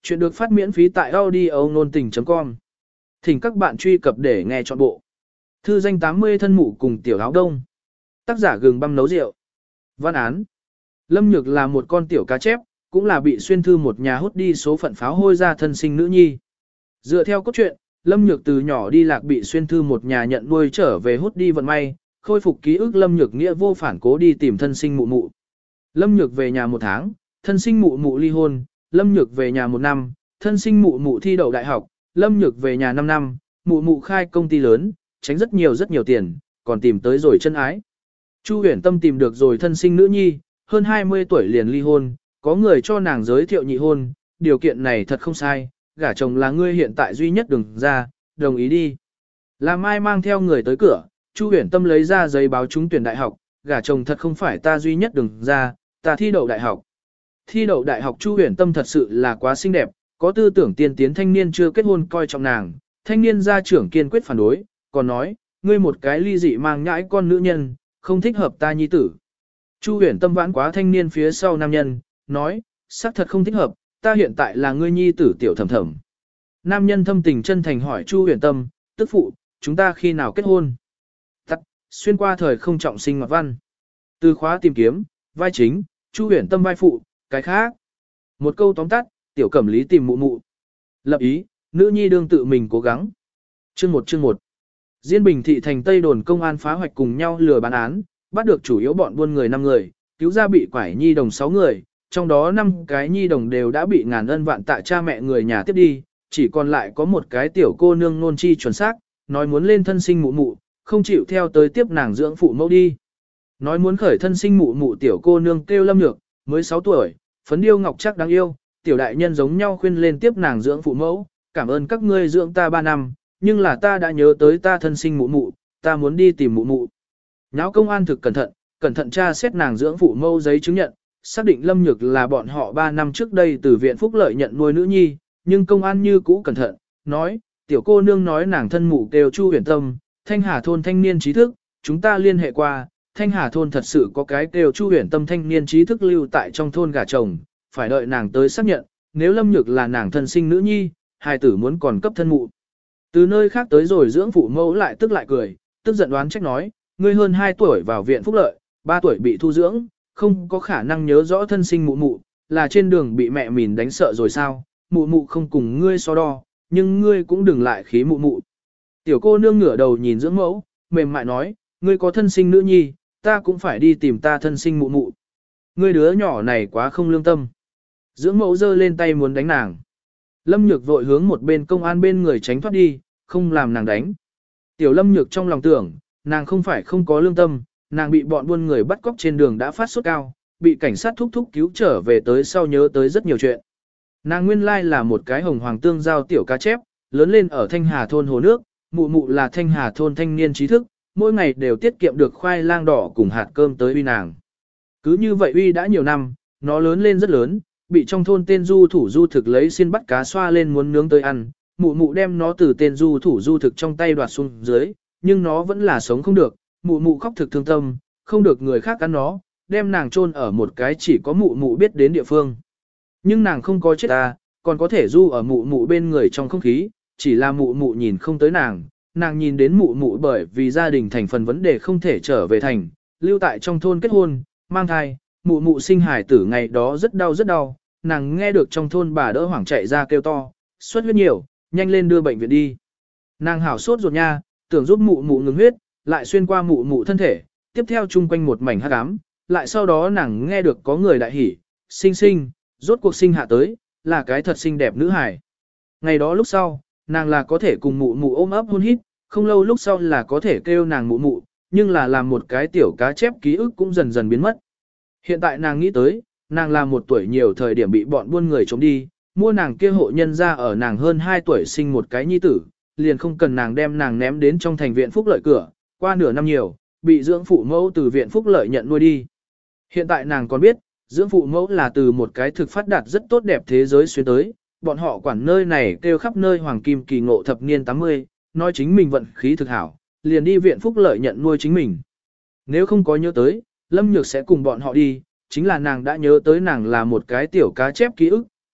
Chuyện được phát miễn phí tại audio nôn tình.com. Thỉnh các bạn truy cập để nghe trọn bộ. Thư danh 80 thân mụ cùng tiểu áo đông. Tác giả gừng băm nấu rượu. Văn án. Lâm Nhược là một con tiểu cá chép, cũng là bị xuyên thư một nhà hút đi số phận pháo hôi ra thân sinh nữ nhi. Dựa theo cốt truyện, Lâm Nhược từ nhỏ đi lạc bị xuyên thư một nhà nhận nuôi trở về hút đi vận may, khôi phục ký ức Lâm Nhược nghĩa vô phản cố đi tìm thân sinh mụ mụ. Lâm Nhược về nhà 1 tháng, thân sinh mụ mụ ly hôn, Lâm Nhược về nhà 1 năm, thân sinh mụ mụ thi đậu đại học, Lâm Nhược về nhà 5 năm, mụ mụ khai công ty lớn, tránh rất nhiều tiền, còn tìm tới rồi chân ái. Chu Huyền Tâm tìm được rồi thân sinh nữ nhi, hơn 20 tuổi liền ly hôn, có người cho nàng giới thiệu nhị hôn, điều kiện này thật không sai, gả chồng là ngươi hiện tại duy nhất đừng ra, đồng ý đi. Làm Mai mang theo người tới cửa, Chu Huyền Tâm lấy ra giấy báo trúng tuyển đại học, gả chồng thật không phải ta duy nhất đừng ra, ta thi đậu đại học. Thi đậu đại học Chu Huyền Tâm thật sự là quá xinh đẹp, có tư tưởng tiên tiến thanh niên chưa kết hôn coi trọng nàng, thanh niên gia trưởng kiên quyết phản đối, còn nói, ngươi một cái ly dị mang nhãi con nữ nhân, không thích hợp ta nhi tử. Chu Huyền Tâm vãn quá thanh niên phía sau nam nhân, nói, xác thật không thích hợp, ta hiện tại là ngươi nhi tử tiểu thầm thầm. Nam nhân thâm tình chân thành hỏi Chu Huyền Tâm, tức phụ, chúng ta khi nào kết hôn? Tắt, xuyên qua thời không trọng sinh ngọt văn. Từ khóa tìm kiếm, vai chính, Chu Huyền Tâm vai phụ, cái khác. Một câu tóm tắt, tiểu cẩm lý tìm mụ mụ. Lập ý, nữ nhi đương tự mình cố gắng. Chương 1. Diên Bình thị thành Tây đồn công an phá hoạch cùng nhau lừa bán án, bắt được chủ yếu bọn buôn người 5 người, cứu ra bị quải nhi đồng 6 người, trong đó 5 cái nhi đồng đều đã bị ngàn ân vạn tạ cha mẹ người nhà tiếp đi, chỉ còn lại có một cái tiểu cô nương nôn chi chuẩn xác, nói muốn lên thân sinh mụ mụ, không chịu theo tới tiếp nàng dưỡng phụ mẫu đi. Nói muốn khởi thân sinh mụ mụ tiểu cô nương kêu Lâm Nhược, mới 6 tuổi, phấn điêu ngọc chắc đáng yêu, tiểu đại nhân giống nhau khuyên lên tiếp nàng dưỡng phụ mẫu, cảm ơn các ngươi dưỡng ta 3 năm, nhưng là ta đã nhớ tới ta thân sinh mụ mụ, ta muốn đi tìm mụ mụ. Nháo công an thực cẩn thận tra xét nàng dưỡng phụ mẫu giấy chứng nhận, xác định Lâm Nhược là bọn họ 3 năm trước đây từ viện phúc lợi nhận nuôi nữ nhi, nhưng công an như cũ cẩn thận, nói, tiểu cô nương nói nàng thân mụ kêu Chu Huyền Tâm, Thanh Hà thôn thanh niên trí thức, chúng ta liên hệ qua, Thanh Hà thôn thật sự có cái kêu Chu Huyền Tâm thanh niên trí thức lưu tại trong thôn gả chồng, phải đợi nàng tới xác nhận, nếu Lâm Nhược là nàng thân sinh nữ nhi, hài tử muốn còn cấp thân mụ. Từ nơi khác tới rồi dưỡng phụ mẫu lại tức lại cười, tức giận đoán trách nói, ngươi hơn 2 tuổi vào viện phúc lợi, 3 tuổi bị thu dưỡng, không có khả năng nhớ rõ thân sinh mụ mụ, là trên đường bị mẹ mìn đánh sợ rồi sao, mụ mụ không cùng ngươi so đo, nhưng ngươi cũng đừng lại khí mụ mụ. Tiểu cô nương ngửa đầu nhìn dưỡng mẫu, mềm mại nói, ngươi có thân sinh nữ nhi, ta cũng phải đi tìm ta thân sinh mụ mụ. Ngươi đứa nhỏ này quá không lương tâm. Dưỡng mẫu giơ lên tay muốn đánh nàng. Lâm Nhược vội hướng một bên công an bên người tránh thoát đi, không làm nàng đánh. Tiểu Lâm Nhược trong lòng tưởng, nàng không phải không có lương tâm, nàng bị bọn buôn người bắt cóc trên đường đã phát sốt cao, bị cảnh sát thúc cứu trở về tới sau nhớ tới rất nhiều chuyện. Nàng nguyên lai là một cái hồng hoàng tương giao tiểu cá chép, lớn lên ở Thanh Hà thôn hồ nước, mụ mụ là Thanh Hà thôn thanh niên trí thức, mỗi ngày đều tiết kiệm được khoai lang đỏ cùng hạt cơm tới uy nàng. Cứ như vậy uy đã nhiều năm, nó lớn lên rất lớn, bị trong thôn tên du thủ du thực lấy xiên bắt cá xoa lên muốn nướng tới ăn, mụ mụ đem nó từ tên du thủ du thực trong tay đoạt xuống dưới, nhưng nó vẫn là sống không được, mụ mụ khóc thực thương tâm, không được người khác ăn nó, đem nàng chôn ở một cái chỉ có mụ mụ biết đến địa phương. Nhưng nàng không có chết ta, còn có thể du ở mụ mụ bên người trong không khí, chỉ là mụ mụ nhìn không tới nàng, nàng nhìn đến mụ mụ bởi vì gia đình thành phần vấn đề không thể trở về thành, lưu tại trong thôn kết hôn, mang thai, mụ mụ sinh hải tử ngày đó rất đau, nàng nghe được trong thôn bà đỡ hoảng chạy ra kêu to, xuất huyết nhiều, nhanh lên đưa bệnh viện đi. Nàng hảo sốt ruột nha, tưởng giúp mụ mụ ngừng huyết, lại xuyên qua mụ mụ thân thể, tiếp theo chung quanh một mảnh hắc ám, lại sau đó nàng nghe được có người đại hỉ, sinh, rốt cuộc sinh hạ tới, là cái thật xinh đẹp nữ hài. Ngày đó lúc sau, nàng là có thể cùng mụ mụ ôm ấp hôn hít, không lâu lúc sau là có thể kêu nàng mụ mụ, nhưng là làm một cái tiểu cá chép ký ức cũng dần dần biến mất. Hiện tại nàng nghĩ tới, nàng là 1 tuổi nhiều thời điểm bị bọn buôn người trốn đi, mua nàng kia hộ nhân ra ở nàng hơn 2 tuổi sinh một cái nhi tử, liền không cần nàng đem nàng ném đến trong thành viện phúc lợi cửa, qua nửa năm nhiều, bị dưỡng phụ mẫu từ viện phúc lợi nhận nuôi đi. Hiện tại nàng còn biết, dưỡng phụ mẫu là từ một cái thực phát đạt rất tốt đẹp thế giới xuyên tới, bọn họ quản nơi này kêu khắp nơi hoàng kim kỳ ngộ thập niên 80, nói chính mình vận khí thực hảo, liền đi viện phúc lợi nhận nuôi chính mình. Nếu không có nhớ tới, Lâm Nhược sẽ cùng bọn họ đi, chính là nàng đã nhớ tới nàng là một cái tiểu cá chép ký ức,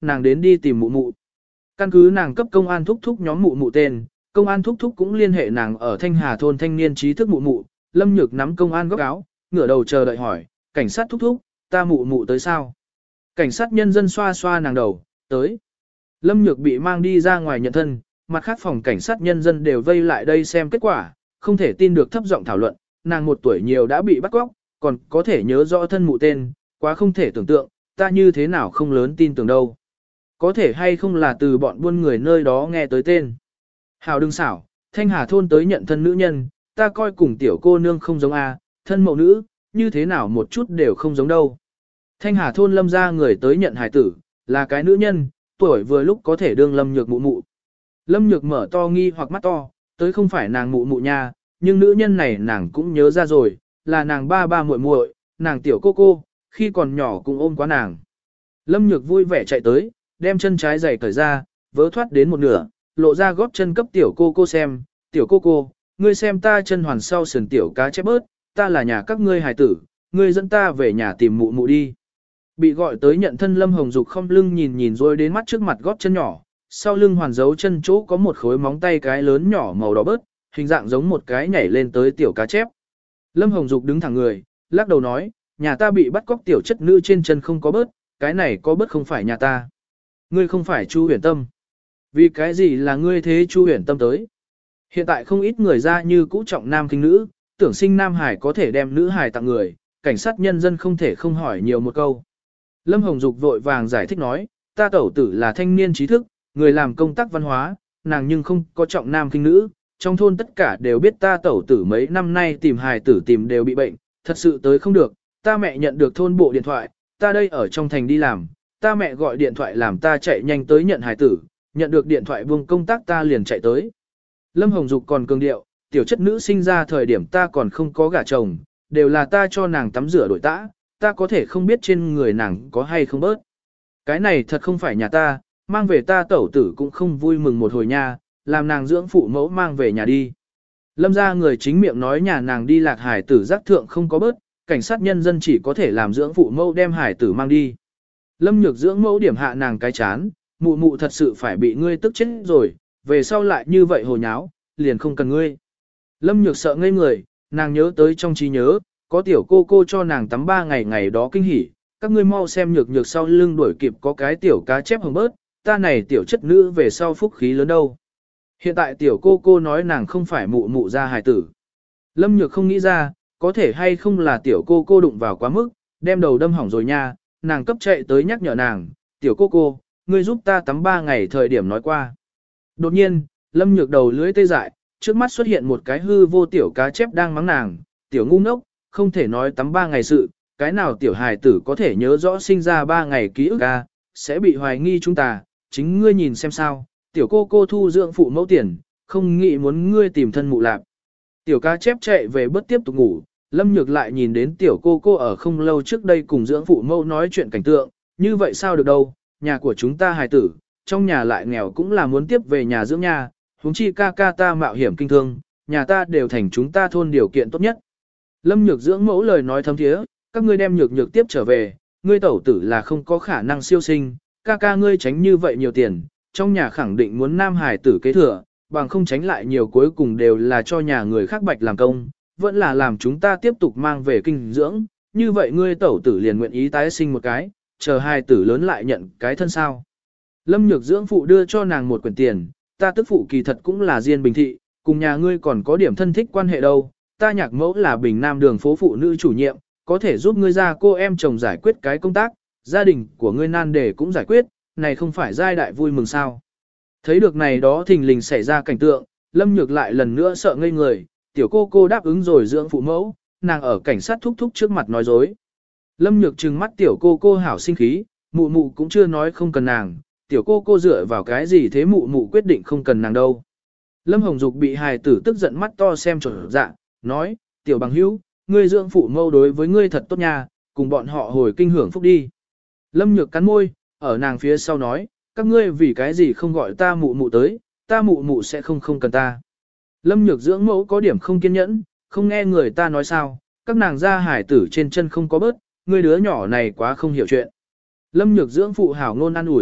nàng đến đi tìm mụ mụ. Căn cứ nàng cấp công an thúc thúc nhóm mụ mụ tên, công an thúc thúc cũng liên hệ nàng ở Thanh Hà thôn thanh niên trí thức mụ mụ, Lâm Nhược nắm công an góc áo, ngửa đầu chờ đợi hỏi, cảnh sát thúc thúc, ta mụ mụ tới sao? Cảnh sát nhân dân xoa xoa nàng đầu, tới. Lâm Nhược bị mang đi ra ngoài nhận thân, mặt khác phòng cảnh sát nhân dân đều vây lại đây xem kết quả, không thể tin được thấp giọng thảo luận, nàng 1 tuổi nhiều đã bị bắt cóc, còn có thể nhớ rõ thân mụ tên, quá không thể tưởng tượng, ta như thế nào không lớn tin tưởng đâu. Có thể hay không là từ bọn buôn người nơi đó nghe tới tên. Hào đừng xảo, Thanh Hà thôn tới nhận thân nữ nhân, ta coi cùng tiểu cô nương không giống a, thân mẫu nữ, như thế nào một chút đều không giống đâu. Thanh Hà thôn Lâm ra người tới nhận hài tử, là cái nữ nhân, tuổi vừa lúc có thể đương Lâm Nhược mụ mụ. Lâm Nhược mở to nghi hoặc mắt to, tới không phải nàng mụ mụ nha, nhưng nữ nhân này nàng cũng nhớ ra rồi, là nàng ba muội muội, nàng tiểu cô, khi còn nhỏ cũng ôm quá nàng. Lâm Nhược vui vẻ chạy tới, đem chân trái giày cởi ra, vớ thoát đến một nửa, lộ ra gót chân cấp tiểu cô xem, tiểu cô, ngươi xem ta chân hoàn sau sườn tiểu cá chép bớt, ta là nhà các ngươi hài tử, ngươi dẫn ta về nhà tìm mụ mụ đi. Bị gọi tới nhận thân Lâm Hồng Dục không lưng nhìn rồi đến mắt trước mặt gót chân nhỏ, sau lưng hoàn dấu chân chỗ có một khối móng tay cái lớn nhỏ màu đỏ bớt, hình dạng giống một cái nhảy lên tới tiểu cá chép. Lâm Hồng Dục đứng thẳng người, lắc đầu nói, nhà ta bị bắt cóc tiểu chất nữ trên chân không có bớt, cái này có bớt không phải nhà ta. Ngươi không phải Chu Huyền Tâm. Vì cái gì là ngươi thế Chu Huyền Tâm tới? Hiện tại không ít người ra như cũ trọng nam khinh nữ, tưởng sinh nam hải có thể đem nữ hải tặng người, cảnh sát nhân dân không thể không hỏi nhiều một câu. Lâm Hồng Dục vội vàng giải thích nói, ta tẩu tử là thanh niên trí thức, người làm công tác văn hóa, nàng nhưng không có trọng nam khinh nữ, trong thôn tất cả đều biết ta tẩu tử mấy năm nay tìm hài tử tìm đều bị bệnh, thật sự tới không được, ta mẹ nhận được thôn bộ điện thoại, ta đây ở trong thành đi làm, ta mẹ gọi điện thoại làm ta chạy nhanh tới nhận hài tử, nhận được điện thoại buông công tác ta liền chạy tới. Lâm Hồng Dục còn cường điệu, tiểu chất nữ sinh ra thời điểm ta còn không có gả chồng, đều là ta cho nàng tắm rửa đổi tã, ta có thể không biết trên người nàng có hay không bớt. Cái này thật không phải nhà ta, mang về ta tẩu tử cũng không vui mừng một hồi nha, làm nàng dưỡng phụ mẫu mang về nhà đi. Lâm ra người chính miệng nói nhà nàng đi lạc hải tử giác thượng không có bớt, cảnh sát nhân dân chỉ có thể làm dưỡng phụ mẫu đem hải tử mang đi. Lâm Nhược dưỡng mẫu điểm hạ nàng cái chán, mụ mụ thật sự phải bị ngươi tức chết rồi, về sau lại như vậy hồ nháo, liền không cần ngươi. Lâm Nhược sợ ngây người, nàng nhớ tới trong trí nhớ, có tiểu cô cho nàng tắm 3 ngày ngày đó kinh hỉ, các ngươi mau xem Nhược sau lưng đuổi kịp có cái tiểu cá chép hồng bớt, ta này tiểu chất nữ về sau phúc khí lớn đâu. Hiện tại tiểu cô nói nàng không phải mụ mụ ra hài tử. Lâm Nhược không nghĩ ra, có thể hay không là tiểu cô đụng vào quá mức, đem đầu đâm hỏng rồi nha, nàng cấp chạy tới nhắc nhở nàng, tiểu cô, ngươi giúp ta tắm 3 ngày thời điểm nói qua. Đột nhiên, Lâm Nhược đầu lưỡi tê dại, trước mắt xuất hiện một cái hư vô tiểu cá chép đang mắng nàng, tiểu ngu ngốc, không thể nói tắm 3 ngày sự, cái nào tiểu hài tử có thể nhớ rõ sinh ra 3 ngày ký ức à, sẽ bị hoài nghi chúng ta, chính ngươi nhìn xem sao, tiểu cô thu dưỡng phụ mẫu tiền, không nghĩ muốn ngươi tìm thân mụ lạc. Tiểu cá chép chạy về bớt tiếp tục ngủ, Lâm Nhược lại nhìn đến tiểu cô ở không lâu trước đây cùng dưỡng phụ mẫu nói chuyện cảnh tượng, như vậy sao được đâu, nhà của chúng ta hài tử, trong nhà lại nghèo cũng là muốn tiếp về nhà dưỡng nhà, huống chi ca ta mạo hiểm kinh thương, nhà ta đều thành chúng ta thôn điều kiện tốt nhất. Lâm Nhược dưỡng mẫu lời nói thấm thiế, các ngươi đem Nhược tiếp trở về, ngươi tẩu tử là không có khả năng siêu sinh, ca ngươi tránh như vậy nhiều tiền, trong nhà khẳng định muốn nam hài tử kế thừa, bằng không tránh lại nhiều cuối cùng đều là cho nhà người khác bạch làm công, vẫn là làm chúng ta tiếp tục mang về kinh dưỡng, như vậy ngươi tẩu tử liền nguyện ý tái sinh một cái, chờ hài tử lớn lại nhận cái thân sao. Lâm Nhược dưỡng phụ đưa cho nàng một quyển tiền, ta tức phụ kỳ thật cũng là Diên Bình Thị, cùng nhà ngươi còn có điểm thân thích quan hệ đâu, ta nhạc mẫu là Bình Nam đường phố phụ nữ chủ nhiệm, có thể giúp ngươi ra cô em chồng giải quyết cái công tác, gia đình của ngươi nan đề cũng giải quyết, này không phải giai đại vui mừng sao. Thấy được này đó thình lình xảy ra cảnh tượng, Lâm Nhược lại lần nữa sợ ngây người, tiểu cô đáp ứng rồi dưỡng phụ mẫu, nàng ở cảnh sát thúc trước mặt nói dối. Lâm Nhược trừng mắt tiểu cô hảo sinh khí, mụ mụ cũng chưa nói không cần nàng, tiểu cô dựa vào cái gì thế mụ quyết định không cần nàng đâu. Lâm Hồng Dục bị hài tử tức giận mắt to xem trở dạ, nói, tiểu bằng hữu, ngươi dưỡng phụ mẫu đối với ngươi thật tốt nha, cùng bọn họ hồi kinh hưởng phúc đi. Lâm Nhược cắn môi, ở nàng phía sau nói, các ngươi vì cái gì không gọi ta mụ tới, ta mụ sẽ không cần ta. Lâm Nhược dưỡng mẫu có điểm không kiên nhẫn, không nghe người ta nói sao, các nàng gia hải tử trên chân không có bớt, ngươi đứa nhỏ này quá không hiểu chuyện. Lâm Nhược dưỡng phụ hảo ngôn an ủi,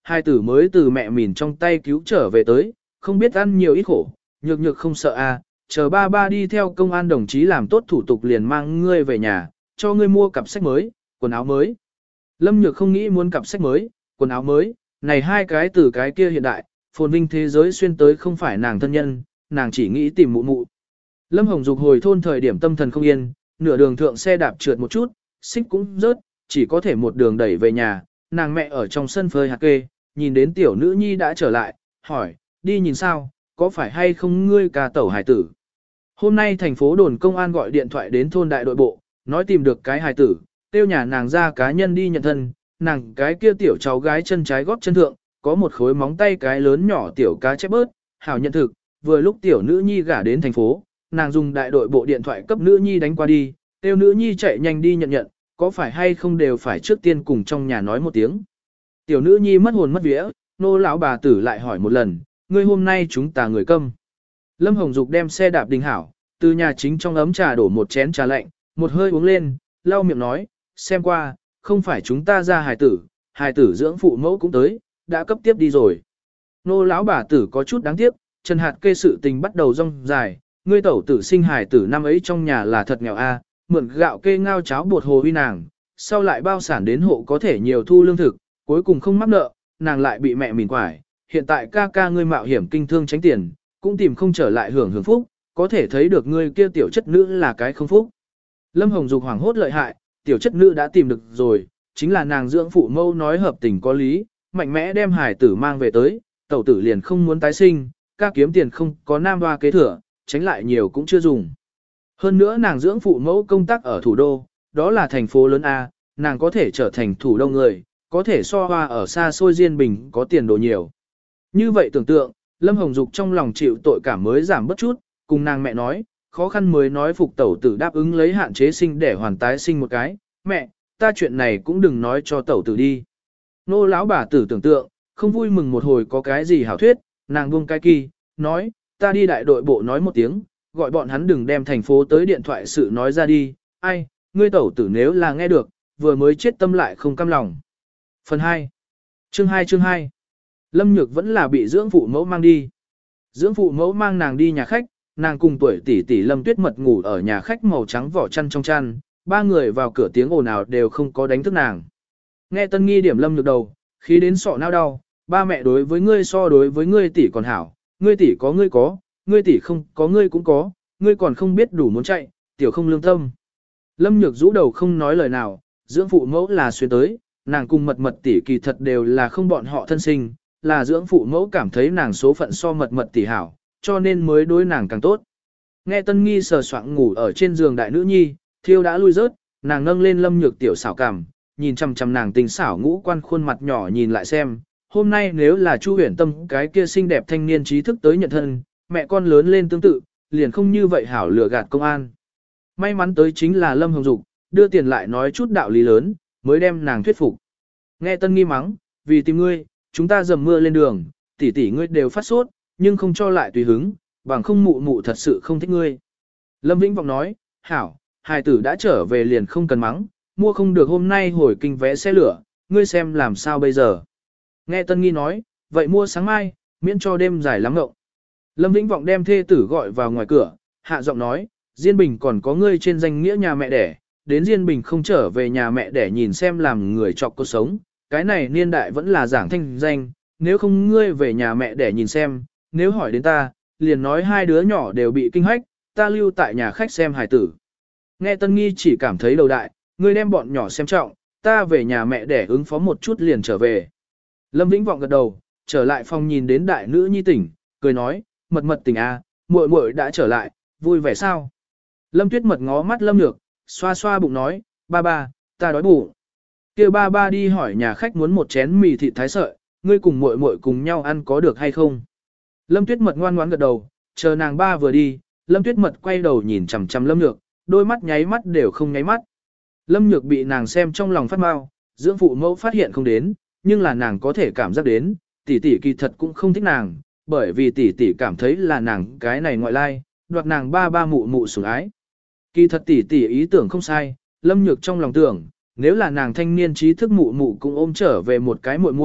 Hai tử mới từ mẹ mìn trong tay cứu trở về tới, không biết ăn nhiều ít khổ, nhược nhược không sợ à, chờ ba ba đi theo công an đồng chí làm tốt thủ tục liền mang ngươi về nhà, cho ngươi mua cặp sách mới, quần áo mới. Lâm nhược không nghĩ muốn cặp sách mới, quần áo mới, này hai cái từ cái kia hiện đại, phồn vinh thế giới xuyên tới không phải nàng thân nhân, nàng chỉ nghĩ tìm mụ mụ. Lâm Hồng Dục hồi thôn thời điểm tâm thần không yên, nửa đường thượng xe đạp trượt một chút, xích cũng rớt, chỉ có thể một đường đẩy về nhà, nàng mẹ ở trong sân phơi hạt kê, nhìn đến tiểu nữ nhi đã trở lại, hỏi, đi nhìn sao, có phải hay không ngươi ca tẩu hải tử. Hôm nay thành phố đồn công an gọi điện thoại đến thôn đại đội bộ, nói tìm được cái hải tử, tiêu nhà nàng ra cá nhân đi nhận thân, nàng cái kia tiểu cháu gái chân trái gót chân thượng, có một khối móng tay cái lớn nhỏ tiểu cá chép bớt, hảo nhận thực, vừa lúc tiểu nữ nhi gả đến thành phố, nàng dùng đại đội bộ điện thoại cấp nữ nhi đánh qua đi, tiêu nữ nhi chạy nhanh đi nhận, có phải hay không đều phải trước tiên cùng trong nhà nói một tiếng. Tiểu nữ nhi mất hồn mất vía, nô lão bà tử lại hỏi một lần, ngươi hôm nay chúng ta người câm. Lâm Hồng Dục đem xe đạp đình hảo, từ nhà chính trong ấm trà đổ một chén trà lạnh, một hơi uống lên, lau miệng nói, xem qua, không phải chúng ta ra hài tử dưỡng phụ mẫu cũng tới, đã cấp tiếp đi rồi. Nô lão bà tử có chút đáng tiếc, Trần Hạt kê sự tình bắt đầu rong dài, ngươi tẩu tử sinh hài tử năm ấy trong nhà là thật nghèo a, mượn gạo kê ngao cháo bột hồ huy nàng, sau lại bao sản đến hộ có thể nhiều thu lương thực, cuối cùng không mắc nợ, nàng lại bị mẹ mìn quải, hiện tại ca ca ngươi mạo hiểm kinh thương tránh tiền, cũng tìm không trở lại hưởng phúc, có thể thấy được ngươi kia tiểu chất nữ là cái không phúc. Lâm Hồng Dục hoảng hốt lợi hại, tiểu chất nữ đã tìm được rồi, chính là nàng dưỡng phụ mâu nói hợp tình có lý, mạnh mẽ đem hải tử mang về tới, tẩu tử liền không muốn tái sinh, ca kiếm tiền không có nam hoa kế thừa, tránh lại nhiều cũng chưa dùng. Hơn nữa nàng dưỡng phụ mẫu công tác ở thủ đô, đó là thành phố lớn A, nàng có thể trở thành thủ đô người, có thể so hoa ở xa xôi Diên Bình có tiền đồ nhiều. Như vậy tưởng tượng, Lâm Hồng Dục trong lòng chịu tội cảm mới giảm bất chút, cùng nàng mẹ nói, khó khăn mới nói phục tẩu tử đáp ứng lấy hạn chế sinh để hoàn tái sinh một cái, mẹ, ta chuyện này cũng đừng nói cho tẩu tử đi. Nô lão bà tử tưởng tượng, không vui mừng một hồi có cái gì hảo thuyết, nàng buông cái kỳ, nói, ta đi đại đội bộ nói một tiếng, gọi bọn hắn đừng đem thành phố tới điện thoại sự nói ra đi, ai, ngươi tẩu tử nếu là nghe được, vừa mới chết tâm lại không cam lòng. Phần 2. Chương 2. Lâm Nhược vẫn là bị dưỡng phụ mẫu mang đi. Dưỡng phụ mẫu mang nàng đi nhà khách, nàng cùng tuổi tỷ tỷ Lâm Tuyết Mật ngủ ở nhà khách màu trắng vỏ chăn trong chăn, ba người vào cửa tiếng ồn ào đều không có đánh thức nàng. Nghe Tân Nghi điểm Lâm Nhược đầu, khí đến sọ não đau, ba mẹ đối với ngươi so đối với ngươi tỷ còn hảo, ngươi tỷ có, ngươi tỷ không có ngươi cũng có, ngươi còn không biết đủ muốn chạy, tiểu không lương tâm. Lâm Nhược rũ đầu không nói lời nào, dưỡng phụ mẫu là xuyên tới, nàng cùng Mật Mật tỷ kỳ thật đều là không bọn họ thân sinh, là dưỡng phụ mẫu cảm thấy nàng số phận so Mật Mật tỷ hảo, cho nên mới đối nàng càng tốt. Nghe Tân Nghi sờ soạng ngủ ở trên giường đại nữ nhi, thiêu đã lui rớt, nàng nâng lên Lâm Nhược tiểu xảo cảm, nhìn chằm chằm nàng tình xảo ngũ quan khuôn mặt nhỏ nhìn lại xem, hôm nay nếu là Chu Huyền Tâm cái kia xinh đẹp thanh niên trí thức tới nhận thân, mẹ con lớn lên tương tự, liền không như vậy hảo lừa gạt công an. May mắn tới chính là Lâm Hồng Dục, đưa tiền lại nói chút đạo lý lớn, mới đem nàng thuyết phục. Nghe Tân Nghi mắng, vì tìm ngươi, chúng ta dầm mưa lên đường, tỷ tỷ ngươi đều phát sốt, nhưng không cho lại tùy hứng, bằng không mụ mụ thật sự không thích ngươi. Lâm Vĩnh Vọng nói, hảo, hài tử đã trở về liền không cần mắng, mua không được hôm nay hồi kinh vé xe lửa, ngươi xem làm sao bây giờ. Nghe Tân Nghi nói, vậy mua sáng mai, miễn cho đêm dài lắm ngộng. Lâm Vĩnh Vọng đem thê tử gọi vào ngoài cửa, hạ giọng nói, Diên Bình còn có ngươi trên danh nghĩa nhà mẹ đẻ, đến Diên Bình không trở về nhà mẹ đẻ nhìn xem làm người chọc cuộc sống, cái này niên đại vẫn là giảng thanh danh, nếu không ngươi về nhà mẹ đẻ nhìn xem, nếu hỏi đến ta, liền nói hai đứa nhỏ đều bị kinh hách, ta lưu tại nhà khách xem hài tử. Nghe Tân Nghi chỉ cảm thấy đầu đại, ngươi đem bọn nhỏ xem trọng, ta về nhà mẹ đẻ ứng phó một chút liền trở về. Lâm Vĩnh Vọng gật đầu, trở lại phòng nhìn đến đại nữ nhi tỉnh, cười nói, Mật Mật tỉnh a, muội muội đã trở lại, vui vẻ sao? Lâm Tuyết Mật ngó mắt Lâm Nhược, xoa xoa bụng nói, ba ba, ta đói bụng. Kêu ba ba đi hỏi nhà khách muốn một chén mì thịt thái sợi, ngươi cùng muội muội cùng nhau ăn có được hay không? Lâm Tuyết Mật ngoan ngoãn gật đầu, chờ nàng ba vừa đi, Lâm Tuyết Mật quay đầu nhìn chằm chằm Lâm Nhược, đôi mắt nháy mắt đều không nháy mắt. Lâm Nhược bị nàng xem trong lòng phát mau, dưỡng phụ mẫu phát hiện không đến, nhưng là nàng có thể cảm giác đến, tỷ tỷ kỳ thật cũng không thích nàng, bởi vì tỷ tỷ cảm thấy là nàng cái này ngoại lai, đoạt nàng ba ba mụ mụ sủng ái. Kỳ thật tỷ tỷ ý tưởng không sai, Lâm Nhược trong lòng tưởng, nếu là nàng thanh niên trí thức mụ mụ cũng ôm trở về một cái muội muội,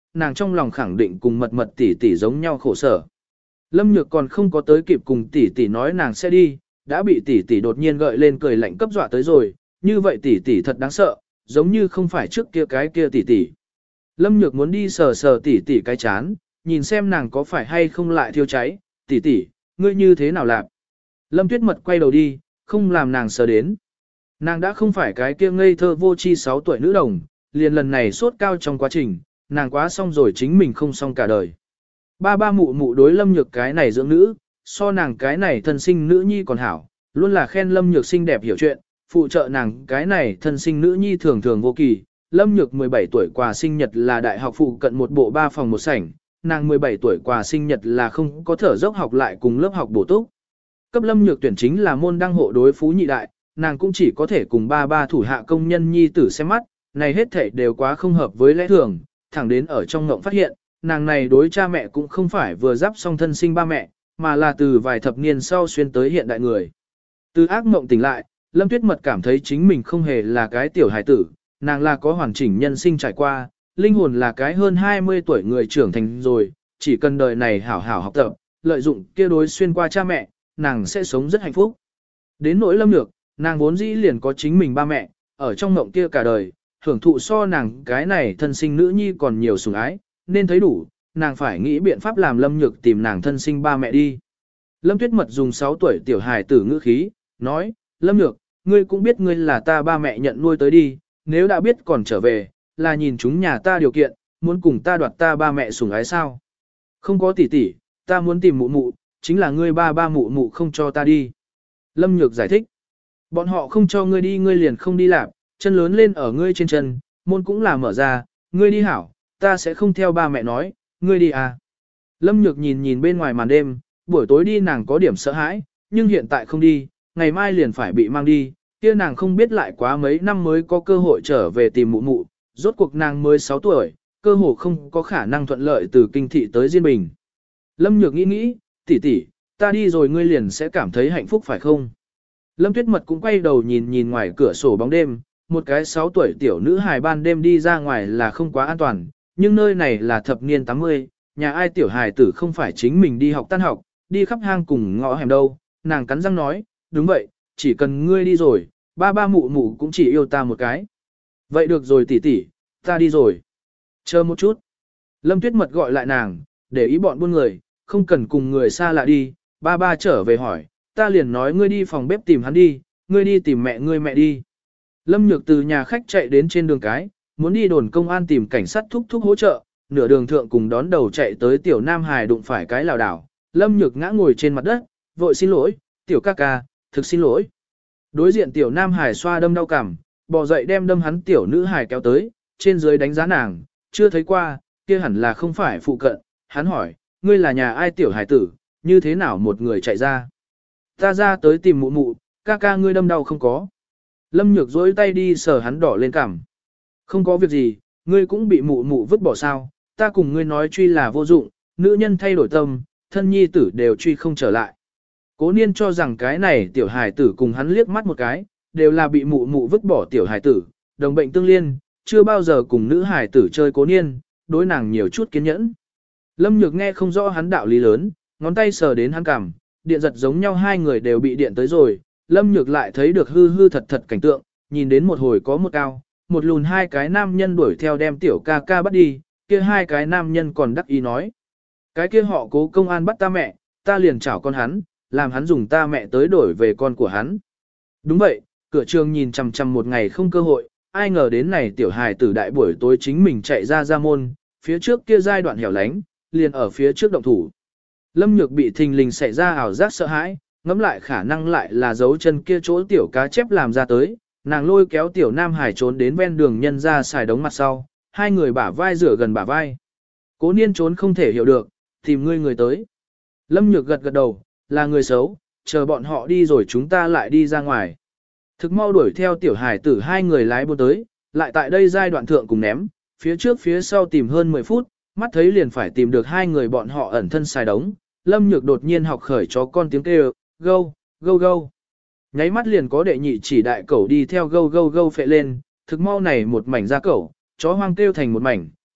nàng trong lòng khẳng định cùng mật mật tỷ tỷ giống nhau khổ sở. Lâm Nhược còn không có tới kịp cùng tỷ tỷ nói nàng sẽ đi, đã bị tỷ tỷ đột nhiên gợi lên cười lạnh cấp dọa tới rồi, như vậy tỷ tỷ thật đáng sợ, giống như không phải trước kia cái kia tỷ tỷ. Lâm Nhược muốn đi sờ sờ tỷ tỷ cái chán, nhìn xem nàng có phải hay không lại thiêu cháy, tỷ tỷ, ngươi như thế nào làm? Lâm Tuyết Mật quay đầu đi, không làm nàng sờ đến. Nàng đã không phải cái kia ngây thơ vô tri 6 tuổi nữ đồng, liền lần này sốt cao trong quá trình, nàng quá xong rồi chính mình không xong cả đời. Ba ba mụ mụ đối Lâm Nhược cái này dưỡng nữ, so nàng cái này thân sinh nữ nhi còn hảo, luôn là khen Lâm Nhược xinh đẹp hiểu chuyện, phụ trợ nàng cái này thân sinh nữ nhi thường thường vô kỳ. Lâm Nhược 17 tuổi quà sinh nhật là đại học phụ cận một bộ 3 phòng một sảnh, nàng 17 tuổi quà sinh nhật là không có thở dốc học lại cùng lớp học bổ túc. Cấp Lâm Nhược tuyển chính là môn đăng hộ đối phú nhị đại, nàng cũng chỉ có thể cùng ba thủ hạ công nhân nhi tử xem mắt, này hết thảy đều quá không hợp với lẽ thường, thẳng đến ở trong ngộng phát hiện, nàng này đối cha mẹ cũng không phải vừa giáp song thân sinh ba mẹ, mà là từ vài thập niên sau xuyên tới hiện đại người. Từ ác mộng tỉnh lại, Lâm Tuyết Mật cảm thấy chính mình không hề là cái tiểu hài tử, nàng là có hoàn chỉnh nhân sinh trải qua, linh hồn là cái hơn 20 tuổi người trưởng thành rồi, chỉ cần đời này hảo hảo học tập, lợi dụng kia đối xuyên qua cha mẹ, nàng sẽ sống rất hạnh phúc. Đến nỗi Lâm Nhược, nàng vốn dĩ liền có chính mình ba mẹ, ở trong mộng kia cả đời, hưởng thụ so nàng cái này thân sinh nữ nhi còn nhiều sủng ái, nên thấy đủ, nàng phải nghĩ biện pháp làm Lâm Nhược tìm nàng thân sinh ba mẹ đi. Lâm Tuyết Mật dùng 6 tuổi tiểu hài tử ngữ khí, nói, Lâm Nhược, ngươi cũng biết ngươi là ta ba mẹ nhận nuôi tới đi, nếu đã biết còn trở về, là nhìn chúng nhà ta điều kiện, muốn cùng ta đoạt ta ba mẹ sủng ái sao. Không có tỷ tỷ, ta muốn tìm mụ mụ, chính là ngươi ba mụ mụ không cho ta đi. Lâm Nhược giải thích, bọn họ không cho ngươi đi ngươi liền không đi làm, chân lớn lên ở ngươi trên chân, môn cũng là mở ra, ngươi đi hảo, ta sẽ không theo ba mẹ nói, ngươi đi à. Lâm Nhược nhìn bên ngoài màn đêm, buổi tối đi nàng có điểm sợ hãi, nhưng hiện tại không đi, ngày mai liền phải bị mang đi, kia nàng không biết lại quá mấy năm mới có cơ hội trở về tìm mụ mụ, rốt cuộc nàng mới 6 tuổi, cơ hồ không có khả năng thuận lợi từ kinh thị tới Diên Bình. Lâm Nhược nghĩ, tỷ tỷ, ta đi rồi ngươi liền sẽ cảm thấy hạnh phúc phải không? Lâm Tuyết Mật cũng quay đầu nhìn ngoài cửa sổ bóng đêm, một cái 6 tuổi tiểu nữ hài ban đêm đi ra ngoài là không quá an toàn, nhưng nơi này là thập niên 80, nhà ai tiểu hài tử không phải chính mình đi học tan học, đi khắp hang cùng ngõ hẻm đâu, nàng cắn răng nói, đúng vậy, chỉ cần ngươi đi rồi, ba mụ mụ cũng chỉ yêu ta một cái. Vậy được rồi tỷ tỷ, ta đi rồi. Chờ một chút. Lâm Tuyết Mật gọi lại nàng, để ý bọn buôn người, không cần cùng người xa lạ đi, ba trở về hỏi, ta liền nói ngươi đi phòng bếp tìm hắn đi, ngươi đi tìm mẹ ngươi mẹ đi. Lâm Nhược từ nhà khách chạy đến trên đường cái, muốn đi đồn công an tìm cảnh sát thúc hỗ trợ, nửa đường thượng cùng đón đầu chạy tới tiểu Nam Hải đụng phải cái lảo đảo, Lâm Nhược ngã ngồi trên mặt đất, vội xin lỗi, tiểu ca ca, thực xin lỗi. Đối diện tiểu Nam Hải xoa đâm đau cằm, bò dậy đem đâm hắn tiểu nữ Hải kéo tới, trên dưới đánh giá nàng, chưa thấy qua, kia hẳn là không phải phụ cận, hắn hỏi, ngươi là nhà ai tiểu hải tử, như thế nào một người chạy ra. Ta ra tới tìm mụ mụ, ca ca ngươi đâm đau không có. Lâm Nhược dối tay đi sờ hắn đỏ lên cằm. Không có việc gì, ngươi cũng bị mụ mụ vứt bỏ sao, ta cùng ngươi nói truy là vô dụng, nữ nhân thay đổi tâm, thân nhi tử đều truy không trở lại. Cố Niên cho rằng cái này tiểu hài tử cùng hắn liếc mắt một cái, đều là bị mụ mụ vứt bỏ tiểu hài tử, đồng bệnh tương liên, chưa bao giờ cùng nữ hài tử chơi Cố Niên, đối nàng nhiều chút kiên nhẫn. Lâm Nhược nghe không rõ hắn đạo lý lớn, ngón tay sờ đến hắn cằm, điện giật giống nhau hai người đều bị điện tới rồi, Lâm Nhược lại thấy được hư thật cảnh tượng, nhìn đến một hồi có một cao, một lùn hai cái nam nhân đuổi theo đem tiểu ca ca bắt đi, kia hai cái nam nhân còn đắc ý nói. Cái kia họ Cố công an bắt ta mẹ, ta liền chảo con hắn, làm hắn dùng ta mẹ tới đổi về con của hắn. Đúng vậy, cửa trường nhìn chằm chằm một ngày không cơ hội, ai ngờ đến này tiểu hài tử đại buổi tối chính mình chạy ra môn, phía trước kia giai đoạn hẻo lánh, liền ở phía trước động thủ. Lâm Nhược bị thình lình xảy ra ảo giác sợ hãi, ngẫm lại khả năng lại là dấu chân kia chỗ tiểu cá chép làm ra tới, nàng lôi kéo tiểu Nam Hải trốn đến ven đường nhân ra xài đống mặt sau, hai người bả vai rửa gần bả vai. Cố Niên trốn không thể hiểu được, tìm người tới. Lâm Nhược gật đầu, là người xấu, chờ bọn họ đi rồi chúng ta lại đi ra ngoài. Thực mau đuổi theo tiểu hải tử hai người lái buôn tới, lại tại đây giai đoạn thượng cùng ném, phía trước phía sau tìm hơn 10 phút, mắt thấy liền phải tìm được hai người bọn họ ẩn thân xài đống. Lâm Nhược đột nhiên học khởi chó con tiếng kêu, gâu, gâu gâu. Nháy mắt liền có đệ nhị chỉ đại cẩu đi theo gâu gâu gâu phệ lên, thực mau này một mảnh ra cẩu, chó hoang kêu thành một mảnh,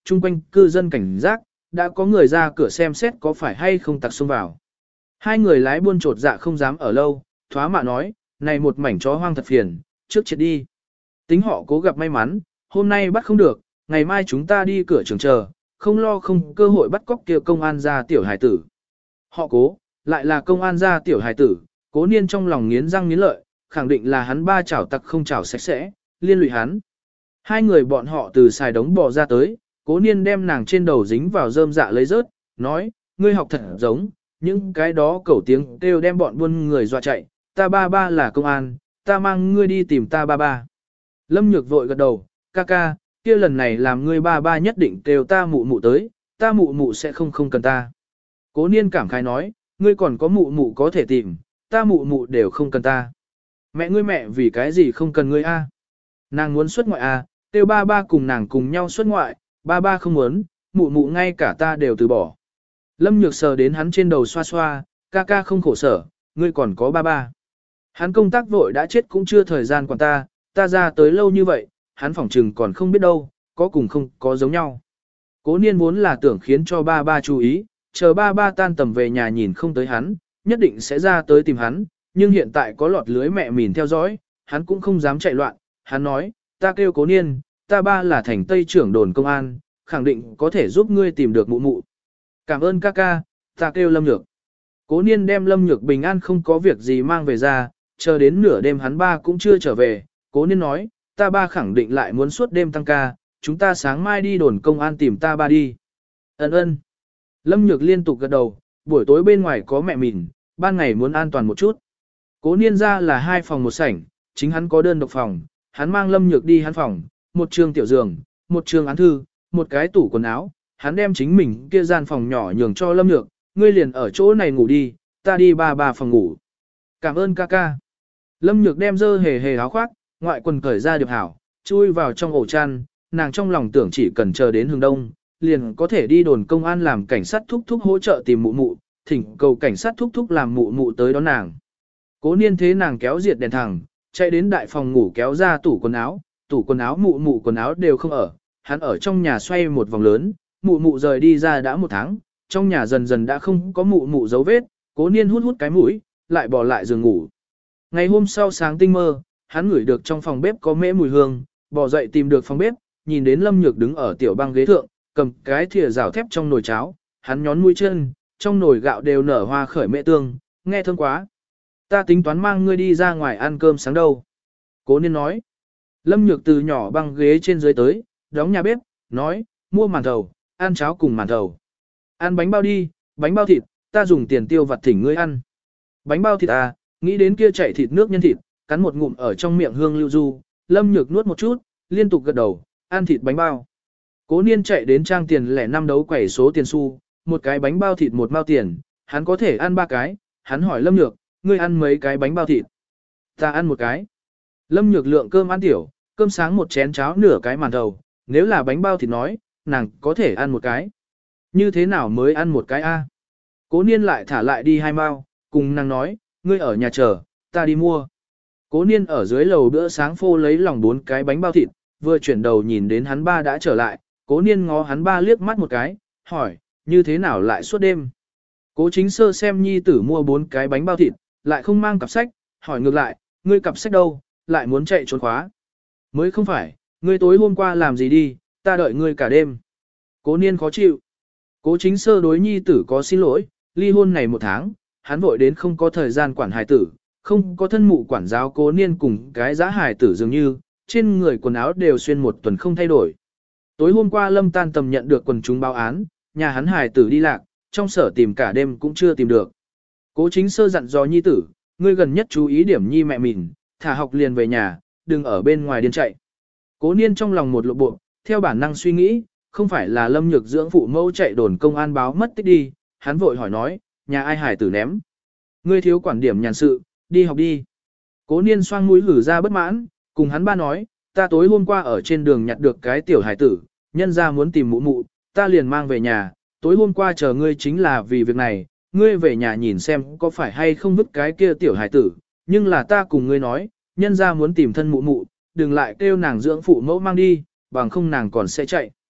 chung quanh cư dân cảnh giác, đã có người ra cửa xem xét có phải hay không tặc xông vào. Hai người lái buôn trột dạ không dám ở lâu, thoá mạ nói, này một mảnh chó hoang thật phiền, trước chết đi. Tính họ cố gặp may mắn, hôm nay bắt không được, ngày mai chúng ta đi cửa trường chờ, không lo không cơ hội bắt cóc kia công an ra tiểu hải tử. Họ cố, lại là công an ra tiểu hải tử, Cố Niên trong lòng nghiến răng nghiến lợi, khẳng định là hắn ba chảo tặc không chảo sạch sẽ, liên lụy hắn. Hai người bọn họ từ xài đống bò ra tới, Cố Niên đem nàng trên đầu dính vào rơm dạ lấy rớt, nói, ngươi học thật giống, những cái đó cẩu tiếng kêu đem bọn buôn người dọa chạy, ta ba ba là công an, ta mang ngươi đi tìm ta ba ba. Lâm Nhược vội gật đầu, ca ca, kia lần này làm ngươi ba ba nhất định kêu ta mụ mụ tới, ta mụ mụ sẽ không cần ta. Cố Niên cảm khái nói, ngươi còn có mụ mụ có thể tìm, ta mụ mụ đều không cần ta. Mẹ ngươi mẹ vì cái gì không cần ngươi a? Nàng muốn xuất ngoại a, kêu ba ba cùng nàng cùng nhau xuất ngoại, ba ba không muốn, mụ mụ ngay cả ta đều từ bỏ. Lâm Nhược sờ đến hắn trên đầu xoa xoa, ca ca không khổ sở, ngươi còn có ba ba. Hắn công tác vội đã chết cũng chưa thời gian quản ta ra tới lâu như vậy, hắn phỏng trừng còn không biết đâu, có cùng không có giống nhau. Cố Niên vốn là tưởng khiến cho ba ba chú ý, chờ ba ba tan tầm về nhà nhìn không tới hắn, nhất định sẽ ra tới tìm hắn, nhưng hiện tại có lọt lưới mẹ mìn theo dõi, hắn cũng không dám chạy loạn, hắn nói, ta kêu Cố Niên, ta ba là thành Tây trưởng đồn công an, khẳng định có thể giúp ngươi tìm được mụ mụ. Cảm ơn ca ca, ta kêu Lâm Nhược. Cố Niên đem Lâm Nhược bình an không có việc gì mang về ra, chờ đến nửa đêm hắn ba cũng chưa trở về, Cố Niên nói, ta ba khẳng định lại muốn suốt đêm tăng ca, chúng ta sáng mai đi đồn công an tìm ta ba đi. Ân. Lâm Nhược liên tục gật đầu, buổi tối bên ngoài có mẹ mình, ban ngày muốn an toàn một chút. Cố Niên ra là 2 phòng 1 sảnh, chính hắn có đơn độc phòng, hắn mang Lâm Nhược đi hắn phòng, một trường tiểu giường, một trường án thư, một cái tủ quần áo, hắn đem chính mình kia gian phòng nhỏ nhường cho Lâm Nhược, ngươi liền ở chỗ này ngủ đi, ta đi ba phòng ngủ. Cảm ơn ca ca. Lâm Nhược đem dơ hề áo khoác, ngoại quần cởi ra điệp hảo, chui vào trong ổ chăn, nàng trong lòng tưởng chỉ cần chờ đến hướng đông, liền có thể đi đồn công an làm cảnh sát thúc thúc hỗ trợ tìm mụ mụ, thỉnh cầu cảnh sát thúc thúc làm mụ mụ tới đón nàng. Cố Niên thế nàng kéo diệt đèn thẳng, chạy đến đại phòng ngủ kéo ra tủ quần áo mụ mụ quần áo đều không ở, hắn ở trong nhà xoay một vòng lớn, mụ mụ rời đi ra đã 1 tháng, trong nhà dần dần đã không có mụ mụ dấu vết, Cố Niên hút cái mũi, lại bỏ lại giường ngủ. Ngày hôm sau sáng tinh mơ, hắn ngửi được trong phòng bếp có mễ mùi hương, bò dậy tìm được phòng bếp, nhìn đến Lâm Nhược đứng ở tiểu băng ghế thượng, cầm cái thìa rào thép trong nồi cháo, hắn nhón mũi chân, trong nồi gạo đều nở hoa khởi mễ tương, nghe thơm quá. Ta tính toán mang ngươi đi ra ngoài ăn cơm sáng đâu. Cố Niên nói. Lâm Nhược từ nhỏ băng ghế trên dưới tới, đóng nhà bếp, nói, mua màn thầu, ăn cháo cùng màn thầu. Ăn bánh bao đi, bánh bao thịt, ta dùng tiền tiêu vặt thỉnh ngươi ăn. Bánh bao thịt à, nghĩ đến kia chạy thịt nước nhân thịt, cắn một ngụm ở trong miệng hương lưu du, Lâm Nhược nuốt một chút, liên tục gật đầu, ăn thịt bánh bao. Cố Niên chạy đến trang tiền lẻ 5 đấu quẩy số tiền xu, một cái bánh bao thịt 1 mao tiền, hắn có thể ăn 3 cái, hắn hỏi Lâm Nhược, ngươi ăn mấy cái bánh bao thịt? Ta ăn 1 cái. Lâm Nhược lượng cơm ăn tiểu, cơm sáng 1 chén cháo nửa cái màn thầu, nếu là bánh bao thịt nói, nàng có thể ăn 1 cái. Như thế nào mới ăn 1 cái a? Cố Niên lại thả lại đi 2 mao, cùng nàng nói, ngươi ở nhà chờ, ta đi mua. Cố Niên ở dưới lầu bữa sáng phô lấy lòng 4 cái bánh bao thịt, vừa chuyển đầu nhìn đến hắn ba đã trở lại, Cố Niên ngó hắn ba liếc mắt một cái, hỏi, như thế nào lại suốt đêm? Cố Chính Sơ xem nhi tử mua 4 cái bánh bao thịt, lại không mang cặp sách, hỏi ngược lại, ngươi cặp sách đâu, lại muốn chạy trốn khóa. Mới không phải, ngươi tối hôm qua làm gì đi, ta đợi ngươi cả đêm. Cố Niên khó chịu. Cố Chính Sơ đối nhi tử có xin lỗi, ly hôn này 1 tháng, hắn vội đến không có thời gian quản hài tử, không có thân mụ quản giáo Cố Niên cùng cái giá hài tử dường như, trên người quần áo đều xuyên 1 tuần không thay đổi. Tối hôm qua Lâm tan tầm nhận được quần chúng báo án, nhà hắn hài tử đi lạc, trong sở tìm cả đêm cũng chưa tìm được. Cố Chính Sơ dặn dò nhi tử, ngươi gần nhất chú ý điểm nhi mẹ mình, thả học liền về nhà, đừng ở bên ngoài điên chạy. Cố Niên trong lòng một lộ bộ, theo bản năng suy nghĩ, không phải là Lâm Nhược dưỡng phụ mẫu chạy đồn công an báo mất tích đi, hắn vội hỏi nói, nhà ai hài tử ném. Ngươi thiếu quản điểm nhàn sự, đi học đi. Cố Niên xoang mũi hử ra bất mãn, cùng hắn ba nói, ta tối hôm qua ở trên đường nhặt được cái tiểu hài tử, nhân ra muốn tìm mụ mụ, ta liền mang về nhà, tối hôm qua chờ ngươi chính là vì việc này, ngươi về nhà nhìn xem có phải hay không vứt cái kia tiểu hài tử, nhưng là ta cùng ngươi nói, nhân ra muốn tìm thân mụ mụ, đừng lại kêu nàng dưỡng phụ mẫu mang đi, bằng không nàng còn sẽ chạy.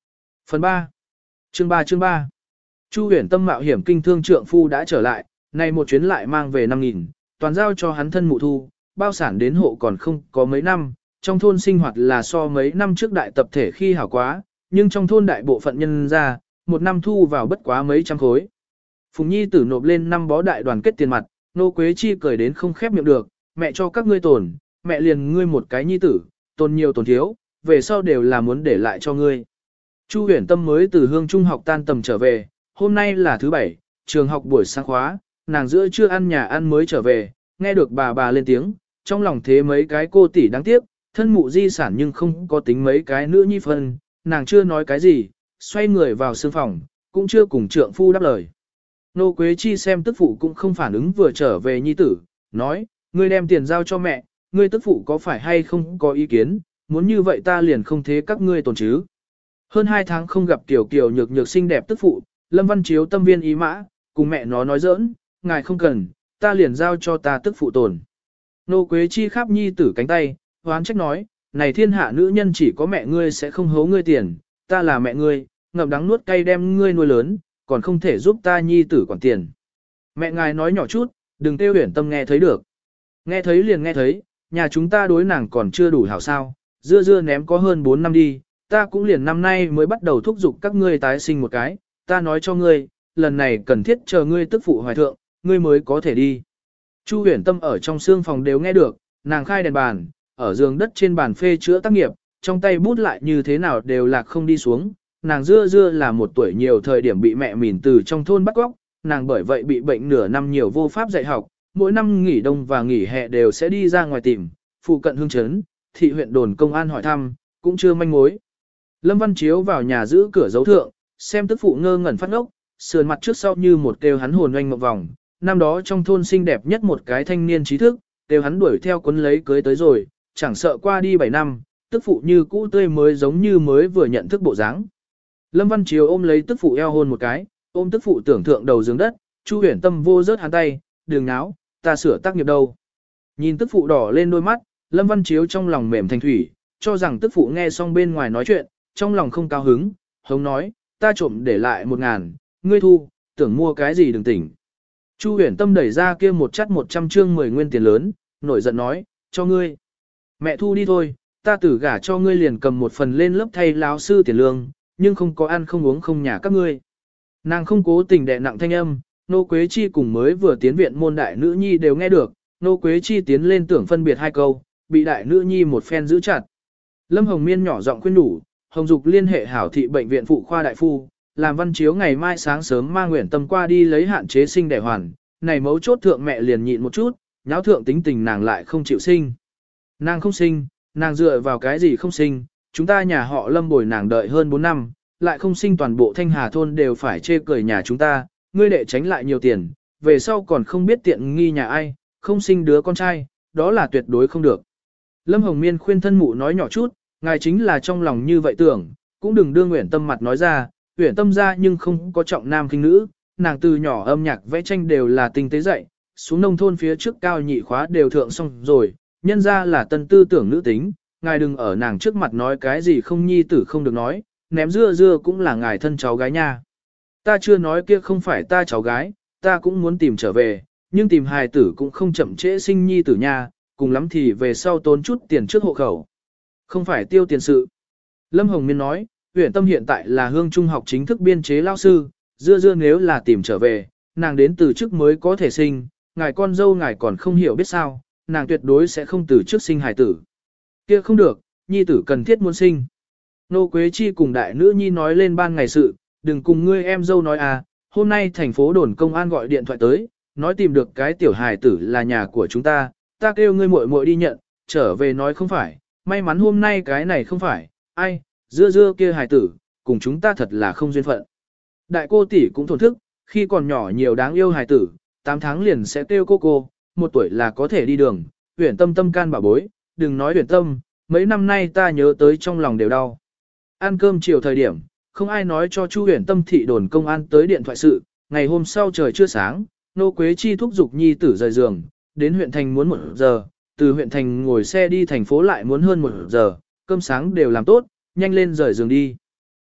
Phần 3. Chương 3. Chu Huyền Tâm mạo hiểm kinh thương trượng phu đã trở lại, nay một chuyến lại mang về 5.000, toàn giao cho hắn thân mụ thu, bao sản đến hộ còn không có mấy năm, trong thôn sinh hoạt là so mấy năm trước đại tập thể khi hảo quá, nhưng trong thôn đại bộ phận nhân ra, một năm thu vào bất quá mấy trăm khối. Phùng Nhi tử nộp lên 5 bó đại đoàn kết tiền mặt, Nô Quế Chi cười đến không khép miệng được, mẹ cho các ngươi tồn, mẹ liền ngươi một cái nhi tử, tồn nhiều tồn thiếu, về sau đều là muốn để lại cho ngươi. Chu Huyền Tâm mới từ hương trung học tan tầm trở về, hôm nay là thứ 7, trường học buổi sáng khóa, nàng giữa trưa ăn nhà ăn mới trở về, nghe được bà lên tiếng, trong lòng thế mấy cái cô tỷ đáng tiếc, thân mụ di sản nhưng không có tính mấy cái nữ nhi phân, nàng chưa nói cái gì, xoay người vào sương phòng, cũng chưa cùng trượng phu đáp lời. Nô Quế Chi xem tức phụ cũng không phản ứng vừa trở về nhi tử, nói, ngươi đem tiền giao cho mẹ, ngươi tức phụ có phải hay không có ý kiến, muốn như vậy ta liền không thế các ngươi tồn chứ. Hơn 2 tháng không gặp tiểu kiều nhược nhược xinh đẹp tức phụ, Lâm Văn Chiếu tâm viên ý mã, cùng mẹ nó nói giỡn, ngài không cần, ta liền giao cho ta tức phụ tồn. Nô Quế Chi khắp nhi tử cánh tay, hoán trách nói, này thiên hạ nữ nhân chỉ có mẹ ngươi sẽ không hố ngươi tiền, ta là mẹ ngươi, ngậm đắng nuốt cay đem ngươi nuôi lớn, còn không thể giúp ta nhi tử quản tiền. Mẹ ngài nói nhỏ chút, đừng kêu Huyền Tâm nghe thấy được. Nghe thấy liền nghe thấy, nhà chúng ta đối nàng còn chưa đủ hảo sao, dưa ném có hơn 4 năm đi, ta cũng liền năm nay mới bắt đầu thúc giục các ngươi tái sinh một cái, ta nói cho ngươi, lần này cần thiết chờ ngươi tức phụ hoài thượng, ngươi mới có thể đi. Chu Huyền Tâm ở trong xương phòng đều nghe được, nàng khai đèn bàn, ở giường đất trên bàn phê chữa tác nghiệp, trong tay bút lại như thế nào đều lạc không đi xuống. Nàng dưa là 1 tuổi nhiều thời điểm bị mẹ mìn từ trong thôn bắt cóc, nàng bởi vậy bị bệnh nửa năm nhiều vô pháp dạy học, mỗi năm nghỉ đông và nghỉ hè đều sẽ đi ra ngoài tìm, phụ cận hương chấn, thị huyện đồn công an hỏi thăm, cũng chưa manh mối. Lâm Văn Chiếu vào nhà giữ cửa dấu thượng, xem tức phụ ngơ ngẩn phát ngốc, sườn mặt trước sau như một kêu hắn hồn oanh một vòng, năm đó trong thôn xinh đẹp nhất một cái thanh niên trí thức, kêu hắn đuổi theo cuốn lấy cưới tới rồi, chẳng sợ qua đi 7 năm, tức phụ như cũ tươi mới giống như mới vừa nhận thức bộ dáng. Lâm Văn Chiếu ôm lấy tức phụ eo hôn một cái, ôm tức phụ tưởng thượng đầu giường đất, Chu Huyền Tâm vô rớt hắn tay, đừng náo, ta sửa tác nghiệp đâu. Nhìn tức phụ đỏ lên đôi mắt, Lâm Văn Chiếu trong lòng mềm thành thủy, cho rằng tức phụ nghe xong bên ngoài nói chuyện, trong lòng không cao hứng, hống nói, ta trộm để lại 1.000, ngươi thu, tưởng mua cái gì đừng tỉnh. Chu Huyền Tâm đẩy ra kia một chắt 100 trương 10 nguyên tiền lớn, nổi giận nói, cho ngươi. Mẹ thu đi thôi, ta tử gả cho ngươi liền cầm một phần lên lớp thay láo sư tiền lương, nhưng không có ăn không uống không nhà các ngươi. Nàng không cố tình đè nặng thanh âm, Nô Quế Chi cùng mới vừa tiến viện môn đại nữ nhi đều nghe được, Nô Quế Chi tiến lên tưởng phân biệt 2 câu, bị đại nữ nhi một phen giữ chặt. Lâm Hồng Miên nhỏ giọng khuyên nhủ, Hồng Dục liên hệ hảo thị bệnh viện phụ khoa đại phu, làm Văn Chiếu ngày mai sáng sớm mang Nguyễn Tâm qua đi lấy hạn chế sinh đẻ hoàn, này mấu chốt thượng mẹ liền nhịn một chút, nháo thượng tính tình nàng lại không chịu sinh. Nàng không sinh, nàng dựa vào cái gì không sinh, chúng ta nhà họ Lâm bồi nàng đợi hơn 4 năm, lại không sinh toàn bộ Thanh Hà thôn đều phải chê cười nhà chúng ta, ngươi đệ tránh lại nhiều tiền, về sau còn không biết tiện nghi nhà ai, không sinh đứa con trai, đó là tuyệt đối không được. Lâm Hồng Miên khuyên thân mụ nói nhỏ chút, ngài chính là trong lòng như vậy tưởng, cũng đừng đưa Nguyễn Tâm mặt nói ra, Nguyễn Tâm ra nhưng không có trọng nam khinh nữ, nàng từ nhỏ âm nhạc vẽ tranh đều là tinh tế dạy, xuống nông thôn phía trước cao nhị khóa đều thượng xong rồi, nhân ra là tân tư tưởng nữ tính, ngài đừng ở nàng trước mặt nói cái gì không nhi tử không được nói, ném dưa cũng là ngài thân cháu gái nha. Ta chưa nói kia không phải ta cháu gái, ta cũng muốn tìm trở về, nhưng tìm hài tử cũng không chậm trễ sinh nhi tử nha, cùng lắm thì về sau tốn chút tiền trước hộ khẩu. Không phải tiêu tiền sự. Lâm Hồng Miên nói, Uyển Tâm hiện tại là hương trung học chính thức biên chế lao sư, dưa nếu là tìm trở về, nàng đến từ trước mới có thể sinh, ngài con dâu ngài còn không hiểu biết sao, nàng tuyệt đối sẽ không từ trước sinh hài tử. Kia không được, nhi tử cần thiết muốn sinh. Nô Quế Chi cùng đại nữ nhi nói lên ban ngày sự, đừng cùng ngươi em dâu nói à, hôm nay thành phố đồn công an gọi điện thoại tới, nói tìm được cái tiểu hài tử là nhà của chúng ta, ta kêu ngươi muội muội đi nhận, trở về nói không phải, may mắn hôm nay cái này không phải, ai, dưa kia hài tử, cùng chúng ta thật là không duyên phận. Đại cô tỷ cũng thổn thức, khi còn nhỏ nhiều đáng yêu hài tử, 8 tháng liền sẽ kêu cô, 1 tuổi là có thể đi đường, Uyển Tâm tâm can bảo bối, đừng nói Uyển Tâm, mấy năm nay ta nhớ tới trong lòng đều đau. Ăn cơm chiều thời điểm, không ai nói cho Chu Uyển Tâm thị đồn công an tới điện thoại sự, ngày hôm sau trời chưa sáng, Nô Quế Chi thúc giục nhi tử rời giường, đến huyện thành muốn 1 giờ, từ huyện thành ngồi xe đi thành phố lại muốn hơn 1 giờ, cơm sáng đều làm tốt, nhanh lên rời giường đi.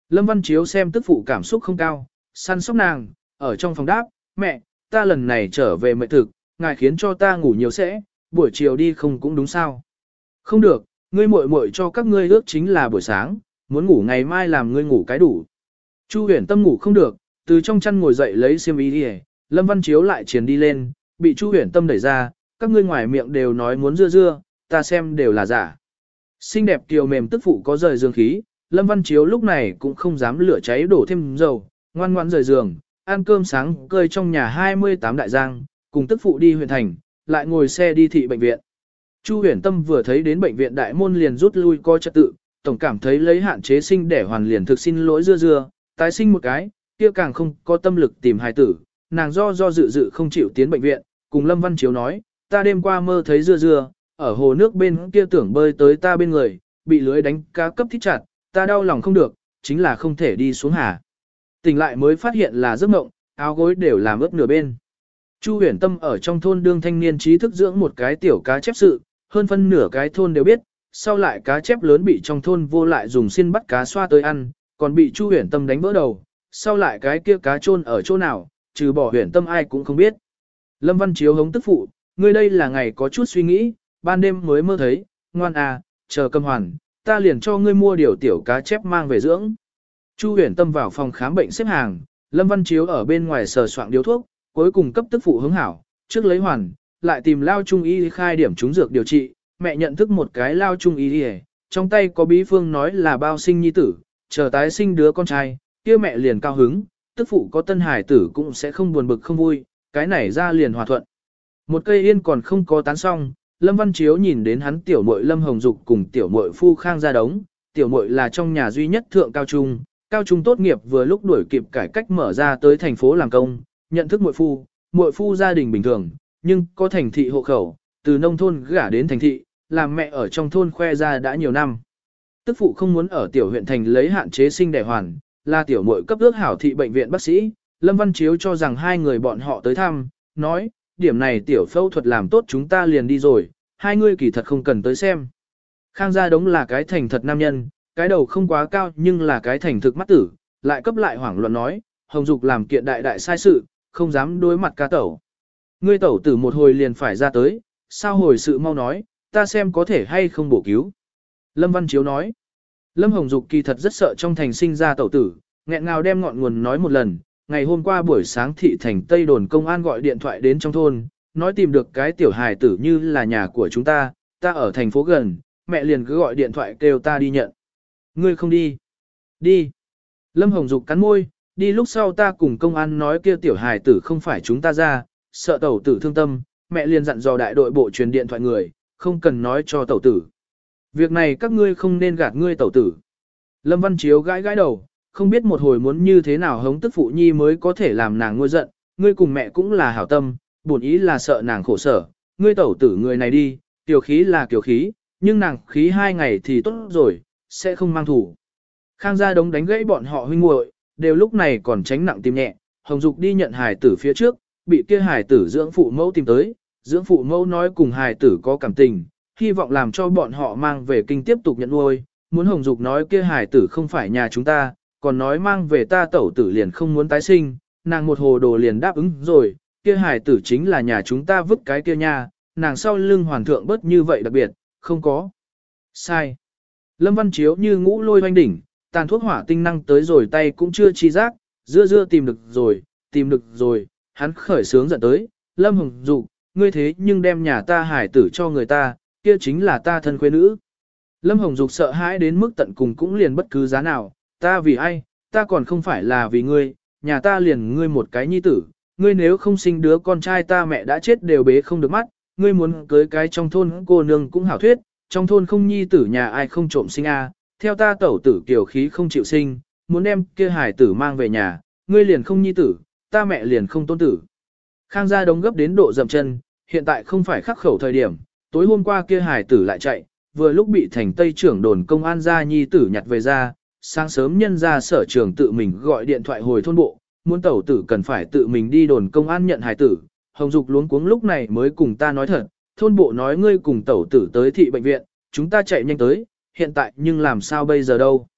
Lâm Văn Chiếu xem tức phụ cảm xúc không cao, săn sóc nàng, ở trong phòng đáp, mẹ, ta lần này trở về mệt thực, ngài khiến cho ta ngủ nhiều sẽ, buổi chiều đi không cũng đúng sao. Không được, ngươi muội muội cho các ngươi ước chính là buổi sáng, muốn ngủ ngày mai làm ngươi ngủ cái đủ. Chu Huyền Tâm ngủ không được, từ trong chăn ngồi dậy lấy xiêm y đi. Lâm Văn Chiếu lại truyền đi lên, bị Chu Huyền Tâm đẩy ra, các ngươi ngoài miệng đều nói muốn dưa dưa, ta xem đều là giả. Xinh đẹp kiều mềm tức phụ có rời dương khí, Lâm Văn Chiếu lúc này cũng không dám lửa cháy đổ thêm dầu, ngoan ngoãn rời giường, ăn cơm sáng cơi trong nhà 28 đại giang, cùng tức phụ đi huyện thành, lại ngồi xe đi thị bệnh viện. Chu Huyền Tâm vừa thấy đến bệnh viện đại môn liền rút lui coi trật tự, tổng cảm thấy lấy hạn chế sinh đẻ hoàn liền thực xin lỗi dưa dưa, tái sinh một cái, kia càng không có tâm lực tìm hài tử, nàng do dự không chịu tiến bệnh viện, cùng Lâm Văn Chiếu nói, ta đêm qua mơ thấy dưa dưa, ở hồ nước bên kia tưởng bơi tới ta bên người, bị lưới đánh cá cấp thít chặt, ta đau lòng không được, chính là không thể đi xuống hà. Tỉnh lại mới phát hiện là giấc mộng, áo gối đều làm ướt nửa bên. Chu Huyền Tâm ở trong thôn đương thanh niên trí thức dưỡng một cái tiểu cá chép sự, hơn phân nửa cái thôn đều biết, sau lại cá chép lớn bị trong thôn vô lại dùng xiên bắt cá xoa tới ăn, còn bị Chu Huyền Tâm đánh vỡ đầu, sau lại cái kia cá chôn ở chỗ nào, trừ bỏ Huyền Tâm ai cũng không biết. Lâm Văn Chiếu hống tức phụ, ngươi đây là ngày có chút suy nghĩ, ban đêm mới mơ thấy, ngoan à, chờ Cầm Hoàn, ta liền cho ngươi mua điều tiểu cá chép mang về dưỡng. Chu Huyền Tâm vào phòng khám bệnh xếp hàng, Lâm Văn Chiếu ở bên ngoài sờ soạng điếu thuốc, cuối cùng cấp tức phụ hứng hảo, trước lấy hoàn, lại tìm lao trung y khai điểm trúng dược điều trị, mẹ nhận thức một cái lao trung y đi, trong tay có bí phương nói là bao sinh nhi tử, chờ tái sinh đứa con trai, kia mẹ liền cao hứng, tức phụ có tân hải tử cũng sẽ không buồn bực không vui, cái này ra liền hòa thuận. Một cây yên còn không có tán xong, Lâm Văn Chiếu nhìn đến hắn tiểu muội Lâm Hồng Dục cùng tiểu muội Phu Khang ra đống, tiểu muội là trong nhà duy nhất thượng cao trung tốt nghiệp vừa lúc đuổi kịp cải cách mở ra tới thành phố làm công, nhận thức muội phu gia đình bình thường, nhưng có thành thị hộ khẩu, từ nông thôn gả đến thành thị, làm mẹ ở trong thôn khoe ra đã nhiều năm. Tức phụ không muốn ở tiểu huyện thành lấy hạn chế sinh đẻ hoàn, là tiểu muội cấp ước hảo thị bệnh viện bác sĩ, Lâm Văn Chiếu cho rằng hai người bọn họ tới thăm, nói, điểm này tiểu phẫu thuật làm tốt chúng ta liền đi rồi, hai người kỳ thật không cần tới xem. Khang gia đống là cái thành thật nam nhân, cái đầu không quá cao nhưng là cái thành thực mắt tử, lại cấp lại hoảng loạn nói, Hồng Dục làm kiện đại sai sự, không dám đối mặt ca tẩu. Ngươi tẩu tử một hồi liền phải ra tới, sao hồi sự mau nói, ta xem có thể hay không bổ cứu. Lâm Văn Chiếu nói, Lâm Hồng Dục kỳ thật rất sợ trong thành sinh ra tẩu tử, nghẹn ngào đem ngọn nguồn nói một lần, ngày hôm qua buổi sáng thị thành Tây đồn công an gọi điện thoại đến trong thôn, nói tìm được cái tiểu hài tử như là nhà của chúng ta ở thành phố gần, mẹ liền cứ gọi điện thoại kêu ta đi nhận. Ngươi không đi. Đi. Lâm Hồng Dục cắn môi, đi lúc sau ta cùng công an nói kia tiểu hài tử không phải chúng ta ra, sợ tẩu tử thương tâm, mẹ liền dặn dò đại đội bộ truyền điện thoại người, không cần nói cho tẩu tử. Việc này các ngươi không nên gạt ngươi tẩu tử. Lâm Văn Chiếu gãi đầu, không biết một hồi muốn như thế nào hống tức phụ nhi mới có thể làm nàng nguôi giận, ngươi cùng mẹ cũng là hảo tâm, bổn ý là sợ nàng khổ sở, ngươi tẩu tử người này đi, tiểu khí là kiểu khí, nhưng nàng khí 2 ngày thì tốt rồi, sẽ không mang thủ. Khang gia đống đánh gãy bọn họ huynh muội, đều lúc này còn tránh nặng tìm nhẹ, Hồng Dục đi nhận hài tử phía trước, bị kia hài tử dưỡng phụ mẫu tìm tới, dưỡng phụ mẫu nói cùng hài tử có cảm tình, hy vọng làm cho bọn họ mang về kinh tiếp tục nhận nuôi, muốn Hồng Dục nói kia hài tử không phải nhà chúng ta, còn nói mang về ta tẩu tử liền không muốn tái sinh, nàng một hồ đồ liền đáp ứng rồi, kia hài tử chính là nhà chúng ta vứt cái kia nha, nàng sau lưng hoàn thượng bớt như vậy đặc biệt, không có. Sai. Lâm Văn Chiếu như ngũ lôi hoanh đỉnh, tàn thuốc hỏa tinh năng tới rồi tay cũng chưa chi giác, dưa tìm được rồi, hắn khởi sướng giận tới, Lâm Hồng Dục, ngươi thế nhưng đem nhà ta hải tử cho người ta, kia chính là ta thân quê nữ. Lâm Hồng Dục sợ hãi đến mức tận cùng cũng liền bất cứ giá nào, ta vì ai, ta còn không phải là vì ngươi, nhà ta liền ngươi một cái nhi tử, ngươi nếu không sinh đứa con trai ta mẹ đã chết đều bế không được mắt, ngươi muốn cưới cái trong thôn cô nương cũng hảo thuyết, trong thôn không nhi tử nhà ai không trộm sinh a, theo ta tẩu tử kiều khí không chịu sinh, muốn đem kia hải tử mang về nhà, ngươi liền không nhi tử, ta mẹ liền không tôn tử. Khang gia đống gấp đến độ dậm chân, hiện tại không phải khắc khẩu thời điểm, tối hôm qua kia hải tử lại chạy, vừa lúc bị thành Tây trưởng đồn công an gia nhi tử nhặt về ra, sáng sớm nhân ra sở trường tự mình gọi điện thoại hồi thôn bộ, muốn tẩu tử cần phải tự mình đi đồn công an nhận hải tử, Hồng Dục luống cuống lúc này mới cùng ta nói thật, thôn bộ nói ngươi cùng tẩu tử tới thị bệnh viện, chúng ta chạy nhanh tới, hiện tại nhưng làm sao bây giờ đâu.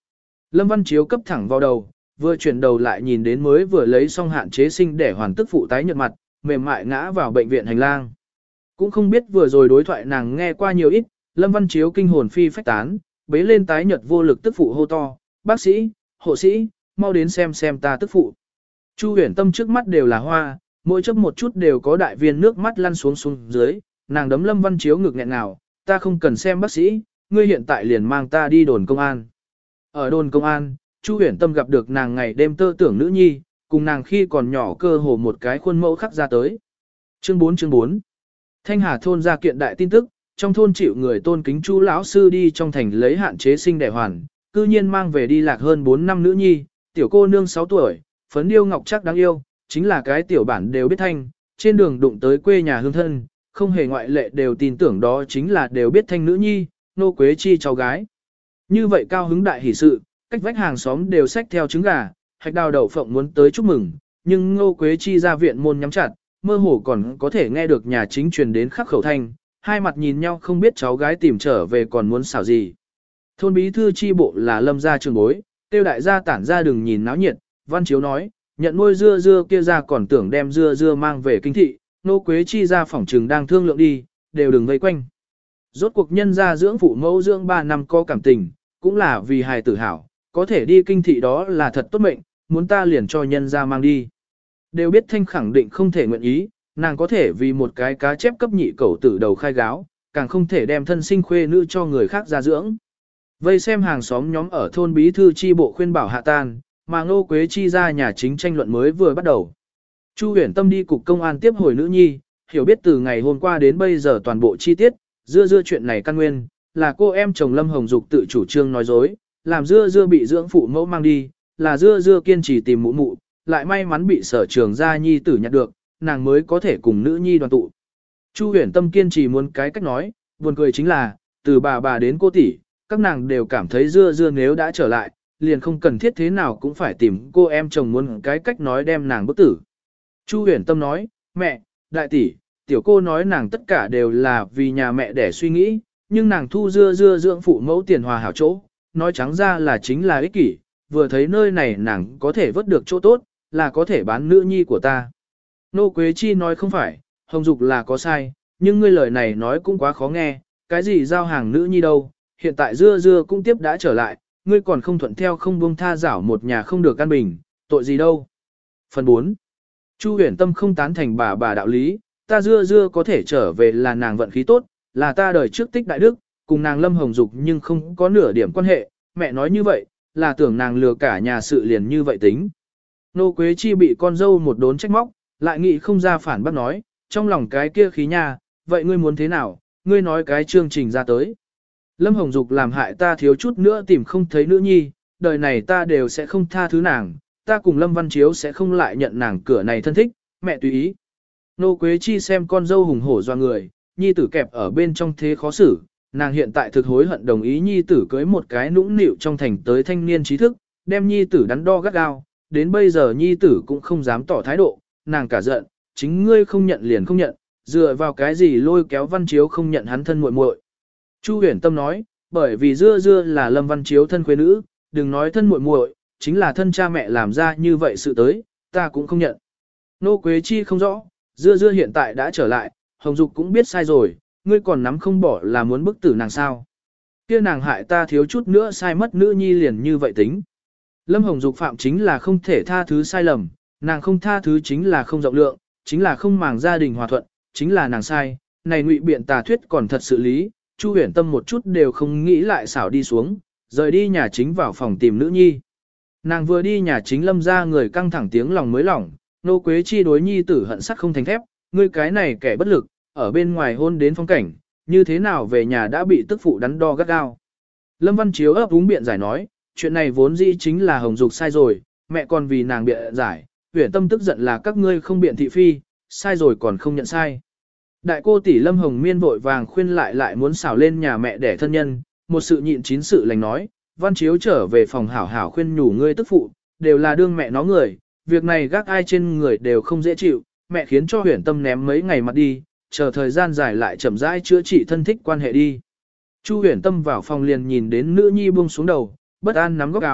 Lâm Văn Chiếu cấp thẳng vào đầu, vừa chuyển đầu lại nhìn đến mới vừa lấy xong hạn chế sinh để hoàn tức phụ tái nhợt mặt, mềm mại ngã vào bệnh viện hành lang. Cũng không biết vừa rồi đối thoại nàng nghe qua nhiều ít, Lâm Văn Chiếu kinh hồn phi phách tán, bế lên tái nhợt vô lực tức phụ hô to, bác sĩ, hộ sĩ, mau đến xem ta tức phụ. Chu Huyền Tâm trước mắt đều là hoa, mỗi chớp một chút đều có đại viên nước mắt lăn xuống dưới, nàng đấm Lâm Văn Chiếu ngực nghẹn ngào, ta không cần xem bác sĩ, ngươi hiện tại liền mang ta đi đồn công an. Ở đồn công an, Chu Huyền Tâm gặp được nàng ngày đêm tơ tưởng nữ nhi, cùng nàng khi còn nhỏ cơ hồ một cái khuôn mẫu khắc ra tới. Chương 4 Thanh Hà thôn ra kiện đại tin tức, trong thôn chịu người tôn kính Chu lão sư đi trong thành lấy hạn chế sinh đẻ hoàn, cư nhiên mang về đi lạc hơn 4 năm nữ nhi, tiểu cô nương 6 tuổi, phấn điêu ngọc chắc đáng yêu, chính là cái tiểu bản đều biết thanh, trên đường đụng tới quê nhà hương thân, không hề ngoại lệ đều tin tưởng đó chính là đều biết thanh nữ nhi, nô quế chi cháu gái. Như vậy cao hứng đại hỷ sự, cách vách hàng xóm đều xách theo trứng gà, hạch đào đậu phộng muốn tới chúc mừng, nhưng Ngô Quế Chi ra viện môn nhắm chặt, mơ hồ còn có thể nghe được nhà chính truyền đến khắc khẩu thanh, hai mặt nhìn nhau không biết cháu gái tìm trở về còn muốn xảo gì. Thôn bí thư chi bộ là Lâm gia trường bối, tiêu đại gia tản ra đừng nhìn náo nhiệt, Văn Chiếu nói, nhận nuôi dưa kia ra còn tưởng đem dưa mang về kinh thị, Ngô Quế Chi ra phỏng trừng đang thương lượng đi, đều đừng vây quanh. Rốt cuộc nhân gia dưỡng phụ mẫu dưỡng 3 năm có cảm tình, cũng là vì hài tử hảo, có thể đi kinh thị đó là thật tốt mệnh, muốn ta liền cho nhân gia mang đi. Đều biết Thanh khẳng định không thể nguyện ý, nàng có thể vì một cái cá chép cấp nhị cẩu tử đầu khai gáo, càng không thể đem thân sinh khuê nữ cho người khác ra dưỡng. Vây xem hàng xóm nhóm ở thôn bí thư chi bộ khuyên bảo hạ tan, mà Ngô Quế Chi ra nhà chính tranh luận mới vừa bắt đầu. Chu Huyền Tâm đi cục công an tiếp hồi nữ nhi, hiểu biết từ ngày hôm qua đến bây giờ toàn bộ chi tiết, dưa chuyện này căn nguyên, là cô em chồng Lâm Hồng Dục tự chủ trương nói dối, làm dưa bị dưỡng phụ mẫu mang đi, là dưa kiên trì tìm mụ mụ, lại may mắn bị sở trường gia nhi tử nhặt được, nàng mới có thể cùng nữ nhi đoàn tụ. Chu Huyền Tâm kiên trì muốn cái cách nói, buồn cười chính là, từ bà đến cô tỷ, các nàng đều cảm thấy dưa nếu đã trở lại, liền không cần thiết thế nào cũng phải tìm cô em chồng muốn cái cách nói đem nàng bức tử. Chu Huyền Tâm nói, mẹ, đại tỷ, tiểu cô nói nàng tất cả đều là vì nhà mẹ để suy nghĩ, nhưng nàng thu dưa dưỡng phụ mẫu tiền hòa hảo chỗ, nói trắng ra là chính là ích kỷ, vừa thấy nơi này nàng có thể vớt được chỗ tốt, là có thể bán nữ nhi của ta. Nô Quế Chi nói không phải, Hồng Dục là có sai, nhưng ngươi lời này nói cũng quá khó nghe, cái gì giao hàng nữ nhi đâu, hiện tại dưa cũng tiếp đã trở lại, ngươi còn không thuận theo không buông tha giảo một nhà không được căn bình, tội gì đâu. Phần 4. Chu Huyền Tâm không tán thành bà đạo lý, ta dưa có thể trở về là nàng vận khí tốt, là ta đời trước tích đại đức, cùng nàng Lâm Hồng Dục nhưng không có nửa điểm quan hệ, mẹ nói như vậy, là tưởng nàng lừa cả nhà sự liền như vậy tính. Nô Quế Chi bị con dâu một đốn trách móc, lại nghĩ không ra phản bác nói, trong lòng cái kia khí nha, vậy ngươi muốn thế nào, ngươi nói cái chương trình ra tới. Lâm Hồng Dục làm hại ta thiếu chút nữa tìm không thấy nữ nhi, đời này ta đều sẽ không tha thứ nàng, ta cùng Lâm Văn Chiếu sẽ không lại nhận nàng cửa này thân thích, mẹ tùy ý. Nô Quế Chi xem con dâu hùng hổ doa người, nhi tử kẹp ở bên trong thế khó xử, nàng hiện tại thực hối hận đồng ý nhi tử cưới một cái nũng nịu trong thành tới thanh niên trí thức, đem nhi tử đắn đo gắt gao, đến bây giờ nhi tử cũng không dám tỏ thái độ, nàng cả giận, chính ngươi không nhận liền không nhận, dựa vào cái gì lôi kéo Văn Chiếu không nhận hắn thân muội muội. Chu Huyền Tâm nói, bởi vì dưa là Lâm Văn Chiếu thân khuê nữ, đừng nói thân muội muội, chính là thân cha mẹ làm ra như vậy sự tới, ta cũng không nhận. Nô Quế Chi không rõ, dưa hiện tại đã trở lại, Hồng Dục cũng biết sai rồi, ngươi còn nắm không bỏ là muốn bức tử nàng sao. Kia nàng hại ta thiếu chút nữa sai mất nữ nhi liền như vậy tính. Lâm Hồng Dục phạm chính là không thể tha thứ sai lầm, nàng không tha thứ chính là không rộng lượng, chính là không màng gia đình hòa thuận, chính là nàng sai, này ngụy biện tà thuyết còn thật sự lý, Chu Huyền Tâm một chút đều không nghĩ lại xảo đi xuống, rời đi nhà chính vào phòng tìm nữ nhi. Nàng vừa đi nhà chính Lâm ra người căng thẳng tiếng lòng mới lỏng, Nô Quế Chi đối nhi tử hận sắt không thành thép, ngươi cái này kẻ bất lực, ở bên ngoài hôn đến phong cảnh, như thế nào về nhà đã bị tức phụ đắn đo gắt gao. Lâm Văn Chiếu ấp úng biện giải nói, chuyện này vốn dĩ chính là Hồng Dục sai rồi, mẹ còn vì nàng biện giải, Huyền Tâm tức giận là các ngươi không biện thị phi, sai rồi còn không nhận sai. Đại cô tỷ Lâm Hồng Miên vội vàng khuyên lại muốn xảo lên nhà mẹ để thân nhân, một sự nhịn chín sự lành nói, Văn Chiếu trở về phòng hảo hảo khuyên nhủ ngươi tức phụ, đều là đương mẹ nó người, việc này gác ai trên người đều không dễ chịu, mẹ khiến cho Huyền Tâm ném mấy ngày mặt đi, chờ thời gian dài lại chậm rãi chữa trị thân thích quan hệ đi. Chu Huyền Tâm vào phòng liền nhìn đến nữ nhi buông xuống đầu, bất an nắm góc áo,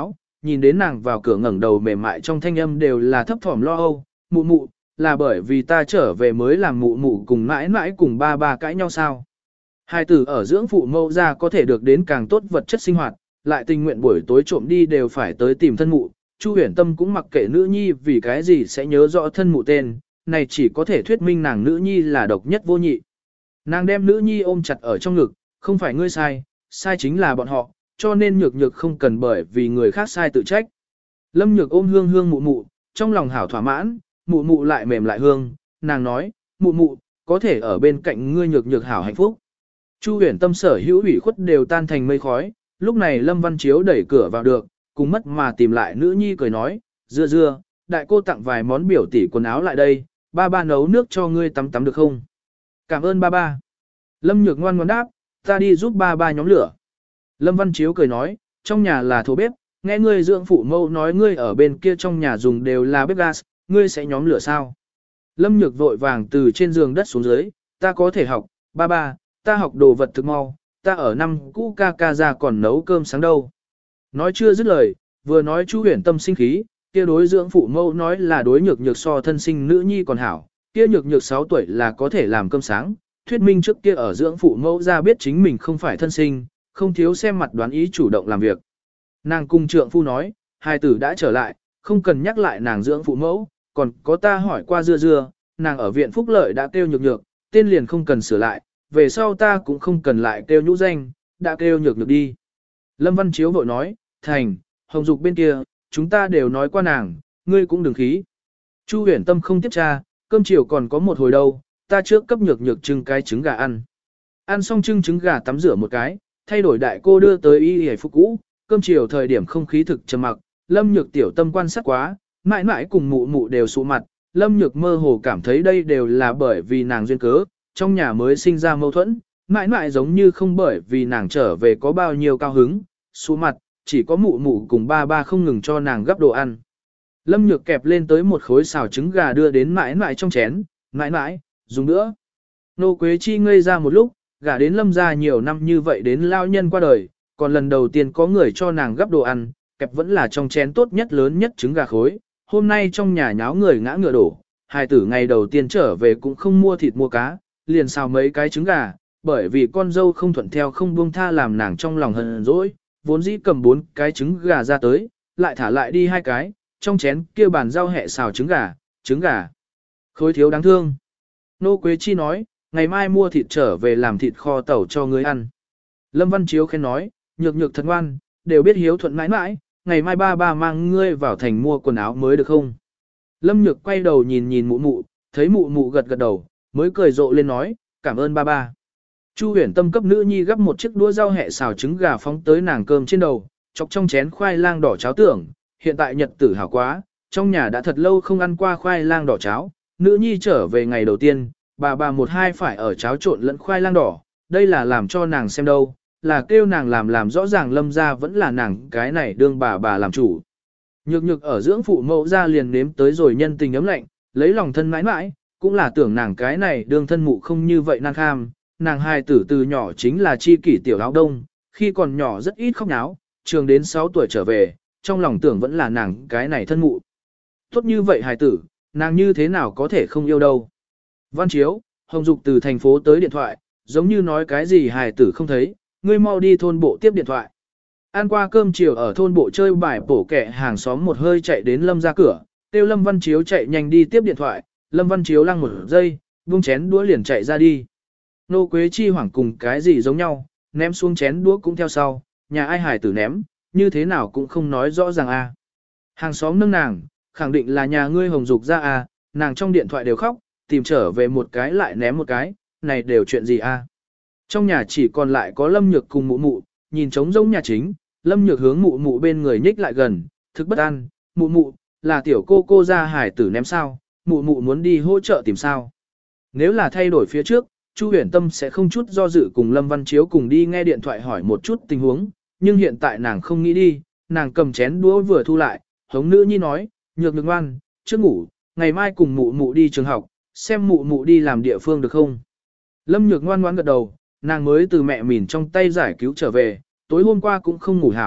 nhìn đến nàng vào cửa ngẩng đầu mềm mại trong thanh âm đều là thấp thỏm lo âu, mụ mụ, là bởi vì ta trở về mới làm mụ mụ cùng mãi mãi cùng ba ba cãi nhau sao. Hai tử ở dưỡng phụ mẫu ra có thể được đến càng tốt vật chất sinh hoạt, lại tình nguyện buổi tối trộm đi đều phải tới tìm thân mụ. Chu Huyền Tâm cũng mặc kệ nữ nhi vì cái gì sẽ nhớ rõ thân mụ tên, này chỉ có thể thuyết minh nàng nữ nhi là độc nhất vô nhị. Nàng đem nữ nhi ôm chặt ở trong ngực, không phải ngươi sai, sai chính là bọn họ, cho nên nhược nhược không cần bởi vì người khác sai tự trách. Lâm Nhược ôm hương hương mụ mụ, trong lòng hảo thỏa mãn, mụ mụ lại mềm lại hương, nàng nói, mụ mụ, có thể ở bên cạnh ngươi nhược nhược hảo hạnh phúc. Chu Huyền Tâm sở hữu ủy khuất đều tan thành mây khói, lúc này Lâm Văn Chiếu đẩy cửa vào được, cùng mất mà tìm lại nữ nhi cười nói, dưa dưa, đại cô tặng vài món biểu tỷ quần áo lại đây, ba ba nấu nước cho ngươi tắm tắm được không? Cảm ơn ba ba. Lâm Nhược ngoan ngoãn đáp, ta đi giúp ba ba nhóm lửa. Lâm Văn Chiếu cười nói, trong nhà là thổ bếp, nghe ngươi dưỡng phụ mẫu nói ngươi ở bên kia trong nhà dùng đều là bếp gas, ngươi sẽ nhóm lửa sao? Lâm Nhược vội vàng từ trên giường đất xuống dưới, ta có thể học, ba ba, ta học đồ vật thực mau, ta ở năm cũ ca ca ra còn nấu cơm sáng đâu. Nói chưa dứt lời, vừa nói Chu Huyền Tâm sinh khí, kia đối dưỡng phụ mẫu nói là đối nhược nhược so thân sinh nữ nhi còn hảo, kia nhược nhược 6 tuổi là có thể làm cơm sáng, thuyết minh trước kia ở dưỡng phụ mẫu ra biết chính mình không phải thân sinh, không thiếu xem mặt đoán ý chủ động làm việc. Nàng cùng trượng phu nói, hai tử đã trở lại, không cần nhắc lại nàng dưỡng phụ mẫu, còn có ta hỏi qua dưa dưa, nàng ở viện phúc lợi đã kêu nhược nhược, tên liền không cần sửa lại, về sau ta cũng không cần lại kêu nhũ danh, đã kêu nhược nhược đi. Lâm Văn Chiếu vội nói, thành, Hồng Dục bên kia, chúng ta đều nói qua nàng, ngươi cũng đừng khí. Chu Huyền Tâm không tiếp tra, cơm chiều còn có một hồi đâu, ta trước cấp nhược nhược trưng cái trứng gà ăn. Ăn xong trứng gà tắm rửa một cái, thay đổi đại cô đưa tới y hề phục cũ, cơm chiều thời điểm không khí thực trầm mặc, Lâm Nhược tiểu tâm quan sát quá, mãi mãi cùng mụ mụ đều sụ mặt, Lâm Nhược mơ hồ cảm thấy đây đều là bởi vì nàng duyên cớ, trong nhà mới sinh ra mâu thuẫn, mãi mãi giống như không bởi vì nàng trở về có bao nhiêu cao hứng, sụ mặt, chỉ có mụ mụ cùng ba ba không ngừng cho nàng gấp đồ ăn. Lâm Nhược kẹp lên tới một khối xào trứng gà đưa đến mãi mãi trong chén, mãi mãi, dùng nữa. Nô Quế Chi ngây ra một lúc, gả đến Lâm gia nhiều năm như vậy đến lao nhân qua đời, còn lần đầu tiên có người cho nàng gấp đồ ăn, kẹp vẫn là trong chén tốt nhất lớn nhất trứng gà khối. Hôm nay trong nhà nháo người ngã ngựa đổ, hài tử ngày đầu tiên trở về cũng không mua thịt mua cá, liền xào mấy cái trứng gà, bởi vì con dâu không thuận theo không buông tha làm nàng trong lòng hờn dỗi, vốn dĩ cầm 4 cái trứng gà ra tới, lại thả lại đi 2 cái, trong chén kia bàn rau hẹ xào trứng gà. Khối thiếu đáng thương. Nô Quế Chi nói, ngày mai mua thịt trở về làm thịt kho tẩu cho ngươi ăn. Lâm Văn Chiếu khen nói, nhược nhược thật ngoan, đều biết hiếu thuận mãi mãi, ngày mai ba ba mang ngươi vào thành mua quần áo mới được không? Lâm Nhược quay đầu nhìn nhìn mụ mụ, thấy mụ mụ gật gật đầu, mới cười rộ lên nói, cảm ơn ba ba. Chu Huyền Tâm cấp nữ nhi gấp một chiếc đũa rau hẹ xào trứng gà phóng tới nàng cơm trên đầu, chọc trong chén khoai lang đỏ cháo tưởng, hiện tại nhật tử hảo quá, trong nhà đã thật lâu không ăn qua khoai lang đỏ cháo, nữ nhi trở về ngày đầu tiên, bà một hai phải ở cháo trộn lẫn khoai lang đỏ, đây là làm cho nàng xem đâu, là kêu nàng làm rõ ràng Lâm gia vẫn là nàng cái này đương bà làm chủ. Nhược nhược ở dưỡng phụ mẫu ra liền nếm tới rồi nhân tình ấm lạnh, lấy lòng thân mãi mãi, cũng là tưởng nàng cái này đương thân mụ không như vậy nan kham, nàng hài tử từ nhỏ chính là chi kỷ tiểu áo đông, khi còn nhỏ rất ít khóc náo, trường đến 6 tuổi trở về, trong lòng tưởng vẫn là nàng cái này thân mụ. Tốt như vậy hài tử, nàng như thế nào có thể không yêu đâu. Văn Chiếu, Hồng Dục từ thành phố tới điện thoại, giống như nói cái gì hài tử không thấy, ngươi mau đi thôn bộ tiếp điện thoại. Ăn qua cơm chiều ở thôn bộ chơi bài bổ kẹ hàng xóm một hơi chạy đến Lâm ra cửa, kêu Lâm Văn Chiếu chạy nhanh đi tiếp điện thoại, Lâm Văn Chiếu lăng một giây, buông chén đũa liền chạy ra đi. Nô Quế Chi hoảng cùng cái gì giống nhau, ném xuống chén đũa cũng theo sau, nhà ai hài tử ném, như thế nào cũng không nói rõ ràng a. Hàng xóm nâng nàng, khẳng định là nhà ngươi Hồng Dục ra a, nàng trong điện thoại đều khóc, tìm trở về một cái lại ném một cái, này đều chuyện gì a? Trong nhà chỉ còn lại có Lâm Nhược cùng mụ mụ, nhìn trống rỗng nhà chính, Lâm Nhược hướng mụ mụ bên người nhích lại gần, thực bất an, mụ mụ, là tiểu cô ra hải tử ném sao, mụ mụ muốn đi hỗ trợ tìm sao. Nếu là thay đổi phía trước, Chu Huyền Tâm sẽ không chút do dự cùng Lâm Văn Chiếu cùng đi nghe điện thoại hỏi một chút tình huống, nhưng hiện tại nàng không nghĩ đi, nàng cầm chén đũa vừa thu lại, hống nữ nhi nói, nhược nhược ngoan, trước ngủ, ngày mai cùng mụ mụ đi trường học, xem mụ mụ đi làm địa phương được không. Lâm Nhược ngoan ngoãn gật đầu, nàng mới từ mẹ mìn trong tay giải cứu trở về, tối hôm qua cũng không ngủ hảo,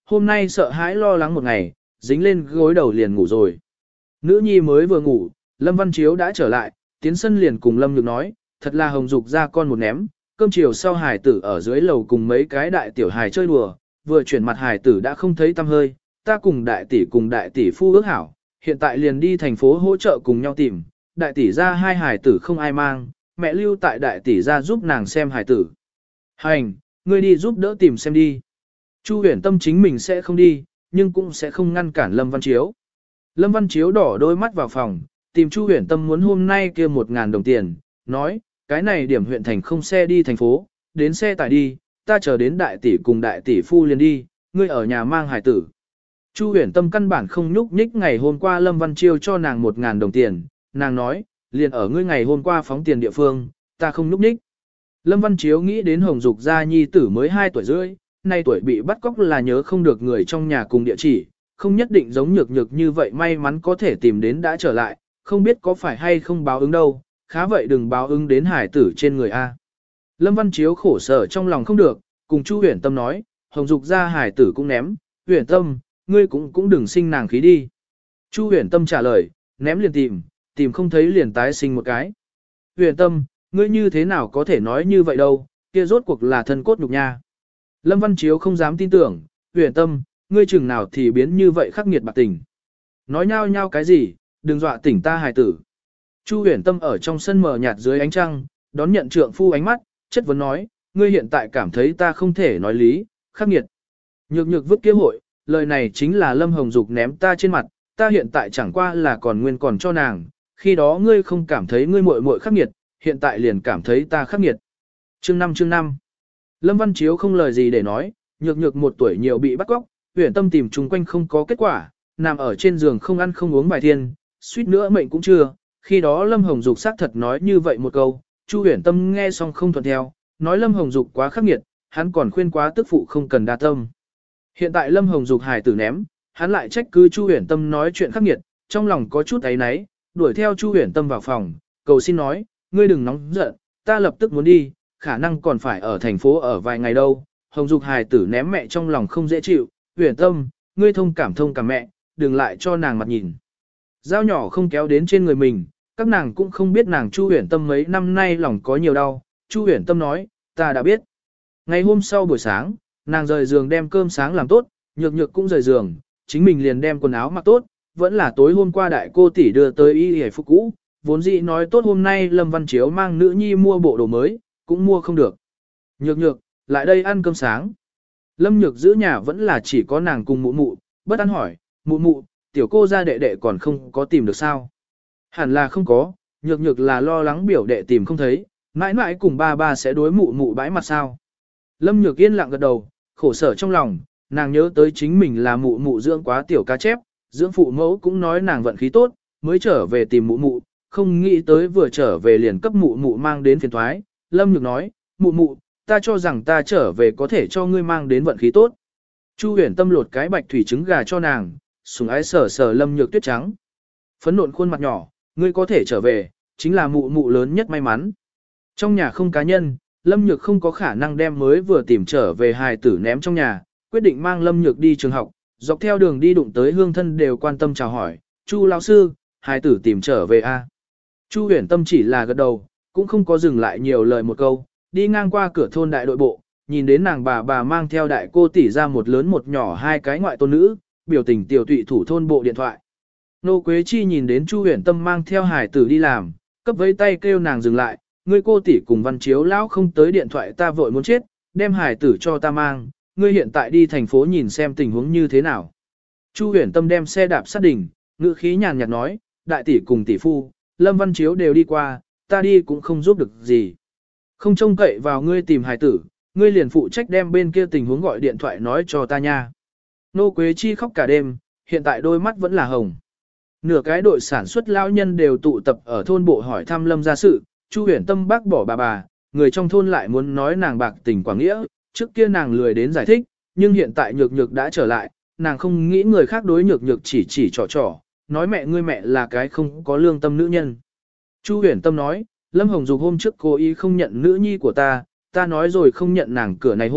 hôm nay sợ hãi lo lắng một ngày, dính lên gối đầu liền ngủ rồi. Nữ nhi mới vừa ngủ, Lâm Văn Chiếu đã trở lại, tiến sân liền cùng Lâm Nhược nói, thật là hồng dục ra con một ném, cơm chiều sau hài tử ở dưới lầu cùng mấy cái đại tiểu hài chơi đùa, vừa chuyển mặt hài tử đã không thấy tăm hơi, ta cùng đại tỷ phu ước hảo, hiện tại liền đi thành phố hỗ trợ cùng nhau tìm, đại tỷ ra hai hài tử không ai mang, mẹ lưu tại đại tỷ ra giúp nàng xem hài tử. Hành, ngươi đi giúp đỡ tìm xem đi. Chu Huyền Tâm chính mình sẽ không đi, nhưng cũng sẽ không ngăn cản Lâm Văn Chiếu. Lâm Văn Chiếu đỏ đôi mắt vào phòng, tìm Chu Huyền Tâm muốn hôm nay kia 1.000 đồng tiền, nói, cái này điểm huyện thành không xe đi thành phố, đến xe tải đi, ta chờ đến đại tỷ cùng đại tỷ phu liền đi, ngươi ở nhà mang hài tử. Chu Huyền Tâm căn bản không nhúc nhích ngày hôm qua Lâm Văn Chiêu cho nàng 1.000 đồng tiền, nàng nói, liền ở ngươi ngày hôm qua phóng tiền địa phương, ta không nhúc nhích. Lâm Văn Chiếu nghĩ đến Hồng Dục gia nhi tử mới 2 tuổi rưỡi, nay tuổi bị bắt cóc là nhớ không được người trong nhà cùng địa chỉ, không nhất định giống nhược nhược như vậy may mắn có thể tìm đến đã trở lại, không biết có phải hay không báo ứng đâu, khá vậy đừng báo ứng đến hải tử trên người A. Lâm Văn Chiếu khổ sở trong lòng không được, cùng Chu Huyền Tâm nói, Hồng Dục gia hải tử cũng ném, Huyền Tâm, ngươi cũng đừng sinh nàng khí đi. Chu Huyền Tâm trả lời, ném liền tìm không thấy liền tái sinh một cái. Huyền Tâm, ngươi như thế nào có thể nói như vậy đâu, kia rốt cuộc là thân cốt nhục nha. Lâm Văn Chiếu không dám tin tưởng, Huyền Tâm, ngươi chừng nào thì biến như vậy khắc nghiệt bạc tình. Nói nhau cái gì, đừng dọa tỉnh ta hài tử. Chu Huyền Tâm ở trong sân mờ nhạt dưới ánh trăng, đón nhận trượng phu ánh mắt, chất vấn nói, ngươi hiện tại cảm thấy ta không thể nói lý, khắc nghiệt. Nhược vứt kia hội, lời này chính là Lâm Hồng Dục ném ta trên mặt, ta hiện tại chẳng qua là còn nguyên còn cho nàng, khi đó ngươi không cảm thấy ngươi muội muội khắc nghiệt, hiện tại liền cảm thấy ta khắc nghiệt. Chương 5 Lâm Văn Chiếu không lời gì để nói, nhược 1 tuổi nhiều bị bắt cóc, Huyền Tâm tìm chung quanh không có kết quả, nằm ở trên giường không ăn không uống bài thiên, suýt nữa mệnh cũng chưa. Khi đó Lâm Hồng Dục xác thật nói như vậy một câu, Chu Huyền Tâm nghe xong không thuận theo, nói Lâm Hồng Dục quá khắc nghiệt, hắn còn khuyên quá tức phụ không cần đa tâm. Hiện tại Lâm Hồng Dục hài tử ném, hắn lại trách cứ Chu Huyền Tâm nói chuyện khắc nghiệt, trong lòng có chút áy náy, đuổi theo Chu Huyền Tâm vào phòng, cầu xin nói, ngươi đừng nóng giận, ta lập tức muốn đi, khả năng còn phải ở thành phố ở vài ngày đâu. Hồng Dục hài tử ném mẹ trong lòng không dễ chịu, Huyền Tâm, ngươi thông cảm mẹ, đừng lại cho nàng mặt nhìn. Dao nhỏ không kéo đến trên người mình, các nàng cũng không biết nàng Chu Huyền Tâm mấy năm nay lòng có nhiều đau. Chu Huyền Tâm nói, ta đã biết. Ngày hôm sau buổi sáng, nàng rời giường đem cơm sáng làm tốt, nhược cũng rời giường, chính mình liền đem quần áo mặc tốt, vẫn là tối hôm qua đại cô tỷ đưa tới y hề phục cũ, vốn dĩ nói tốt hôm nay Lâm Văn Chiếu mang nữ nhi mua bộ đồ mới, cũng mua không được. Nhược, lại đây ăn cơm sáng. Lâm Nhược giữ nhà vẫn là chỉ có nàng cùng mụ, bất an hỏi, mụ, tiểu cô gia đệ còn không có tìm được sao? Hẳn là không có, nhược là lo lắng biểu đệ tìm không thấy, mãi cùng ba sẽ đối mụ bãi mặt sao? Lâm Nhược yên lặng gật đầu, khổ sở trong lòng, nàng nhớ tới chính mình là mụ dưỡng quá tiểu cá chép, dưỡng phụ mẫu cũng nói nàng vận khí tốt, mới trở về tìm mụ, không nghĩ tới vừa trở về liền cấp mụ mang đến phiền toái. Lâm Nhược nói, mụ, ta cho rằng ta trở về có thể cho ngươi mang đến vận khí tốt. Chu Huyền Tâm lột cái bạch thủy trứng gà cho nàng, sủng ái sờ Lâm Nhược tuyết trắng. Phấn nộn khuôn mặt nhỏ, ngươi có thể trở về, chính là mụ lớn nhất may mắn. Trong nhà không cá nhân, Lâm Nhược không có khả năng đem mới vừa tìm trở về hài tử ném trong nhà, quyết định mang Lâm Nhược đi trường học, dọc theo đường đi đụng tới hương thân đều quan tâm chào hỏi, Chu lão sư, hài tử tìm trở về a. Chu Huyền Tâm chỉ là gật đầu, cũng không có dừng lại nhiều lời một câu, đi ngang qua cửa thôn đại đội bộ, nhìn đến nàng bà mang theo đại cô tỷ ra một lớn một nhỏ 2 cái ngoại tôn nữ, biểu tình tiểu tụy thủ thôn bộ điện thoại. Nô Quế Chi nhìn đến Chu Huyền Tâm mang theo hải tử đi làm, cấp với tay kêu nàng dừng lại, ngươi cô tỷ cùng Văn Chiếu lão không tới điện thoại ta vội muốn chết, đem hải tử cho ta mang, ngươi hiện tại đi thành phố nhìn xem tình huống như thế nào. Chu Huyền Tâm đem xe đạp sát đỉnh, ngữ khí nhàn nhạt nói, đại tỷ cùng tỷ phu, Lâm Văn Chiếu đều đi qua, ta đi cũng không giúp được gì. Không trông cậy vào ngươi tìm hải tử, ngươi liền phụ trách đem bên kia tình huống gọi điện thoại nói cho ta nha. Nô Quế Chi khóc cả đêm, hiện tại đôi mắt vẫn là hồng. Nửa cái đội sản xuất lao nhân đều tụ tập ở thôn bộ hỏi thăm Lâm gia sự, Chu Huyền Tâm bác bỏ bà, người trong thôn lại muốn nói nàng bạc tình quảng nghĩa, trước kia nàng lười đến giải thích, nhưng hiện tại nhược đã trở lại, nàng không nghĩ người khác đối nhược chỉ trò, nói mẹ ngươi mẹ là cái không có lương tâm nữ nhân. Chu Huyền Tâm nói, Lâm Hồng Dục hôm trước cố ý không nhận nữ nhi của ta nói rồi không nhận nàng cửa này hôn,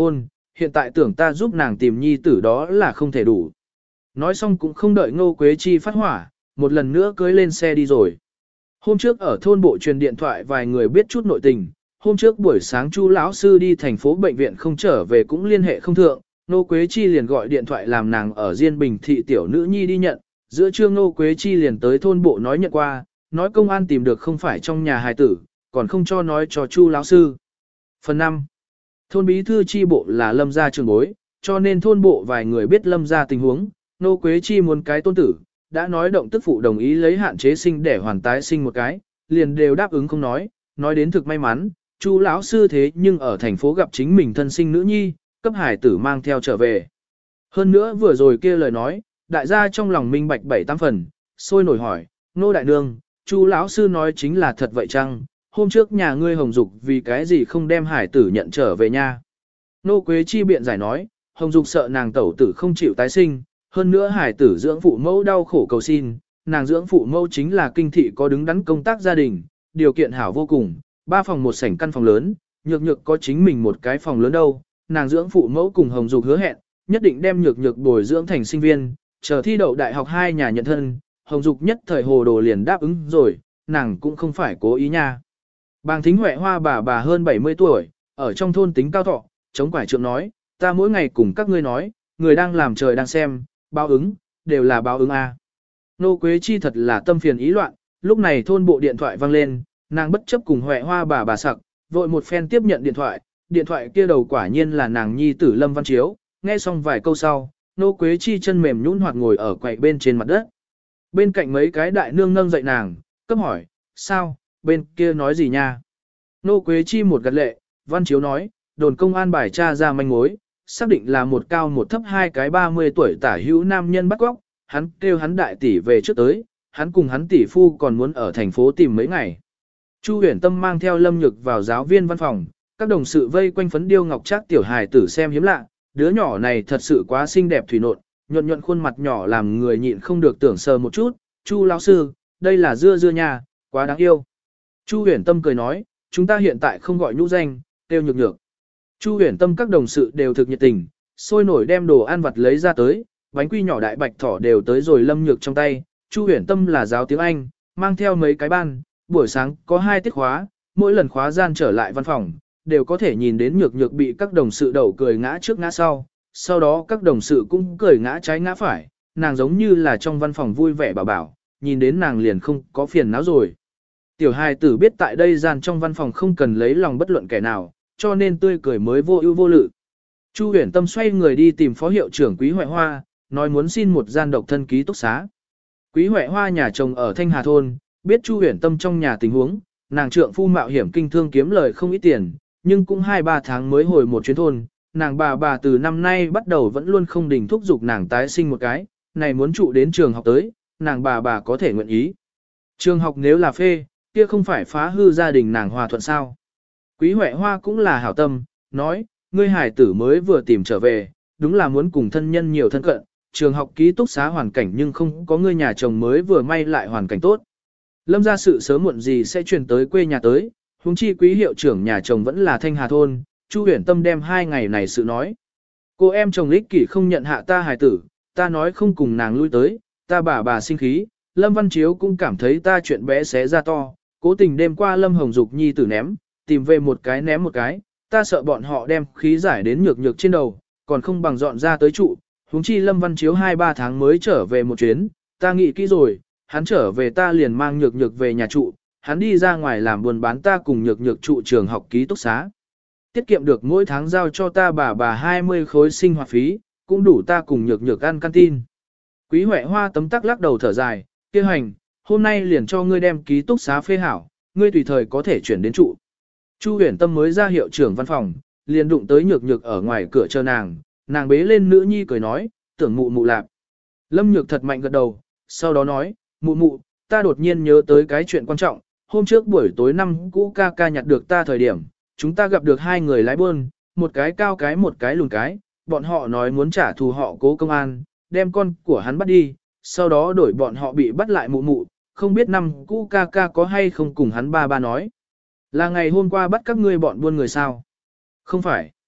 hiện tại tưởng ta giúp nàng tìm nhi tử đó là không thể đủ. Nói xong cũng không đợi Ngô Quế Chi phát hỏa, một lần nữa cưới lên xe đi rồi. Hôm trước ở thôn bộ truyền điện thoại vài người biết chút nội tình, hôm trước buổi sáng Chu lão sư đi thành phố bệnh viện không trở về cũng liên hệ không thượng, Ngô Quế Chi liền gọi điện thoại làm nàng ở Diên Bình thị tiểu nữ nhi đi nhận, giữa trưa Ngô Quế Chi liền tới thôn bộ nói nhận qua, nói công an tìm được không phải trong nhà hài tử, còn không cho nói cho Chu lão sư. Phần 5. Thôn bí thư chi bộ là Lâm gia trưởng bối, cho nên thôn bộ vài người biết Lâm gia tình huống, Ngô Quế Chi muốn cái tôn tử, đã nói động tức phụ đồng ý lấy hạn chế sinh để hoàn tái sinh một cái, liền đều đáp ứng không nói đến thực may mắn, Chu lão sư thế nhưng ở thành phố gặp chính mình thân sinh nữ nhi, cấp hải tử mang theo trở về. Hơn nữa vừa rồi kia lời nói, đại gia trong lòng minh bạch 7-8 phần, sôi nổi hỏi, Nô đại nương, Chu lão sư nói chính là thật vậy chăng? Hôm trước nhà ngươi Hồng Dục vì cái gì không đem hải tử nhận trở về nha? Nô Quế Chi biện giải nói, Hồng Dục sợ nàng tẩu tử không chịu tái sinh, hơn nữa hải tử dưỡng phụ mẫu đau khổ cầu xin, nàng dưỡng phụ mẫu chính là kinh thị có đứng đắn công tác gia đình, điều kiện hảo vô cùng, 3 phòng một sảnh căn phòng lớn, nhược nhược có chính mình một cái phòng lớn đâu, nàng dưỡng phụ mẫu cùng Hồng Dục hứa hẹn, nhất định đem nhược nhược bồi dưỡng thành sinh viên, chờ thi đậu đại học hai nhà nhận thân, Hồng Dục nhất thời hồ đồ liền đáp ứng rồi, nàng cũng không phải cố ý nha. Bàng Thính Huệ Hoa bà hơn 70 tuổi, ở trong thôn tính cao thọ, chống quải trượng nói, ta mỗi ngày cùng các ngươi nói, người đang làm trời đang xem, báo ứng, đều là báo ứng a. Nô Quế Chi thật là tâm phiền ý loạn, lúc này thôn bộ điện thoại vang lên, nàng bất chấp cùng Huệ Hoa bà sặc, vội một phen tiếp nhận điện thoại kia đầu quả nhiên là nàng nhi tử Lâm Văn Chiếu, nghe xong vài câu sau, Nô Quế Chi chân mềm nhũn hoặc ngồi ở quầy bên trên mặt đất. Bên cạnh mấy cái đại nương nâng dậy nàng, cấp hỏi, sao, bên kia nói gì nha? Nô Quế Chi một gật lệ, Văn Chiếu nói, đồn công an bài tra ra manh mối, xác định là một cao một thấp hai cái 30 tuổi tả hữu nam nhân bắt cóc, hắn kêu hắn đại tỷ về trước tới, hắn cùng hắn tỷ phu còn muốn ở thành phố tìm mấy ngày. Chu Huyền Tâm mang theo Lâm Nhược vào giáo viên văn phòng, các đồng sự vây quanh phấn điêu ngọc trác tiểu hài tử xem hiếm lạ, đứa nhỏ này thật sự quá xinh đẹp thủy nộn, nhuận nhuận khuôn mặt nhỏ làm người nhịn không được tưởng sờ một chút, Chu lão sư, đây là dưa nha, quá đáng yêu. Chu Huyền Tâm cười nói, chúng ta hiện tại không gọi nhũ danh, tiêu nhược nhược. Chu Huyền Tâm các đồng sự đều thực nhiệt tình, sôi nổi đem đồ ăn vặt lấy ra tới, bánh quy nhỏ đại bạch thỏ đều tới rồi Lâm Nhược trong tay. Chu Huyền Tâm là giáo tiếng Anh, mang theo mấy cái ban, buổi sáng có 2 tiết khóa, mỗi lần khóa gian trở lại văn phòng, đều có thể nhìn đến nhược nhược bị các đồng sự đậu cười ngã trước ngã sau đó các đồng sự cũng cười ngã trái ngã phải, nàng giống như là trong văn phòng vui vẻ bảo, nhìn đến nàng liền không có phiền não rồi. Tiểu hài tử biết tại đây gian trong văn phòng không cần lấy lòng bất luận kẻ nào, cho nên tươi cười mới vô ưu vô lự. Chu Huyền Tâm xoay người đi tìm phó hiệu trưởng Quý Huệ Hoa, nói muốn xin một gian độc thân ký túc xá. Quý Huệ Hoa nhà chồng ở Thanh Hà Thôn, biết Chu Huyền Tâm trong nhà tình huống, nàng trượng phu mạo hiểm kinh thương kiếm lời không ít tiền, nhưng cũng 2-3 tháng mới hồi một chuyến thôn, nàng bà từ năm nay bắt đầu vẫn luôn không đình thúc giục nàng tái sinh một cái, này muốn trụ đến trường học tới, nàng bà có thể nguyện ý. Trường học nếu là phê, kia không phải phá hư gia đình nàng hòa thuận sao. Quý Huệ Hoa cũng là hảo tâm, nói, ngươi hải tử mới vừa tìm trở về, đúng là muốn cùng thân nhân nhiều thân cận, trường học ký túc xá hoàn cảnh nhưng không có ngươi nhà chồng mới vừa may lại hoàn cảnh tốt. Lâm ra sự sớm muộn gì sẽ truyền tới quê nhà tới, huống chi quý hiệu trưởng nhà chồng vẫn là Thanh Hà Thôn, Chu Huyền Tâm đem 2 ngày này sự nói. Cô em chồng ích kỷ không nhận hạ ta hài tử, ta nói không cùng nàng lui tới, ta bà sinh khí, Lâm Văn Chiếu cũng cảm thấy ta chuyện bé xé ra to, cố tình đêm qua Lâm Hồng Dục nhi tử ném, tìm về một cái ném một cái, ta sợ bọn họ đem khí giải đến nhược trên đầu, còn không bằng dọn ra tới trụ, huống chi Lâm Văn Chiếu 2-3 tháng mới trở về một chuyến, ta nghĩ kỹ rồi, hắn trở về ta liền mang nhược về nhà trụ, hắn đi ra ngoài làm buôn bán ta cùng nhược trụ trường học ký túc xá. Tiết kiệm được mỗi tháng giao cho ta bà 20 khối sinh hoạt phí, cũng đủ ta cùng nhược ăn canteen. Quý Huệ Hoa tấm tắc lắc đầu thở dài, kia hành, hôm nay liền cho ngươi đem ký túc xá phê hảo, ngươi tùy thời có thể chuyển đến trụ. Chu Huyền Tâm mới ra hiệu trưởng văn phòng, liền đụng tới nhược ở ngoài cửa chờ nàng bế lên nữ nhi cười nói, tưởng mụ lạp. Lâm Nhược thật mạnh gật đầu, sau đó nói, mụ, ta đột nhiên nhớ tới cái chuyện quan trọng, hôm trước buổi tối năm cũ ca nhặt được ta thời điểm, chúng ta gặp được 2 người lái buôn, một cái cao cái một cái lùn cái, bọn họ nói muốn trả thù họ Cố công an, đem con của hắn bắt đi, sau đó đổi bọn họ bị bắt lại mụ, không biết năm cũ ca có hay không cùng hắn ba nói. Là ngày hôm qua bắt các ngươi bọn buôn người sao? Không phải.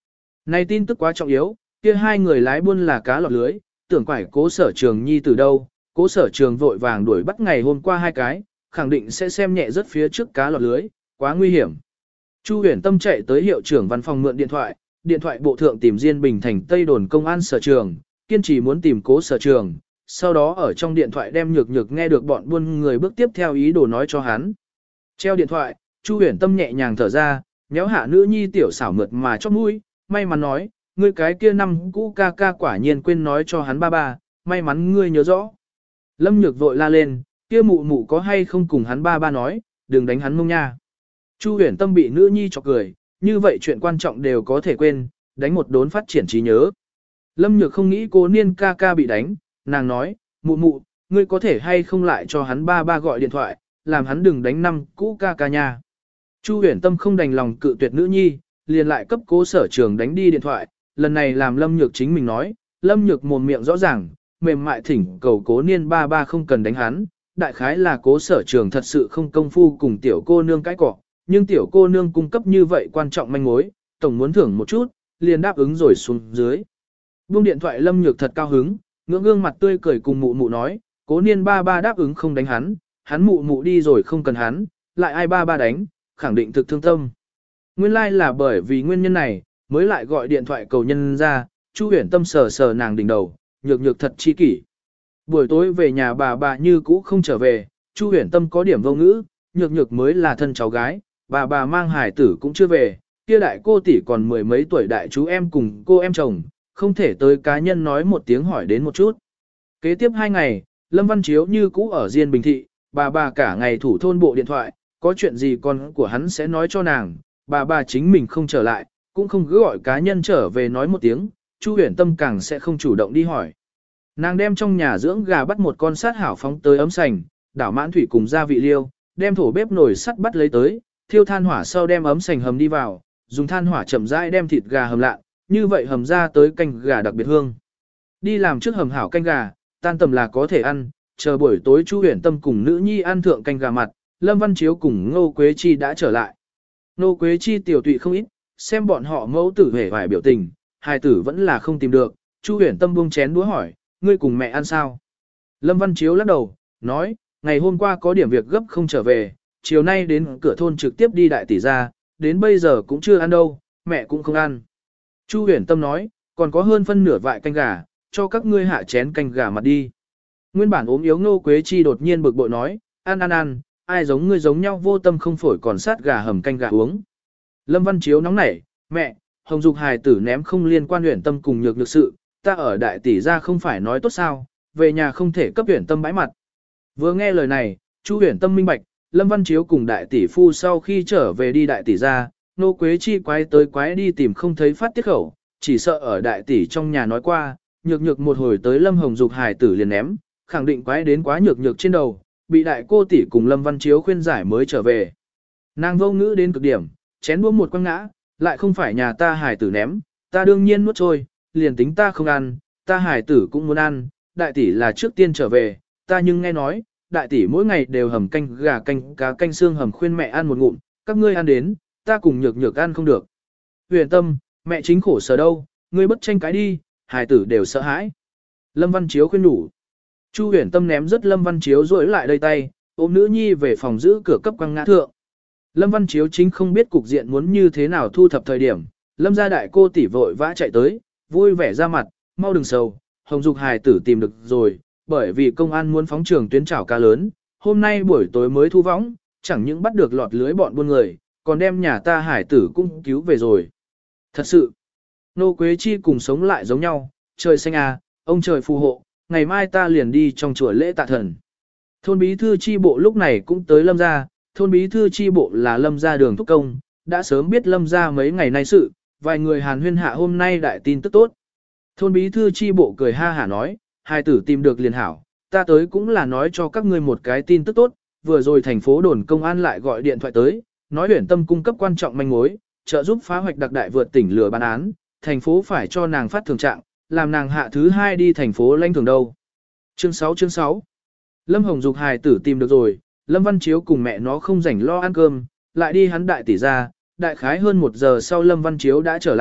Này tin tức quá trọng yếu, kia hai người lái buôn là cá lọt lưới, tưởng quải Cố Sở Trường nhi từ đâu, Cố Sở Trường vội vàng đuổi bắt ngày hôm qua hai cái, khẳng định sẽ xem nhẹ rất phía trước cá lọt lưới, quá nguy hiểm. Chu Huyền Tâm chạy tới hiệu trưởng văn phòng mượn điện thoại bộ thượng tìm Diên Bình thành Tây đồn công an Sở Trường, kiên trì muốn tìm Cố Sở Trường, sau đó ở trong điện thoại đem nhược nhược nghe được bọn buôn người bước tiếp theo ý đồ nói cho hắn. Treo điện thoại, Chu Huyền Tâm nhẹ nhàng thở ra, nhéo hạ nữ nhi tiểu xảo mượt mà chóp mũi, may mắn nói, ngươi cái kia năm cũ ca ca quả nhiên quên nói cho hắn ba ba, may mắn ngươi nhớ rõ. Lâm Nhược vội la lên, kia mụ mụ có hay không cùng hắn ba ba nói, đừng đánh hắn mông nha. Chu Huyền Tâm bị nữ nhi chọc cười, như vậy chuyện quan trọng đều có thể quên, đánh một đốn phát triển trí nhớ. Lâm Nhược không nghĩ cô niên ca ca bị đánh, nàng nói, mụ mụ, ngươi có thể hay không lại cho hắn ba ba gọi điện thoại, làm hắn đừng đánh năm cũ ca ca nha. Chu Huyền Tâm không đành lòng cự tuyệt nữ nhi, liền lại cấp Cố Sở Trường đánh đi điện thoại, lần này làm Lâm Nhược chính mình nói, Lâm Nhược mồm miệng rõ ràng, mềm mại thỉnh cầu Cố niên ba ba không cần đánh hắn, đại khái là Cố Sở Trường thật sự không công phu cùng tiểu cô nương cãi cọ, nhưng tiểu cô nương cung cấp như vậy quan trọng manh mối, tổng muốn thưởng một chút, liền đáp ứng rồi xuống dưới. Buông điện thoại Lâm Nhược thật cao hứng, ngưỡng gương mặt tươi cười cùng mụ mụ nói, Cố niên ba ba đáp ứng không đánh hắn mụ mụ đi rồi không cần hắn, lại ai ba ba đánh, khẳng định thực thương tâm. Nguyên lai là bởi vì nguyên nhân này, mới lại gọi điện thoại cầu nhân ra, Chu Huyền Tâm sờ sờ nàng đỉnh đầu, nhược nhược thật chi kỷ. Buổi tối về nhà bà như cũ không trở về, Chu Huyền Tâm có điểm vô ngữ, nhược nhược mới là thân cháu gái, bà mang hài tử cũng chưa về, kia đại cô tỷ còn mười mấy tuổi đại chú em cùng cô em chồng, không thể tới cá nhân nói một tiếng hỏi đến một chút. Kế tiếp 2 ngày, Lâm Văn Chiếu như cũ ở Diên Bình Thị, bà cả ngày thủ thôn bộ điện thoại, có chuyện gì con của hắn sẽ nói cho nàng, bà chính mình không trở lại, cũng không cứ gọi cá nhân trở về nói một tiếng, Chu Huyền Tâm càng sẽ không chủ động đi hỏi. Nàng đem trong nhà dưỡng gà bắt một con sát hảo phóng tới ấm sành, đảo mãn thủy cùng gia vị liêu, đem thổ bếp nồi sắt bắt lấy tới, thiêu than hỏa sau đem ấm sành hầm đi vào, dùng than hỏa chậm rãi đem thịt gà hầm lạ, như vậy hầm ra tới canh gà đặc biệt hương. Đi làm trước hầm hảo canh gà, tan tầm là có thể ăn, chờ buổi tối Chu Huyền Tâm cùng nữ nhi ăn thượng canh gà mặt, Lâm Văn Chiếu cùng Ngô Quế Chi đã trở lại. Ngô Quế Chi tiểu tụy không ít, xem bọn họ mẫu tử hề vài biểu tình, hài tử vẫn là không tìm được, Chu Huyền Tâm buông chén đũa hỏi, ngươi cùng mẹ ăn sao? Lâm Văn Chiếu lắc đầu, nói, ngày hôm qua có điểm việc gấp không trở về, chiều nay đến cửa thôn trực tiếp đi đại tỷ ra, đến bây giờ cũng chưa ăn đâu, mẹ cũng không ăn. Chu Huyền Tâm nói, còn có hơn phân nửa vại canh gà, cho các ngươi hạ chén canh gà mặt đi. Nguyên bản ốm yếu Ngô Quế Chi đột nhiên bực bội nói, ăn, ai giống ngươi giống nhau vô tâm không phổi còn sát gà hầm canh gà uống. Lâm Văn Chiếu nóng nảy, mẹ, Hồng Dục hài tử ném không liên quan Huyền Tâm cùng nhược sự, ta ở đại tỷ ra không phải nói tốt sao, về nhà không thể cấp Huyền Tâm bãi mặt. Vừa nghe lời này, Chu Huyền Tâm minh bạch, Lâm Văn Chiếu cùng đại tỷ phu sau khi trở về đi đại tỷ ra, Ngô Quế Chi quái tới quái đi tìm không thấy phát tiết khẩu, chỉ sợ ở đại tỷ trong nhà nói qua, nhược một hồi tới Lâm Hồng Dục hài tử liền ném, khẳng định quái đến quá nhược trên đầu, bị đại cô tỷ cùng Lâm Văn Chiếu khuyên giải mới trở về. Nàng vô ngữ đến cực điểm, chén đũa một quăng ngã, lại không phải nhà ta hài tử ném, ta đương nhiên nuốt trôi, liền tính ta không ăn, ta hài tử cũng muốn ăn, đại tỷ là trước tiên trở về, ta nhưng nghe nói, đại tỷ mỗi ngày đều hầm canh gà canh cá canh xương hầm khuyên mẹ ăn một ngụm, các ngươi ăn đến, ta cùng nhược ăn không được. Huyền Tâm, mẹ chính khổ sở đâu, ngươi bất tranh cái đi, hài tử đều sợ hãi. Lâm Văn Chiếu khuyên nhủ. Chu Huyền Tâm ném rất Lâm Văn Chiếu rối lại đây tay, ôm nữ nhi về phòng giữ cửa cấp quăng ngã thượng. Lâm Văn Chiếu chính không biết cục diện muốn như thế nào thu thập thời điểm, Lâm gia đại cô tỷ vội vã chạy tới, vui vẻ ra mặt, mau đừng sầu, Hồng Dục hài tử tìm được rồi, bởi vì công an muốn phóng trường tuyến chảo cá lớn, hôm nay buổi tối mới thu võng, chẳng những bắt được lọt lưới bọn buôn người, còn đem nhà ta hải tử cũng cứu về rồi. Thật sự, Nô Quế Chi cùng sống lại giống nhau, trời xanh à, ông trời phù hộ, ngày mai ta liền đi trong chùa lễ tạ thần. Thôn bí thư chi bộ lúc này cũng tới Lâm gia, thôn bí thư chi bộ là Lâm gia Đường Thúc Công, đã sớm biết Lâm gia mấy ngày nay sự, vài người hàn huyên hạ hôm nay đại tin tức tốt. Thôn bí thư chi bộ cười ha hả nói, hai tử tìm được liền hảo, ta tới cũng là nói cho các ngươi một cái tin tức tốt, vừa rồi thành phố đồn công an lại gọi điện thoại tới, nói Huyền Tâm cung cấp quan trọng manh mối, trợ giúp phá hoạch đặc đại vượt tỉnh lừa bán án, thành phố phải cho nàng phát thường trạng, làm nàng hạ thứ 2 đi thành phố lãnh thường đâu. Chương 6 Lâm Hồng Dục hài tử tìm được rồi, Lâm Văn Chiếu cùng mẹ nó không rảnh lo ăn cơm, lại đi hắn đại tỷ ra, đại khái hơn 1 giờ sau Lâm Văn Chiếu đã trở lại,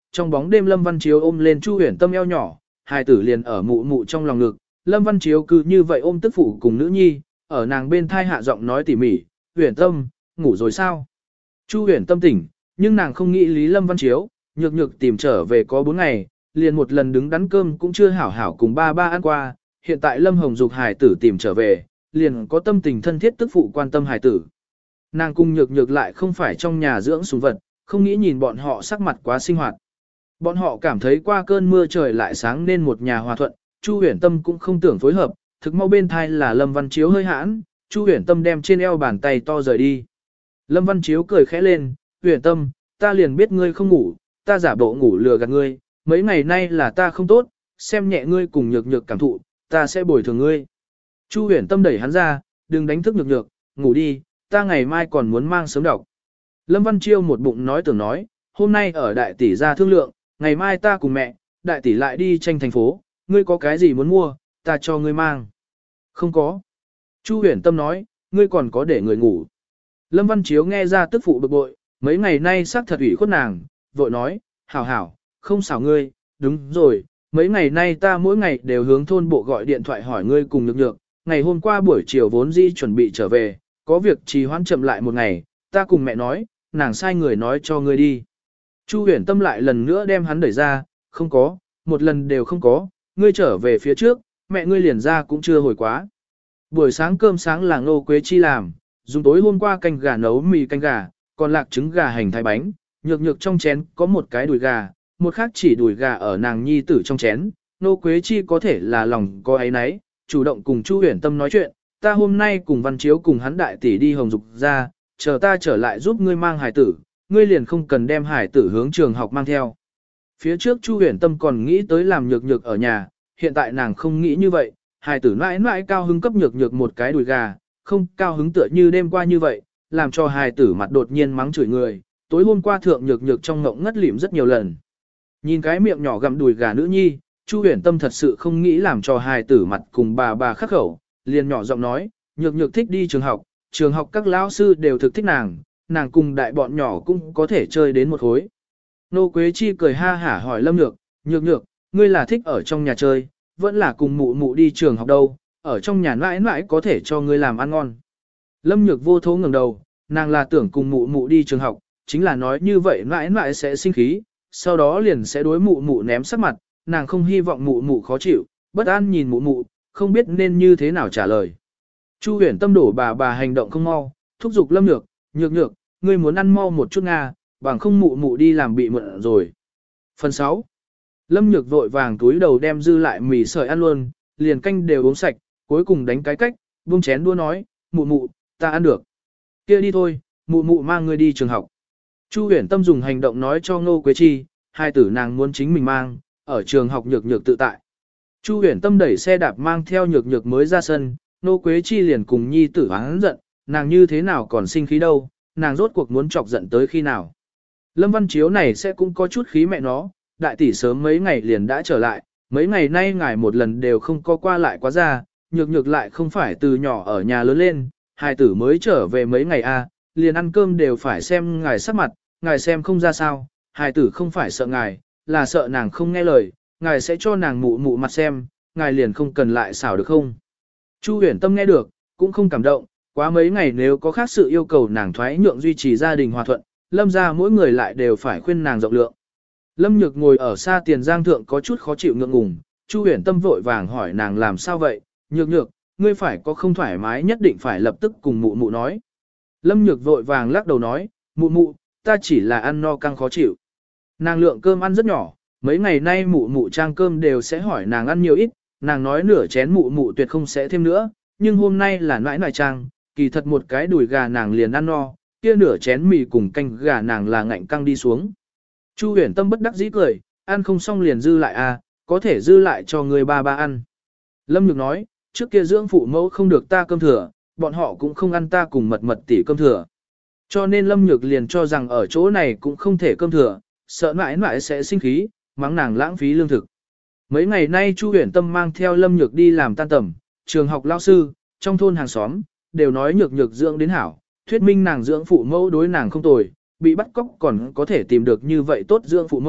trong bóng đêm Lâm Văn Chiếu ôm lên Chu Huyền Tâm eo nhỏ, hài tử liền ở mụ mụ trong lòng ngực, Lâm Văn Chiếu cứ như vậy ôm tức phụ cùng nữ nhi, ở nàng bên thai hạ giọng nói tỉ mỉ, Huyền Tâm, ngủ rồi sao? Chu Huyền Tâm tỉnh, nhưng nàng không nghĩ lý Lâm Văn Chiếu, nhược nhược tìm trở về có 4 ngày, liền một lần đứng đắn cơm cũng chưa hảo hảo cùng ba ăn qua, hiện tại Lâm Hồng Dục hài tử tìm trở về, liền có tâm tình thân thiết tức phụ quan tâm hài tử. Nàng cùng nhược nhược lại không phải trong nhà dưỡng sủng vật, không nghĩ nhìn bọn họ sắc mặt quá sinh hoạt. Bọn họ cảm thấy qua cơn mưa trời lại sáng nên một nhà hòa thuận, Chu Huyền Tâm cũng không tưởng phối hợp, thực mau bên thai là Lâm Văn Chiếu hơi hãn, Chu Huyền Tâm đem trên eo bàn tay to rời đi. Lâm Văn Chiếu cười khẽ lên, Huyền Tâm, ta liền biết ngươi không ngủ, ta giả bộ ngủ lừa gạt ngươi, mấy ngày nay là ta không tốt, xem nhẹ ngươi cùng nhược nhược cảm thụ, ta sẽ bồi thường ngươi. Chu Huyền Tâm đẩy hắn ra, đừng đánh thức nhược nhược, ngủ đi, ta ngày mai còn muốn mang sớm đọc. Lâm Văn Chiêu một bụng nói tưởng nói, hôm nay ở đại tỷ ra thương lượng, ngày mai ta cùng mẹ, đại tỷ lại đi tranh thành phố, ngươi có cái gì muốn mua, ta cho ngươi mang. Không có. Chu Huyền Tâm nói, ngươi còn có để người ngủ. Lâm Văn Chiếu nghe ra tức phụ bực bội, mấy ngày nay xác thật ủy khuất nàng, vội nói, hảo hảo, không xảo ngươi, đúng rồi, mấy ngày nay ta mỗi ngày đều hướng thôn bộ gọi điện thoại hỏi ngươi cùng nhược nhược, ngày hôm qua buổi chiều vốn dĩ chuẩn bị trở về, có việc trì hoãn chậm lại một ngày, ta cùng mẹ nói, nàng sai người nói cho ngươi đi. Chu Huyền Tâm lại lần nữa đem hắn đẩy ra, không có, một lần đều không có, ngươi trở về phía trước, mẹ ngươi liền ra cũng chưa hồi quá. Buổi sáng cơm sáng là Ngô Quế Chi làm, dùng tối hôm qua canh gà nấu mì canh gà, còn lạc trứng gà hành thái bánh, nhược nhược trong chén có một cái đùi gà, một khác chỉ đùi gà ở nàng nhi tử trong chén. Ngô Quế Chi có thể là lòng có ấy nấy, chủ động cùng Chu Huyền Tâm nói chuyện, ta hôm nay cùng Văn Chiếu cùng hắn đại tỷ đi Hồng Dục ra, chờ ta trở lại giúp ngươi mang hải tử, ngươi liền không cần đem hải tử hướng trường học mang theo. Phía trước Chu Huyền Tâm còn nghĩ tới làm nhược nhược ở nhà, hiện tại nàng không nghĩ như vậy, hải tử mãi mãi cao hứng cấp nhược nhược một cái đùi gà, không cao hứng tựa như đêm qua như vậy, làm cho hải tử mặt đột nhiên mắng chửi người, tối hôm qua thượng nhược nhược trong ngộng ngất lịm rất nhiều lần. Nhìn cái miệng nhỏ gặm đùi gà nữ nhi, Chu Huyền Tâm thật sự không nghĩ làm cho hải tử mặt cùng bà khắc khẩu, liền nhỏ giọng nói, nhược nhược thích đi trường học các lão sư đều thực thích nàng, nàng cùng đại bọn nhỏ cũng có thể chơi đến một khối. Nô Quế Chi cười ha hả hỏi Lâm Nhược, nhược nhược, ngươi là thích ở trong nhà chơi, vẫn là cùng mụ mụ đi trường học đâu, ở trong nhà mãi mãi có thể cho ngươi làm ăn ngon. Lâm Nhược vô thố ngẩng đầu, nàng là tưởng cùng mụ mụ đi trường học, chính là nói như vậy mãi mãi sẽ sinh khí, sau đó liền sẽ đối mụ mụ ném sắc mặt, nàng không hy vọng mụ mụ khó chịu, bất an nhìn mụ mụ, không biết nên như thế nào trả lời. Chu Huyền Tâm đổ bà hành động không mau, thúc giục Lâm Nhược, nhược nhược, ngươi muốn ăn mau một chút nga, bằng không mụ mụ đi làm bị mượn rồi. Phần 6. Lâm Nhược vội vàng túi đầu đem dư lại mì sợi ăn luôn, liền canh đều uống sạch, cuối cùng đánh cái cách, buông chén đua nói, mụ mụ, ta ăn được. Kia đi thôi, mụ mụ mang ngươi đi trường học. Chu Huyền Tâm dùng hành động nói cho Ngô Quế Chi, hai tử nàng muốn chính mình mang, ở trường học nhược nhược tự tại. Chu Huyền Tâm đẩy xe đạp mang theo nhược nhược mới ra sân, Ngô Quế Chi liền cùng nhi tử hắn giận, nàng như thế nào còn sinh khí đâu, nàng rốt cuộc muốn chọc giận tới khi nào. Lâm Văn Chiếu này sẽ cũng có chút khí mẹ nó, đại tỷ sớm mấy ngày liền đã trở lại, mấy ngày nay ngài một lần đều không có qua lại quá ra, nhược nhược lại không phải từ nhỏ ở nhà lớn lên, hai tử mới trở về mấy ngày liền ăn cơm đều phải xem ngài sắc mặt, ngài xem không ra sao, hai tử không phải sợ ngài, là sợ nàng không nghe lời, ngài sẽ cho nàng mụ mụ mặt xem, ngài liền không cần lại xảo được không. Chu Huyền Tâm nghe được, cũng không cảm động, quá mấy ngày nếu có khác sự yêu cầu nàng thoái nhượng duy trì gia đình hòa thuận, Lâm ra mỗi người lại đều phải khuyên nàng rộng lượng. Lâm Nhược ngồi ở xa tiền giang thượng có chút khó chịu ngượng ngùng, Chu Huyền Tâm vội vàng hỏi nàng làm sao vậy, nhược nhược, ngươi phải có không thoải mái nhất định phải lập tức cùng mụ mụ nói. Lâm Nhược vội vàng lắc đầu nói, mụ mụ, ta chỉ là ăn no căng khó chịu. Nàng lượng cơm ăn rất nhỏ, mấy ngày nay mụ mụ trang cơm đều sẽ hỏi nàng ăn nhiều ít, nàng nói nửa chén mụ mụ tuyệt không sẽ thêm nữa, nhưng hôm nay là nãi nãi trang, kỳ thật một cái đùi gà nàng liền ăn no, kia nửa chén mì cùng canh gà nàng là ngạnh căng đi xuống. Chu Huyền Tâm bất đắc dĩ cười, ăn không xong liền dư lại có thể dư lại cho người ba ăn. Lâm Nhược nói, trước kia dưỡng phụ mẫu không được ta cơm thừa, bọn họ cũng không ăn ta cùng mật tỷ cơm thừa. Cho nên Lâm Nhược liền cho rằng ở chỗ này cũng không thể cơm thừa, sợ mãi mãi sẽ sinh khí, mắng nàng lãng phí lương thực. Mấy ngày nay Chu Huyền Tâm mang theo Lâm Nhược đi làm tan tầm, trường học lao sư, trong thôn hàng xóm, đều nói nhược nhược dưỡng đến hảo, thuyết minh nàng dưỡng phụ mẫu đối nàng không tồi, bị bắt cóc còn có thể tìm được như vậy tốt dưỡng phụ mẫu,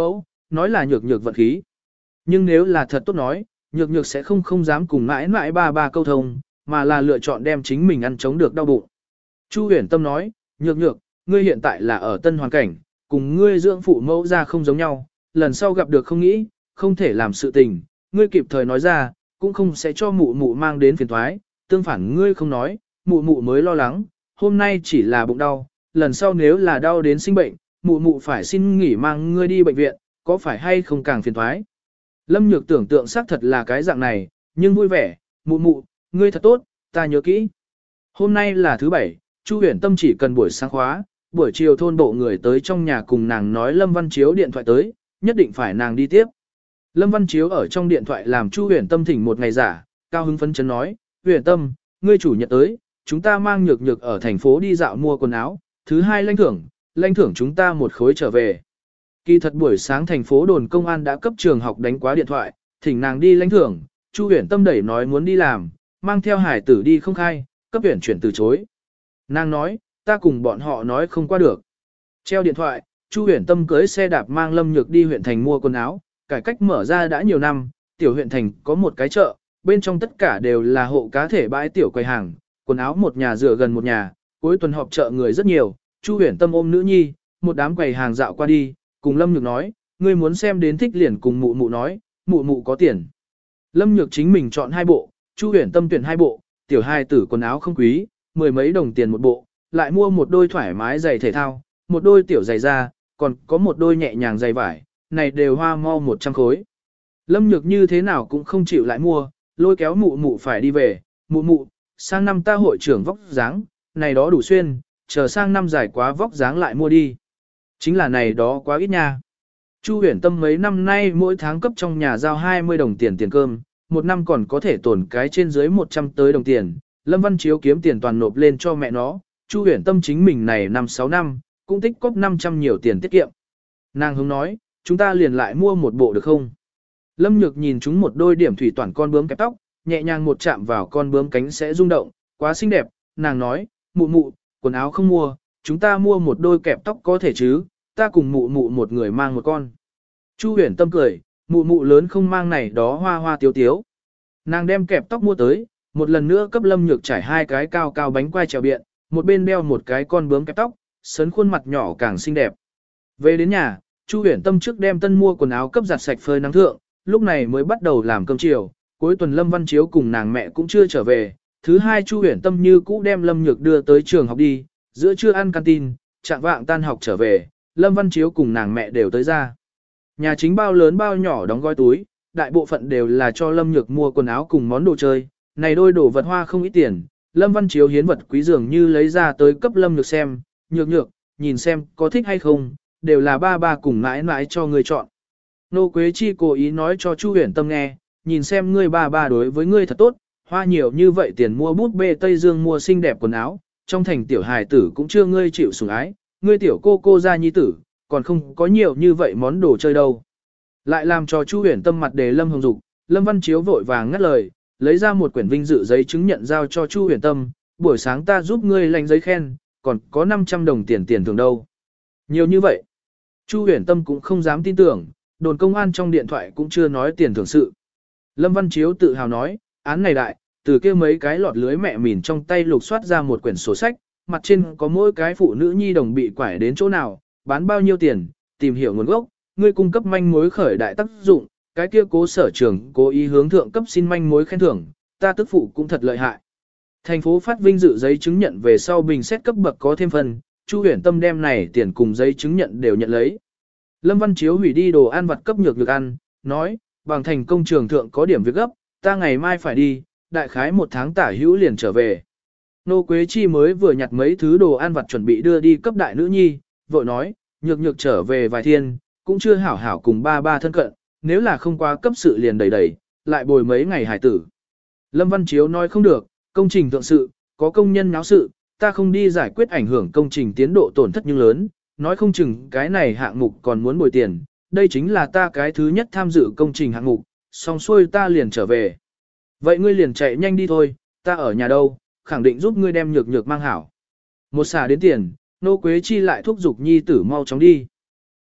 nói là nhược nhược vận khí. Nhưng nếu là thật tốt nói, nhược nhược sẽ không dám cùng mãi mãi ba câu thông, mà là lựa chọn đem chính mình ăn chống được đau bụng. Chu Huyền Tâm nói, nhược nhược, ngươi hiện tại là ở tân hoàn cảnh, cùng ngươi dưỡng phụ mẫu ra không giống nhau, lần sau gặp được không nghĩ, không thể làm sự tình, ngươi kịp thời nói ra, cũng không sẽ cho mụ mụ mang đến phiền toái, tương phản ngươi không nói, mụ mụ mới lo lắng, hôm nay chỉ là bụng đau, lần sau nếu là đau đến sinh bệnh, mụ mụ phải xin nghỉ mang ngươi đi bệnh viện, có phải hay không càng phiền toái. Lâm Nhược tưởng tượng xác thật là cái dạng này, nhưng vui vẻ, mụ mụ, ngươi thật tốt, ta nhớ kỹ. Hôm nay là thứ bảy, Chu Huyền Tâm chỉ cần buổi sáng khóa, buổi chiều thôn bộ người tới trong nhà cùng nàng nói Lâm Văn Chiếu điện thoại tới, nhất định phải nàng đi tiếp. Lâm Văn Chiếu ở trong điện thoại làm Chu Huyền Tâm thỉnh một ngày giả, cao hứng phấn chấn nói, Huyền Tâm, ngươi chủ nhật tới, chúng ta mang nhược nhược ở thành phố đi dạo mua quần áo, thứ hai lãnh thưởng chúng ta một khối trở về. Kỳ thật buổi sáng thành phố đồn công an đã cấp trường học đánh quá điện thoại, thỉnh nàng đi lãnh thưởng, Chu Huyền Tâm đẩy nói muốn đi làm, mang theo hải tử đi không khai, cấp huyện chuyển từ chối. Nàng nói, ta cùng bọn họ nói không qua được. Treo điện thoại, Chu Huyền Tâm cưới xe đạp mang Lâm Nhược đi huyện thành mua quần áo, cải cách mở ra đã nhiều năm, tiểu huyện thành có một cái chợ, bên trong tất cả đều là hộ cá thể bãi tiểu quầy hàng, quần áo một nhà dựa gần một nhà, cuối tuần họp chợ người rất nhiều, Chu Huyền Tâm ôm nữ nhi, một đám quầy hàng dạo qua đi, cùng Lâm Nhược nói, ngươi muốn xem đến thích liền cùng mụ mụ nói, mụ mụ có tiền. Lâm Nhược chính mình chọn 2 bộ, Chu Huyền Tâm tuyển 2 bộ, tiểu hài tử quần áo không quý, 10 mấy đồng tiền một bộ, lại mua một đôi thoải mái giày thể thao, một đôi tiểu giày da, còn có một đôi nhẹ nhàng giày vải, này đều hoa mau 100 khối. Lâm Nhược như thế nào cũng không chịu lại mua, lôi kéo mụ mụ phải đi về, mụ mụ, sang năm ta hội trưởng vóc dáng, này đó đủ xuyên, chờ sang năm dài quá vóc dáng lại mua đi. Chính là này đó quá ít nha. Chu Huyền Tâm mấy năm nay mỗi tháng cấp trong nhà giao 20 đồng tiền tiền cơm, một năm còn có thể tổn cái trên dưới 100 tới đồng tiền. Lâm Văn Chiếu kiếm tiền toàn nộp lên cho mẹ nó, Chu Huyền Tâm chính mình này 5-6 năm, cũng tích cóp 500 nhiều tiền tiết kiệm. Nàng hướng nói, chúng ta liền lại mua một bộ được không? Lâm Nhược nhìn chúng một đôi điểm thủy toàn con bướm kẹp tóc, nhẹ nhàng một chạm vào con bướm cánh sẽ rung động, quá xinh đẹp, nàng nói, mụ mụ, quần áo không mua, chúng ta mua một đôi kẹp tóc có thể chứ, ta cùng mụ mụ một người mang một con. Chu Huyền Tâm cười, mụ mụ lớn không mang này đó hoa hoa tiếu tiếu. Nàng đem kẹp tóc mua tới, một lần nữa cấp Lâm Nhược trải 2 cái cao cao bánh quai trèo biện, một bên đeo một cái con bướm kẹp tóc, sấn khuôn mặt nhỏ càng xinh đẹp. Về đến nhà, Chu Huyền Tâm trước đem tân mua quần áo cấp giặt sạch phơi nắng thượng, lúc này mới bắt đầu làm cơm chiều, cuối tuần Lâm Văn Chiếu cùng nàng mẹ cũng chưa trở về. Thứ hai Chu Huyền Tâm như cũ đem Lâm Nhược đưa tới trường học đi, giữa trưa ăn canteen, trạng vạng tan học trở về, Lâm Văn Chiếu cùng nàng mẹ đều tới ra. Nhà chính bao lớn bao nhỏ đóng gói túi, đại bộ phận đều là cho Lâm Nhược mua quần áo cùng món đồ chơi, này đôi đồ vật hoa không ít tiền, Lâm Văn Chiếu hiến vật quý dường như lấy ra tới cấp Lâm Nhược xem, nhược nhược, nhìn xem có thích hay không, đều là ba ba cùng mãi mãi cho người chọn. Nô Quế Chi cố ý nói cho Chu Huyền Tâm nghe, nhìn xem ngươi ba ba đối với ngươi thật tốt, hoa nhiều như vậy tiền mua bút bê Tây Dương mua xinh đẹp quần áo, trong thành tiểu hài tử cũng chưa ngươi chịu sủng ái, ngươi tiểu cô gia nhi tử, còn không có nhiều như vậy món đồ chơi đâu. Lại làm cho Chu Huyền Tâm mặt đề Lâm Hồng Dục, Lâm Văn Chiếu vội vàng ngắt lời, lấy ra một quyển vinh dự giấy chứng nhận giao cho Chu Huyền Tâm, buổi sáng ta giúp ngươi lãnh giấy khen, còn có 500 đồng tiền thưởng đâu. Nhiều như vậy. Chu Huyền Tâm cũng không dám tin tưởng, đồn công an trong điện thoại cũng chưa nói tiền thưởng sự. Lâm Văn Chiếu tự hào nói, án này đại, từ kia mấy cái lọt lưới mẹ mìn trong tay lục soát ra một quyển sổ sách, mặt trên có mỗi cái phụ nữ nhi đồng bị quải đến chỗ nào, bán bao nhiêu tiền, tìm hiểu nguồn gốc, ngươi cung cấp manh mối khởi đại tác dụng, cái kia cố sở trường cố ý hướng thượng cấp xin manh mối khen thưởng, ta tức phụ cũng thật lợi hại. Thành phố phát vinh dự giấy chứng nhận về sau bình xét cấp bậc có thêm phần, Chu Huyền Tâm đem này tiền cùng giấy chứng nhận đều nhận lấy. Lâm Văn Chiếu hủy đi đồ ăn vặt cấp nhược được ăn, nói, bằng thành công trường thượng có điểm việc gấp, ta ngày mai phải đi, đại khái 1 tháng tả hữu liền trở về. Nô Quế Chi mới vừa nhặt mấy thứ đồ ăn vặt chuẩn bị đưa đi cấp đại nữ nhi, vội nói, nhược nhược trở về vài thiên, cũng chưa hảo hảo cùng ba ba thân cận, nếu là không qua cấp sự liền đẩy, lại bồi mấy ngày hải tử. Lâm Văn Chiếu nói không được, công trình thượng sự, có công nhân náo sự, ta không đi giải quyết ảnh hưởng công trình tiến độ tổn thất nhưng lớn, nói không chừng cái này hạng mục còn muốn bồi tiền, đây chính là ta cái thứ nhất tham dự công trình hạng mục, xong xuôi ta liền trở về. Vậy ngươi liền chạy nhanh đi thôi, ta ở nhà đâu, khẳng định giúp ngươi đem nhược nhược mang hảo. Một xả đến tiền, Nô Quế Chi lại thúc giục nhi tử mau chóng đi.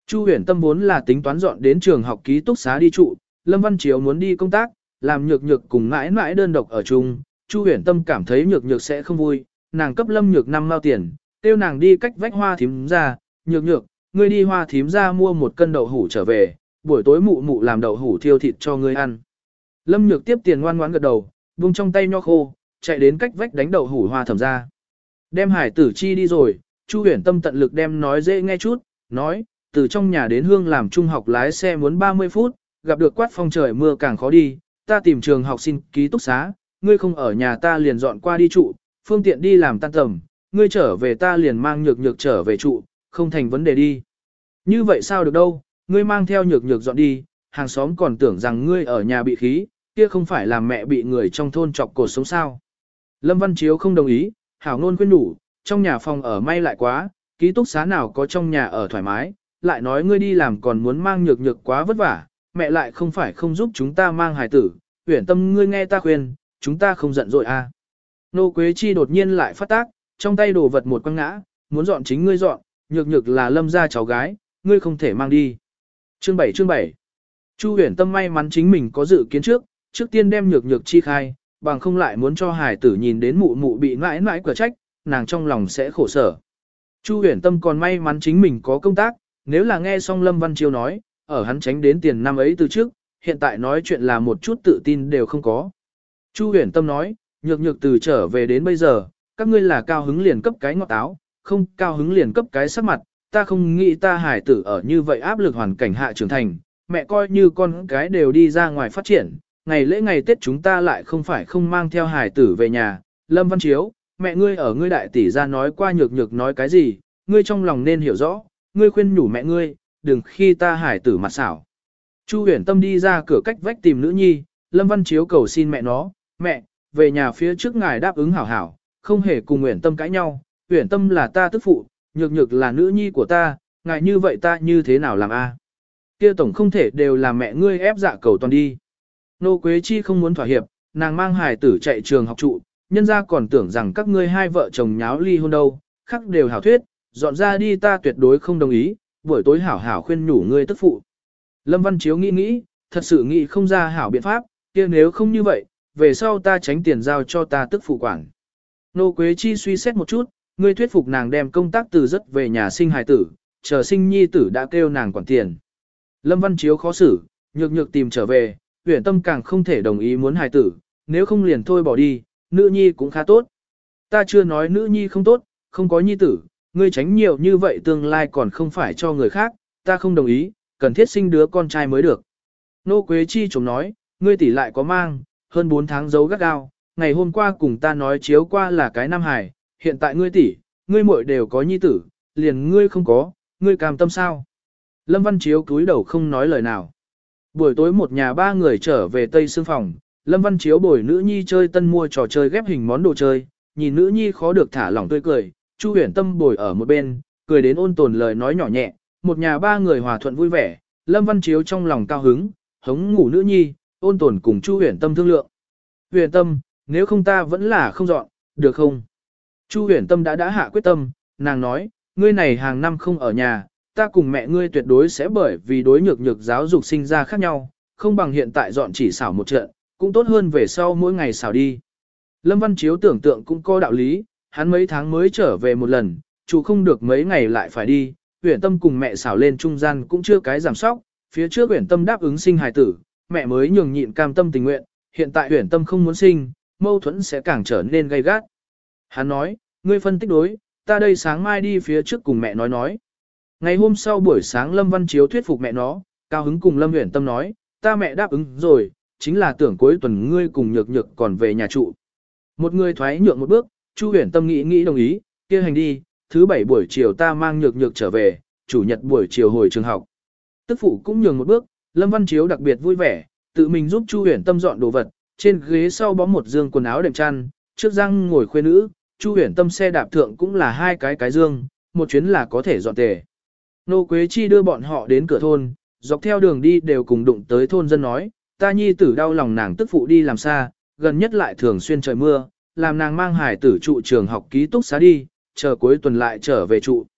Chu Huyền Tâm vốn là tính toán dọn đến trường học ký túc xá đi trụ, Lâm Văn Chiếu muốn đi công tác, làm Nhược Nhược cùng mãi mãi đơn độc ở chung, Chu Huyền Tâm cảm thấy Nhược Nhược sẽ không vui, nàng cấp Lâm Nhược 5 mao tiền, kêu nàng đi cách vách Hoa Thím ra, Nhược Nhược, ngươi đi Hoa Thím ra mua 1 cân đậu hủ trở về, buổi tối mụ mụ làm đậu hủ thiêu thịt cho ngươi ăn. Lâm Nhược tiếp tiền ngoan ngoãn gật đầu, vung trong tay nho khô, chạy đến cách vách đánh đậu hủ Hoa Thẩm ra. Đem Hải Tử chi đi rồi, Chu Huyền Tâm tận lực đem nói dễ nghe chút, nói, từ trong nhà đến Hương làm trung học lái xe muốn 30 phút, gặp được quát phong trời mưa càng khó đi, ta tìm trường học xin ký túc xá, ngươi không ở nhà ta liền dọn qua đi trụ, phương tiện đi làm tan tầm, ngươi trở về ta liền mang Nhược Nhược trở về trụ, không thành vấn đề đi. Như vậy sao được đâu, ngươi mang theo Nhược Nhược dọn đi, hàng xóm còn tưởng rằng ngươi ở nhà bị khí, kia không phải là mẹ bị người trong thôn chọc cột sống sao. Lâm Văn Chiếu không đồng ý, hảo ngôn khuyên nhủ, trong nhà phòng ở may lại quá, ký túc xá nào có trong nhà ở thoải mái, lại nói ngươi đi làm còn muốn mang Nhược Nhược quá vất vả, mẹ lại không phải không giúp chúng ta mang hài tử, Uyển Tâm ngươi nghe ta khuyên, chúng ta không giận dội à. Nô Quế Chi đột nhiên lại phát tác, trong tay đồ vật một quăng ngã, muốn dọn chính ngươi dọn, Nhược Nhược là Lâm gia cháu gái, ngươi không thể mang đi. Chương 7 Chu Uyển Tâm may mắn chính mình có dự kiến trước tiên đem Nhược Nhược chi khai, bằng không lại muốn cho hài tử nhìn đến mụ mụ bị mãi mãi quả trách, nàng trong lòng sẽ khổ sở. Chu Uyển Tâm còn may mắn chính mình có công tác, nếu là nghe xong Lâm Văn Chiêu nói, ở hắn tránh đến tiền năm ấy từ trước, hiện tại nói chuyện là một chút tự tin đều không có. Chu Uyển Tâm nói, Nhược Nhược từ trở về đến bây giờ, các ngươi là cao hứng liền cấp cái ngọt áo, không cao hứng liền cấp cái sắc mặt, ta không nghĩ ta hài tử ở như vậy áp lực hoàn cảnh hạ trưởng thành, mẹ coi như con cái đều đi ra ngoài phát triển, ngày lễ ngày Tết chúng ta lại không phải không mang theo hài tử về nhà. Lâm Văn Chiếu, mẹ ngươi ở ngươi đại tỷ ra nói qua Nhược Nhược nói cái gì, ngươi trong lòng nên hiểu rõ, ngươi khuyên nhủ mẹ ngươi, đừng khi ta hài tử mặt xảo. Chu Uyển Tâm đi ra cửa cách vách tìm nữ nhi, Lâm Văn Chiếu cầu xin mẹ nó, mẹ, về nhà phía trước ngài đáp ứng hảo hảo, không hề cùng Uyển Tâm cãi nhau, Uyển Tâm là ta tức phụ, Nhược Nhược là nữ nhi của ta, ngài như vậy ta như thế nào làm a? Kia tổng không thể đều là mẹ ngươi ép dạ cầu toàn đi. Nô Quế Chi không muốn thỏa hiệp, nàng mang hài tử chạy trường học trụ, nhân ra còn tưởng rằng các ngươi hai vợ chồng nháo ly hôn đâu, khắc đều hảo thuyết, dọn ra đi ta tuyệt đối không đồng ý, buổi tối hảo hảo khuyên nhủ ngươi tức phụ. Lâm Văn Chiếu nghĩ, thật sự nghĩ không ra hảo biện pháp, kia nếu không như vậy, về sau ta tránh tiền giao cho ta tức phụ quản. Nô Quế Chi suy xét một chút, ngươi thuyết phục nàng đem công tác từ rất về nhà sinh hài tử, chờ sinh nhi tử đã kêu nàng quản tiền. Lâm Văn Chiếu khó xử, Nhược Nhược tìm trở về, Uyển Tâm càng không thể đồng ý muốn hài tử, nếu không liền thôi bỏ đi, nữ nhi cũng khá tốt. Ta chưa nói nữ nhi không tốt, không có nhi tử, ngươi tránh nhiều như vậy tương lai còn không phải cho người khác, ta không đồng ý, cần thiết sinh đứa con trai mới được. Nô Quế Chi chống nói, ngươi tỷ lại có mang, hơn 4 tháng giấu gắt gao, ngày hôm qua cùng ta nói chiếu qua là cái nam hài, hiện tại ngươi tỷ, ngươi muội đều có nhi tử, liền ngươi không có, ngươi cam tâm sao? Lâm Văn Chiếu cúi đầu không nói lời nào. Buổi tối một nhà 3 người trở về Tây Sương phòng, Lâm Văn Chiếu bồi nữ nhi chơi tân mua trò chơi ghép hình món đồ chơi, nhìn nữ nhi khó được thả lỏng tươi cười, Chu Uyển Tâm bồi ở một bên, cười đến ôn tồn lời nói nhỏ nhẹ, một nhà 3 người hòa thuận vui vẻ, Lâm Văn Chiếu trong lòng cao hứng, hống ngủ nữ nhi, ôn tồn cùng Chu Uyển Tâm thương lượng. Uyển Tâm, nếu không ta vẫn là không dọn, được không? Chu Uyển Tâm đã hạ quyết tâm, nàng nói, ngươi này hàng năm không ở nhà, ta cùng mẹ ngươi tuyệt đối sẽ bởi vì đối Nhược Nhược giáo dục sinh ra khác nhau, không bằng hiện tại dọn chỉ xảo một trận, cũng tốt hơn về sau mỗi ngày xảo đi. Lâm Văn Chiếu tưởng tượng cũng có đạo lý, hắn mấy tháng mới trở về một lần, chủ không được mấy ngày lại phải đi, Uyển Tâm cùng mẹ xảo lên trung gian cũng chưa cái giảm sóc, phía trước Uyển Tâm đáp ứng sinh hài tử, mẹ mới nhường nhịn cam tâm tình nguyện, hiện tại Uyển Tâm không muốn sinh, mâu thuẫn sẽ càng trở nên gay gắt. Hắn nói, ngươi phân tích đối, ta đây sáng mai đi phía trước cùng mẹ nói. Ngày hôm sau buổi sáng Lâm Văn Chiếu thuyết phục mẹ nó, cao hứng cùng Lâm Uyển Tâm nói, ta mẹ đáp ứng rồi, chính là tưởng cuối tuần ngươi cùng Nhược Nhược còn về nhà trụ. Một người thoái nhượng một bước, Chu Uyển Tâm nghĩ đồng ý, kia hành đi, thứ 7 buổi chiều ta mang Nhược Nhược trở về, chủ nhật buổi chiều hồi trường học. Tức phụ cũng nhường một bước, Lâm Văn Chiếu đặc biệt vui vẻ, tự mình giúp Chu Uyển Tâm dọn đồ vật, trên ghế sau bó một dương quần áo đệm chăn, trước răng ngồi khuê nữ, Chu Uyển Tâm xe đạp thượng cũng là 2 cái dương, một chuyến là có thể dọn tề. Nô Quế Chi đưa bọn họ đến cửa thôn, dọc theo đường đi đều cùng đụng tới thôn dân nói, ta nhi tử đau lòng nàng tức phụ đi làm xa, gần nhất lại thường xuyên trời mưa, làm nàng mang hải tử trụ trường học ký túc xá đi, chờ cuối tuần lại trở về trụ.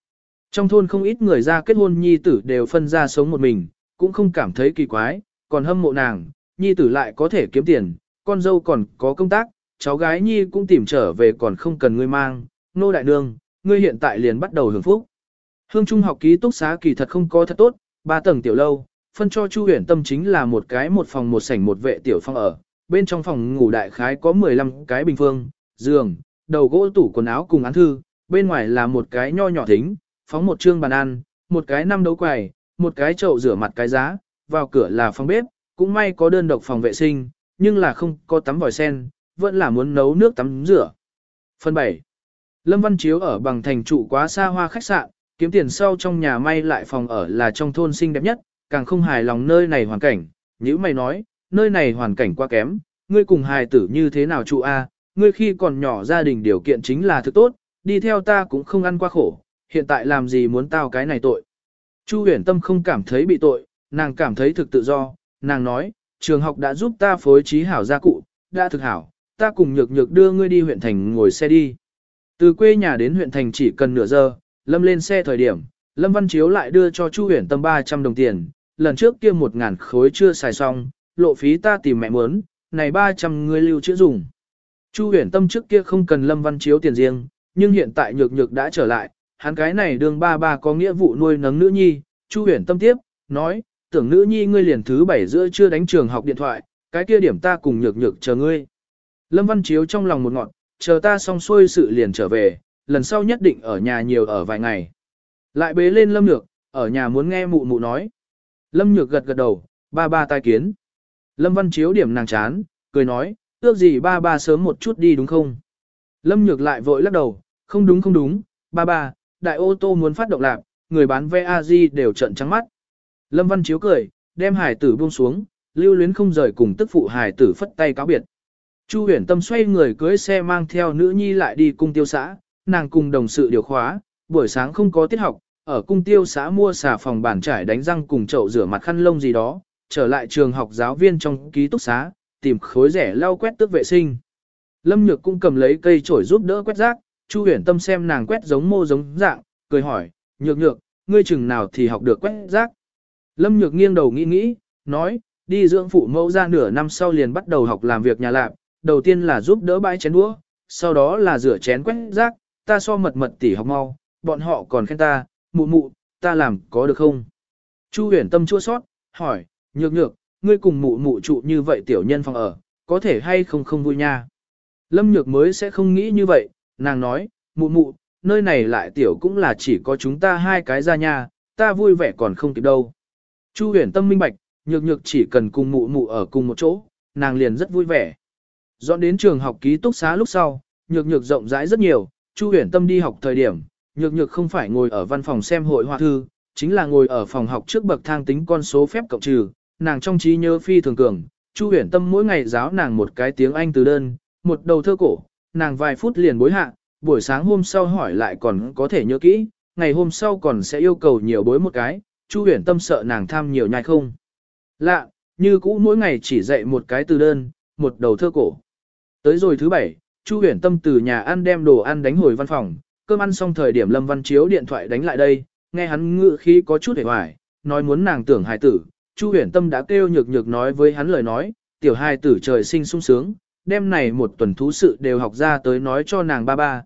Trong thôn không ít người ra kết hôn nhi tử đều phân ra sống một mình, cũng không cảm thấy kỳ quái, còn hâm mộ nàng, nhi tử lại có thể kiếm tiền, con dâu còn có công tác, cháu gái nhi cũng tìm trở về còn không cần ngươi mang, nô đại nương, ngươi hiện tại liền bắt đầu hưởng phúc. Hương trung học ký túc xá kỳ thật không có thật tốt, 3 tầng tiểu lâu, phân cho Chu Huyền Tâm chính là một cái một phòng một sảnh một vệ tiểu phòng ở, bên trong phòng ngủ đại khái có 15 cái bình phương, giường, đầu gỗ tủ quần áo cùng án thư, bên ngoài là một cái nho nhỏ thính, phóng một trương bàn ăn, một cái 5 đấu quầy, một cái chậu rửa mặt cái giá, vào cửa là phòng bếp, cũng may có đơn độc phòng vệ sinh, nhưng là không có tắm vòi sen, vẫn là muốn nấu nước tắm rửa. Phần 7. Lâm Văn Chiếu ở bằng thành trụ quá xa hoa khách sạn, kiếm tiền sau trong nhà may lại phòng ở là trong thôn xinh đẹp nhất, càng không hài lòng nơi này hoàn cảnh. Nhữ mày nói, nơi này hoàn cảnh quá kém, ngươi cùng hài tử như thế nào trụ a? Ngươi khi còn nhỏ gia đình điều kiện chính là thứ tốt, đi theo ta cũng không ăn qua khổ, hiện tại làm gì muốn tao cái này tội. Chu Huyền Tâm không cảm thấy bị tội, nàng cảm thấy thực tự do, nàng nói, trường học đã giúp ta phối trí hảo gia cụ, đã thực hảo, ta cùng nhược nhược đưa ngươi đi huyện thành ngồi xe đi. Từ quê nhà đến huyện thành chỉ cần nửa giờ, Lâm lên xe thời điểm, Lâm Văn Chiếu lại đưa cho Chu Huyền Tâm 300 đồng tiền, lần trước kia 1.000 khối chưa xài xong, lộ phí ta tìm mẹ muốn, này 300 ngươi lưu trữ dùng. Chu Huyền Tâm trước kia không cần Lâm Văn Chiếu tiền riêng, nhưng hiện tại nhược nhược đã trở lại, hắn cái này đương ba có nghĩa vụ nuôi nấng nữ nhi, Chu Huyền Tâm tiếp, nói, tưởng nữ nhi ngươi liền thứ 7 giữa chưa đánh trường học điện thoại, cái kia điểm ta cùng nhược nhược chờ ngươi. Lâm Văn Chiếu trong lòng một ngọn, chờ ta xong xuôi sự liền trở về, lần sau nhất định ở nhà nhiều ở vài ngày. Lại bế lên Lâm Nhược, ở nhà muốn nghe mụ mụ nói. Lâm Nhược gật gật đầu, ba tai kiến. Lâm Văn Chiếu điểm nàng chán, cười nói, ước gì ba sớm một chút đi đúng không? Lâm Nhược lại vội lắc đầu, không đúng, ba, đại ô tô muốn phát động lạc, người bán vé A-di đều trợn trắng mắt. Lâm Văn Chiếu cười, đem hải tử buông xuống, lưu luyến không rời cùng tức phụ hải tử phất tay cáo biệt. Chu Huyền Tâm xoay người cưới xe mang theo nữ nhi lại đi cung tiêu xã, nàng cùng đồng sự điều khóa, buổi sáng không có tiết học, ở cung tiêu xã mua xà phòng bàn trải đánh răng cùng chậu rửa mặt khăn lông gì đó, trở lại trường học giáo viên trong ký túc xá, tìm khối rẻ lau quét tước vệ sinh. Lâm Nhược cũng cầm lấy cây chổi giúp đỡ quét rác, Chu Huyền Tâm xem nàng quét giống mô giống dạng, cười hỏi, Nhược, ngươi chừng nào thì học được quét rác. Lâm Nhược nghiêng đầu nghĩ, nói, đi dưỡng phụ mẫu ra nửa năm sau liền bắt đầu học làm việc nhà lạp, đầu tiên là giúp đỡ bãi chén đũa, sau đó là rửa chén quét rác, ta so mật tỉ học mau, bọn họ còn khen ta, mụ, ta làm có được không? Chu Huyền Tâm chua sót, hỏi, Nhược, ngươi cùng mụ trụ như vậy tiểu nhân phòng ở, có thể hay không vui nha? Lâm Nhược mới sẽ không nghĩ như vậy, nàng nói, mụ, nơi này lại tiểu cũng là chỉ có chúng ta hai cái ra nha, ta vui vẻ còn không kịp đâu. Chu Huyền Tâm minh bạch, Nhược chỉ cần cùng mụ ở cùng một chỗ, nàng liền rất vui vẻ. Dọn đến trường học ký túc xá lúc sau, Nhược rộng rãi rất nhiều, Chu Huyền Tâm đi học thời điểm, Nhược không phải ngồi ở văn phòng xem hội họa thư, chính là ngồi ở phòng học trước bậc thang tính con số phép cộng trừ, nàng trong trí nhớ phi thường cường, Chu Huyền Tâm mỗi ngày giáo nàng một cái tiếng Anh từ đơn, một đầu thơ cổ, nàng vài phút liền bối hạ, buổi sáng hôm sau hỏi lại còn có thể nhớ kỹ, ngày hôm sau còn sẽ yêu cầu nhiều bối một cái, Chu Huyền Tâm sợ nàng tham nhiều nhai không. Lạ, như cũ mỗi ngày chỉ dạy một cái từ đơn, một đầu thơ cổ. Tới rồi thứ 7, Chu Huyền Tâm từ nhà ăn đem đồ ăn đánh hồi văn phòng, cơm ăn xong thời điểm Lâm Văn Chiếu điện thoại đánh lại đây, nghe hắn ngữ khí có chút hề hoài, nói muốn nàng tưởng hài tử, Chu Huyền Tâm đã kêu Nhược nói với hắn lời nói, tiểu hài tử trời sinh sung sướng, đêm này một tuần thú sự đều học ra tới nói cho nàng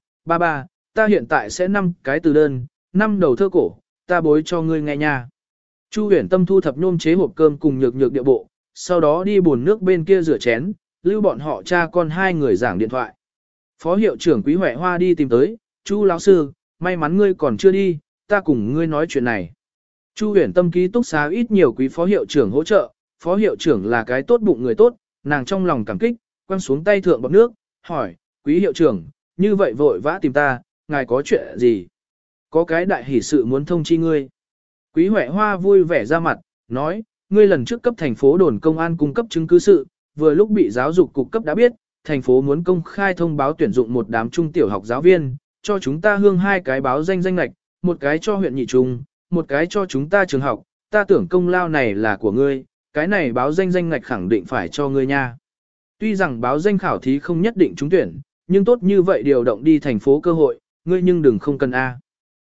ba, ta hiện tại sẽ 5 cái từ đơn, 5 đầu thơ cổ, ta bối cho ngươi nghe nha. Chu Huyền Tâm thu thập nhôm chế hộp cơm cùng Nhược địa bộ, sau đó đi bồn nước bên kia rửa chén, lưu bọn họ cha con hai người giảng điện thoại. Phó hiệu trưởng Quý Huệ Hoa đi tìm tới, Chu lão sư, may mắn ngươi còn chưa đi, ta cùng ngươi nói chuyện này. Chu Huyền Tâm ký túc xá ít nhiều quý phó hiệu trưởng hỗ trợ, phó hiệu trưởng là cái tốt bụng người tốt, nàng trong lòng cảm kích, quăng xuống tay thượng bọt nước, hỏi, quý hiệu trưởng, như vậy vội vã tìm ta, ngài có chuyện gì? Có cái đại hỷ sự muốn thông chi ngươi. Quý Huệ Hoa vui vẻ ra mặt, nói, ngươi lần trước cấp thành phố đồn công an cung cấp chứng cứ sự, vừa lúc bị giáo dục cục cấp đã biết, thành phố muốn công khai thông báo tuyển dụng một đám trung tiểu học giáo viên, cho chúng ta hương 2 cái báo danh lệch, một cái cho huyện nhị trung, một cái cho chúng ta trường học, ta tưởng công lao này là của ngươi, cái này báo danh lệch khẳng định phải cho ngươi nha. Tuy rằng báo danh khảo thí không nhất định trúng tuyển, nhưng tốt như vậy điều động đi thành phố cơ hội, ngươi nhưng đừng không cần A.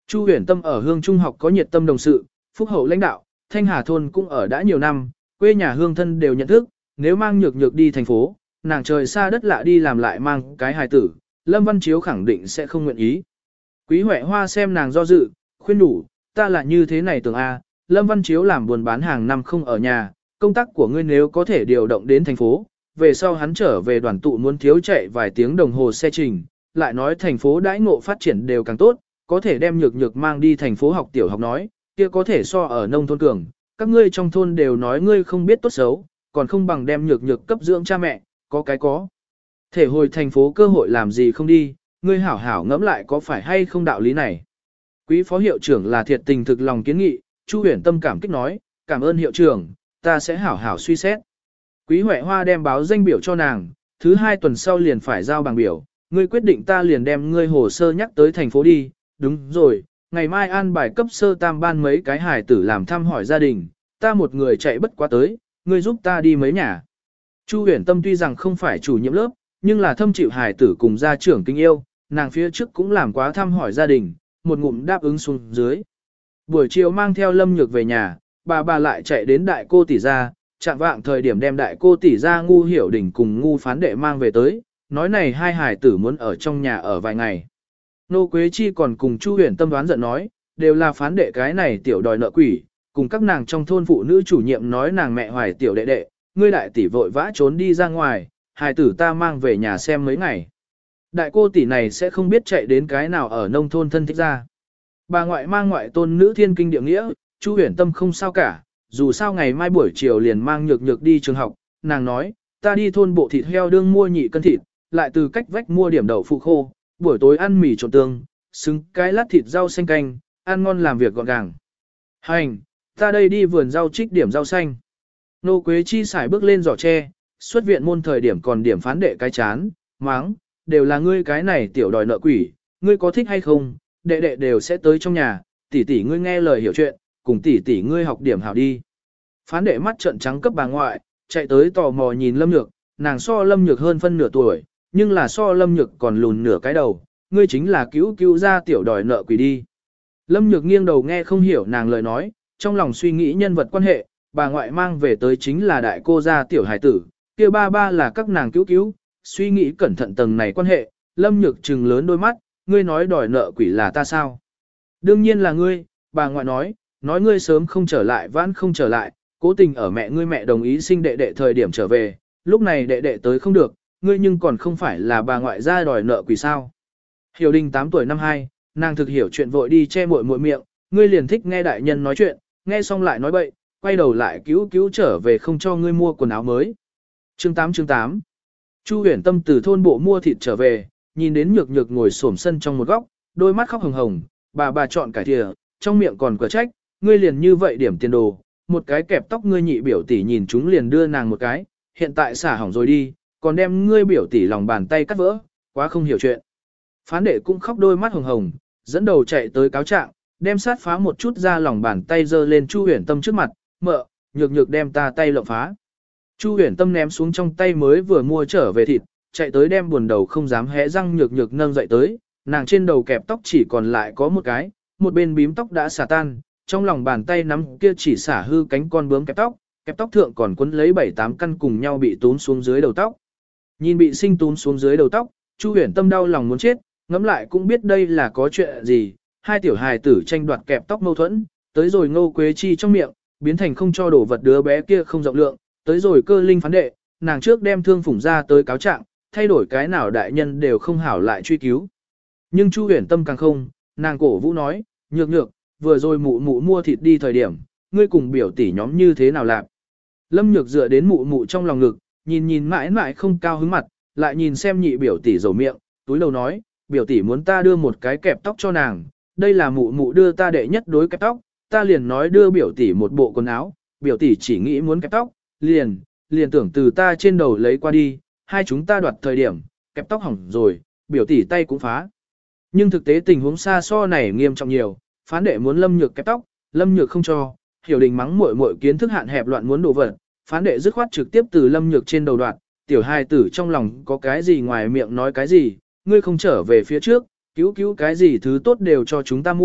Chu Huyền Tâm ở Hương Trung học có nhiệt tâm đồng sự, phúc hậu lãnh đạo, Thanh Hà thôn cũng ở đã nhiều năm, quê nhà hương thân đều nhận thức, nếu mang nhược nhược đi thành phố, nàng trời xa đất lạ đi làm lại mang cái hài tử, Lâm Văn Chiếu khẳng định sẽ không nguyện ý. Quý Huệ Hoa xem nàng do dự, khuyên đủ, ta là như thế này tưởng a, Lâm Văn Chiếu làm buôn bán hàng năm không ở nhà, công tác của ngươi nếu có thể điều động đến thành phố, về sau hắn trở về đoàn tụ muốn thiếu chạy vài tiếng đồng hồ xe trình, lại nói thành phố đãi ngộ phát triển đều càng tốt, có thể đem nhược nhược mang đi thành phố học tiểu học nói, kia có thể so ở nông thôn cường, các ngươi trong thôn đều nói ngươi không biết tốt xấu, còn không bằng đem nhược nhược cấp dưỡng cha mẹ, có cái có. Thể hồi thành phố cơ hội làm gì không đi, ngươi hảo hảo ngẫm lại có phải hay không đạo lý này. Quý phó hiệu trưởng là thiệt tình thực lòng kiến nghị, Chu Huyền Tâm cảm kích nói, cảm ơn hiệu trưởng, ta sẽ hảo hảo suy xét. Quý Huệ Hoa đem báo danh biểu cho nàng, thứ 2 tuần sau liền phải giao bằng biểu, ngươi quyết định ta liền đem ngươi hồ sơ nhắc tới thành phố đi, đúng rồi, ngày mai an bài cấp sơ tam ban mấy cái hài tử làm thăm hỏi gia đình, ta một người chạy bất quá tới, ngươi giúp ta đi mấy nhà. Chu Huyền Tâm tuy rằng không phải chủ nhiệm lớp, nhưng là thâm chịu hài tử cùng gia trưởng kính yêu, nàng phía trước cũng làm quá thăm hỏi gia đình, một ngụm đáp ứng xuống dưới. Buổi chiều mang theo Lâm Nhược về nhà, bà lại chạy đến đại cô tỷ gia, chạm vạng thời điểm đem đại cô tỷ gia Ngu Hiểu Đình cùng Ngu Phán Đệ mang về tới, nói này hai hài tử muốn ở trong nhà ở vài ngày. Nô Quế Chi còn cùng Chu Huyền Tâm đoán giận nói, đều là Phán Đệ cái này tiểu đòi nợ quỷ, cùng các nàng trong thôn phụ nữ chủ nhiệm nói nàng mẹ hoài tiểu đệ đệ, ngươi đại tỷ vội vã trốn đi ra ngoài, hài tử ta mang về nhà xem mấy ngày. Đại cô tỷ này sẽ không biết chạy đến cái nào ở nông thôn thân thích ra. Bà ngoại mang ngoại tôn nữ thiên kinh địa nghĩa, Chu Huyền Tâm không sao cả, dù sao ngày mai buổi chiều liền mang nhược nhược đi trường học, nàng nói, ta đi thôn bộ thịt heo đương mua nhị cân thịt, lại từ cách vách mua điểm đậu phụ khô, buổi tối ăn mì trộn tương, xứng cái lát thịt rau xanh canh, ăn ngon làm việc gọn gàng. Hành, ta đây đi vườn rau trích điểm rau xanh. Nô Quế Chi xài bước lên giỏ tre, xuất viện môn thời điểm còn điểm Phán Đệ cái chán, máng, đều là ngươi cái này tiểu đòi nợ quỷ, ngươi có thích hay không, đệ đệ đều sẽ tới trong nhà, tỷ tỷ ngươi nghe lời hiểu chuyện, cùng tỷ tỷ ngươi học điểm hảo đi. Phán Đệ mắt trợn trắng cấp bà ngoại, chạy tới tò mò nhìn Lâm Nhược, nàng so Lâm Nhược hơn phân nửa tuổi, nhưng là so Lâm Nhược còn lùn nửa cái đầu, ngươi chính là cứu ra tiểu đòi nợ quỷ đi. Lâm Nhược nghiêng đầu nghe không hiểu nàng lời nói, trong lòng suy nghĩ nhân vật quan hệ, bà ngoại mang về tới chính là đại cô gia tiểu hải tử, kia ba là các nàng cứu, suy nghĩ cẩn thận tầng này quan hệ, Lâm Nhược trừng lớn đôi mắt, ngươi nói đòi nợ quỷ là ta sao? Đương nhiên là ngươi, bà ngoại nói ngươi sớm không trở lại vãn không trở lại, cố tình ở mẹ đồng ý sinh đệ đệ thời điểm trở về, lúc này đệ đệ tới không được, ngươi nhưng còn không phải là bà ngoại ra đòi nợ quỷ sao? Hiểu Đình 8 tuổi năm 2, nàng thực hiểu chuyện vội đi che muội miệng, ngươi liền thích nghe đại nhân nói chuyện, nghe xong lại nói bậy, quay đầu lại cứu trở về không cho ngươi mua quần áo mới. Chương 8 Chu Huyền Tâm từ thôn bộ mua thịt trở về, nhìn đến nhược nhược ngồi xổm sân trong một góc, đôi mắt khóc hồng hồng, bà chọn cải thìa, trong miệng còn quả trách, ngươi liền như vậy điểm tiền đồ, một cái kẹp tóc ngươi nhị biểu tỷ nhìn chúng liền đưa nàng một cái, hiện tại xả hỏng rồi đi, còn đem ngươi biểu tỷ lòng bàn tay cắt vỡ, quá không hiểu chuyện. Phán Đệ cũng khóc đôi mắt hồng hồng, dẫn đầu chạy tới cáo trạng, đem sát phá một chút ra lòng bàn tay giơ lên Chu Huyền Tâm trước mặt, mợ, nhược đem ta tay lộng phá. Chu Huyền Tâm ném xuống trong tay mới vừa mua trở về thịt, chạy tới đem buồn đầu không dám hé răng nhược nâng dậy tới, nàng trên đầu kẹp tóc chỉ còn lại có một cái, một bên bím tóc đã xả tan, trong lòng bàn tay nắm kia chỉ xả hư cánh con bướm kẹp tóc thượng còn quấn lấy 7-8 căn cùng nhau bị túm xuống dưới đầu tóc. Nhìn bị sinh túm xuống dưới đầu tóc, Chu Huyền Tâm đau lòng muốn chết, ngẫm lại cũng biết đây là có chuyện gì, hai tiểu hài tử tranh đoạt kẹp tóc mâu thuẫn, tới rồi Ngô Quế Chi trong miệng, biến thành không cho đổ vật đứa bé kia không rộng lượng, tới rồi Cơ Linh Phán Đệ, nàng trước đem Thương Phủng ra tới cáo trạng, thay đổi cái nào đại nhân đều không hảo lại truy cứu. Nhưng Chu Huyền Tâm càng không, nàng cổ vũ nói, nhược, vừa rồi mụ mua thịt đi thời điểm, ngươi cùng biểu tỷ nhóm như thế nào làm. Lâm Nhược dựa đến mụ trong lòng ngực, nhìn mãi không cao hứng mặt, lại nhìn xem nhị biểu tỷ dầu miệng, túi đầu nói, biểu tỷ muốn ta đưa một cái kẹp tóc cho nàng, đây là mụ đưa ta đệ nhất đối kẹp tóc, ta liền nói đưa biểu tỷ một bộ quần áo, biểu tỷ chỉ nghĩ muốn kẹp tóc, liền tưởng từ ta trên đầu lấy qua đi, hai chúng ta đoạt thời điểm, kẹp tóc hỏng rồi, biểu tỷ tay cũng phá. Nhưng thực tế tình huống xa so này nghiêm trọng nhiều, Phán Đệ muốn Lâm Nhược kẹp tóc, Lâm Nhược không cho, Hiểu Đình mắng muội kiến thức hạn hẹp loạn muốn đổ vật, Phán Đệ dứt khoát trực tiếp từ Lâm Nhược trên đầu đoạt, tiểu hài tử trong lòng có cái gì ngoài miệng nói cái gì, ngươi không trở về phía trước, cứu cái gì thứ tốt đều cho chúng ta mua,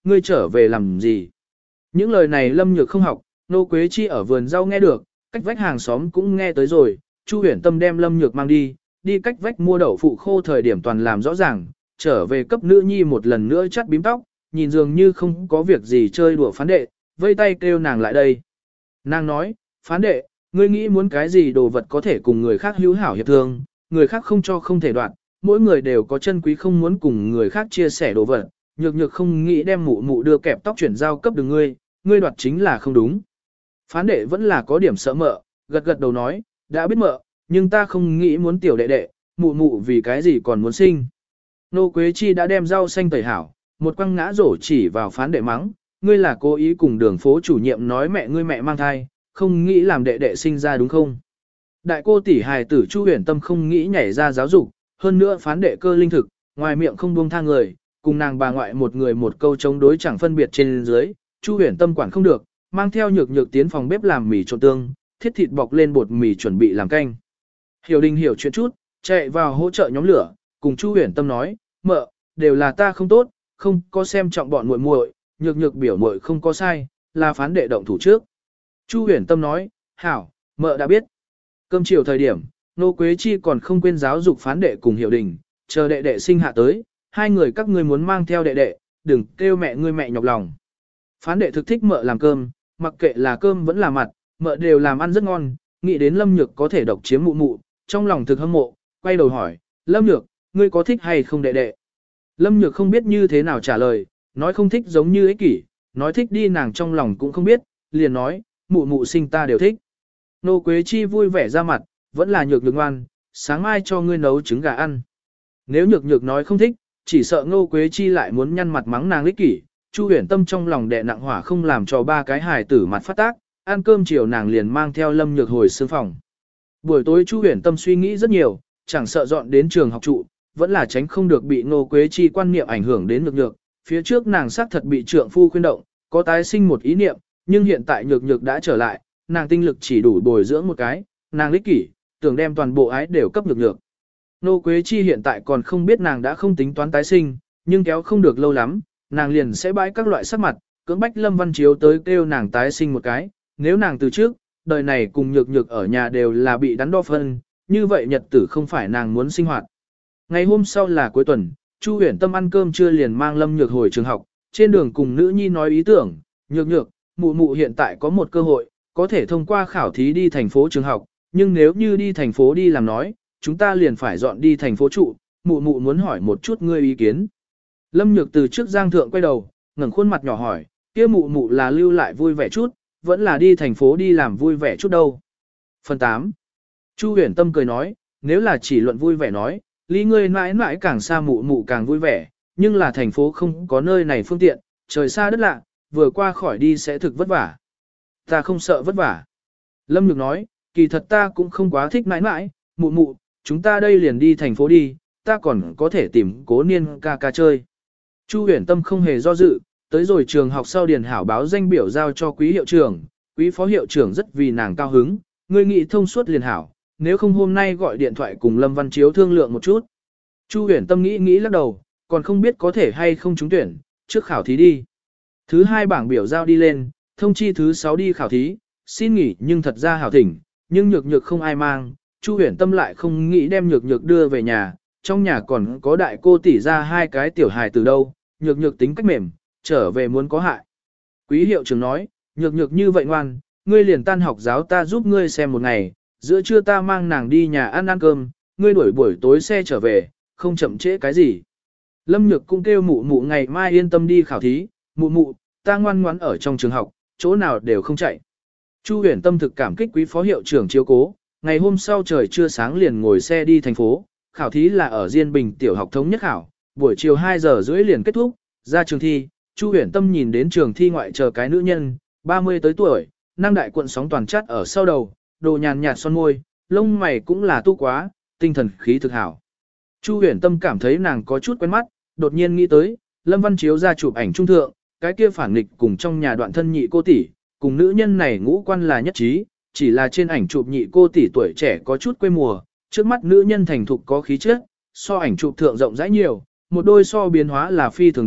ngươi trở về làm gì? Những lời này Lâm Nhược không học, Nô Quế Chi ở vườn rau nghe được, cách vách hàng xóm cũng nghe tới rồi, Chu Huyền Tâm đem Lâm Nhược mang đi cách vách mua đậu phụ khô thời điểm toàn làm rõ ràng, trở về cấp nữ nhi một lần nữa chắt bím tóc, nhìn dường như không có việc gì chơi đùa Phán Đệ, vây tay kêu nàng lại đây. Nàng nói, Phán Đệ, ngươi nghĩ muốn cái gì đồ vật có thể cùng người khác hữu hảo hiệp thương, người khác không cho không thể đoạt, mỗi người đều có chân quý không muốn cùng người khác chia sẻ đồ vật, nhược nhược không nghĩ đem mụ mụ đưa kẹp tóc chuyển giao cấp được ngươi đoạt chính là không đúng. Phán Đệ vẫn là có điểm sợ mợ, gật gật đầu nói, đã biết mợ, nhưng ta không nghĩ muốn tiểu đệ đệ, mụ mụ vì cái gì còn muốn sinh. Nô Quế Chi đã đem rau xanh tẩy hảo, một quăng ngã rổ chỉ vào Phán Đệ mắng, ngươi là cố ý cùng đường phố chủ nhiệm nói mẹ ngươi mẹ mang thai, không nghĩ làm đệ đệ sinh ra đúng không? Đại cô tỷ hài tử Chu Huyền Tâm không nghĩ nhảy ra giáo dục, hơn nữa Phán Đệ cơ linh thực, ngoài miệng không buông tha người, cùng nàng bà ngoại một người một câu chống đối chẳng phân biệt trên dưới, Chu Huyền Tâm quản không được, mang theo nhược nhược tiến phòng bếp làm mì trộn tương, thiết thịt bọc lên bột mì chuẩn bị làm canh. Hiểu Đình hiểu chuyện chút, chạy vào hỗ trợ nhóm lửa, cùng Chu Huyền Tâm nói, mợ, đều là ta không tốt, không có xem trọng bọn muội muội, nhược nhược biểu muội không có sai, là Phán Đệ động thủ trước. Chu Huyền Tâm nói, hảo, mợ đã biết. Cơm chiều thời điểm, Nô Quế Chi còn không quên giáo dục Phán Đệ cùng Hiểu Đình, chờ đệ đệ sinh hạ tới, hai người các ngươi muốn mang theo đệ đệ, đừng kêu mẹ ngươi mẹ nhọc lòng. Phán Đệ thực thích mợ làm cơm, mặc kệ là cơm vẫn là mặt, mợ đều làm ăn rất ngon, nghĩ đến Lâm Nhược có thể độc chiếm mụ mụ, trong lòng thực hâm mộ, quay đầu hỏi, Lâm Nhược, ngươi có thích hay không đệ đệ? Lâm Nhược không biết như thế nào trả lời, nói không thích giống như ích kỷ, nói thích đi nàng trong lòng cũng không biết, liền nói, mụ mụ sinh ta đều thích. Nô Quế Chi vui vẻ ra mặt, vẫn là nhược nhược ngoan, sáng mai cho ngươi nấu trứng gà ăn. Nếu nhược nhược nói không thích, chỉ sợ Nô Quế Chi lại muốn nhăn mặt mắng nàng ích kỷ, Chu Huyền Tâm trong lòng đè nặng hỏa không làm cho ba cái hài tử mặt phát tác, ăn cơm chiều nàng liền mang theo Lâm Nhược hồi sương phòng. Buổi tối Chu Huyền Tâm suy nghĩ rất nhiều, chẳng sợ dọn đến trường học trụ, vẫn là tránh không được bị Nô Quế Chi quan niệm ảnh hưởng đến nhược nhược. Phía trước nàng xác thật bị trượng phu khuyên động, có tái sinh một ý niệm, nhưng hiện tại nhược nhược đã trở lại, nàng tinh lực chỉ đủ bồi dưỡng một cái, nàng ích kỷ, tưởng đem toàn bộ ái đều cấp nhược nhược. Nô Quế Chi hiện tại còn không biết nàng đã không tính toán tái sinh, nhưng kéo không được lâu lắm, nàng liền sẽ bãi các loại sắc mặt, cưỡng bách Lâm Văn Chiếu tới kêu nàng tái sinh một cái, nếu nàng từ trước, đời này cùng nhược nhược ở nhà đều là bị đắn đo phân, như vậy nhật tử không phải nàng muốn sinh hoạt. Ngày hôm sau là cuối tuần, Chu Huyền Tâm ăn cơm trưa liền mang Lâm Nhược hồi trường học, trên đường cùng nữ nhi nói ý tưởng, nhược nhược, mụ mụ hiện tại có một cơ hội, có thể thông qua khảo thí đi thành phố trường học, nhưng nếu như đi thành phố đi làm nói, chúng ta liền phải dọn đi thành phố trụ, mụ mụ muốn hỏi một chút ngươi ý kiến. Lâm Nhược từ trước giang thượng quay đầu, ngẩng khuôn mặt nhỏ hỏi, kia mụ mụ là lưu lại vui vẻ chút, vẫn là đi thành phố đi làm vui vẻ chút đâu. Phần 8. Chu Huyền Tâm cười nói, nếu là chỉ luận vui vẻ nói, ly ngươi mãi mãi càng xa mụ mụ càng vui vẻ, nhưng là thành phố không có nơi này phương tiện, trời xa đất lạ, vừa qua khỏi đi sẽ thực vất vả. Ta không sợ vất vả. Lâm Nhược nói, kỳ thật ta cũng không quá thích mãi mãi, mụ mụ, chúng ta đây liền đi thành phố đi, ta còn có thể tìm Cố Niên ca ca chơi. Chu Huyền Tâm không hề do dự, tới rồi trường học sau điền hảo báo danh biểu giao cho quý hiệu trưởng, quý phó hiệu trưởng rất vì nàng cao hứng, ngươi nghĩ thông suốt liền hảo, nếu không hôm nay gọi điện thoại cùng Lâm Văn Chiếu thương lượng một chút. Chu Huyền Tâm nghĩ lắc đầu, còn không biết có thể hay không trúng tuyển, trước khảo thí đi. Thứ 2 bảng biểu giao đi lên, thông chi thứ 6 đi khảo thí, xin nghỉ nhưng thật ra hảo thỉnh, nhưng nhược nhược không ai mang, Chu Huyền Tâm lại không nghĩ đem nhược nhược đưa về nhà, trong nhà còn có đại cô tỷ ra 2 cái tiểu hài từ đâu, nhược nhược tính cách mềm, trở về muốn có hại. Quý hiệu trưởng nói, nhược nhược như vậy ngoan, ngươi liền tan học giáo ta giúp ngươi xem một ngày, giữa trưa ta mang nàng đi nhà ăn cơm, ngươi đuổi buổi tối xe trở về, không chậm trễ cái gì. Lâm Nhược cũng kêu mụ mụ ngày mai yên tâm đi khảo thí, mụ mụ, ta ngoan ngoãn ở trong trường học, chỗ nào đều không chạy. Chu Huyền Tâm thực cảm kích quý phó hiệu trưởng chiếu cố, ngày hôm sau trời trưa sáng liền ngồi xe đi thành phố, khảo thí là ở Diên Bình tiểu học thống nhất khảo, buổi chiều 2 giờ rưỡi liền kết thúc, ra trường thi, Chu Huyền Tâm nhìn đến trường thi ngoại chờ cái nữ nhân, 30 tới tuổi, năng đại cuộn sóng toàn chất ở sau đầu, đồ nhàn nhạt son môi, lông mày cũng là tu quá, tinh thần khí thực hảo. Chu Huyền Tâm cảm thấy nàng có chút quen mắt, đột nhiên nghĩ tới, Lâm Văn Chiếu ra chụp ảnh trung thượng, cái kia phản nghịch cùng trong nhà đoạn thân nhị cô tỷ, cùng nữ nhân này ngũ quan là nhất trí, chỉ là trên ảnh chụp nhị cô tỷ tuổi trẻ có chút quê mùa, trước mắt nữ nhân thành thục có khí chất, so ảnh chụp thượng rộng rãi nhiều, một đôi so biến hóa là phi thường đại,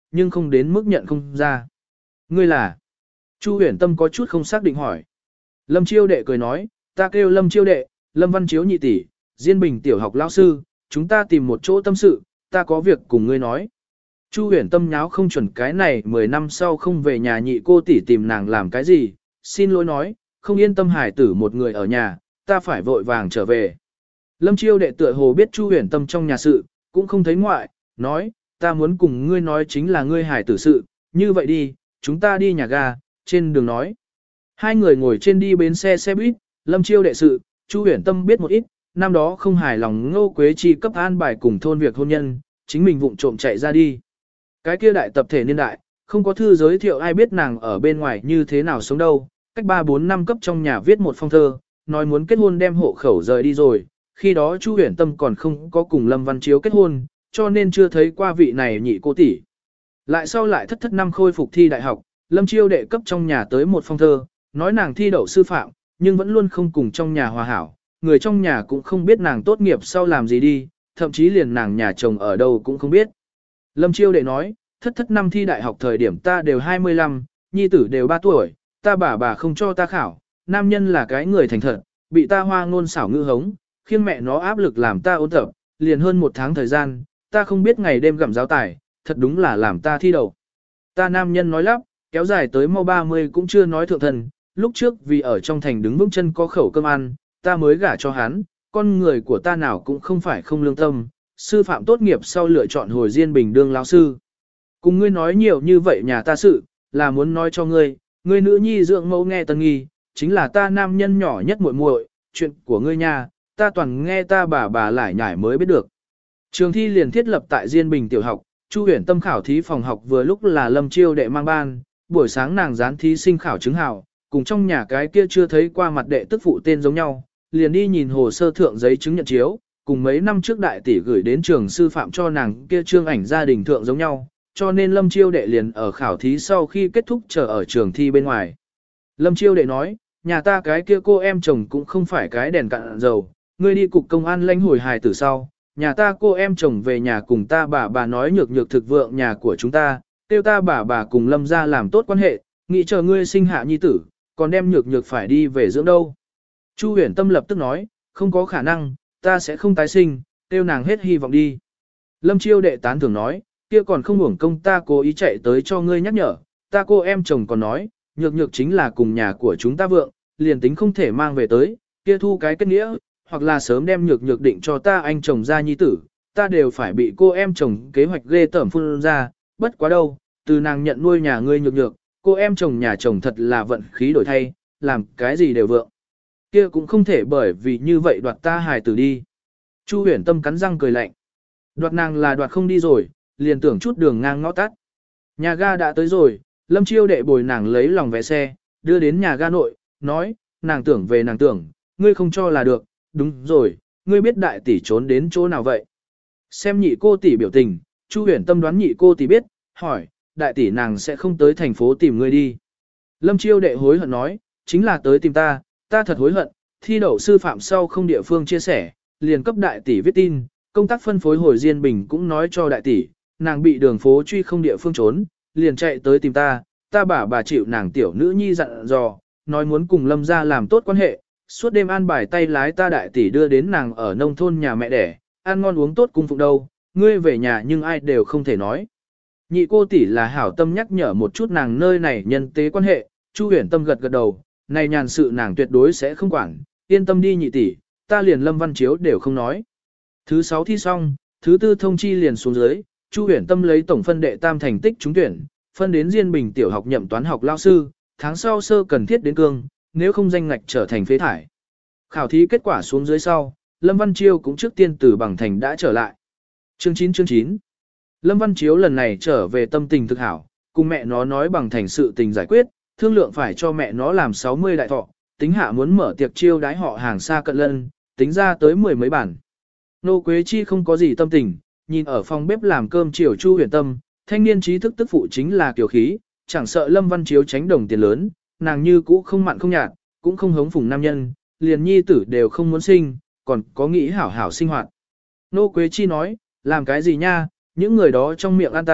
nhưng không đến mức nhận không ra. Ngươi là? Chu Huyền Tâm có chút không xác định hỏi. Lâm Chiêu đệ cười nói, ta kêu Lâm Chiêu đệ, Lâm Văn Chiếu nhị tỷ, Diên Bình tiểu học lão sư, chúng ta tìm một chỗ tâm sự, ta có việc cùng ngươi nói. Chu Huyền Tâm nháo không chuẩn cái này 10 năm sau không về nhà nhị cô tỷ tìm nàng làm cái gì, xin lỗi nói, không yên tâm hải tử một người ở nhà, ta phải vội vàng trở về. Lâm Chiêu đệ tựa hồ biết Chu Huyền Tâm trong nhà sự, cũng không thấy ngoại, nói, ta muốn cùng ngươi nói chính là ngươi hải tử sự, như vậy đi, chúng ta đi nhà ga, trên đường nói. Hai người ngồi trên đi bến xe buýt, Lâm Chiêu đệ sự, Chu Huyền Tâm biết một ít, năm đó không hài lòng Ngô Quế Chi cấp an bài cùng thôn việc hôn nhân, chính mình vụng trộm chạy ra đi. Cái kia đại tập thể niên đại, không có thư giới thiệu ai biết nàng ở bên ngoài như thế nào sống đâu, cách 3-4 năm cấp trong nhà viết một phong thơ, nói muốn kết hôn đem hộ khẩu rời đi rồi, khi đó Chu Huyền Tâm còn không có cùng Lâm Văn Chiếu kết hôn, cho nên chưa thấy qua vị này nhị cô tỷ. Lại sau lại thất năm khôi phục thi đại học, Lâm Chiêu đệ cấp trong nhà tới một phong thơ, nói nàng thi đậu sư phạm, nhưng vẫn luôn không cùng trong nhà hòa hảo, người trong nhà cũng không biết nàng tốt nghiệp sau làm gì đi, thậm chí liền nàng nhà chồng ở đâu cũng không biết. Lâm Chiêu đệ nói, thất năm thi đại học thời điểm ta đều 25, nhi tử đều 3 tuổi, ta bà không cho ta khảo, nam nhân là cái người thành thật, bị ta hoa ngôn xảo ngữ hống, khiến mẹ nó áp lực làm ta ôn tập, liền hơn 1 tháng thời gian, ta không biết ngày đêm gặm giáo tài, thật đúng là làm ta thi đậu. Ta nam nhân nói lắp, kéo dài tới mau 30 cũng chưa nói thượng thần, lúc trước vì ở trong thành đứng vững chân có khẩu cơm ăn, ta mới gả cho hắn, con người của ta nào cũng không phải không lương tâm, sư phạm tốt nghiệp sau lựa chọn hồi Diên Bình đương lão sư. Cùng ngươi nói nhiều như vậy nhà ta sự, là muốn nói cho ngươi, ngươi nữ nhi dưỡng mẫu nghe tân nghi, chính là ta nam nhân nhỏ nhất muội muội, chuyện của ngươi nha, ta toàn nghe ta bà lải nhải mới biết được. Trường thi liền thiết lập tại Diên Bình tiểu học, Chu Huyền Tâm khảo thí phòng học vừa lúc là Lâm Chiêu đệ mang ban, buổi sáng nàng dán thí sinh khảo chứng hảo, cùng trong nhà cái kia chưa thấy qua mặt đệ tức phụ tên giống nhau, liền đi nhìn hồ sơ thượng giấy chứng nhận chiếu, cùng mấy năm trước đại tỷ gửi đến trường sư phạm cho nàng kia trương ảnh gia đình thượng giống nhau, cho nên Lâm Chiêu đệ liền ở khảo thí sau khi kết thúc chờ ở trường thi bên ngoài. Lâm Chiêu đệ nói, nhà ta cái kia cô em chồng cũng không phải cái đèn cạn dầu, ngươi đi cục công an lãnh hồi hài tử sau, nhà ta cô em chồng về nhà cùng ta bà nói nhược thực vượng nhà của chúng ta, tiêu ta bà cùng Lâm ra làm tốt quan hệ, nghĩ chờ ngươi sinh hạ nhi tử, còn đem nhược phải đi về dưỡng đâu. Chu Huyền Tâm lập tức nói, không có khả năng, ta sẽ không tái sinh, tiêu nàng hết hy vọng đi. Lâm Chiêu đệ tán thưởng nói, kia còn không hưởng công ta cố ý chạy tới cho ngươi nhắc nhở, ta cô em chồng còn nói, nhược chính là cùng nhà của chúng ta vượng, liền tính không thể mang về tới, kia thu cái kết nghĩa, hoặc là sớm đem nhược định cho ta anh chồng ra nhi tử, ta đều phải bị cô em chồng kế hoạch ghê tởm phun ra, bất quá đâu, từ nàng nhận nuôi nhà ngươi nhược, cô em chồng nhà chồng thật là vận khí đổi thay, làm cái gì đều vượng. Kia cũng không thể bởi vì như vậy đoạt ta hài tử đi. Chu Huyền Tâm cắn răng cười lạnh. Đoạt nàng là đoạt không đi rồi, liền tưởng chút đường ngang ngõ tắt. Nhà ga đã tới rồi, Lâm Chiêu đệ bồi nàng lấy lòng vé xe, đưa đến nhà ga nội, nói, nàng tưởng về nàng tưởng, ngươi không cho là được, đúng rồi, ngươi biết đại tỷ trốn đến chỗ nào vậy? Xem nhị cô tỷ biểu tình, Chu Huyền Tâm đoán nhị cô tỷ biết, hỏi, đại tỷ nàng sẽ không tới thành phố tìm ngươi đi. Lâm Chiêu đệ hối hận nói, chính là tới tìm ta, ta thật hối hận, thi đậu sư phạm sau không địa phương chia sẻ, liền cấp đại tỷ viết tin, công tác phân phối hồi Diên Bình cũng nói cho đại tỷ, nàng bị đường phố truy không địa phương trốn, liền chạy tới tìm ta, ta bà chịu nàng tiểu nữ nhi dặn dò, nói muốn cùng Lâm gia làm tốt quan hệ, suốt đêm an bài tay lái ta đại tỷ đưa đến nàng ở nông thôn nhà mẹ đẻ, ăn ngon uống tốt cung phụng đâu, ngươi về nhà nhưng ai đều không thể nói. Nhị cô tỷ là hảo tâm nhắc nhở một chút nàng nơi này nhân tế quan hệ, Chu Huyền Tâm gật đầu, này nhàn sự nàng tuyệt đối sẽ không quản, yên tâm đi nhị tỷ, ta liền Lâm Văn Chiếu đều không nói. Thứ 6 thi xong, thứ 4 thông chi liền xuống dưới, Chu Huyền Tâm lấy tổng phân đệ tam thành tích trúng tuyển, phân đến Diên Bình tiểu học nhậm toán học lao sư, tháng sau sơ cần thiết đến cương, nếu không danh ngạch trở thành phế thải. Khảo thí kết quả xuống dưới sau, Lâm Văn Chiêu cũng trước tiên từ bằng thành đã trở lại. Chương 9 Lâm Văn Chiếu lần này trở về tâm tình thực hảo, cùng mẹ nó nói bằng thành sự tình giải quyết, thương lượng phải cho mẹ nó làm 60 đại thọ, tính hạ muốn mở tiệc chiêu đái họ hàng xa cận lân, tính ra tới 10 mấy bản. Nô Quế Chi không có gì tâm tình, nhìn ở phòng bếp làm cơm chiều Chu Huyền Tâm, thanh niên trí thức tức phụ chính là kiều khí, chẳng sợ Lâm Văn Chiếu tránh đồng tiền lớn, nàng như cũ không mặn không nhạt, cũng không hống phùng nam nhân, liền nhi tử đều không muốn sinh, còn có nghĩ hảo hảo sinh hoạt. Nô Quế Chi nói, làm cái gì nha, những người đó trong miệng ăn ta,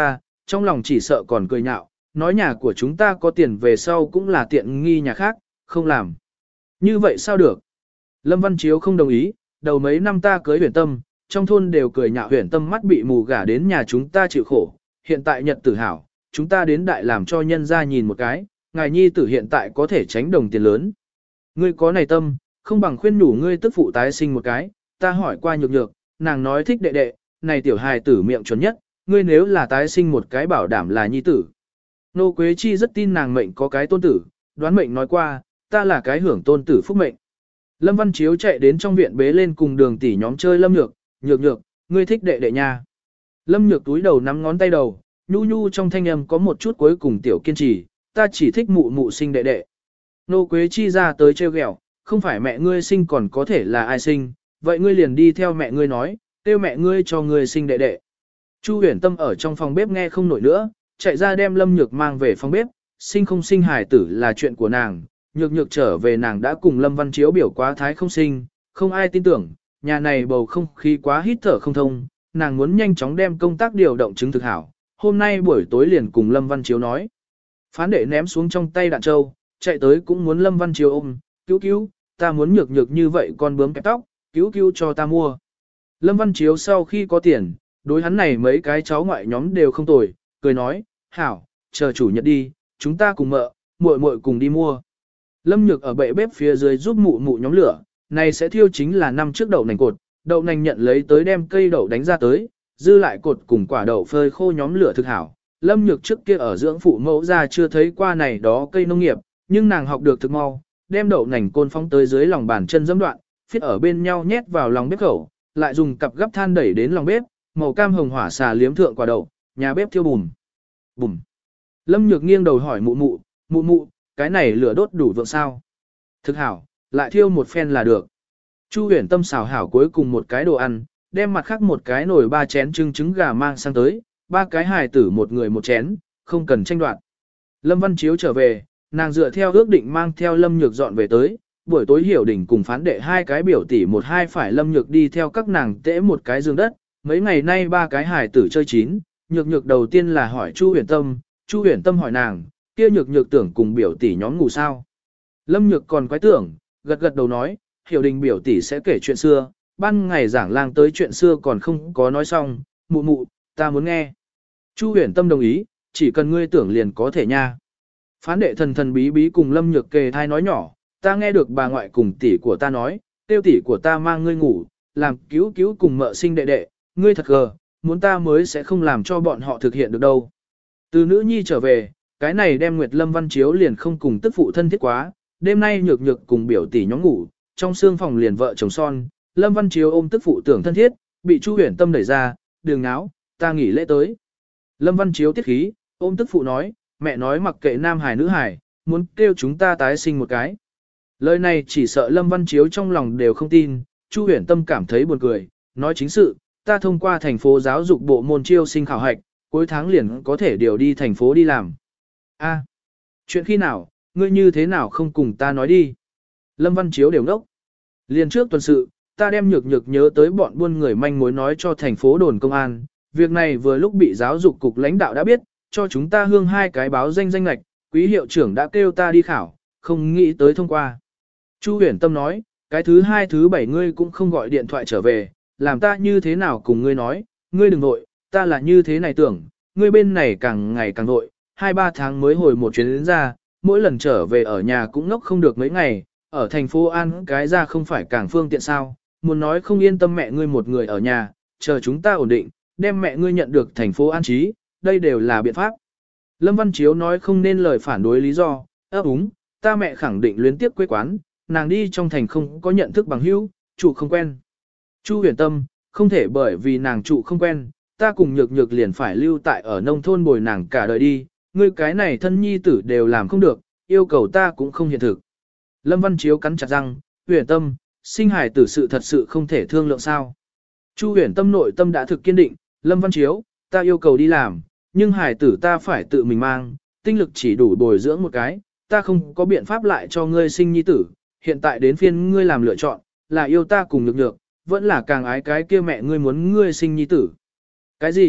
trong lòng chỉ sợ còn cười nhạo, nói nhà của chúng ta có tiền về sau cũng là tiện nghi nhà khác, không làm. Như vậy sao được? Lâm Văn Chiếu không đồng ý, đầu mấy năm ta cưới Huyền Tâm, trong thôn đều cười nhạo Huyền Tâm mắt bị mù gả đến nhà chúng ta chịu khổ, hiện tại nhật tử hảo, chúng ta đến đại làm cho nhân ra nhìn một cái, ngài nhi tử hiện tại có thể tránh đồng tiền lớn. Ngươi có này tâm, không bằng khuyên nhủ ngươi tức phụ tái sinh một cái, ta hỏi qua nhược nhược, nàng nói thích đệ đệ, này tiểu hài tử miệng chuẩn nhất, ngươi nếu là tái sinh một cái bảo đảm là nhi tử. Nô Quế Chi rất tin nàng mệnh có cái tôn tử, đoán mệnh nói qua, ta là cái hưởng tôn tử phúc mệnh. Lâm Văn Chiếu chạy đến trong viện bế lên cùng Đường tỷ nhóm chơi Lâm Nhược, nhược nhược, ngươi thích đệ đệ nha. Lâm Nhược túi đầu nắm ngón tay đầu, nhu nhu trong thanh âm có một chút cuối cùng tiểu kiên trì, ta chỉ thích mụ mụ sinh đệ đệ. Nô Quế Chi ra tới trêu ghẹo, không phải mẹ ngươi sinh còn có thể là ai sinh, vậy ngươi liền đi theo mẹ ngươi nói, kêu mẹ ngươi cho ngươi sinh đệ đệ. Chu Huyền Tâm ở trong phòng bếp nghe không nổi nữa, chạy ra đem Lâm Nhược mang về phòng bếp, sinh không sinh hài tử là chuyện của nàng, nhược nhược trở về nàng đã cùng Lâm Văn Chiếu biểu quá thái không sinh, không ai tin tưởng, nhà này bầu không khí quá hít thở không thông, nàng muốn nhanh chóng đem công tác điều động chứng thực hảo, hôm nay buổi tối liền cùng Lâm Văn Chiếu nói. Phán đệ ném xuống trong tay đạn trâu, chạy tới cũng muốn Lâm Văn Chiếu ôm, cứu cứu, ta muốn nhược nhược như vậy con bướm kẹp tóc, cứu cứu cho ta mua. Lâm Văn Chiếu sau khi có tiền, đối hắn này mấy cái cháu ngoại nhóm đều không tồi, cười nói, hảo, chờ chủ nhật đi, chúng ta cùng muội muội cùng đi mua. Lâm Nhược ở bệ bếp phía dưới giúp mụ mụ nhóm lửa, này sẽ thiêu chính là năm trước đậu nành cột, đậu nành nhận lấy tới đem cây đậu đánh ra tới, dư lại cột cùng quả đậu phơi khô nhóm lửa thực hảo. Lâm Nhược trước kia ở dưỡng phụ mẫu ra chưa thấy qua này đó cây nông nghiệp, nhưng nàng học được thực mau, đem đậu nành côn phóng tới dưới lòng bàn chân dẫm đoạn, phiết ở bên nhau nhét vào lòng bếp khẩu, lại dùng cặp gấp than đẩy đến lòng bếp, màu cam hồng hỏa xà liếm thượng quả đậu, nhà bếp thiêu bùm. Bùm. Lâm Nhược nghiêng đầu hỏi mụ mụ, cái này lửa đốt đủ vượng sao? Thực hảo, lại thiêu một phen là được. Chu Huyền Tâm xào hảo cuối cùng một cái đồ ăn, đem mặt khác một cái nồi 3 chén trứng gà mang sang tới, 3 cái hài tử một người một chén, không cần tranh đoạt. Lâm Văn Chiếu trở về, nàng dựa theo ước định mang theo Lâm Nhược dọn về tới, buổi tối Hiểu Đình cùng Phán Đệ 2 cái biểu tỷ một hai phải Lâm Nhược đi theo các nàng tễ một cái giường đất, mấy ngày nay 3 cái hài tử chơi chín, Nhược Nhược đầu tiên là hỏi Chu Huyền Tâm hỏi nàng, kia Nhược tưởng cùng biểu tỷ nhóm ngủ sao. Lâm Nhược còn quái tưởng, gật gật đầu nói, Hiểu Đình biểu tỷ sẽ kể chuyện xưa, ban ngày giảng lang tới chuyện xưa còn không có nói xong, mụ, ta muốn nghe. Chu Huyền Tâm đồng ý, chỉ cần ngươi tưởng liền có thể nha. Phán Đệ thần bí bí cùng Lâm Nhược kề thai nói nhỏ, ta nghe được bà ngoại cùng tỷ của ta nói, tiêu tỷ của ta mang ngươi ngủ, làm cứu cùng mợ sinh đệ đệ, ngươi thật gờ, muốn ta mới sẽ không làm cho bọn họ thực hiện được đâu. Từ nữ nhi trở về, cái này đem Nguyệt Lâm Văn Chiếu liền không cùng tức phụ thân thiết quá, đêm nay nhược cùng biểu tỷ nhóm ngủ, trong xương phòng liền vợ chồng son, Lâm Văn Chiếu ôm tức phụ tưởng thân thiết, bị Chu Huyền Tâm đẩy ra, đừng náo, ta nghỉ lễ tới. Lâm Văn Chiếu tiết khí, ôm tức phụ nói, mẹ nói mặc kệ nam hài nữ hài, muốn kêu chúng ta tái sinh một cái. Lời này chỉ sợ Lâm Văn Chiếu trong lòng đều không tin, Chu Huyền Tâm cảm thấy buồn cười, nói chính sự, ta thông qua thành phố giáo dục bộ môn chiêu sinh khảo hạch, cuối tháng liền có thể điều đi thành phố đi làm. A, chuyện khi nào, ngươi như thế nào không cùng ta nói đi. Lâm Văn Chiếu đều ngốc. Liền trước tuần sự, ta đem nhược nhớ tới bọn buôn người manh mối nói cho thành phố đồn công an. Việc này vừa lúc bị giáo dục cục lãnh đạo đã biết, cho chúng ta hương 2 cái báo danh lệch, quý hiệu trưởng đã kêu ta đi khảo, không nghĩ tới thông qua. Chu Huyền Tâm nói, cái thứ 2 thứ 7 ngươi cũng không gọi điện thoại trở về, làm ta như thế nào cùng ngươi nói, ngươi đừng nội, ta là như thế này tưởng, ngươi bên này càng ngày càng nội, 2-3 tháng mới hồi một chuyến đến ra, mỗi lần trở về ở nhà cũng ngốc không được mấy ngày, ở thành phố An cái ra không phải càng phương tiện sao, muốn nói không yên tâm mẹ ngươi một người ở nhà, chờ chúng ta ổn định, đem mẹ ngươi nhận được thành phố An trí, đây đều là biện pháp. Lâm Văn Chiếu nói không nên lời phản đối lý do, úng, ta mẹ khẳng định luyến tiếp quê quán, nàng đi trong thành không có nhận thức bằng hữu, chủ không quen. Chu Huyền Tâm, không thể bởi vì nàng trụ không quen, ta cùng nhược liền phải lưu tại ở nông thôn bồi nàng cả đời đi, ngươi cái này thân nhi tử đều làm không được, yêu cầu ta cũng không hiện thực. Lâm Văn Chiếu cắn chặt răng, Huyền Tâm, sinh hài tử sự thật sự không thể thương lượng sao. Chu Huyền Tâm nội tâm đã thực kiên định, Lâm Văn Chiếu, ta yêu cầu đi làm, nhưng hài tử ta phải tự mình mang, tinh lực chỉ đủ bồi dưỡng một cái, ta không có biện pháp lại cho ngươi sinh nhi tử, hiện tại đến phiên ngươi làm lựa chọn, là yêu ta cùng nhược, vẫn là càng ái cái kia mẹ ngươi muốn ngươi sinh nhi tử. Cái gì,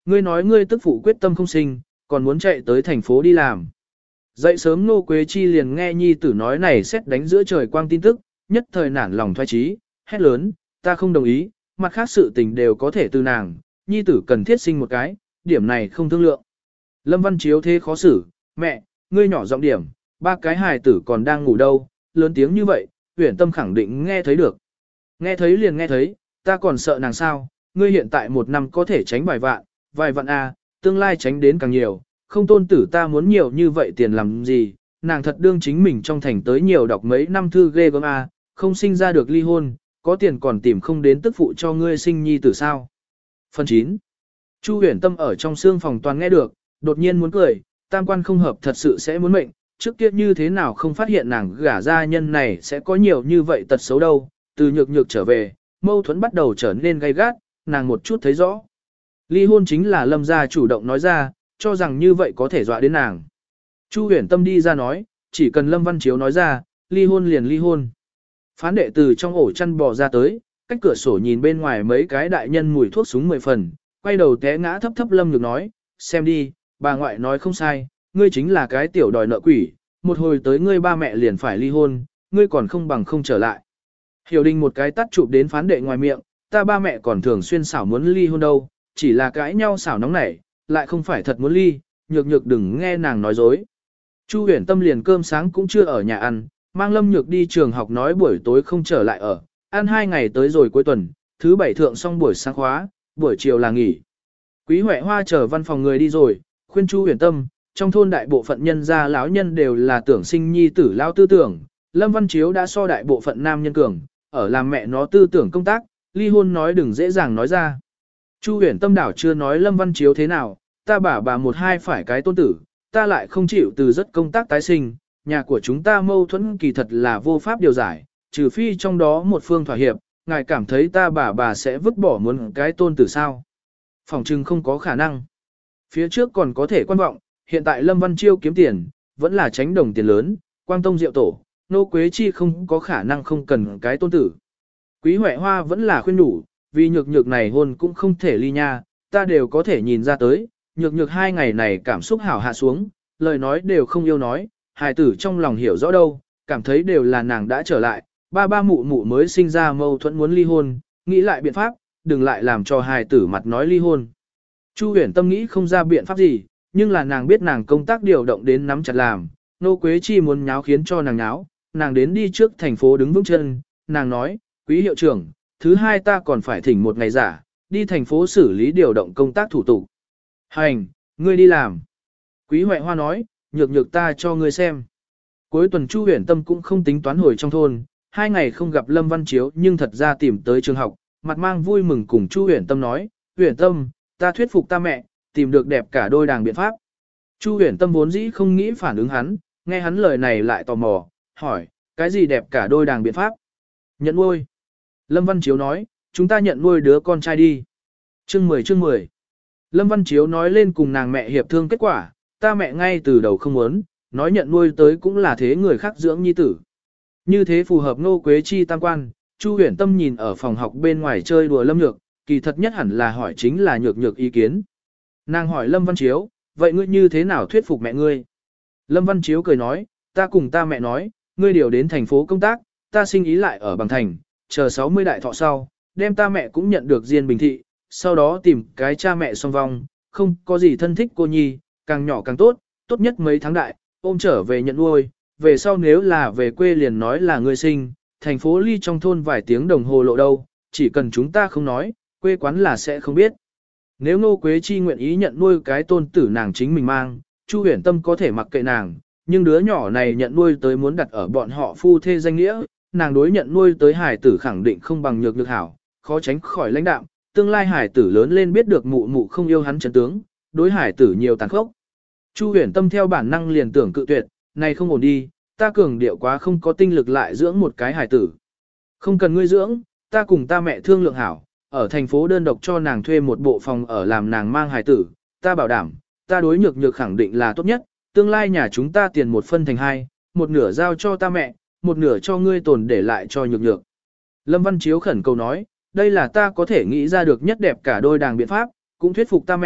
ngươi nói ngươi tức phụ quyết tâm không sinh, còn muốn chạy tới thành phố đi làm. Dậy sớm Nô Quế Chi liền nghe nhi tử nói này xét đánh giữa trời quang tin tức, nhất thời nản lòng thoái trí, hét lớn, ta không đồng ý, mặt khác sự tình đều có thể từ nàng, nhi tử cần thiết sinh một cái, điểm này không thương lượng. Lâm Văn Chiếu thế khó xử, mẹ, ngươi nhỏ giọng điểm, ba cái hài tử còn đang ngủ đâu, lớn tiếng như vậy, Uyển Tâm khẳng định nghe thấy được. Nghe thấy liền nghe thấy, ta còn sợ nàng sao, ngươi hiện tại một năm có thể tránh vài vạn a, tương lai tránh đến càng nhiều, không tôn tử ta muốn nhiều như vậy tiền làm gì, nàng thật đương chính mình trong thành tới nhiều đọc mấy năm thư ghê gớm a, không sinh ra được ly hôn, có tiền còn tìm không đến tức phụ cho ngươi sinh nhi tử sao. Phần 9. Chu Uyển Tâm ở trong xương phòng toàn nghe được, đột nhiên muốn cười, tam quan không hợp thật sự sẽ muốn mệnh, trước kia như thế nào không phát hiện nàng gả gia nhân này sẽ có nhiều như vậy tật xấu đâu, từ nhược nhược trở về, mâu thuẫn bắt đầu trở nên gay gắt, nàng một chút thấy rõ. Ly hôn chính là Lâm gia chủ động nói ra, cho rằng như vậy có thể dọa đến nàng. Chu Uyển Tâm đi ra nói, chỉ cần Lâm Văn Chiếu nói ra, ly hôn liền ly hôn. Phán đệ từ trong ổ chăn bò ra tới, cách cửa sổ nhìn bên ngoài mấy cái đại nhân mùi thuốc súng 10 phần, quay đầu té ngã thấp thấp Lâm Nhược nói, xem đi, bà ngoại nói không sai, ngươi chính là cái tiểu đòi nợ quỷ, một hồi tới ngươi ba mẹ liền phải ly hôn, ngươi còn không bằng không trở lại. Hiểu Đình một cái tắt chụp đến phán đệ ngoài miệng, ta ba mẹ còn thường xuyên xảo muốn ly hôn đâu, chỉ là cãi nhau xảo nóng nảy, lại không phải thật muốn ly, nhược nhược đừng nghe nàng nói dối. Chu Uyển Tâm liền cơm sáng cũng chưa ở nhà ăn, mang Lâm Nhược đi trường học nói buổi tối không trở lại ở, ăn 2 ngày tới rồi cuối tuần, thứ 7 thượng xong buổi sáng khóa, buổi chiều là nghỉ. Quý Huệ Hoa chờ văn phòng người đi rồi, khuyên Chu Uyển Tâm, trong thôn đại bộ phận nhân gia lão nhân đều là tưởng sinh nhi tử lao tư tưởng, Lâm Văn Chiếu đã so đại bộ phận nam nhân cường, ở làm mẹ nó tư tưởng công tác, ly hôn nói đừng dễ dàng nói ra. Chu Uyển Tâm đảo chưa nói Lâm Văn Chiếu thế nào, ta bà một hai phải cái tôn tử, ta lại không chịu từ rất công tác tái sinh, nhà của chúng ta mâu thuẫn kỳ thật là vô pháp điều giải, trừ phi trong đó một phương thỏa hiệp, ngài cảm thấy ta bà sẽ vứt bỏ muốn cái tôn tử sao? Phòng trừng không có khả năng. Phía trước còn có thể quan vọng, hiện tại Lâm Văn Chiêu kiếm tiền, vẫn là tránh đồng tiền lớn, quang tông diệu tổ, Nô Quế Chi không có khả năng không cần cái tôn tử. Quý Huệ Hoa vẫn là khuyên đủ, vì nhược nhược này hôn cũng không thể ly nha, ta đều có thể nhìn ra tới, nhược nhược 2 ngày này cảm xúc hảo hạ xuống, lời nói đều không yêu nói, hài tử trong lòng hiểu rõ đâu, cảm thấy đều là nàng đã trở lại, ba mụ mụ mới sinh ra mâu thuẫn muốn ly hôn, nghĩ lại biện pháp, đừng lại làm cho hài tử mặt nói ly hôn. Chu Uyển Tâm nghĩ không ra biện pháp gì, nhưng là nàng biết nàng công tác điều động đến nắm chặt làm, Nô Quế Chi muốn nháo khiến cho nàng nháo, nàng đến đi trước thành phố đứng vững chân, nàng nói, quý hiệu trưởng, thứ 2 ta còn phải thỉnh một ngày giả, đi thành phố xử lý điều động công tác thủ tục. Hành, ngươi đi làm. Quý Huệ Hoa nói, nhược nhược ta cho ngươi xem. Cuối tuần Chu Uyển Tâm cũng không tính toán hồi trong thôn, 2 ngày không gặp Lâm Văn Chiếu nhưng thật ra tìm tới trường học, mặt mang vui mừng cùng Chu Uyển Tâm nói, Uyển Tâm, ta thuyết phục ta mẹ, tìm được đẹp cả đôi đàng biện pháp. Chu Uyển Tâm vốn dĩ không nghĩ phản ứng hắn, nghe hắn lời này lại tò mò, hỏi, cái gì đẹp cả đôi đàng biện pháp? Nhận nuôi. Lâm Văn Chiếu nói, chúng ta nhận nuôi đứa con trai đi. Chương 10. Lâm Văn Chiếu nói lên cùng nàng mẹ hiệp thương kết quả, ta mẹ ngay từ đầu không muốn, nói nhận nuôi tới cũng là thế người khác dưỡng nhi tử. Như thế phù hợp Nô Quế Chi tam quan, Chu Uyển Tâm nhìn ở phòng học bên ngoài chơi đùa Lâm Nhược, kỳ thật nhất hẳn là hỏi chính là nhược nhược ý kiến. Nàng hỏi Lâm Văn Chiếu, vậy ngươi như thế nào thuyết phục mẹ ngươi? Lâm Văn Chiếu cười nói, ta cùng ta mẹ nói, ngươi điều đến thành phố công tác, ta sinh ý lại ở Bằng Thành, chờ 60 đại thọ sau, đem ta mẹ cũng nhận được Diên Bình Thị, sau đó tìm cái cha mẹ song vong, không có gì thân thích cô nhi, càng nhỏ càng tốt, tốt nhất mấy tháng đại, ôm trở về nhận nuôi, về sau nếu là về quê liền nói là ngươi sinh, thành phố ly trong thôn vài tiếng đồng hồ lộ đâu, chỉ cần chúng ta không nói, quê quán là sẽ không biết. Nếu Nô Quế Chi nguyện ý nhận nuôi cái tôn tử nàng chính mình mang, Chu Uyển Tâm có thể mặc kệ nàng, nhưng đứa nhỏ này nhận nuôi tới muốn đặt ở bọn họ phu thê danh nghĩa, nàng đối nhận nuôi tới hải tử khẳng định không bằng nhược nhược hảo, khó tránh khỏi lãnh đạm, tương lai hải tử lớn lên biết được mụ mụ không yêu hắn chân tướng, đối hải tử nhiều tàn khốc. Chu Uyển Tâm theo bản năng liền tưởng cự tuyệt, này không ổn đi, ta cường điệu quá không có tinh lực lại dưỡng một cái hải tử. Không cần ngươi dưỡng, ta cùng ta mẹ thương lượng hảo, ở thành phố đơn độc cho nàng thuê một bộ phòng ở làm nàng mang hải tử, ta bảo đảm, ta đối nhược nhược khẳng định là tốt nhất, tương lai nhà chúng ta tiền một phân thành 2, một nửa giao cho ta mẹ, một nửa cho ngươi tồn để lại cho nhược nhược. Lâm Văn Chiếu khẩn cầu nói, đây là ta có thể nghĩ ra được nhất đẹp cả đôi đàng biện pháp, cũng thuyết phục ta mẹ,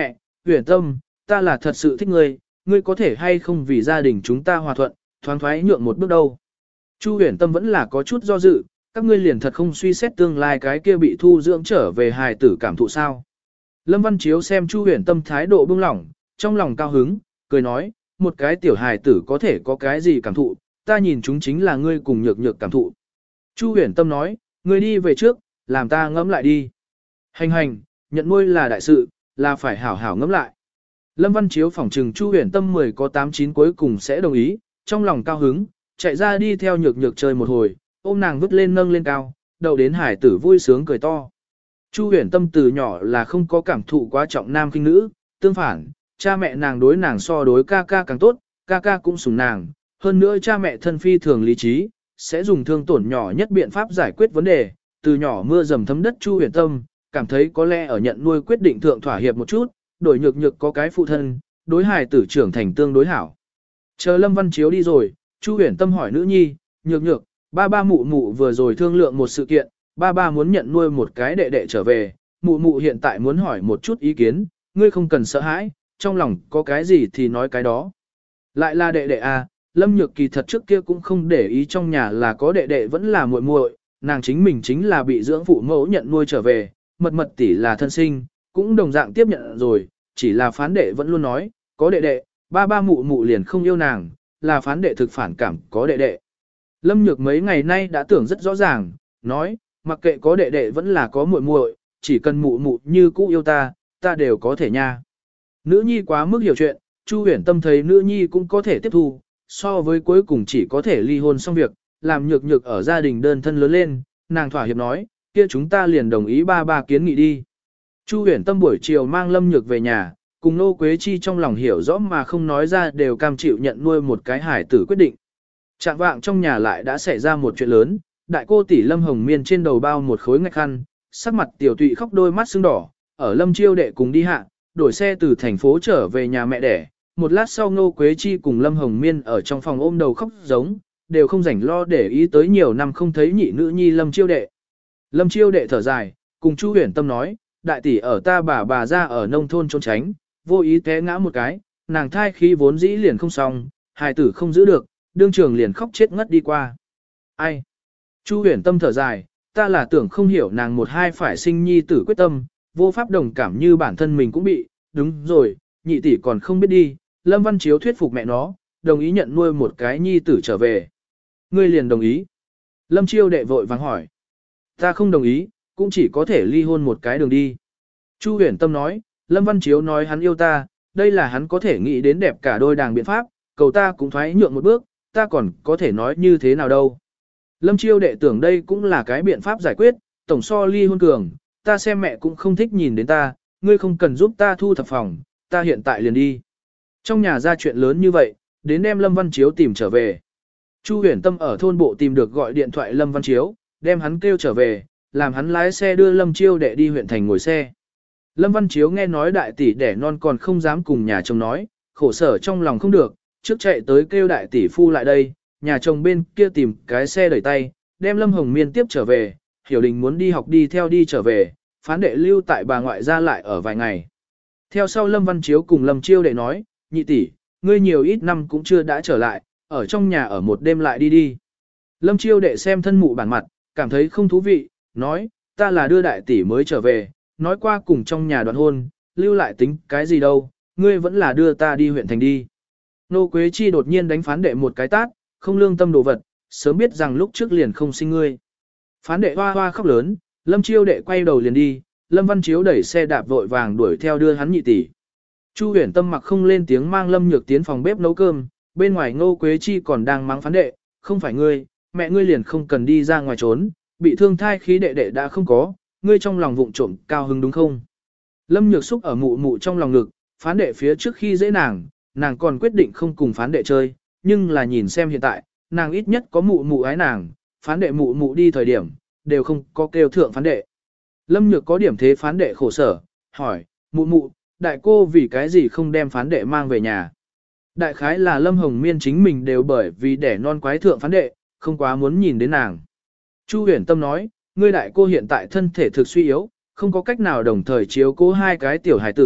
Uyển Tâm, ta là thật sự thích ngươi, ngươi có thể hay không vì gia đình chúng ta hòa thuận, thoáng thoái nhượng một bước đâu. Chu Uyển Tâm vẫn là có chút do dự, các ngươi liền thật không suy xét tương lai cái kia bị thu dưỡng trở về hài tử cảm thụ sao. Lâm Văn Chiếu xem Chu Uyển Tâm thái độ buông lỏng, trong lòng cao hứng, cười nói, một cái tiểu hài tử có thể có cái gì cảm thụ, ta nhìn chúng chính là ngươi cùng nhược nhược cảm thụ. Chu Uyển Tâm nói, ngươi đi về trước, làm ta ngẫm lại đi. Hành hành, nhận nuôi là đại sự, là phải hảo hảo ngẫm lại. Lâm Văn Chiếu phỏng trừng Chu Uyển Tâm 10 có 8-9 cuối cùng sẽ đồng ý, trong lòng cao hứng, chạy ra đi theo nhược nhược chơi một hồi, ôm nàng vứt lên nâng lên cao, đầu đến hải tử vui sướng cười to. Chu Uyển Tâm từ nhỏ là không có cảm thụ quá trọng nam khinh nữ, tương phản, cha mẹ nàng đối nàng so đối ca ca càng tốt, ca ca cũng sủng nàng, hơn nữa cha mẹ thân phi thường lý trí, sẽ dùng thương tổn nhỏ nhất biện pháp giải quyết vấn đề, từ nhỏ mưa dầm thấm đất Chu Uyển Tâm, cảm thấy có lẽ ở nhận nuôi quyết định thượng thỏa hiệp một chút, đổi nhược nhược có cái phụ thân, đối hài tử trưởng thành tương đối hảo. Chờ Lâm Văn Chiếu đi rồi, Chu Uyển Tâm hỏi nữ nhi, nhược nhược, ba ba mụ mụ vừa rồi thương lượng một sự kiện, ba ba muốn nhận nuôi một cái đệ đệ trở về, mụ mụ hiện tại muốn hỏi một chút ý kiến, ngươi không cần sợ hãi, trong lòng có cái gì thì nói cái đó. Lại là đệ đệ à, Lâm Nhược Kỳ thật trước kia cũng không để ý trong nhà là có đệ đệ vẫn là muội muội, nàng chính mình chính là bị dưỡng phụ mẫu nhận nuôi trở về, mật mật tỷ là thân sinh, cũng đồng dạng tiếp nhận rồi, chỉ là phán đệ vẫn luôn nói, có đệ đệ, ba ba mụ mụ liền không yêu nàng, là phán đệ thực phản cảm có đệ đệ. Lâm Nhược mấy ngày nay đã tưởng rất rõ ràng, nói, mặc kệ có đệ đệ vẫn là có muội muội, chỉ cần mụ mụ như cũ yêu ta, ta đều có thể nha. Nữ nhi quá mức hiểu chuyện, Chu Uyển Tâm thấy nữ nhi cũng có thể tiếp thu, so với cuối cùng chỉ có thể ly hôn xong việc, làm nhược nhược ở gia đình đơn thân lớn lên, nàng thỏa hiệp nói, kia chúng ta liền đồng ý ba ba kiến nghị đi. Chu Uyển Tâm buổi chiều mang Lâm Nhược về nhà, cùng Nô Quế Chi trong lòng hiểu rõ mà không nói ra đều cam chịu nhận nuôi một cái hải tử quyết định. Trạng vạng trong nhà lại đã xảy ra một chuyện lớn, đại cô tỷ Lâm Hồng Miên trên đầu bao một khối ngạch khăn, sắc mặt tiểu tụy khóc đôi mắt sưng đỏ, ở Lâm Chiêu đệ cùng đi hạ, đổi xe từ thành phố trở về nhà mẹ đẻ. Một lát sau Nô Quế Chi cùng Lâm Hồng Miên ở trong phòng ôm đầu khóc giống, đều không rảnh lo để ý tới nhiều năm không thấy nhị nữ nhi Lâm Chiêu đệ. Lâm Chiêu đệ thở dài, cùng Chu Uyển Tâm nói, đại tỷ ở ta bà ra ở nông thôn trốn tránh, vô ý té ngã một cái, nàng thai khí vốn dĩ liền không xong, hài tử không giữ được, đương trường liền khóc chết ngất đi qua. Ai? Chu Uyển Tâm thở dài, ta là tưởng không hiểu nàng một hai phải sinh nhi tử quyết tâm, vô pháp đồng cảm như bản thân mình cũng bị, đúng rồi, nhị tỷ còn không biết đi, Lâm Văn Chiếu thuyết phục mẹ nó, đồng ý nhận nuôi một cái nhi tử trở về. Ngươi liền đồng ý. Lâm Chiêu đệ vội vàng hỏi. Ta không đồng ý, cũng chỉ có thể ly hôn một cái đường đi. Chu Uyển Tâm nói, Lâm Văn Chiếu nói hắn yêu ta, đây là hắn có thể nghĩ đến đẹp cả đôi đàng biện pháp, cầu ta cũng thoái nhượng một bước, ta còn có thể nói như thế nào đâu. Lâm Chiêu đệ tưởng đây cũng là cái biện pháp giải quyết, tổng so ly hôn cường, ta xem mẹ cũng không thích nhìn đến ta, ngươi không cần giúp ta thu thập phòng, ta hiện tại liền đi. Trong nhà ra chuyện lớn như vậy, đến đem Lâm Văn Chiếu tìm trở về. Chu Uyển Tâm ở thôn bộ tìm được gọi điện thoại Lâm Văn Chiếu, đem hắn kêu trở về, làm hắn lái xe đưa Lâm Chiêu đệ đi huyện thành ngồi xe. Lâm Văn Chiếu nghe nói đại tỷ đẻ non còn không dám cùng nhà chồng nói, khổ sở trong lòng không được, trước chạy tới kêu đại tỷ phu lại đây, nhà chồng bên kia tìm cái xe đẩy tay, đem Lâm Hồng Miên tiếp trở về, Hiểu Đình muốn đi học đi theo đi trở về, phán đệ lưu tại bà ngoại ra lại ở vài ngày. Theo sau Lâm Văn Chiếu cùng Lâm Chiêu đệ nói, nhị tỷ, ngươi nhiều ít năm cũng chưa đã trở lại, ở trong nhà ở một đêm lại đi đi. Lâm Chiêu đệ xem thân mụ bản mặt, cảm thấy không thú vị, nói, ta là đưa đại tỷ mới trở về, nói qua cùng trong nhà đoạn hôn, lưu lại tính cái gì đâu, ngươi vẫn là đưa ta đi huyện thành đi. Nô Quế Chi đột nhiên đánh phán đệ một cái tát, không lương tâm đồ vật, sớm biết rằng lúc trước liền không sinh ngươi. Phán đệ hoa hoa khóc lớn, Lâm Chiêu đệ quay đầu liền đi, Lâm Văn Chiếu đẩy xe đạp vội vàng đuổi theo đưa hắn nhị tỷ. Chu Uyển Tâm mặc không lên tiếng mang Lâm Nhược tiến phòng bếp nấu cơm, bên ngoài Nô Quế Chi còn đang mắng phán đệ, không phải ngươi, mẹ ngươi liền không cần đi ra ngoài trốn, bị thương thai khí đệ đệ đã không có, ngươi trong lòng vụng trộm cao hứng đúng không? Lâm Nhược xúc ở mụ mụ trong lòng ngực, phán đệ phía trước khi dễ nàng còn quyết định không cùng phán đệ chơi, nhưng là nhìn xem hiện tại, nàng ít nhất có mụ mụ ái nàng, phán đệ mụ mụ đi thời điểm, đều không có kêu thượng phán đệ. Lâm Nhược có điểm thế phán đệ khổ sở, hỏi, mụ mụ, đại cô vì cái gì không đem phán đệ mang về nhà? Đại khái là Lâm Hồng Miên chính mình đều bởi vì đẻ non quái thượng phán đệ, không quá muốn nhìn đến nàng. Chu Uyển Tâm nói, ngươi đại cô hiện tại thân thể thực suy yếu, không có cách nào đồng thời chiếu cố hai cái tiểu hài tử,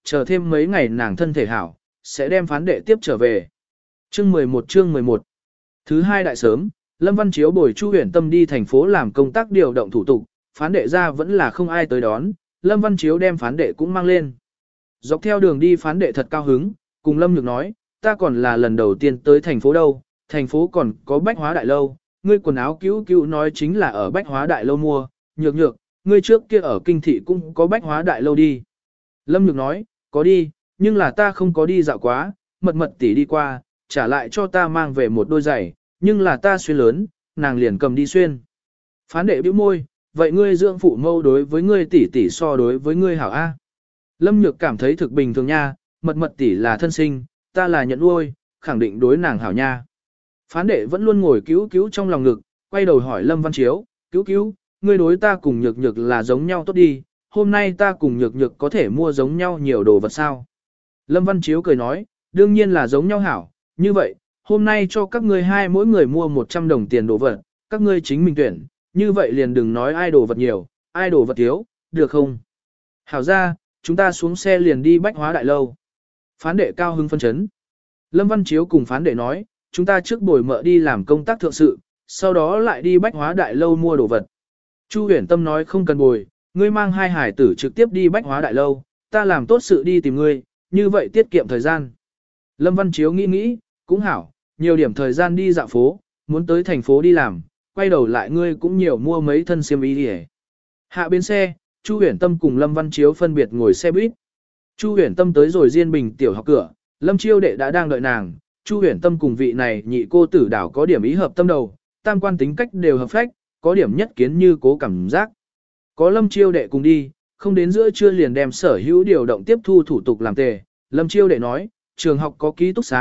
chờ thêm mấy ngày nàng thân thể hảo, sẽ đem phán đệ tiếp trở về. Chương 11 Thứ hai đại sớm, Lâm Văn Chiếu bồi Chu Huyền Tâm đi thành phố làm công tác điều động thủ tục, phán đệ ra vẫn là không ai tới đón, Lâm Văn Chiếu đem phán đệ cũng mang lên. Dọc theo đường đi phán đệ thật cao hứng, cùng Lâm Nhược nói, ta còn là lần đầu tiên tới thành phố đâu, thành phố còn có bách hóa đại lâu, ngươi quần áo cứu nói chính là ở bách hóa đại lâu mua, nhược, ngươi trước kia ở kinh thị cũng có bách hóa đại lâu đi. Lâm Nhược nói, có đi, nhưng là ta không có đi dạo quá, mật tỷ đi qua, trả lại cho ta mang về một đôi giày, nhưng là ta xuyên lớn, nàng liền cầm đi xuyên. Phán đệ bĩu môi, vậy ngươi dưỡng phụ mâu đối với ngươi tỷ so đối với ngươi hảo A. Lâm Nhược cảm thấy thực bình thường nha, mật tỷ là thân sinh, ta là nhận nuôi, khẳng định đối nàng hảo nha. Phán đệ vẫn luôn ngồi cứu trong lòng ngực, quay đầu hỏi Lâm Văn Chiếu, cứu, ngươi đối ta cùng nhược là giống nhau tốt đi, hôm nay ta cùng nhược có thể mua giống nhau nhiều đồ vật sao. Lâm Văn Chiếu cười nói, đương nhiên là giống nhau hảo, như vậy, hôm nay cho các ngươi hai mỗi người mua 100 đồng tiền đồ vật, các ngươi chính mình tuyển, như vậy liền đừng nói ai đồ vật nhiều, ai đồ vật thiếu, được không? Hảo ra, chúng ta xuống xe liền đi bách hóa đại lâu. Phán đệ cao hưng phân chấn. Lâm Văn Chiếu cùng phán đệ nói, chúng ta trước bồi mợ đi làm công tác thượng sự, sau đó lại đi bách hóa đại lâu mua đồ vật. Chu Huyền Tâm nói không cần bồi, ngươi mang hai hải tử trực tiếp đi bách hóa đại lâu, ta làm tốt sự đi tìm ngươi, như vậy tiết kiệm thời gian. Lâm Văn Chiếu nghĩ, cũng hảo, nhiều điểm thời gian đi dạo phố, muốn tới thành phố đi làm, quay đầu lại ngươi cũng nhiều mua mấy thân xiêm y đi. Hạ bến xe, Chu Huyền Tâm cùng Lâm Văn Chiếu phân biệt ngồi xe buýt. Chu Huyền Tâm tới rồi Diên Bình tiểu học cửa, Lâm Chiêu đệ đã đang đợi nàng. Chu Huyền Tâm cùng vị này nhị cô tử đảo có điểm ý hợp tâm đầu, tam quan tính cách đều hợp phách, có điểm nhất kiến như cố cảm giác. Có Lâm Chiêu đệ cùng đi, không đến giữa trưa liền đem sở hữu điều động tiếp thu thủ tục làm tề. Lâm Chiêu đệ nói, trường học có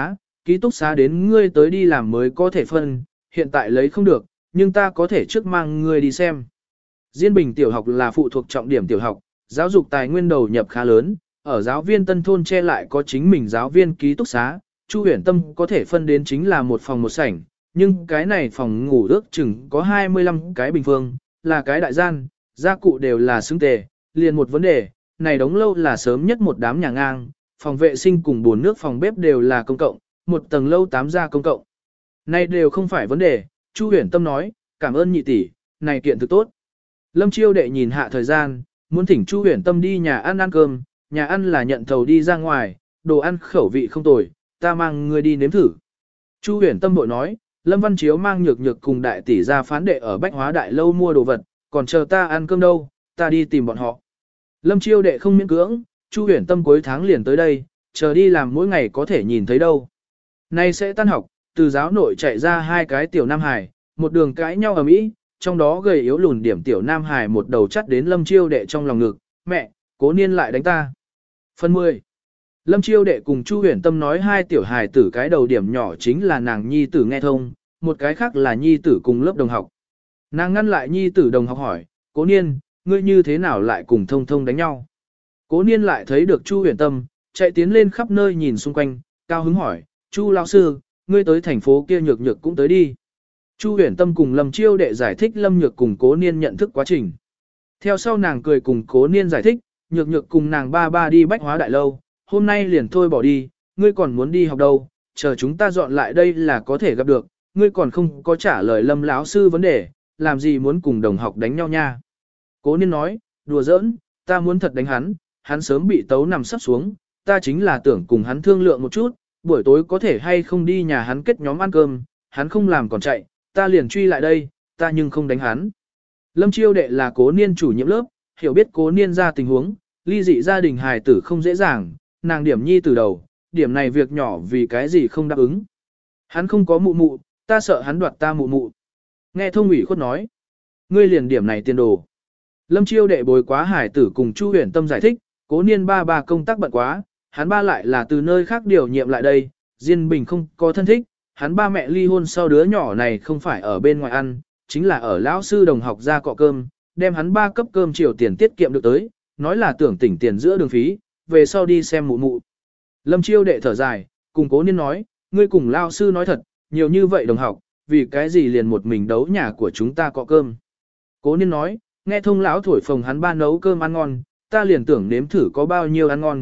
ký túc xá đến ngươi tới đi làm mới có thể phân, hiện tại lấy không được, nhưng ta có thể trước mang ngươi đi xem. Diên Bình tiểu học là phụ thuộc trọng điểm tiểu học, giáo dục tài nguyên đầu nhập khá lớn, ở giáo viên tân thôn che lại có chính mình giáo viên ký túc xá, Chu Huyền Tâm có thể phân đến chính là một phòng một sảnh, nhưng cái này phòng ngủ ước chừng có 25 cái bình phương, là cái đại gian, gia cụ đều là xứng tề, liền một vấn đề, này đóng lâu là sớm nhất một đám nhà ngang, phòng vệ sinh cùng bồn nước phòng bếp đều là công cộng, một tầng lâu 8 gia công cộng. Này đều không phải vấn đề, Chu Huyền Tâm nói, cảm ơn nhị tỷ, này kiện thực tốt. Lâm Chiêu đệ nhìn hạ thời gian, muốn thỉnh Chu Huyền Tâm đi nhà ăn cơm, nhà ăn là nhận thầu đi ra ngoài, đồ ăn khẩu vị không tồi, ta mang ngươi đi nếm thử. Chu Huyền Tâm bội nói, Lâm Văn Chiếu mang nhược cùng đại tỷ ra phán đệ ở bách hóa đại lâu mua đồ vật, còn chờ ta ăn cơm đâu, ta đi tìm bọn họ. Lâm Chiêu đệ không miễn cưỡng, Chu Huyền Tâm cuối tháng liền tới đây, chờ đi làm mỗi ngày có thể nhìn thấy đâu. Nay sẽ tan học, từ giáo nội chạy ra hai cái tiểu nam hải, một đường cãi nhau ầm ĩ, trong đó gầy yếu lùn điểm tiểu nam hải một đầu chắt đến Lâm Chiêu đệ trong lòng ngực, mẹ, Cố Niên lại đánh ta. Phần 10. Lâm Chiêu đệ cùng Chu Huyền Tâm nói hai tiểu hài tử cái đầu điểm nhỏ chính là nàng nhi tử nghe thông, một cái khác là nhi tử cùng lớp đồng học. Nàng ngăn lại nhi tử đồng học hỏi, Cố Niên, ngươi như thế nào lại cùng Thông Thông đánh nhau? Cố Niên lại thấy được Chu Huyền Tâm, chạy tiến lên khắp nơi nhìn xung quanh, cao hứng hỏi, Chu lão sư, ngươi tới thành phố kia nhược cũng tới đi. Chu Huyền Tâm cùng Lâm Chiêu đệ giải thích Lâm Nhược cùng Cố Niên nhận thức quá trình. Theo sau nàng cười cùng Cố Niên giải thích, nhược cùng nàng ba đi bách hóa đại lâu, hôm nay liền thôi bỏ đi, ngươi còn muốn đi học đâu, chờ chúng ta dọn lại đây là có thể gặp được, ngươi còn không có trả lời Lâm lão sư vấn đề, làm gì muốn cùng đồng học đánh nhau nha. Cố Niên nói, đùa giỡn, ta muốn thật đánh hắn, hắn sớm bị tấu nằm sắp xuống, ta chính là tưởng cùng hắn thương lượng một chút, buổi tối có thể hay không đi nhà hắn kết nhóm ăn cơm, hắn không làm còn chạy, ta liền truy lại đây, ta nhưng không đánh hắn. Lâm Chiêu đệ là Cố Niên chủ nhiệm lớp, hiểu biết Cố Niên ra tình huống, ly dị gia đình hài tử không dễ dàng, nàng điểm nhi từ đầu, điểm này việc nhỏ vì cái gì không đáp ứng. Hắn không có mụ, ta sợ hắn đoạt ta mụ. Nghe Thông ủy khuất nói, ngươi liền điểm này tiền đồ. Lâm Chiêu đệ bồi quá hải tử cùng Chu Huyền Tâm giải thích, Cố Niên ba công tác bận quá, hắn ba lại là từ nơi khác điều nhiệm lại đây, Diên Bình không có thân thích, hắn ba mẹ ly hôn sau đứa nhỏ này không phải ở bên ngoài ăn, chính là ở lão sư đồng học ra cọ cơm, đem hắn ba cấp cơm chiều tiền tiết kiệm được tới, nói là tưởng tỉnh tiền giữa đường phí, về sau đi xem mụ. Lâm Chiêu đệ thở dài, cùng Cố Niên nói, ngươi cùng lão sư nói thật, nhiều như vậy đồng học, vì cái gì liền một mình đấu nhà của chúng ta cọ cơm. Cố Niên nói, nghe Thông lão thổi phồng hắn ba nấu cơm ăn ngon, ta liền tưởng nếm thử có bao nhiêu ăn ngon,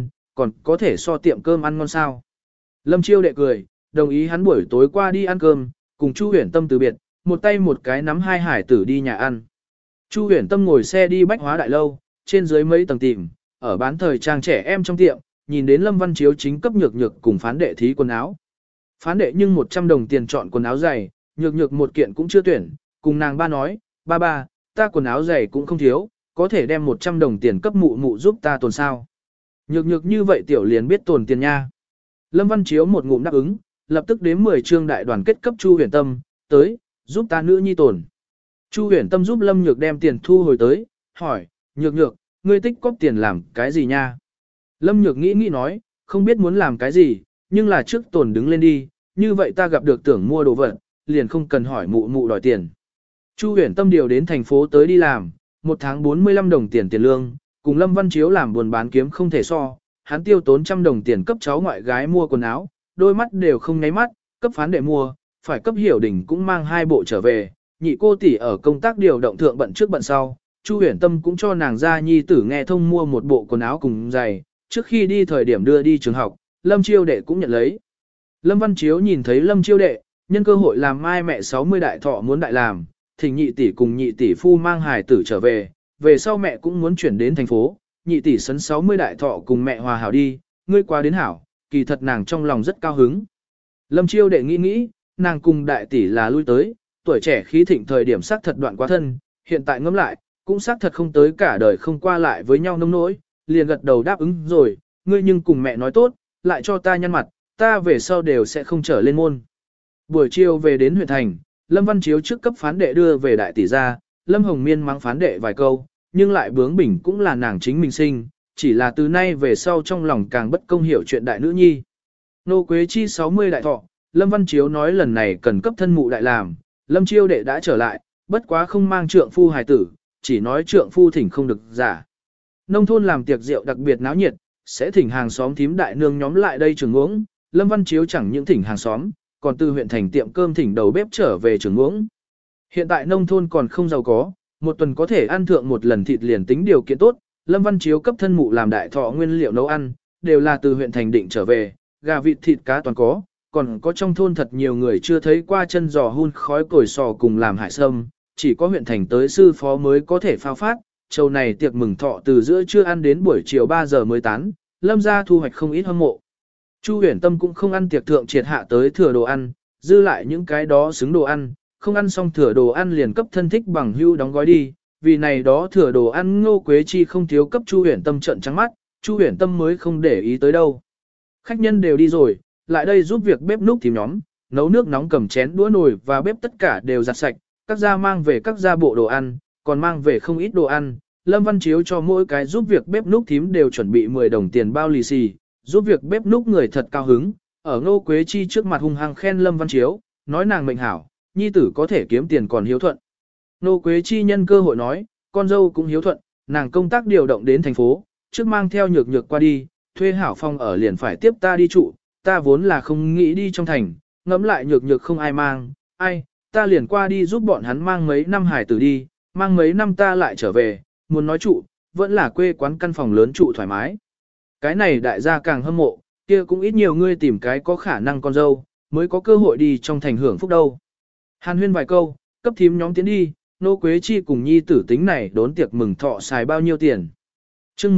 còn có thể so tiệm cơm ăn ngon sao. Lâm Chiêu đệ cười, đồng ý hắn buổi tối qua đi ăn cơm, cùng Chu Huyền Tâm từ biệt, một tay một cái nắm hai hải tử đi nhà ăn. Chu Huyền Tâm ngồi xe đi Bách Hóa Đại Lâu, trên dưới mấy tầng tìm, ở bán thời trang trẻ em trong tiệm, nhìn đến Lâm Văn Chiếu chính cấp nhược nhược cùng phán đệ thí quần áo. Phán đệ nhưng 100 đồng tiền chọn quần áo giày, nhược nhược một kiện cũng chưa tuyển, cùng nàng ba nói, ba, ta quần áo giày cũng không thiếu, có thể đem 100 đồng tiền cấp mụ mụ giúp ta tồn sao. Nhược nhược như vậy tiểu liền biết tồn tiền nha. Lâm Văn Chiếu một ngụm đáp ứng, lập tức đếm 10 trương đại đoàn kết cấp Chu Huyền Tâm, tới, giúp ta nữ nhi tồn. Chu Huyền Tâm giúp Lâm Nhược đem tiền thu hồi tới, hỏi, nhược nhược, ngươi tích cóp tiền làm cái gì nha? Lâm Nhược nghĩ nói, không biết muốn làm cái gì, nhưng là trước tồn đứng lên đi, như vậy ta gặp được tưởng mua đồ vật, liền không cần hỏi mụ mụ đòi tiền. Chu Huyền Tâm điều đến thành phố tới đi làm, một tháng 45 đồng tiền tiền lương, cùng Lâm Văn Chiếu làm buôn bán kiếm không thể so, hắn tiêu tốn 100 đồng tiền cấp cháu ngoại gái mua quần áo, đôi mắt đều không nháy mắt, cấp phán đệ mua, phải cấp hiểu đỉnh cũng mang 2 bộ trở về, nhị cô tỷ ở công tác điều động thượng bận trước bận sau, Chu Huyền Tâm cũng cho nàng gia nhi tử nghe thông mua một bộ quần áo cùng giày, trước khi đi thời điểm đưa đi trường học, Lâm Chiêu đệ cũng nhận lấy. Lâm Văn Chiếu nhìn thấy Lâm Chiêu đệ, nhân cơ hội làm mai mẹ 60 đại thọ muốn đại làm, thỉnh nhị tỷ cùng nhị tỷ phu mang hài tử trở về, về sau mẹ cũng muốn chuyển đến thành phố, nhị tỷ sấn 60 đại thọ cùng mẹ hòa hảo đi, ngươi qua đến hảo, kỳ thật nàng trong lòng rất cao hứng. Lâm Chiêu đệ nghĩ, nàng cùng đại tỷ là lui tới, tuổi trẻ khí thịnh thời điểm xác thật đoạn quá thân, hiện tại ngẫm lại, cũng xác thật không tới cả đời không qua lại với nhau nông nỗi, liền gật đầu đáp ứng rồi, ngươi nhưng cùng mẹ nói tốt, lại cho ta nhăn mặt, ta về sau đều sẽ không trở lên môn. Buổi chiều về đến huyện thành, Lâm Văn Chiếu trước cấp phán đệ đưa về đại tỷ ra, Lâm Hồng Miên mắng phán đệ vài câu, nhưng lại bướng bỉnh cũng là nàng chính mình sinh, chỉ là từ nay về sau trong lòng càng bất công hiểu chuyện đại nữ nhi. Nô Quế Chi 60 đại thọ, Lâm Văn Chiếu nói lần này cần cấp thân mụ đại làm, Lâm Chiêu đệ đã trở lại, bất quá không mang trượng phu hài tử, chỉ nói trượng phu thỉnh không được giả. Nông thôn làm tiệc rượu đặc biệt náo nhiệt, sẽ thỉnh hàng xóm thím đại nương nhóm lại đây trường uống, Lâm Văn Chiếu chẳng những thỉnh hàng xóm, còn từ huyện thành tiệm cơm thỉnh đầu bếp trở về trường uống. Hiện tại nông thôn còn không giàu có, một tuần có thể ăn thượng một lần thịt liền tính điều kiện tốt, Lâm Văn Chiếu cấp thân mụ làm đại thọ nguyên liệu nấu ăn, đều là từ huyện thành định trở về, gà vịt thịt cá toàn có, còn có trong thôn thật nhiều người chưa thấy qua chân giò hun khói cổi sò cùng làm hải sâm, chỉ có huyện thành tới sư phó mới có thể phao phát, châu này tiệc mừng thọ từ giữa trưa ăn đến buổi chiều 3 giờ mới tán, Lâm gia thu hoạch không ít hâm mộ. Chu Huyền Tâm cũng không ăn tiệc thượng triệt hạ tới thừa đồ ăn, dư lại những cái đó xứng đồ ăn, không ăn xong thừa đồ ăn liền cấp thân thích bằng hưu đóng gói đi, vì này đó thừa đồ ăn Ngô Quế Chi không thiếu cấp Chu Huyền Tâm trận trắng mắt, Chu Huyền Tâm mới không để ý tới đâu. Khách nhân đều đi rồi, lại đây giúp việc bếp núc thím nhóm, nấu nước nóng cầm chén đũa nồi và bếp tất cả đều giặt sạch, các gia mang về các gia bộ đồ ăn, còn mang về không ít đồ ăn. Lâm Văn Chiếu cho mỗi cái giúp việc bếp núc thím đều chuẩn bị 10 đồng tiền bao lì xì, giúp việc bếp núc người thật cao hứng, ở Ngô Quế Chi trước mặt hung hăng khen Lâm Văn Chiếu, nói nàng mệnh hảo, nhi tử có thể kiếm tiền còn hiếu thuận. Ngô Quế Chi nhân cơ hội nói, con dâu cũng hiếu thuận, nàng công tác điều động đến thành phố, trước mang theo nhược nhược qua đi, thuê hảo phòng ở liền phải tiếp ta đi trụ, ta vốn là không nghĩ đi trong thành, ngẫm lại nhược nhược không ai mang, ta liền qua đi giúp bọn hắn mang mấy năm hải tử đi, mang mấy năm ta lại trở về, muốn nói trụ, vẫn là quê quán căn phòng lớn trụ thoải mái. Cái này đại gia càng hâm mộ, kia cũng ít nhiều ngươi tìm cái có khả năng con dâu, mới có cơ hội đi trong thành hưởng phúc đâu. Hàn huyên vài câu, cấp thím nhóm tiến đi, Nô Quế Chi cùng nhi tử tính này đốn tiệc mừng thọ xài bao nhiêu tiền. Chương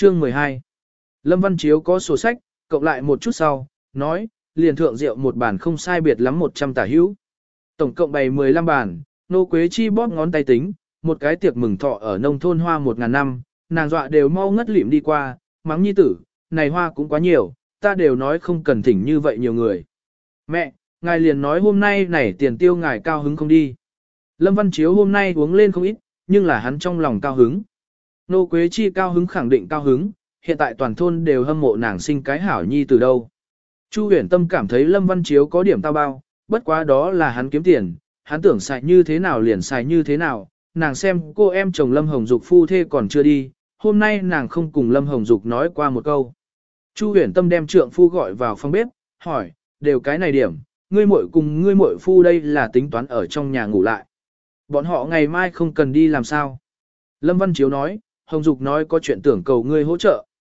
12 Lâm Văn Chiếu có sổ sách, cộng lại một chút sau, nói, liền thượng rượu một bàn không sai biệt lắm 100 tả hữu. Tổng cộng bày 15 bàn, Nô Quế Chi bóp ngón tay tính, một cái tiệc mừng thọ ở nông thôn hoa 1000 năm, nàng dọa đều mau ngất lịm đi qua, mắng nhi tử, này hoa cũng quá nhiều, ta đều nói không cần thỉnh như vậy nhiều người. Mẹ, ngài liền nói hôm nay này tiền tiêu ngài cao hứng không đi. Lâm Văn Chiếu hôm nay uống lên không ít, nhưng là hắn trong lòng cao hứng. Nô Quế Chi cao hứng khẳng định cao hứng, hiện tại toàn thôn đều hâm mộ nàng sinh cái hảo nhi từ đâu. Chu Huyền Tâm cảm thấy Lâm Văn Chiếu có điểm tao bao, bất quá đó là hắn kiếm tiền, hắn tưởng xài như thế nào liền xài như thế nào, nàng xem cô em chồng Lâm Hồng Dục phu thê còn chưa đi, hôm nay nàng không cùng Lâm Hồng Dục nói qua một câu. Chu Huyền Tâm đem trượng phu gọi vào phòng bếp, hỏi, đều cái này điểm, ngươi muội cùng ngươi muội phu đây là tính toán ở trong nhà ngủ lại. Bọn họ ngày mai không cần đi làm sao. Lâm Văn Chiếu nói, Hồng Dục nói có chuyện tưởng cầu ngươi hỗ trợ.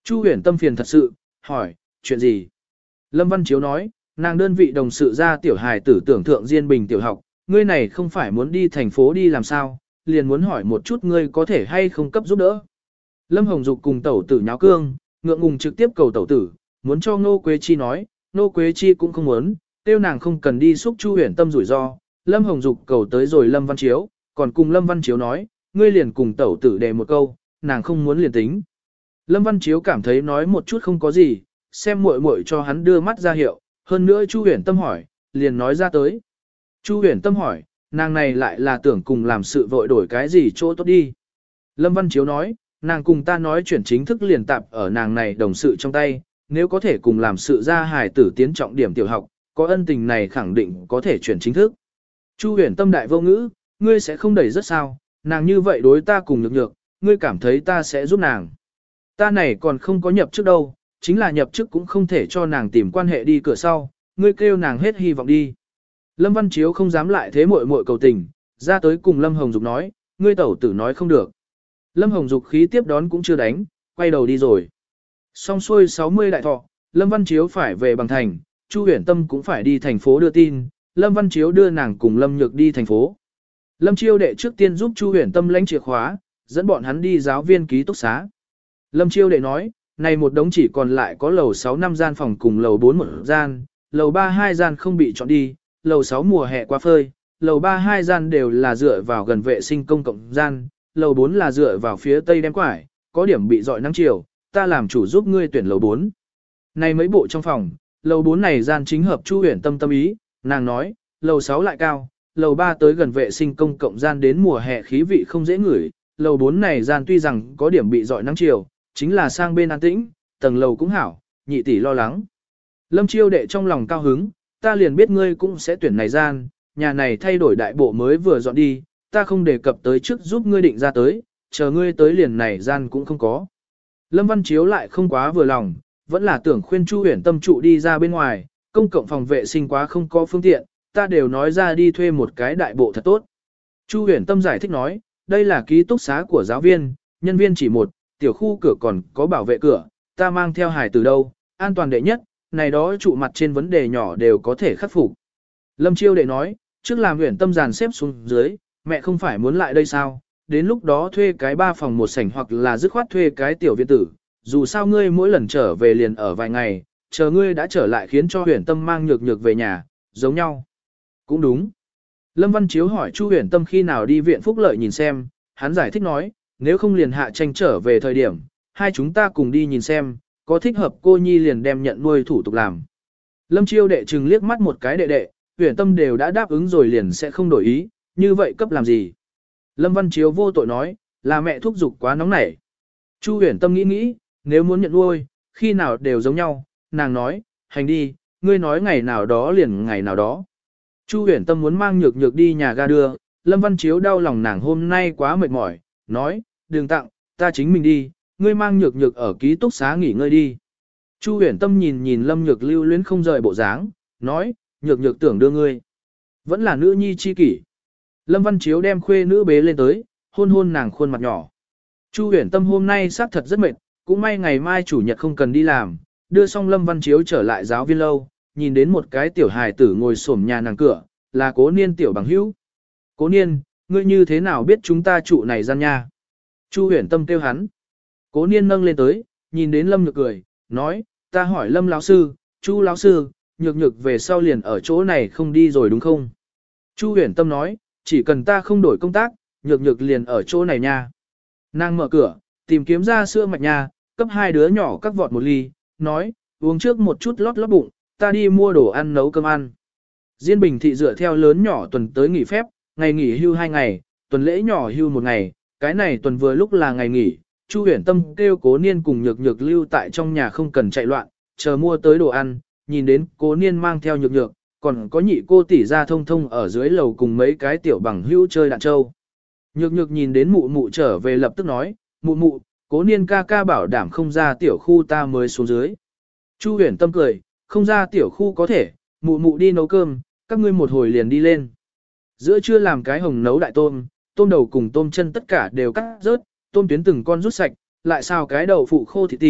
Chu Huyền Tâm phiền thật sự, hỏi, chuyện gì? Lâm Văn Chiếu nói, nàng đơn vị đồng sự ra tiểu hài tử tưởng thượng Diên Bình tiểu học, ngươi này không phải muốn đi thành phố đi làm sao, liền muốn hỏi một chút ngươi có thể hay không cấp giúp đỡ. Lâm Hồng Dục cùng tẩu tử nháo cương, ngượng ngùng trực tiếp cầu tẩu tử, muốn cho Ngô Quế Chi nói, Ngô Quế Chi cũng không muốn, tiêu nàng không cần đi xúc Chu Huyền Tâm rủi ro. Lâm Hồng Dục cầu tới rồi Lâm Văn Chiếu, còn cùng Lâm Văn Chiếu nói, ngươi liền cùng tẩu tử đề một câu, nàng không muốn liền tính. Lâm Văn Chiếu cảm thấy nói một chút không có gì, xem muội muội cho hắn đưa mắt ra hiệu, hơn nữa Chu Huyền Tâm hỏi, liền nói ra tới. Chu Huyền Tâm hỏi, nàng này lại là tưởng cùng làm sự vội đổi cái gì chỗ tốt đi. Lâm Văn Chiếu nói, nàng cùng ta nói chuyển chính thức liền tạp ở nàng này đồng sự trong tay, nếu có thể cùng làm sự ra hài tử tiến trọng điểm tiểu học, có ân tình này khẳng định có thể chuyển chính thức. Chu Huyền Tâm đại vô ngữ, ngươi sẽ không đẩy rất sao, nàng như vậy đối ta cùng nhược nhược, ngươi cảm thấy ta sẽ giúp nàng. Ta này còn không có nhập chức đâu, chính là nhập chức cũng không thể cho nàng tìm quan hệ đi cửa sau, ngươi kêu nàng hết hy vọng đi. Lâm Văn Chiếu không dám lại thế muội muội cầu tình, ra tới cùng Lâm Hồng Dục nói, ngươi tẩu tử nói không được. Lâm Hồng Dục khí tiếp đón cũng chưa đánh, quay đầu đi rồi. Xong xuôi 60 đại thọ, Lâm Văn Chiếu phải về bằng thành, Chu Huyền Tâm cũng phải đi thành phố đưa tin, Lâm Văn Chiếu đưa nàng cùng Lâm Nhược đi thành phố. Lâm Chiêu đệ trước tiên giúp Chu Huyền Tâm lãnh chìa khóa, dẫn bọn hắn đi giáo viên ký túc xá. Lâm Chiêu đệ nói, này một đống chỉ còn lại có lầu 6 5 gian phòng cùng lầu 4 một gian, lầu 3 2 gian không bị chọn đi, lầu 6 mùa hè quá phơi, lầu 3 2 gian đều là dựa vào gần vệ sinh công cộng gian, lầu 4 là dựa vào phía tây đem quải, có điểm bị dọi nắng chiều, ta làm chủ giúp ngươi tuyển lầu 4. Này mấy bộ trong phòng, lầu 4 này gian chính hợp Chu Huyền Tâm tâm ý, nàng nói, lầu 6 lại cao, lầu 3 tới gần vệ sinh công cộng gian đến mùa hè khí vị không dễ ngửi, lầu 4 này gian tuy rằng có điểm bị dọi nắng chiều, chính là sang bên an tĩnh, tầng lầu cũng hảo, nhị tỷ lo lắng. Lâm Chiêu đệ trong lòng cao hứng, ta liền biết ngươi cũng sẽ tuyển này gian, nhà này thay đổi đại bộ mới vừa dọn đi, ta không đề cập tới trước giúp ngươi định ra tới, chờ ngươi tới liền này gian cũng không có. Lâm Văn Chiếu lại không quá vừa lòng, vẫn là tưởng khuyên Chu Huyền Tâm trụ đi ra bên ngoài, công cộng phòng vệ sinh quá không có phương tiện, ta đều nói ra đi thuê một cái đại bộ thật tốt. Chu Huyền Tâm giải thích nói, đây là ký túc xá của giáo viên, nhân viên chỉ một, tiểu khu cửa còn có bảo vệ cửa, ta mang theo hài từ đâu, an toàn đệ nhất, này đó trụ mặt trên vấn đề nhỏ đều có thể khắc phục. Lâm Chiêu đệ nói, trước làm Huyền Tâm dàn xếp xuống dưới, mẹ không phải muốn lại đây sao, đến lúc đó thuê cái 3 phòng một sảnh hoặc là dứt khoát thuê cái tiểu viện tử, dù sao ngươi mỗi lần trở về liền ở vài ngày, chờ ngươi đã trở lại khiến cho Huyền Tâm mang nhược nhược về nhà, giống nhau. Cũng đúng. Lâm Văn Chiếu hỏi Chu Huyền Tâm khi nào đi viện phúc lợi nhìn xem, hắn giải thích nói, nếu không liền hạ tranh trở về thời điểm, hai chúng ta cùng đi nhìn xem, có thích hợp cô nhi liền đem nhận nuôi thủ tục làm. Lâm Chiêu đệ chừng liếc mắt một cái đệ đệ, Huyền Tâm đều đã đáp ứng rồi liền sẽ không đổi ý, như vậy cấp làm gì. Lâm Văn Chiếu vô tội nói, là mẹ thúc giục quá nóng nảy. Chu Huyền Tâm nghĩ nghĩ, nếu muốn nhận nuôi, khi nào đều giống nhau, nàng nói, hành đi, ngươi nói ngày nào đó liền ngày nào đó. Chu Huyền Tâm muốn mang nhược nhược đi nhà ga đưa, Lâm Văn Chiếu đau lòng nàng hôm nay quá mệt mỏi, nói, đừng tặng, ta chính mình đi, ngươi mang nhược nhược ở ký túc xá nghỉ ngơi đi. Chu Huyền Tâm nhìn nhìn Lâm Nhược lưu luyến không rời bộ dáng, nói, nhược nhược tưởng đưa ngươi. Vẫn là nữ nhi chi kỷ. Lâm Văn Chiếu đem khuê nữ bế lên tới, hôn hôn nàng khuôn mặt nhỏ. Chu Huyền Tâm hôm nay xác thật rất mệt, cũng may ngày mai chủ nhật không cần đi làm, đưa xong Lâm Văn Chiếu trở lại giáo viên lâu, nhìn đến một cái tiểu hài tử ngồi xổm nhà nàng cửa, là Cố Niên tiểu bằng hữu. Cố Niên, ngươi như thế nào biết chúng ta trụ này gian nha? Chu Huyền Tâm kêu hắn. Cố Niên nâng lên tới, nhìn đến Lâm Nhược cười, nói, ta hỏi Lâm lão sư, Chu lão sư, nhược nhược về sau liền ở chỗ này không đi rồi đúng không? Chu Huyền Tâm nói, chỉ cần ta không đổi công tác, nhược nhược liền ở chỗ này nha. Nàng mở cửa, tìm kiếm ra sữa mạch nha, cấp hai đứa nhỏ các vọt một ly, nói, uống trước một chút lót lót bụng, ta đi mua đồ ăn nấu cơm ăn. Diên Bình thị dựa theo lớn nhỏ tuần tới nghỉ phép, ngày nghỉ hưu 2 ngày, tuần lễ nhỏ hưu 1 ngày, cái này tuần vừa lúc là ngày nghỉ, Chu Huyền Tâm kêu Cố Niên cùng nhược nhược lưu tại trong nhà không cần chạy loạn, chờ mua tới đồ ăn, nhìn đến Cố Niên mang theo nhược nhược, còn có nhị cô tỷ ra thông thông ở dưới lầu cùng mấy cái tiểu bằng hữu chơi đạn châu. Nhược nhược nhìn đến mụ mụ trở về lập tức nói, mụ mụ, Cố Niên ca ca bảo đảm không ra tiểu khu ta mới xuống dưới. Chu Huyền Tâm cười, không ra tiểu khu có thể, mụ mụ đi nấu cơm, các ngươi một hồi liền đi lên. Giữa trưa làm cái hồng nấu đại tôm, tôm đầu cùng tôm chân tất cả đều cắt rớt, tôm tuyến từng con rút sạch, lại xào cái đậu phụ khô thịt ti,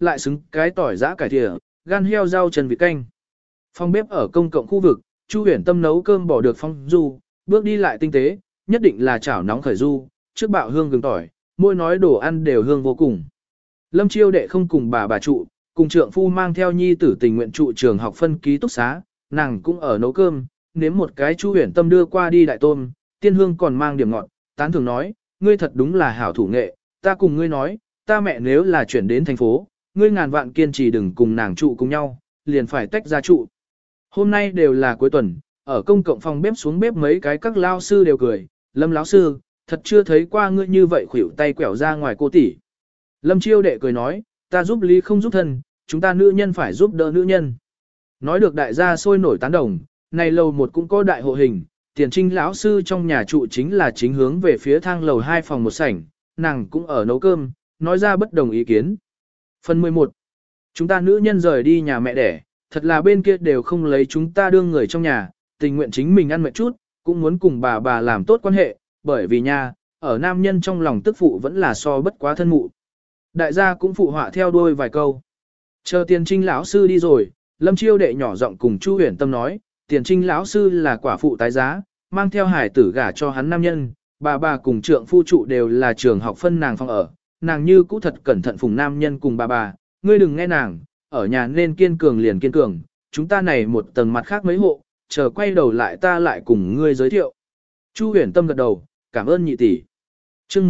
lại xứng cái tỏi giã cải thìa, gan heo rau chân vịt canh. Phòng bếp ở công cộng khu vực, Chu Huyền Tâm nấu cơm bỏ được phong du, bước đi lại tinh tế, nhất định là chảo nóng khởi du, trước bạo hương gừng tỏi, mỗi nói đồ ăn đều hương vô cùng. Lâm Chiêu đệ không cùng bà trụ, cùng trượng phu mang theo nhi tử tình nguyện trụ trường học phân ký túc xá, nàng cũng ở nấu cơm, nếm một cái Chu Huyền Tâm đưa qua đi đại tôm, tiên hương còn mang điểm ngọt, tán thường nói, ngươi thật đúng là hảo thủ nghệ, ta cùng ngươi nói, ta mẹ nếu là chuyển đến thành phố, ngươi ngàn vạn kiên trì đừng cùng nàng trụ cùng nhau, liền phải tách ra trụ. Hôm nay đều là cuối tuần, ở công cộng phòng bếp xuống bếp mấy cái các lao sư đều cười, Lâm lão sư, thật chưa thấy qua ngươi như vậy khuỷu tay quẻo ra ngoài cô tỷ. Lâm Chiêu đệ cười nói, ta giúp lý không giúp thân, chúng ta nữ nhân phải giúp đỡ nữ nhân. Nói được đại gia sôi nổi tán đồng, này lầu một cũng có đại hộ hình, Tiền Trinh lão sư trong nhà trụ chính là chính hướng về phía thang lầu 2 phòng một sảnh, nàng cũng ở nấu cơm, nói ra bất đồng ý kiến. Phần 11. Chúng ta nữ nhân rời đi nhà mẹ đẻ, thật là bên kia đều không lấy chúng ta đương người trong nhà, tình nguyện chính mình ăn mệt chút, cũng muốn cùng bà làm tốt quan hệ, bởi vì nha, ở nam nhân trong lòng tức phụ vẫn là so bất quá thân mụ. Đại gia cũng phụ họa theo đuôi vài câu. Chờ Tiền Trinh lão sư đi rồi, Lâm Chiêu đệ nhỏ giọng cùng Chu Huyền Tâm nói, Tiền Trinh lão sư là quả phụ tái giá, mang theo hải tử gả cho hắn nam nhân, bà cùng trượng phu trụ đều là trường học phân nàng phòng ở, nàng như cũ thật cẩn thận phùng nam nhân cùng bà, ngươi đừng nghe nàng, ở nhà nên kiên cường liền kiên cường, chúng ta này một tầng mặt khác mấy hộ, chờ quay đầu lại ta lại cùng ngươi giới thiệu. Chu Huyền Tâm gật đầu, cảm ơn nhị tỷ. Chương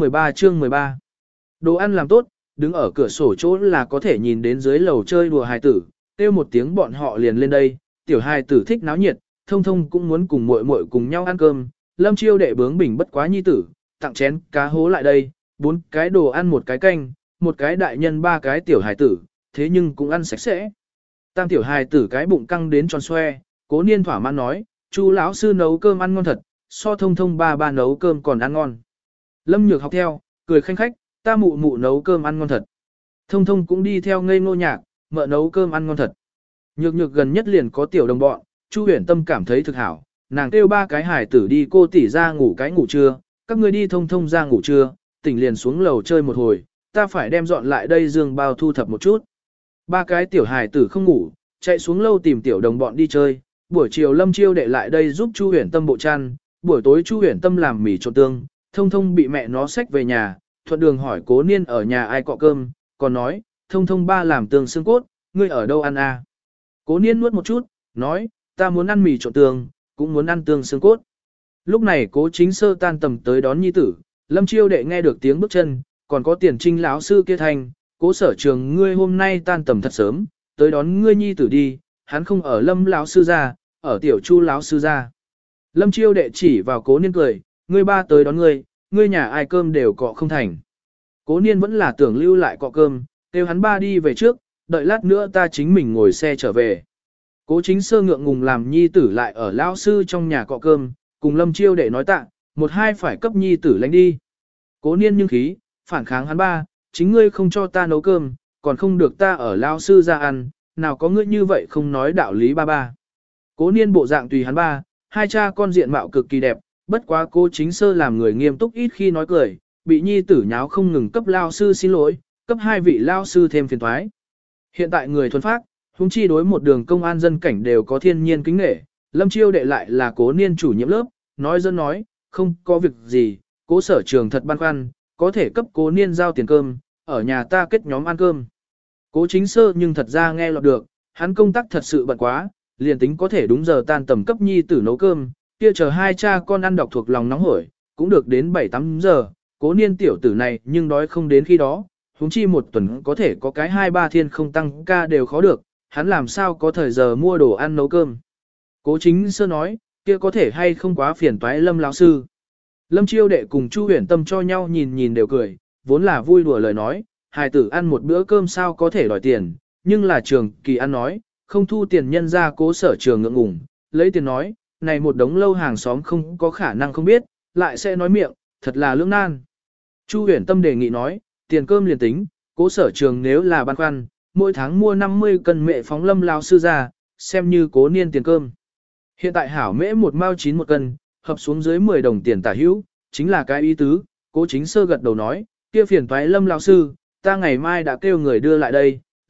13 Đồ ăn làm tốt, đứng ở cửa sổ chỗ là có thể nhìn đến dưới lầu chơi đùa hài tử, kêu một tiếng bọn họ liền lên đây, tiểu hài tử thích náo nhiệt, thông thông cũng muốn cùng muội muội cùng nhau ăn cơm, Lâm Chiêu đệ bướng bỉnh bất quá nhi tử, tặng chén cá hố lại đây, 4 cái đồ ăn một cái canh, một cái đại nhân 3 cái tiểu hài tử, thế nhưng cũng ăn sạch sẽ. Tam tiểu hài tử cái bụng căng đến tròn xoe, Cố Niên thỏa mãn nói, Chu lão sư nấu cơm ăn ngon thật, so thông thông ba nấu cơm còn ăn ngon. Lâm Nhược học theo, cười khanh khách, ta mụ nấu cơm ăn ngon thật. Thông thông cũng đi theo ngây ngô nhạc, mợ nấu cơm ăn ngon thật. Nhược gần nhất liền có tiểu đồng bọn, Chu Huyền Tâm cảm thấy thực hảo, nàng kêu 3 cái hài tử đi cô tỷ ra ngủ cái ngủ trưa, các ngươi đi thông thông ra ngủ trưa, tỉnh liền xuống lầu chơi một hồi, ta phải đem dọn lại đây giường bao thu thập một chút. 3 cái tiểu hài tử không ngủ, chạy xuống lâu tìm tiểu đồng bọn đi chơi, buổi chiều Lâm Chiêu đệ lại đây giúp Chu Huyền Tâm bộ chăn, buổi tối Chu Huyền Tâm làm mì trộn tương, thông thông bị mẹ nó xách về nhà, thuận đường hỏi Cố Niên ở nhà ai cọ cơm, còn nói, thông thông ba làm tương xương cốt, ngươi ở đâu ăn à? Cố Niên nuốt một chút, nói, ta muốn ăn mì trộn tương, cũng muốn ăn tương xương cốt. Lúc này Cố Chính Sơ tan tầm tới đón nhi tử, Lâm Chiêu đệ nghe được tiếng bước chân, còn có Tiền Trinh lão sư kia thành, Cố Sở Trường ngươi hôm nay tan tầm thật sớm, tới đón ngươi nhi tử đi, hắn không ở Lâm lão sư gia, ở tiểu Chu lão sư gia. Lâm Chiêu đệ chỉ vào Cố Niên cười, ngươi ba tới đón ngươi nhà ai cơm đều cọ không thành. Cố Niên vẫn là tưởng lưu lại cọ cơm, kêu hắn ba đi về trước, đợi lát nữa ta chính mình ngồi xe trở về. Cố Chính Sơ ngượng ngùng làm nhi tử lại ở lão sư trong nhà cọ cơm, cùng Lâm Chiêu đệ nói tạ, một hai phải cấp nhi tử lánh đi. Cố Niên nhưng khí, phản kháng hắn ba, chính ngươi không cho ta nấu cơm, còn không được ta ở lão sư ra ăn, nào có ngươi như vậy không nói đạo lý ba. Cố Niên bộ dạng tùy hắn ba, hai cha con diện mạo cực kỳ đẹp, bất quá Cố Chính Sơ làm người nghiêm túc ít khi nói cười, bị nhi tử nháo không ngừng cấp lao sư xin lỗi, cấp 2 vị lao sư thêm phiền toái. Hiện tại người thuần phác, huống chi đối một đường công an dân cảnh đều có thiên nhiên kính nể, Lâm Chiêu đệ lại là Cố Niên chủ nhiệm lớp, nói dân nói, không có việc gì, Cố Sở Trường thật băn khoăn, có thể cấp Cố Niên giao tiền cơm, ở nhà ta kết nhóm ăn cơm. Cố Chính Sơ nhưng thật ra nghe lọt được, hắn công tác thật sự bận quá, liền tính có thể đúng giờ tan tầm cấp nhi tử nấu cơm, kia chờ hai cha con ăn đọc thuộc lòng nóng hổi, cũng được đến 7-8 giờ, Cố Niên tiểu tử này nhưng đói không đến khi đó, huống chi một tuần có thể có cái 2-3 thiên không tăng ca đều khó được, hắn làm sao có thời giờ mua đồ ăn nấu cơm. Cố Chính Sơ nói, kia có thể hay không quá phiền toái Lâm lão sư. Lâm Chiêu đệ cùng Chu Huyền Tâm cho nhau nhìn đều cười, vốn là vui đùa lời nói, hài tử ăn một bữa cơm sao có thể đòi tiền, nhưng là trường kỳ ăn nói, không thu tiền nhân ra Cố Sở Trường ngượng ngùng, lấy tiền nói, này một đống lâu hàng xóm không có khả năng không biết, lại sẽ nói miệng, thật là lưỡng nan. Chu Huyền Tâm đề nghị nói, tiền cơm liền tính, Cố Sở Trường nếu là băn khoăn, mỗi tháng mua 50 cân mẹ phóng Lâm lão sư ra, xem như Cố Niên tiền cơm. Hiện tại hảo mễ 1 mao 9 một cân, hợp xuống dưới 10 đồng tiền tả hữu, chính là cái ý tứ, Cố Chính Sơ gật đầu nói, kia phiền toái Lâm lão sư, ta ngày mai đã kêu người đưa lại đây,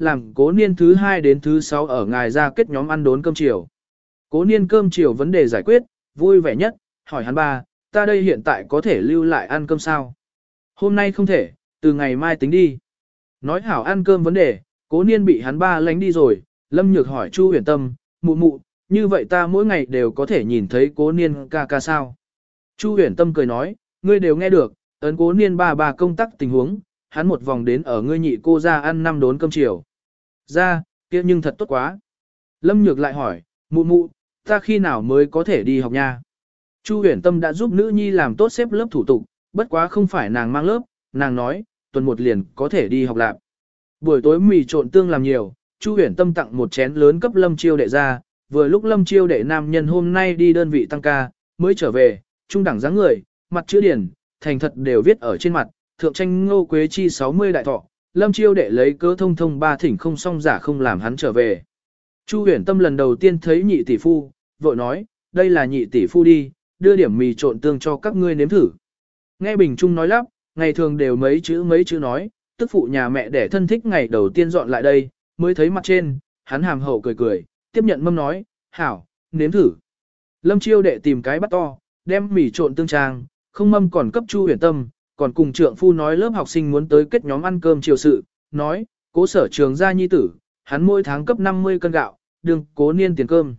làm cố niên thứ 2 đến thứ 6 ở ngài ra kết nhóm ăn đốn cơm chiều. Cố niên cơm chiều vấn đề giải quyết, vui vẻ nhất, hỏi hắn ba, ta đây hiện tại có thể lưu lại ăn cơm sao? Hôm nay không thể, từ ngày mai tính đi. Nói hảo ăn cơm vấn đề, cố niên bị hắn ba lánh đi rồi, Lâm Nhược hỏi Chu Huyền Tâm, mụ mụ, như vậy ta mỗi ngày đều có thể nhìn thấy cố niên ca ca sao? Chu Huyền Tâm cười nói, ngươi đều nghe được, ấn cố niên ba công tác tình huống, hắn một vòng đến ở ngươi nhị cô ra ăn 5 đốn cơm chiều. Ra, kia nhưng thật tốt quá. Lâm Nhược lại hỏi, mụ mụ, ta khi nào mới có thể đi học nha? Chu Huyền Tâm đã giúp nữ nhi làm tốt xếp lớp thủ tục, bất quá không phải nàng mang lớp, nàng nói, tuần một liền có thể đi học lạc. Buổi tối mì trộn tương làm nhiều, Chu Huyền Tâm tặng một chén lớn cấp Lâm Chiêu đệ ra, vừa lúc Lâm Chiêu đệ nam nhân hôm nay đi đơn vị tăng ca, mới trở về, trung đẳng dáng người, mặt chữ điển, thành thật đều viết ở trên mặt, thượng tranh Ngô Quế Chi 60 đại thọ, Lâm Chiêu đệ lấy cớ thông thông ba thỉnh không xong giả không làm hắn trở về. Chu Huyền Tâm lần đầu tiên thấy nhị tỷ phu, vội nói, đây là nhị tỷ phu đi, đưa điểm mì trộn tương cho các ngươi nếm thử. Nghe Bình Trung nói lắp, ngày thường đều mấy chữ nói, tức phụ nhà mẹ để thân thích ngày đầu tiên dọn lại đây, mới thấy mặt trên, hắn hàm hậu cười cười, tiếp nhận mâm nói, hảo, nếm thử. Lâm Chiêu đệ tìm cái bát to, đem mì trộn tương trang, không mâm còn cấp Chu Huyền Tâm, còn cùng trượng phu nói lớp học sinh muốn tới kết nhóm ăn cơm chiều sự, nói, cố sở trường gia nhi tử, hắn mỗi tháng cấp 50 cân gạo, đừng cố niên tiền cơm.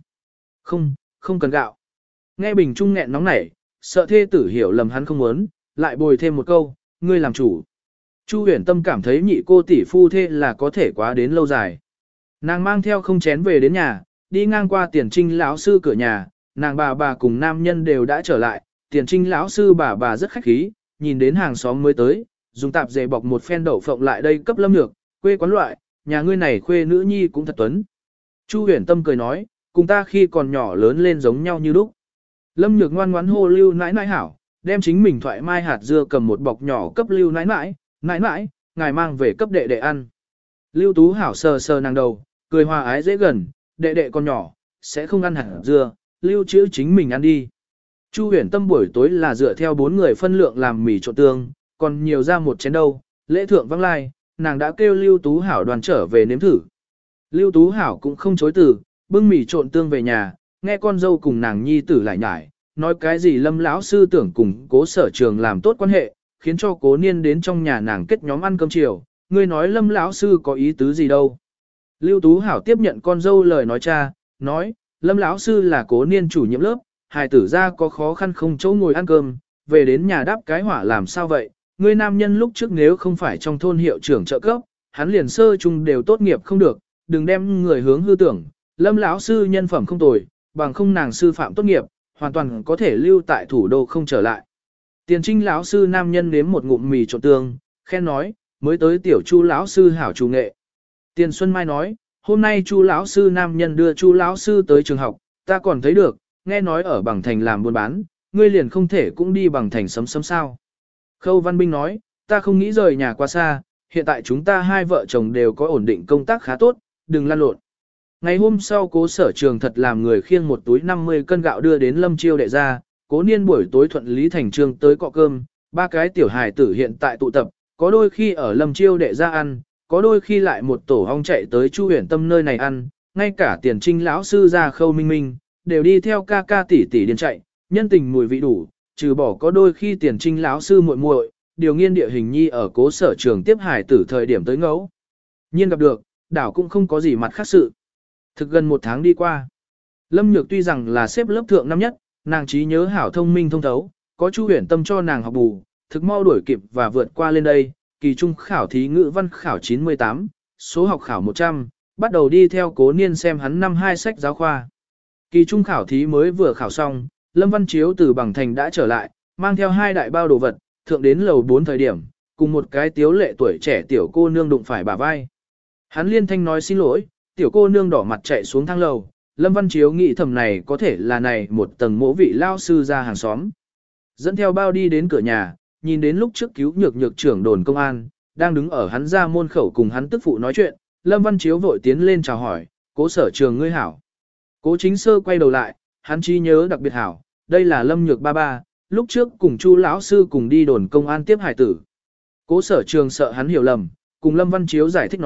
Không cần gạo. Nghe Bình Trung nghẹn nóng nảy, sợ thê tử hiểu lầm hắn không muốn, lại bồi thêm một câu, ngươi làm chủ. Chu Huyền Tâm cảm thấy nhị cô tỷ phu thê là có thể quá đến lâu dài. Nàng mang theo không chén về đến nhà, đi ngang qua Tiền Trinh lão sư cửa nhà, nàng bà cùng nam nhân đều đã trở lại, Tiền Trinh lão sư bà rất khách khí, nhìn đến hàng xóm mới tới, dùng tạp dề bọc một phen đậu phộng lại đây cấp Lâm Nhược, quê quán loại, nhà ngươi này khuê nữ nhi cũng thật tuấn. Chu Huyền Tâm cười nói, cùng ta khi còn nhỏ lớn lên giống nhau như lúc. Lâm Nhược ngoan ngoãn hô Lưu nãi nãi hảo, đem chính mình thoại mai hạt dưa cầm một bọc nhỏ cấp Lưu nãi nãi, ngài mang về cấp đệ đệ ăn. Lưu Tú hảo sờ sờ nàng đầu, cười hòa ái dễ gần, đệ đệ con nhỏ, sẽ không ăn hạt dưa, Lưu chữ chính mình ăn đi. Chu Huyền Tâm buổi tối là dựa theo 4 người phân lượng làm mì trộn tương, còn nhiều ra một chén đâu, lễ thượng vắng lai, nàng đã kêu Lưu Tú hảo đoàn trở về nếm thử. Lưu Tú hảo cũng không chối từ, bưng mì trộn tương về nhà, nghe con dâu cùng nàng nhi tử lại nhải, nói cái gì Lâm lão sư tưởng cùng cố sở trường làm tốt quan hệ, khiến cho cố niên đến trong nhà nàng kết nhóm ăn cơm chiều, ngươi nói Lâm lão sư có ý tứ gì đâu. Lưu Tú hảo tiếp nhận con dâu lời nói cha, nói, Lâm lão sư là cố niên chủ nhiệm lớp, hài tử ra có khó khăn không chỗ ngồi ăn cơm, về đến nhà đáp cái hỏa làm sao vậy, ngươi nam nhân lúc trước nếu không phải trong thôn hiệu trưởng trợ cấp, hắn liền sơ chung đều tốt nghiệp không được, đừng đem người hướng hư tưởng, Lâm lão sư nhân phẩm không tồi, bằng không nàng sư phạm tốt nghiệp, hoàn toàn có thể lưu tại thủ đô không trở lại. Tiền Trinh lão sư nam nhân nếm một ngụm mì trộn tương, khen nói, mới tới tiểu Chu lão sư hảo chủ nghệ. Tiền Xuân Mai nói, hôm nay Chu lão sư nam nhân đưa Chu lão sư tới trường học, ta còn thấy được, nghe nói ở Bằng Thành làm buôn bán, ngươi liền không thể cũng đi Bằng Thành sấm sao. Khâu Văn Binh nói, ta không nghĩ rời nhà quá xa, hiện tại chúng ta hai vợ chồng đều có ổn định công tác khá tốt, đừng lăn lộn. Ngày hôm sau cố sở trường thật làm người khiêng một túi 50 cân gạo đưa đến Lâm Chiêu đệ ra, cố niên buổi tối thuận lý thành trương tới cọ cơm, 3 cái tiểu hài tử hiện tại tụ tập, có đôi khi ở Lâm Chiêu đệ ra ăn, có đôi khi lại một tổ ong chạy tới Chu Huyền Tâm nơi này ăn, ngay cả Tiền Trinh lão sư ra Khâu Minh Minh, đều đi theo ca ca tỷ tỷ điên chạy, nhân tình mùi vị đủ, trừ bỏ có đôi khi Tiền Trinh lão sư muội muội, điều nghiên địa hình nhi ở cố sở trường tiếp hài tử thời điểm tới ngẫu. Nhiên gặp được, đảo cũng không có gì mặt khác sự. Thực gần 1 tháng đi qua. Lâm Nhược tuy rằng là xếp lớp thượng năm nhất, nàng trí nhớ hảo thông minh thông thấu, có Chu Huyền Tâm cho nàng học bù, thực mau đuổi kịp và vượt qua lên đây, kỳ trung khảo thí ngữ văn khảo 98, số học khảo 100, bắt đầu đi theo cố niên xem hắn năm 2 sách giáo khoa. Kỳ trung khảo thí mới vừa khảo xong, Lâm Văn Chiếu từ Bằng Thành đã trở lại, mang theo 2 đại bao đồ vật, thượng đến lầu 4 thời điểm, cùng một cái tiếu lệ tuổi trẻ tiểu cô nương đụng phải bả vai. Hắn liên thanh nói xin lỗi, tiểu cô nương đỏ mặt chạy xuống thang lầu, Lâm Văn Chiếu nghĩ thầm này có thể là này một tầng mỗ vị lao sư ra hàng xóm. Dẫn theo bao đi đến cửa nhà, nhìn đến lúc trước cứu nhược trưởng đồn công an, đang đứng ở hắn ra môn khẩu cùng hắn tức phụ nói chuyện, Lâm Văn Chiếu vội tiến lên chào hỏi, cố sở trường ngươi hảo. Cố chính sơ quay đầu lại, hắn trí nhớ đặc biệt hảo, đây là Lâm Nhược ba, lúc trước cùng Chu lão sư cùng đi đồn công an tiếp hải tử. Cố sở trường sợ hắn hiểu lầm, cùng Lâm Văn Chiếu giải thích nói,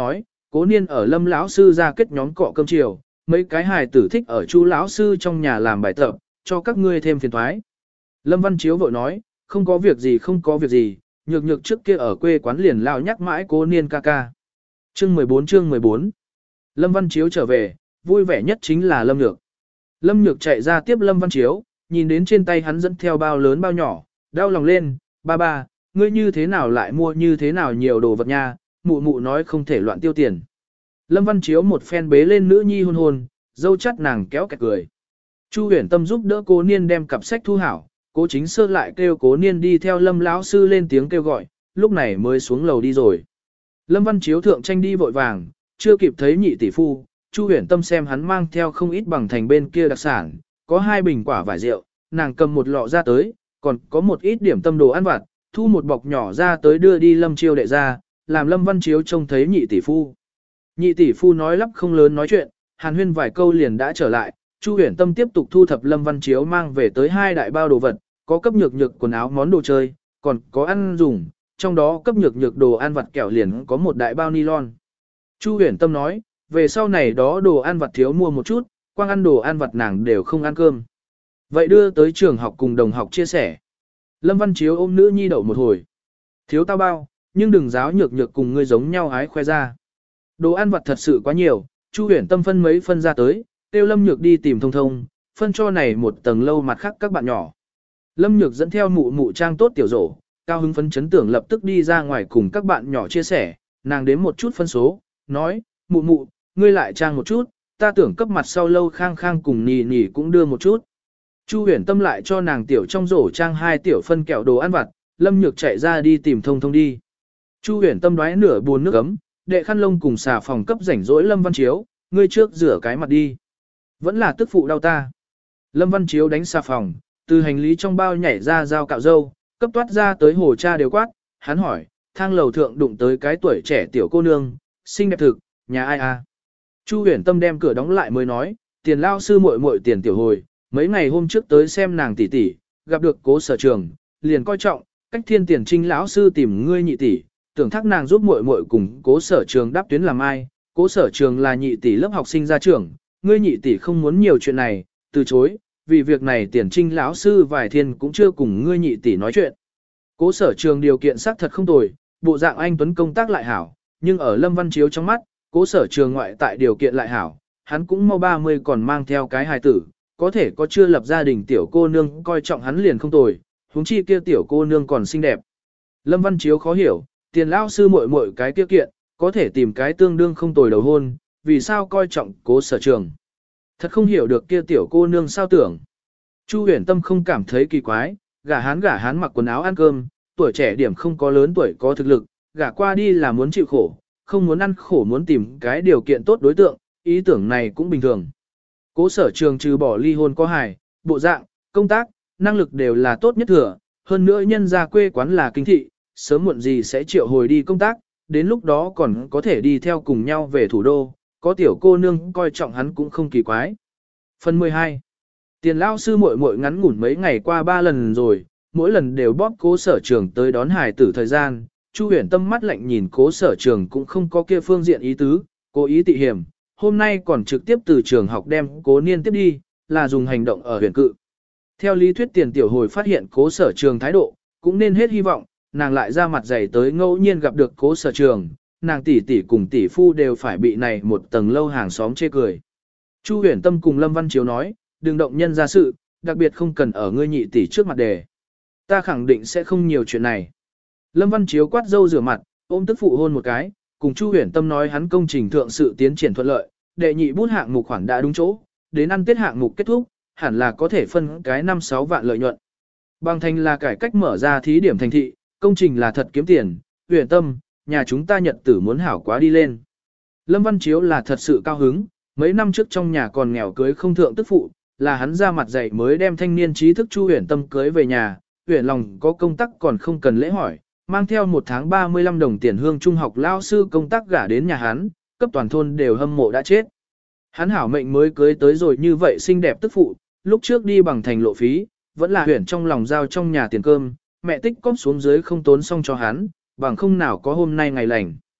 Cố Niên ở Lâm lão sư ra kết nhóm cọ cơm chiều, mấy cái hài tử thích ở Chu lão sư trong nhà làm bài tập, cho các ngươi thêm phiền toái. Lâm Văn Chiếu vội nói, không có việc gì không có việc gì, nhược nhược trước kia ở quê quán liền lao nhắc mãi Cố Niên ca ca. Chương 14. Lâm Văn Chiếu trở về, vui vẻ nhất chính là Lâm Nhược. Lâm Nhược chạy ra tiếp Lâm Văn Chiếu, nhìn đến trên tay hắn dẫn theo bao lớn bao nhỏ, đau lòng lên, ba ba, ngươi như thế nào lại mua như thế nào nhiều đồ vật nha, mụ mụ nói không thể loạn tiêu tiền. Lâm Văn Chiếu một phen bế lên nữ nhi hôn hôn, dâu chắt nàng kéo kẹt cười. Chu Huyền Tâm giúp đỡ Cố Niên đem cặp sách thu hảo, Cố Chính Sơ lại kêu Cố Niên đi theo Lâm lão sư lên tiếng kêu gọi, lúc này mới xuống lầu đi rồi. Lâm Văn Chiếu thượng tranh đi vội vàng, chưa kịp thấy nhị tỷ phu, Chu Huyền Tâm xem hắn mang theo không ít bằng thành bên kia đặc sản, có 2 bình quả vải rượu, nàng cầm một lọ ra tới, còn có một ít điểm tâm đồ ăn vặt, thu một bọc nhỏ ra tới đưa đi Lâm Chiêu đệ ra, làm Lâm Văn Chiếu trông thấy nhị tỷ phu. Nhị tỷ phu nói lắp không lớn nói chuyện, hàn huyên vài câu liền đã trở lại, Chu Huyền Tâm tiếp tục thu thập Lâm Văn Chiếu mang về tới 2 đại bao đồ vật, có cấp nhược nhược quần áo món đồ chơi, còn có ăn dùng, trong đó cấp nhược nhược đồ ăn vặt kẹo liền có một đại bao nylon. Chu Huyền Tâm nói, về sau này đó đồ ăn vặt thiếu mua một chút, quang ăn đồ ăn vặt nàng đều không ăn cơm. Vậy đưa tới trường học cùng đồng học chia sẻ. Lâm Văn Chiếu ôm nữ nhi đậu một hồi. Thiếu tao bao, nhưng đừng giáo nhược nhược cùng ngươi giống nhau hái khoe ra. Đồ ăn vặt thật sự quá nhiều, Chu Huyền Tâm phân mấy phân ra tới, kêu Lâm Nhược đi tìm Thông Thông, phân cho này một tầng lâu mặt khác các bạn nhỏ. Lâm Nhược dẫn theo mụ mụ trang tốt tiểu rổ, cao hứng phấn chấn tưởng lập tức đi ra ngoài cùng các bạn nhỏ chia sẻ, nàng đếm một chút phân số, nói, mụ mụ, ngươi lại trang một chút, ta tưởng cấp mặt sau lâu khang khang cùng nì nì cũng đưa một chút. Chu Huyền Tâm lại cho nàng tiểu trong rổ trang 2 tiểu phân kẹo đồ ăn vặt, Lâm Nhược chạy ra đi tìm Thông Thông đi. Chu Huyền Tâm đoái nửa buồn nước ấm, đệ khăn lông cùng xà phòng cấp rảnh rỗi Lâm Văn Chiếu, ngươi trước rửa cái mặt đi. Vẫn là tức phụ đau ta. Lâm Văn Chiếu đánh xà phòng, từ hành lý trong bao nhảy ra dao cạo râu, cấp toát ra tới hồ cha đều quát, hắn hỏi, thang lầu thượng đụng tới cái tuổi trẻ tiểu cô nương, xinh đẹp thực, nhà ai à? Chu Huyền Tâm đem cửa đóng lại mới nói, tiền lao sư muội muội tiền tiểu hồi, mấy ngày hôm trước tới xem nàng tỷ tỷ, gặp được Cố Sở Trường, liền coi trọng, cách Thiên Tiền Trinh lão sư tìm ngươi nhị tỷ, tưởng thác nàng giúp muội muội cùng Cố Sở Trường đáp tuyến làm ai, Cố Sở Trường là nhị tỷ lớp học sinh ra trưởng, ngươi nhị tỷ không muốn nhiều chuyện này, từ chối, vì việc này Tiền Trinh lão sư vài thiên cũng chưa cùng ngươi nhị tỷ nói chuyện. Cố Sở Trường điều kiện xác thật không tồi, bộ dạng anh tuấn công tác lại hảo, nhưng ở Lâm Văn Chiếu trong mắt, Cố Sở Trường ngoại tại điều kiện lại hảo, hắn cũng mau 30 còn mang theo cái hài tử, có thể có chưa lập gia đình tiểu cô nương coi trọng hắn liền không tồi, huống chi kia tiểu cô nương còn xinh đẹp. Lâm Văn Chiếu khó hiểu, tiền lão sư muội muội cái kia kiện, có thể tìm cái tương đương không tồi đầu hôn, vì sao coi trọng Cố Sở Trường. Thật không hiểu được kia tiểu cô nương sao tưởng. Chu Huyền Tâm không cảm thấy kỳ quái, gả hán mặc quần áo ăn cơm, tuổi trẻ điểm không có lớn tuổi có thực lực, gả qua đi là muốn chịu khổ, không muốn ăn khổ muốn tìm cái điều kiện tốt đối tượng, ý tưởng này cũng bình thường. Cố Sở Trường trừ bỏ ly hôn có hài, bộ dạng, công tác, năng lực đều là tốt nhất thừa, hơn nữa nhân gia quê quán là kinh thị, sớm muộn gì sẽ triệu hồi đi công tác, đến lúc đó còn có thể đi theo cùng nhau về thủ đô, có tiểu cô nương coi trọng hắn cũng không kỳ quái. Phần 12. Tiền lao sư muội muội ngắn ngủn mấy ngày qua 3 lần rồi, mỗi lần đều bóp Cố Sở Trường tới đón hài tử thời gian, Chu Huyền Tâm mắt lạnh nhìn Cố Sở Trường cũng không có kia phương diện ý tứ, cố ý tị hiểm, hôm nay còn trực tiếp từ trường học đem Cố Niên tiếp đi, là dùng hành động ở huyền cự. Theo lý thuyết Tiền Tiểu Hồi phát hiện Cố Sở Trường thái độ, cũng nên hết hy vọng, nàng lại ra mặt dày tới ngẫu nhiên gặp được Cố Sở Trường, nàng tỷ tỷ cùng tỷ phu đều phải bị này một tầng lâu hàng xóm chê cười. Chu Huyền Tâm cùng Lâm Văn Chiếu nói, đừng động nhân ra sự, đặc biệt không cần ở ngươi nhị tỷ trước mặt đề. Ta khẳng định sẽ không nhiều chuyện này. Lâm Văn Chiếu quát râu rửa mặt, ôm tức phụ hôn một cái, cùng Chu Huyền Tâm nói hắn công trình thượng sự tiến triển thuận lợi, đệ nhị bút hạng mục khoản đã đúng chỗ, đến ăn Tết hạng mục kết thúc, hẳn là có thể phân cái 5-6 vạn lợi nhuận. Bằng thành là cải cách mở ra thí điểm thành thị, công trình là thật kiếm tiền, Huyền Tâm, nhà chúng ta nhật tử muốn hảo quá đi lên. Lâm Văn Chiếu là thật sự cao hứng, mấy năm trước trong nhà còn nghèo cưới không thượng tức phụ, là hắn ra mặt dạy mới đem thanh niên trí thức Chu Huyền Tâm cưới về nhà, Huyền lòng có công tác còn không cần lễ hỏi, mang theo 1 tháng 35 đồng tiền hương trung học lao sư công tác gả đến nhà hắn, cấp toàn thôn đều hâm mộ đã chết. Hắn hảo mệnh mới cưới tới rồi như vậy xinh đẹp tức phụ, lúc trước đi bằng thành lộ phí, vẫn là Huyền trong lòng giao trong nhà tiền cơm, mẹ tích cóp xuống dưới không tốn xong cho hắn, bằng không nào có hôm nay ngày lành.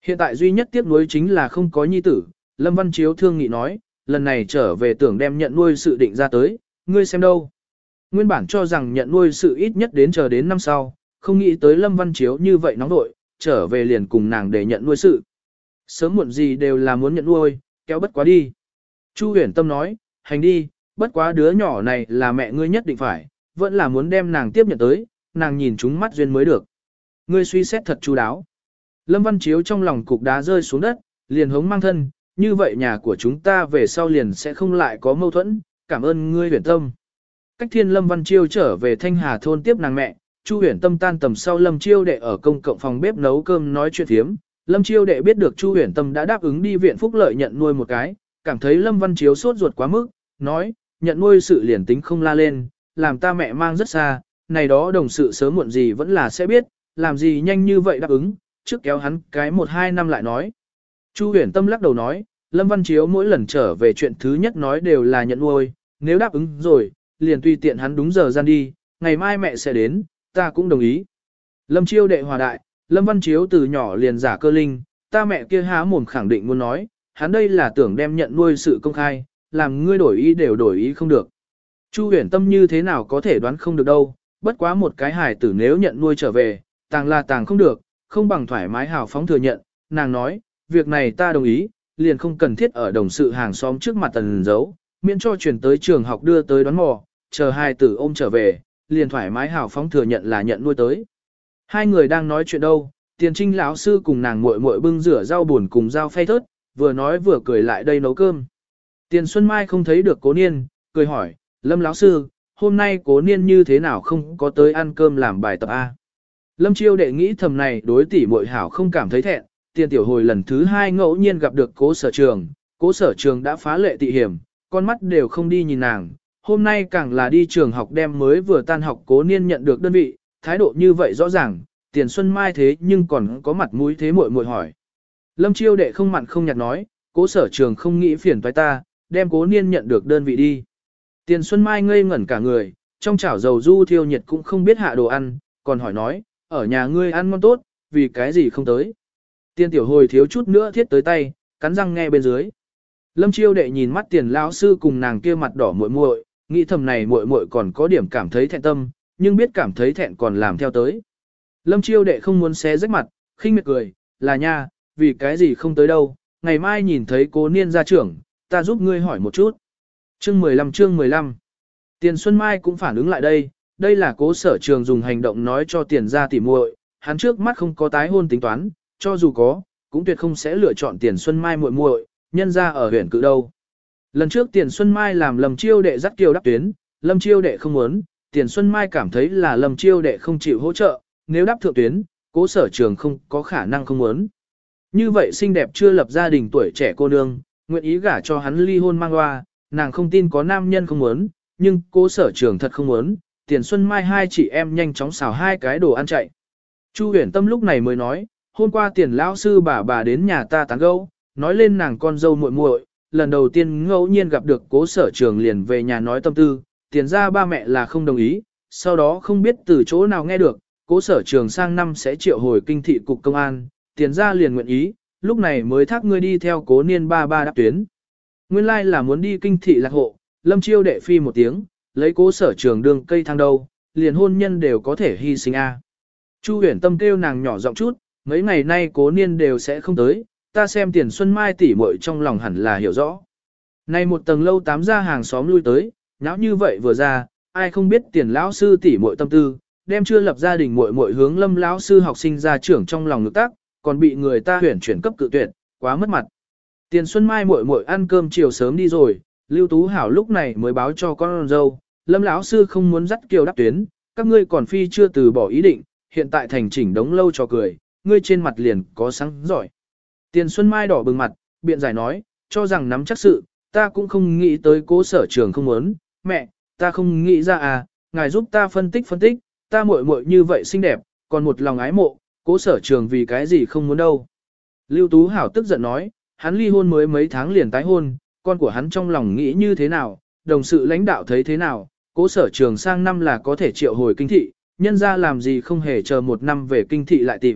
Hiện tại duy nhất tiếc nuối chính là không có nhi tử, Lâm Văn Chiếu thương nghị nói, lần này trở về tưởng đem nhận nuôi sự định ra tới, ngươi xem đâu. Nguyên bản cho rằng nhận nuôi sự ít nhất đến chờ đến năm sau, không nghĩ tới Lâm Văn Chiếu như vậy nóng nội, trở về liền cùng nàng để nhận nuôi sự. Sớm muộn gì đều là muốn nhận nuôi, kéo bất quá đi. Chu Huyền Tâm nói, hành đi, bất quá đứa nhỏ này là mẹ ngươi nhất định phải, vẫn là muốn đem nàng tiếp nhận tới, nàng nhìn chúng mắt duyên mới được. Ngươi suy xét thật chu đáo. Lâm Văn Chiếu trong lòng cục đá rơi xuống đất, liền hống mang thân, như vậy nhà của chúng ta về sau liền sẽ không lại có mâu thuẫn, cảm ơn ngươi Huyền Tâm. Cách thiên Lâm Văn Chiêu trở về Thanh Hà thôn tiếp nàng mẹ, Chu Huyền Tâm tan tầm sau Lâm Chiêu đệ ở công cộng phòng bếp nấu cơm nói chuyện thiếm. Lâm Chiêu đệ biết được Chu Huyền Tâm đã đáp ứng đi viện phúc lợi nhận nuôi một cái, cảm thấy Lâm Văn Chiếu sốt ruột quá mức, nói, nhận nuôi sự liền tính không la lên, làm ta mẹ mang rất xa, này đó đồng sự sớm muộn gì vẫn là sẽ biết, làm gì nhanh như vậy đáp ứng, trước kéo hắn cái 1-2 năm lại nói. Chu Huyền Tâm lắc đầu nói, Lâm Văn Chiếu mỗi lần trở về chuyện thứ nhất nói đều là nhận nuôi, nếu đáp ứng rồi, liền tùy tiện hắn đúng giờ gian đi, ngày mai mẹ sẽ đến, ta cũng đồng ý. Lâm Chiêu đệ hòa đại, Lâm Văn Chiếu từ nhỏ liền giả cơ linh, ta mẹ kia há mồm khẳng định muốn nói, hắn đây là tưởng đem nhận nuôi sự công khai, làm ngươi đổi ý đều đổi ý không được. Chu Huyền Tâm như thế nào có thể đoán không được đâu, bất quá một cái hài tử nếu nhận nuôi trở về, tàng là tàng không được, không bằng thoải mái hào phóng thừa nhận, nàng nói, việc này ta đồng ý, liền không cần thiết ở đồng sự hàng xóm trước mặt tần giấu, miễn cho chuyển tới trường học đưa tới đoán mò, chờ hài tử ôm trở về, liền thoải mái hào phóng thừa nhận là nhận nuôi tới. Hai người đang nói chuyện đâu, Tiền Trinh lão sư cùng nàng muội muội bưng rửa rau buồn cùng dao phay thớt, vừa nói vừa cười lại đây nấu cơm. Tiền Xuân Mai không thấy được Cố Niên, cười hỏi, Lâm lão sư, hôm nay Cố Niên như thế nào không có tới ăn cơm làm bài tập A. Lâm Chiêu đệ nghĩ thầm này đối tỷ muội hảo không cảm thấy thẹn, Tiền Tiểu Hồi lần thứ 2 ngẫu nhiên gặp được Cố Sở Trường đã phá lệ tị hiểm, con mắt đều không đi nhìn nàng, hôm nay càng là đi trường học đem mới vừa tan học Cố Niên nhận được đơn vị, thái độ như vậy rõ ràng, Tiền Xuân Mai thế nhưng còn có mặt mũi thế muội muội hỏi. Lâm Chiêu đệ không mặn không nhạt nói, Cố Sở Trường không nghĩ phiền toái ta, đem Cố Niên nhận được đơn vị đi. Tiền Xuân Mai ngây ngẩn cả người, trong chảo dầu du thiêu nhiệt cũng không biết hạ đồ ăn, còn hỏi nói, ở nhà ngươi ăn ngon tốt, vì cái gì không tới. Tiền Tiểu Hồi thiếu chút nữa thiết tới tay, cắn răng nghe bên dưới. Lâm Chiêu đệ nhìn mắt Tiền lão sư cùng nàng kia mặt đỏ muội muội, nghĩ thầm này muội muội còn có điểm cảm thấy thẹn tâm, nhưng biết cảm thấy thẹn còn làm theo tới. Lâm Chiêu đệ không muốn xé rách mặt, khinh miệt cười, là nha, vì cái gì không tới đâu, ngày mai nhìn thấy Cố Niên ra trưởng, ta giúp ngươi hỏi một chút. Chương 15 Tiền Xuân Mai cũng phản ứng lại đây là Cố Sở Trường dùng hành động nói cho Tiền ra tỉ muội, hắn trước mắt không có tái hôn tính toán, cho dù có, cũng tuyệt không sẽ lựa chọn Tiền Xuân Mai muội muội, nhân ra ở huyện cự đâu. Lần trước Tiền Xuân Mai làm Lâm Chiêu đệ dắt kiều đắp tuyến, Lâm Chiêu đệ không muốn, Tiền Xuân Mai cảm thấy là Lâm Chiêu đệ không chịu hỗ trợ, nếu đáp thượng tuyến, Cố Sở Trường không có khả năng không muốn. Như vậy xinh đẹp chưa lập gia đình tuổi trẻ cô nương, nguyện ý gả cho hắn ly hôn mang loa, nàng không tin có nam nhân không muốn, nhưng Cố Sở Trường thật không muốn, Tiền Xuân Mai hai chị em nhanh chóng xào 2 cái đồ ăn chạy. Chu Huyền Tâm lúc này mới nói, hôm qua Tiền lão sư bà đến nhà ta tán gẫu, nói lên nàng con dâu muội muội, lần đầu tiên ngẫu nhiên gặp được Cố Sở Trường liền về nhà nói tâm tư, Tiền ra ba mẹ là không đồng ý, sau đó không biết từ chỗ nào nghe được, Cố Sở Trường sang năm sẽ triệu hồi kinh thị cục công an, Tiền ra liền nguyện ý, lúc này mới thác ngươi đi theo Cố Niên ba đáp tuyến. Nguyên lai là muốn đi kinh thị lạc hộ, Lâm Chiêu đệ phi một tiếng, lấy Cố Sở Trường đường cây thang đầu, liền hôn nhân đều có thể hy sinh a. Chu Huyền Tâm kêu nàng nhỏ giọng chút, mấy ngày nay Cố Niên đều sẽ không tới, ta xem Tiền Xuân Mai tỉ muội trong lòng hẳn là hiểu rõ. Nay một tầng lâu 8 gia hàng xóm lui tới, nháo như vậy vừa ra, ai không biết Tiền lão sư tỉ muội tâm tư, đem chưa lập gia đình muội muội hướng Lâm lão sư học sinh ra trưởng trong lòng ngực tác, còn bị người ta chuyển cấp cự tuyệt, quá mất mặt. Tiền Xuân Mai muội muội ăn cơm chiều sớm đi rồi, Lưu Tú Hảo lúc này mới báo cho con dâu, Lâm lão sư không muốn dắt kiều đáp tuyến, các ngươi còn phi chưa từ bỏ ý định, hiện tại thành chỉnh đống lâu cho cười, ngươi trên mặt liền có sáng giỏi. Tiền Xuân Mai đỏ bừng mặt, biện giải nói, cho rằng nắm chắc sự, ta cũng không nghĩ tới Cố Sở Trường không muốn, mẹ, ta không nghĩ ra à, ngài giúp ta phân tích, ta muội muội như vậy xinh đẹp, còn một lòng ái mộ, Cố Sở Trường vì cái gì không muốn đâu. Lưu Tú Hảo tức giận nói, hắn ly hôn mới mấy tháng liền tái hôn, con của hắn trong lòng nghĩ như thế nào, đồng sự lãnh đạo thấy thế nào, Cố Sở Trường sang năm là có thể triệu hồi kinh thị, nhân ra làm gì không hề chờ 1 năm về kinh thị lại tìm,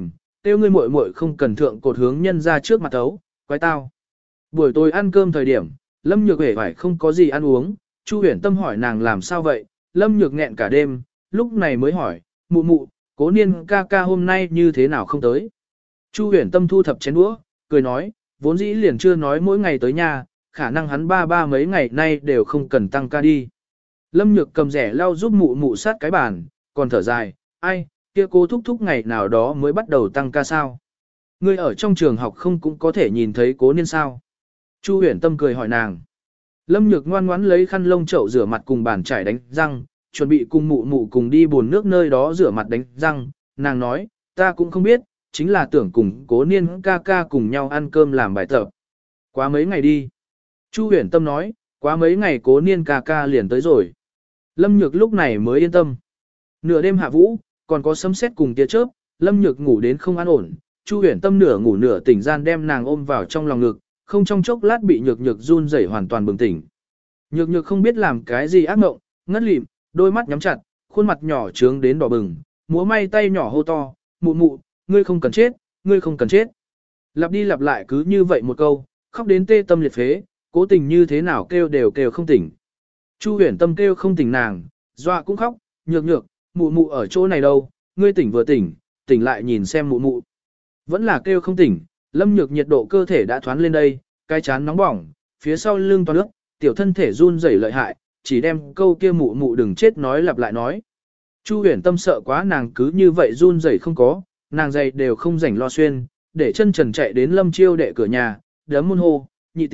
tiêu ngươi muội muội không cần thượng cột hướng nhân ra trước mặt thấu, quái tao. Buổi tối ăn cơm thời điểm, Lâm Nhược hề phải không có gì ăn uống, Chu Huyền Tâm hỏi nàng làm sao vậy, Lâm Nhược nghẹn cả đêm, lúc này mới hỏi, mụ mụ, Cố Niên ca ca hôm nay như thế nào không tới. Chu Huyền Tâm thu thập chén đũa, cười nói, vốn dĩ liền chưa nói mỗi ngày tới nhà, khả năng hắn ba mấy ngày nay đều không cần tăng ca đi. Lâm Nhược cầm rẻ lau giúp mụ mụ sát cái bàn, còn thở dài, ai, kia cô thúc thúc ngày nào đó mới bắt đầu tăng ca sao. Ngươi ở trong trường học không cũng có thể nhìn thấy Cố Niên sao. Chu Huyền Tâm cười hỏi nàng. Lâm Nhược ngoan ngoãn lấy khăn lông chậu rửa mặt cùng bàn chải đánh răng, chuẩn bị cùng mụ mụ cùng đi bồn nước nơi đó rửa mặt đánh răng. Nàng nói, ta cũng không biết, chính là tưởng cùng Cố Niên ca ca cùng nhau ăn cơm làm bài tập. Quá mấy ngày đi. Chu Huyền Tâm nói, quá mấy ngày Cố Niên ca ca liền tới rồi. Lâm Nhược lúc này mới yên tâm. Nửa đêm hạ vũ, còn có sấm sét cùng tia chớp, Lâm Nhược ngủ đến không an ổn. Chu Huyền Tâm nửa ngủ nửa tỉnh gian đem nàng ôm vào trong lòng ngực, không trong chốc lát bị Nhược Nhược run rẩy hoàn toàn bừng tỉnh. Nhược Nhược không biết làm cái gì ác mộng, ngất lịm, đôi mắt nhắm chặt, khuôn mặt nhỏ trướng đến đỏ bừng, múa may tay nhỏ hô to, mụ mụ, ngươi không cần chết, ngươi không cần chết. Lặp đi lặp lại cứ như vậy một câu, khóc đến tê tâm liệt phế, cố tình như thế nào kêu đều kêu không tỉnh. Chu Huyền Tâm kêu không tỉnh nàng, dọa cũng khóc, Nhược Nhược, mụ mụ ở chỗ này đâu, ngươi tỉnh vừa tỉnh, tỉnh lại nhìn xem mụ mụ. Vẫn là kêu không tỉnh, Lâm Nhược nhiệt độ cơ thể đã thoán lên đây, cái chán nóng bỏng, phía sau lưng toàn nước, tiểu thân thể run rẩy lợi hại, chỉ đem câu kia mụ mụ đừng chết nói lặp lại nói. Chu Huyền Tâm sợ quá nàng cứ như vậy run rẩy không có, nàng giày đều không rảnh lo xuyên, để chân trần chạy đến Lâm Chiêu đệ cửa nhà, đấm môn hô,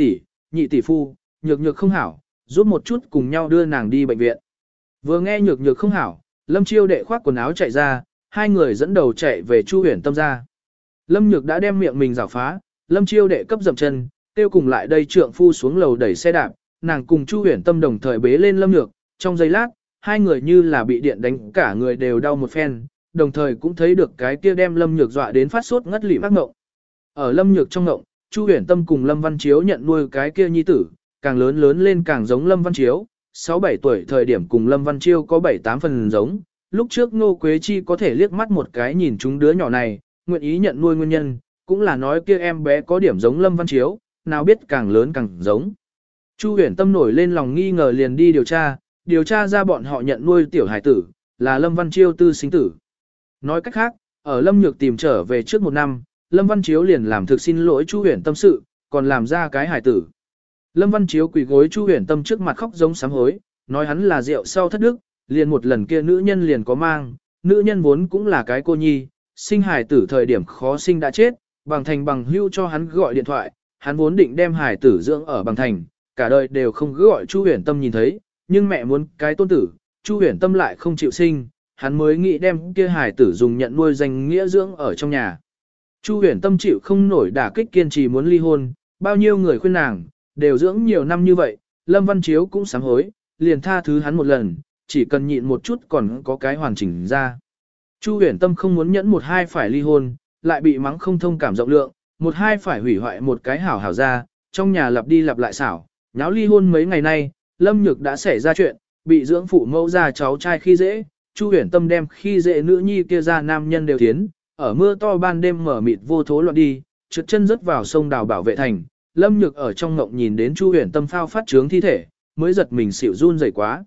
nhị tỷ phu, Nhược Nhược không hảo, giúp một chút cùng nhau đưa nàng đi bệnh viện. Vừa nghe Nhược Nhược không hảo, Lâm Chiêu đệ khoác quần áo chạy ra, hai người dẫn đầu chạy về Chu Huyền Tâm ra. Lâm Nhược đã đem miệng mình rào phá, Lâm Chiêu đệ cấp dậm chân, tiêu cùng lại đây trượng phu xuống lầu đẩy xe đạp, nàng cùng Chu Huyền Tâm đồng thời bế lên Lâm Nhược, trong giây lát, hai người như là bị điện đánh, cả người đều đau một phen, đồng thời cũng thấy được cái kia đem Lâm Nhược dọa đến phát sốt ngất lịm ác ngộng. Ở Lâm Nhược trong ngộng, Chu Huyền Tâm cùng Lâm Văn Chiếu nhận nuôi cái kia nhi tử, càng lớn lên càng giống Lâm Văn Chiếu, 6-7 tuổi thời điểm cùng Lâm Văn Chiêu có 7-8 phần giống, lúc trước Ngô Quế Chi có thể liếc mắt một cái nhìn chúng đứa nhỏ này, nguyện ý nhận nuôi nguyên nhân, cũng là nói kia em bé có điểm giống Lâm Văn Chiếu, nào biết càng lớn càng giống. Chu Huyền Tâm nổi lên lòng nghi ngờ liền đi điều tra ra bọn họ nhận nuôi tiểu hải tử, là Lâm Văn Chiêu tư sinh tử. Nói cách khác, ở Lâm Nhược tìm trở về trước một năm, Lâm Văn Chiếu liền làm thực xin lỗi Chu Huyền Tâm sự, còn làm ra cái hải tử. Lâm Văn Chiếu quỳ gối Chu Huyền Tâm trước mặt khóc giống sám hối, nói hắn là rượu sau thất đức, liền một lần kia nữ nhân liền có mang, nữ nhân vốn cũng là cái cô nhi, sinh hải tử thời điểm khó sinh đã chết, bằng thành bằng hưu cho hắn gọi điện thoại, hắn vốn định đem hải tử dưỡng ở bằng thành, cả đời đều không cứ gọi Chu Huyền Tâm nhìn thấy, nhưng mẹ muốn cái tôn tử, Chu Huyền Tâm lại không chịu sinh, hắn mới nghĩ đem kia hải tử dùng nhận nuôi danh nghĩa dưỡng ở trong nhà. Chu Huyền Tâm chịu không nổi đả kích kiên trì muốn ly hôn, bao nhiêu người khuyên nàng, đều dưỡng nhiều năm như vậy, Lâm Văn Chiếu cũng sám hối, liền tha thứ hắn một lần, chỉ cần nhịn một chút còn có cái hoàn chỉnh ra. Chu Huyền Tâm không muốn nhẫn một hai phải ly hôn, lại bị mắng không thông cảm rộng lượng, một hai phải hủy hoại một cái hảo hảo ra, trong nhà lặp đi lặp lại xảo, nháo ly hôn mấy ngày nay, Lâm Nhược đã xảy ra chuyện, bị dưỡng phụ mẫu ra cháu trai khi dễ, Chu Huyền Tâm đem khi dễ nữ nhi kia ra nam nhân đều tiến, ở mưa to ban đêm mở mịt vô thố loạn đi, trượt chân rớt vào sông đào bảo vệ thành, Lâm Nhược ở trong ngộng nhìn đến Chu Huyền Tâm phao phát trướng thi thể, mới giật mình xỉu run rẩy quá.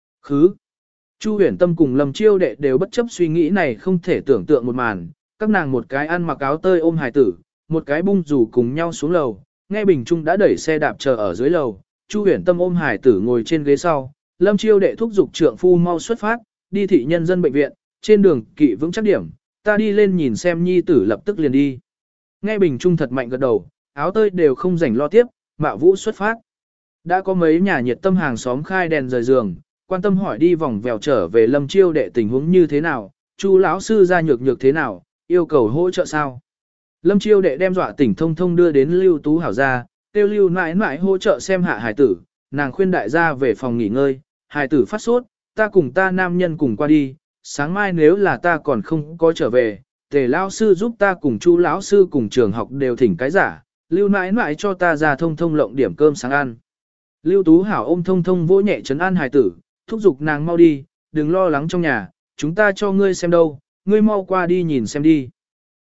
Chu Huyền Tâm cùng Lâm Chiêu đệ đều bất chấp suy nghĩ này không thể tưởng tượng một màn, các nàng một cái ăn mặc áo tơi ôm hài tử, một cái bung rủ cùng nhau xuống lầu, nghe Bình Trung đã đẩy xe đạp chờ ở dưới lầu, Chu Huyền Tâm ôm hài tử ngồi trên ghế sau, Lâm Chiêu đệ thúc giục trượng phu mau xuất phát, đi thị nhân dân bệnh viện, trên đường kỵ vững chắc điểm, ta đi lên nhìn xem nhi tử lập tức liền đi. Nghe Bình Trung thật mạnh gật đầu, áo tơi đều không rảnh lo tiếp, mạo vũ xuất phát. Đã có mấy nhà nhiệt tâm hàng xóm khai đèn rời giường, quan tâm hỏi đi vòng vèo trở về Lâm Chiêu đệ tình huống như thế nào, Chu lão sư ra nhược thế nào, yêu cầu hỗ trợ sao. Lâm Chiêu đệ đem dọa tỉnh thông thông đưa đến Lưu Tú Hảo ra, tiêu Lưu mãi mãi hỗ trợ xem hạ hải tử, nàng khuyên đại gia về phòng nghỉ ngơi, hải tử phát sốt, ta cùng ta nam nhân cùng qua đi, sáng mai nếu là ta còn không có trở về, Tề lão sư giúp ta cùng Chu lão sư cùng trường học đều thỉnh cái giả, Lưu mãi mãi cho ta ra thông thông lộng điểm cơm sáng ăn. Lưu Tú Hảo ôm thông thông vỗ nhẹ trấn an hải tử, thúc giục nàng mau đi, đừng lo lắng trong nhà, chúng ta cho ngươi xem đâu, ngươi mau qua đi nhìn xem đi.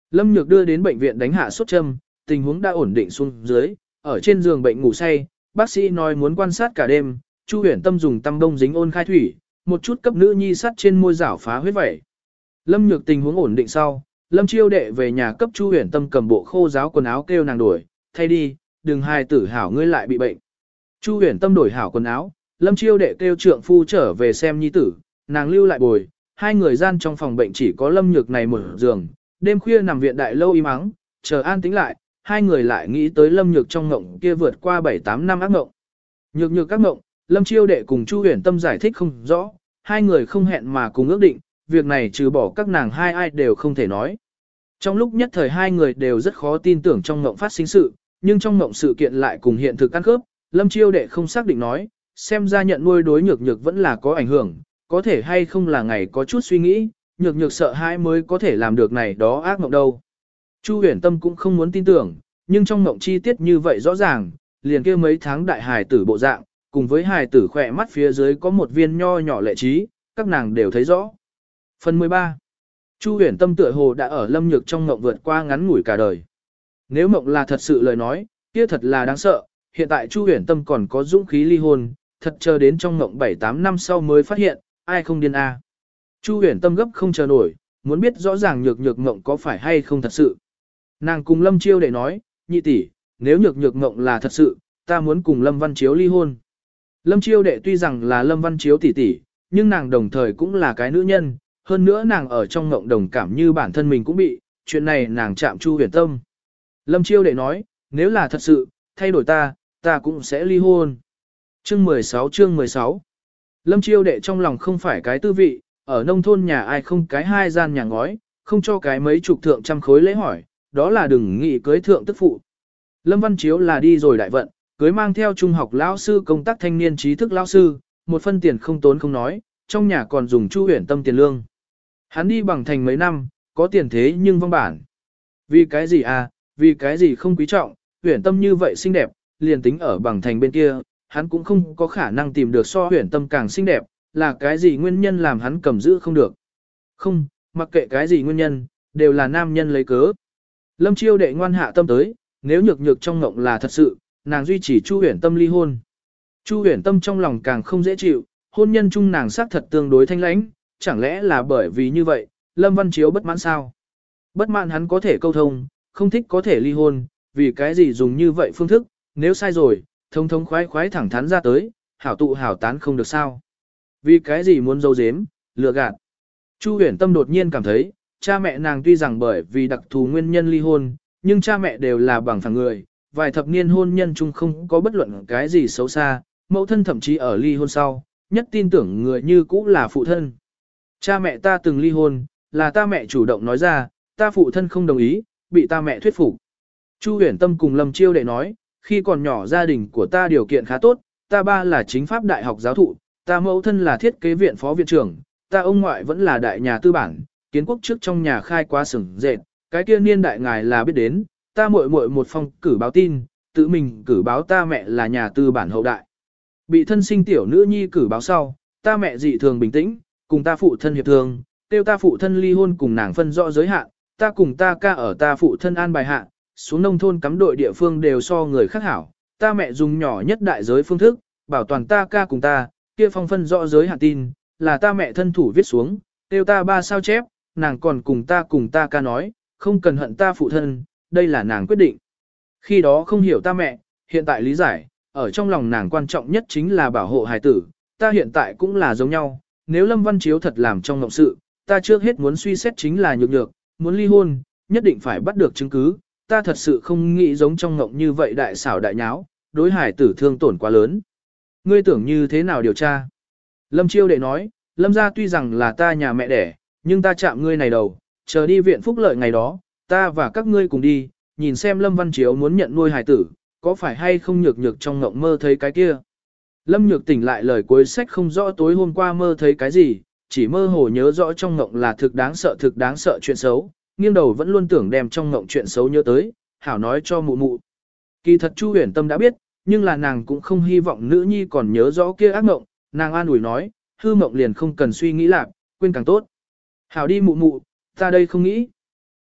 Lâm Nhược đưa đến bệnh viện đánh hạ sốt châm, tình huống đã ổn định xuống dưới, ở trên giường bệnh ngủ say, bác sĩ nói muốn quan sát cả đêm, Chu Huyền Tâm dùng tăm bông dính ôn khai thủy, một chút cấp nữ nhi sắt trên môi rảo phá huyết vẩy. Lâm Nhược tình huống ổn định sau, Lâm Chiêu đệ về nhà cấp Chu Huyền Tâm cầm bộ khô ráo quần áo kêu nàng đổi, thay đi, đừng hài tử hảo ngươi lại bị bệnh. Chu Huyền Tâm đổi hảo quần áo, Lâm Chiêu đệ kêu trượng phu trở về xem nhi tử, nàng lưu lại bồi, hai người gian trong phòng bệnh chỉ có Lâm Nhược này một giường, đêm khuya nằm viện đại lâu im ắng, chờ an tĩnh lại, hai người lại nghĩ tới Lâm Nhược trong ngộng kia vượt qua 7-8 năm ác ngộng. Nhược các ngộng, Lâm Chiêu đệ cùng Chu Huyền Tâm giải thích không rõ, hai người không hẹn mà cùng ước định, việc này trừ bỏ các nàng hai ai đều không thể nói. Trong lúc nhất thời hai người đều rất khó tin tưởng trong ngộng phát sinh sự, nhưng trong ngộng sự kiện lại cùng hiện thực ăn khớp, Lâm Chiêu đệ không xác định nói, xem ra nhận nuôi đối nhược vẫn là có ảnh hưởng, có thể hay không là ngày có chút suy nghĩ, nhược sợ hãi mới có thể làm được này đó ác mộng đâu. Chu Huyền Tâm cũng không muốn tin tưởng, nhưng trong mộng chi tiết như vậy rõ ràng, liền kia mấy tháng đại hài tử bộ dạng, cùng với hài tử khỏe mắt phía dưới có một viên nho nhỏ lệ trí, các nàng đều thấy rõ. Phần 13. Chu Huyền Tâm tựa hồ đã ở Lâm Nhược trong mộng vượt qua ngắn ngủi cả đời. Nếu mộng là thật sự lời nói, kia thật là đáng sợ, hiện tại Chu Huyền Tâm còn có dũng khí ly hôn, thật chờ đến trong mộng 7-8 năm sau mới phát hiện, ai không điên a. Chu Huyền Tâm gấp không chờ nổi, muốn biết rõ ràng nhược mộng có phải hay không thật sự. Nàng cùng Lâm Chiêu đệ nói, nhị tỷ, nếu nhược mộng là thật sự, ta muốn cùng Lâm Văn Chiếu ly hôn. Lâm Chiêu đệ tuy rằng là Lâm Văn Chiếu tỷ tỷ, nhưng nàng đồng thời cũng là cái nữ nhân, hơn nữa nàng ở trong mộng đồng cảm như bản thân mình cũng bị, chuyện này nàng chạm Chu Huyền Tâm. Lâm Chiêu đệ nói, nếu là thật sự, thay đổi ta cũng sẽ ly hôn. Chương 16 Lâm Chiêu đệ trong lòng không phải cái tư vị, ở nông thôn nhà ai không cái hai gian nhà ngói, không cho cái mấy chục thượng trăm khối lễ hỏi, đó là đừng nghĩ cưới thượng tức phụ. Lâm Văn Chiếu là đi rồi đại vận, cưới mang theo trung học lão sư công tác thanh niên trí thức lão sư, một phân tiền không tốn không nói, trong nhà còn dùng Chu Huyền Tâm tiền lương. Hắn đi bằng thành mấy năm, có tiền thế nhưng vong bản. Vì cái gì à, vì cái gì không quý trọng, Huyền Tâm như vậy xinh đẹp, liền tính ở bằng thành bên kia, hắn cũng không có khả năng tìm được so Huyền Tâm càng xinh đẹp, là cái gì nguyên nhân làm hắn cầm giữ không được. Không, mặc kệ cái gì nguyên nhân, đều là nam nhân lấy cớ. Lâm Chiêu đệ ngoan hạ tâm tới, nếu nhược trong ngộng là thật sự, nàng duy trì Chu Huyền Tâm ly hôn. Chu Huyền Tâm trong lòng càng không dễ chịu, hôn nhân chung nàng xác thật tương đối thanh lãnh, chẳng lẽ là bởi vì như vậy, Lâm Văn Chiếu bất mãn sao? Bất mãn hắn có thể câu thông, không thích có thể ly hôn, vì cái gì dùng như vậy phương thức, nếu sai rồi, thông khoái thẳng thắn ra tới, hảo tụ hảo tán không được sao? Vì cái gì muốn giấu giếm, lừa gạt? Chu Huyền Tâm đột nhiên cảm thấy, cha mẹ nàng tuy rằng bởi vì đặc thù nguyên nhân ly hôn, nhưng cha mẹ đều là bằng phẳng người, vài thập niên hôn nhân chung không có bất luận cái gì xấu xa, mẫu thân thậm chí ở ly hôn sau, nhất tin tưởng người như cũ là phụ thân. Cha mẹ ta từng ly hôn, là ta mẹ chủ động nói ra, ta phụ thân không đồng ý, bị ta mẹ thuyết phục. Chu Huyền Tâm cùng Lâm Chiêu đệ nói, khi còn nhỏ gia đình của ta điều kiện khá tốt, ta ba là chính pháp đại học giáo thụ, ta mẫu thân là thiết kế viện phó viện trưởng, ta ông ngoại vẫn là đại nhà tư bản, kiến quốc trước trong nhà khai qua xưởng dệt, cái kia niên đại ngài là biết đến, ta muội một phong cử báo tin, tự mình cử báo ta mẹ là nhà tư bản hậu đại. Bị thân sinh tiểu nữ nhi cử báo sau, ta mẹ dị thường bình tĩnh, cùng ta phụ thân hiệp thương, tiêu ta phụ thân ly hôn cùng nàng phân rõ giới hạn, ta cùng ta ca ở ta phụ thân an bài hạ, xuống nông thôn cắm đội địa phương đều so người khác hảo, ta mẹ dùng nhỏ nhất đại giới phương thức, bảo toàn ta ca cùng ta, kia phong phân rõ giới hạn tin, là ta mẹ thân thủ viết xuống, tiêu ta ba sao chép, nàng còn cùng ta ca nói, không cần hận ta phụ thân, đây là nàng quyết định. Khi đó không hiểu ta mẹ, hiện tại lý giải, ở trong lòng nàng quan trọng nhất chính là bảo hộ hài tử, ta hiện tại cũng là giống nhau, nếu Lâm Văn Chiếu thật làm trong ngộng sự, ta trước hết muốn suy xét chính là nhược, muốn ly hôn, nhất định phải bắt được chứng cứ, ta thật sự không nghĩ giống trong ngộng như vậy đại xảo đại nháo, đối hài tử thương tổn quá lớn. Ngươi tưởng như thế nào điều tra? Lâm Chiêu đệ nói, Lâm gia tuy rằng là ta nhà mẹ đẻ, nhưng ta chạm ngươi này đầu, chờ đi viện phúc lợi ngày đó, ta và các ngươi cùng đi, nhìn xem Lâm Văn Chiếu muốn nhận nuôi hài tử, có phải hay không nhược trong ngộng mơ thấy cái kia. Lâm Nhược tỉnh lại lời cuối sách không rõ tối hôm qua mơ thấy cái gì, chỉ mơ hồ nhớ rõ trong ngộng là thực đáng sợ chuyện xấu, nghiêng đầu vẫn luôn tưởng đem trong ngộng chuyện xấu nhớ tới, hảo nói cho mụ mụ. Kỳ thật Chu Huyền Tâm đã biết, nhưng là nàng cũng không hy vọng nữ nhi còn nhớ rõ kia ác ngộng, nàng an ủi nói, hư mộng liền không cần suy nghĩ lạc, quên càng tốt. Hảo đi mụ mụ, ta đây không nghĩ.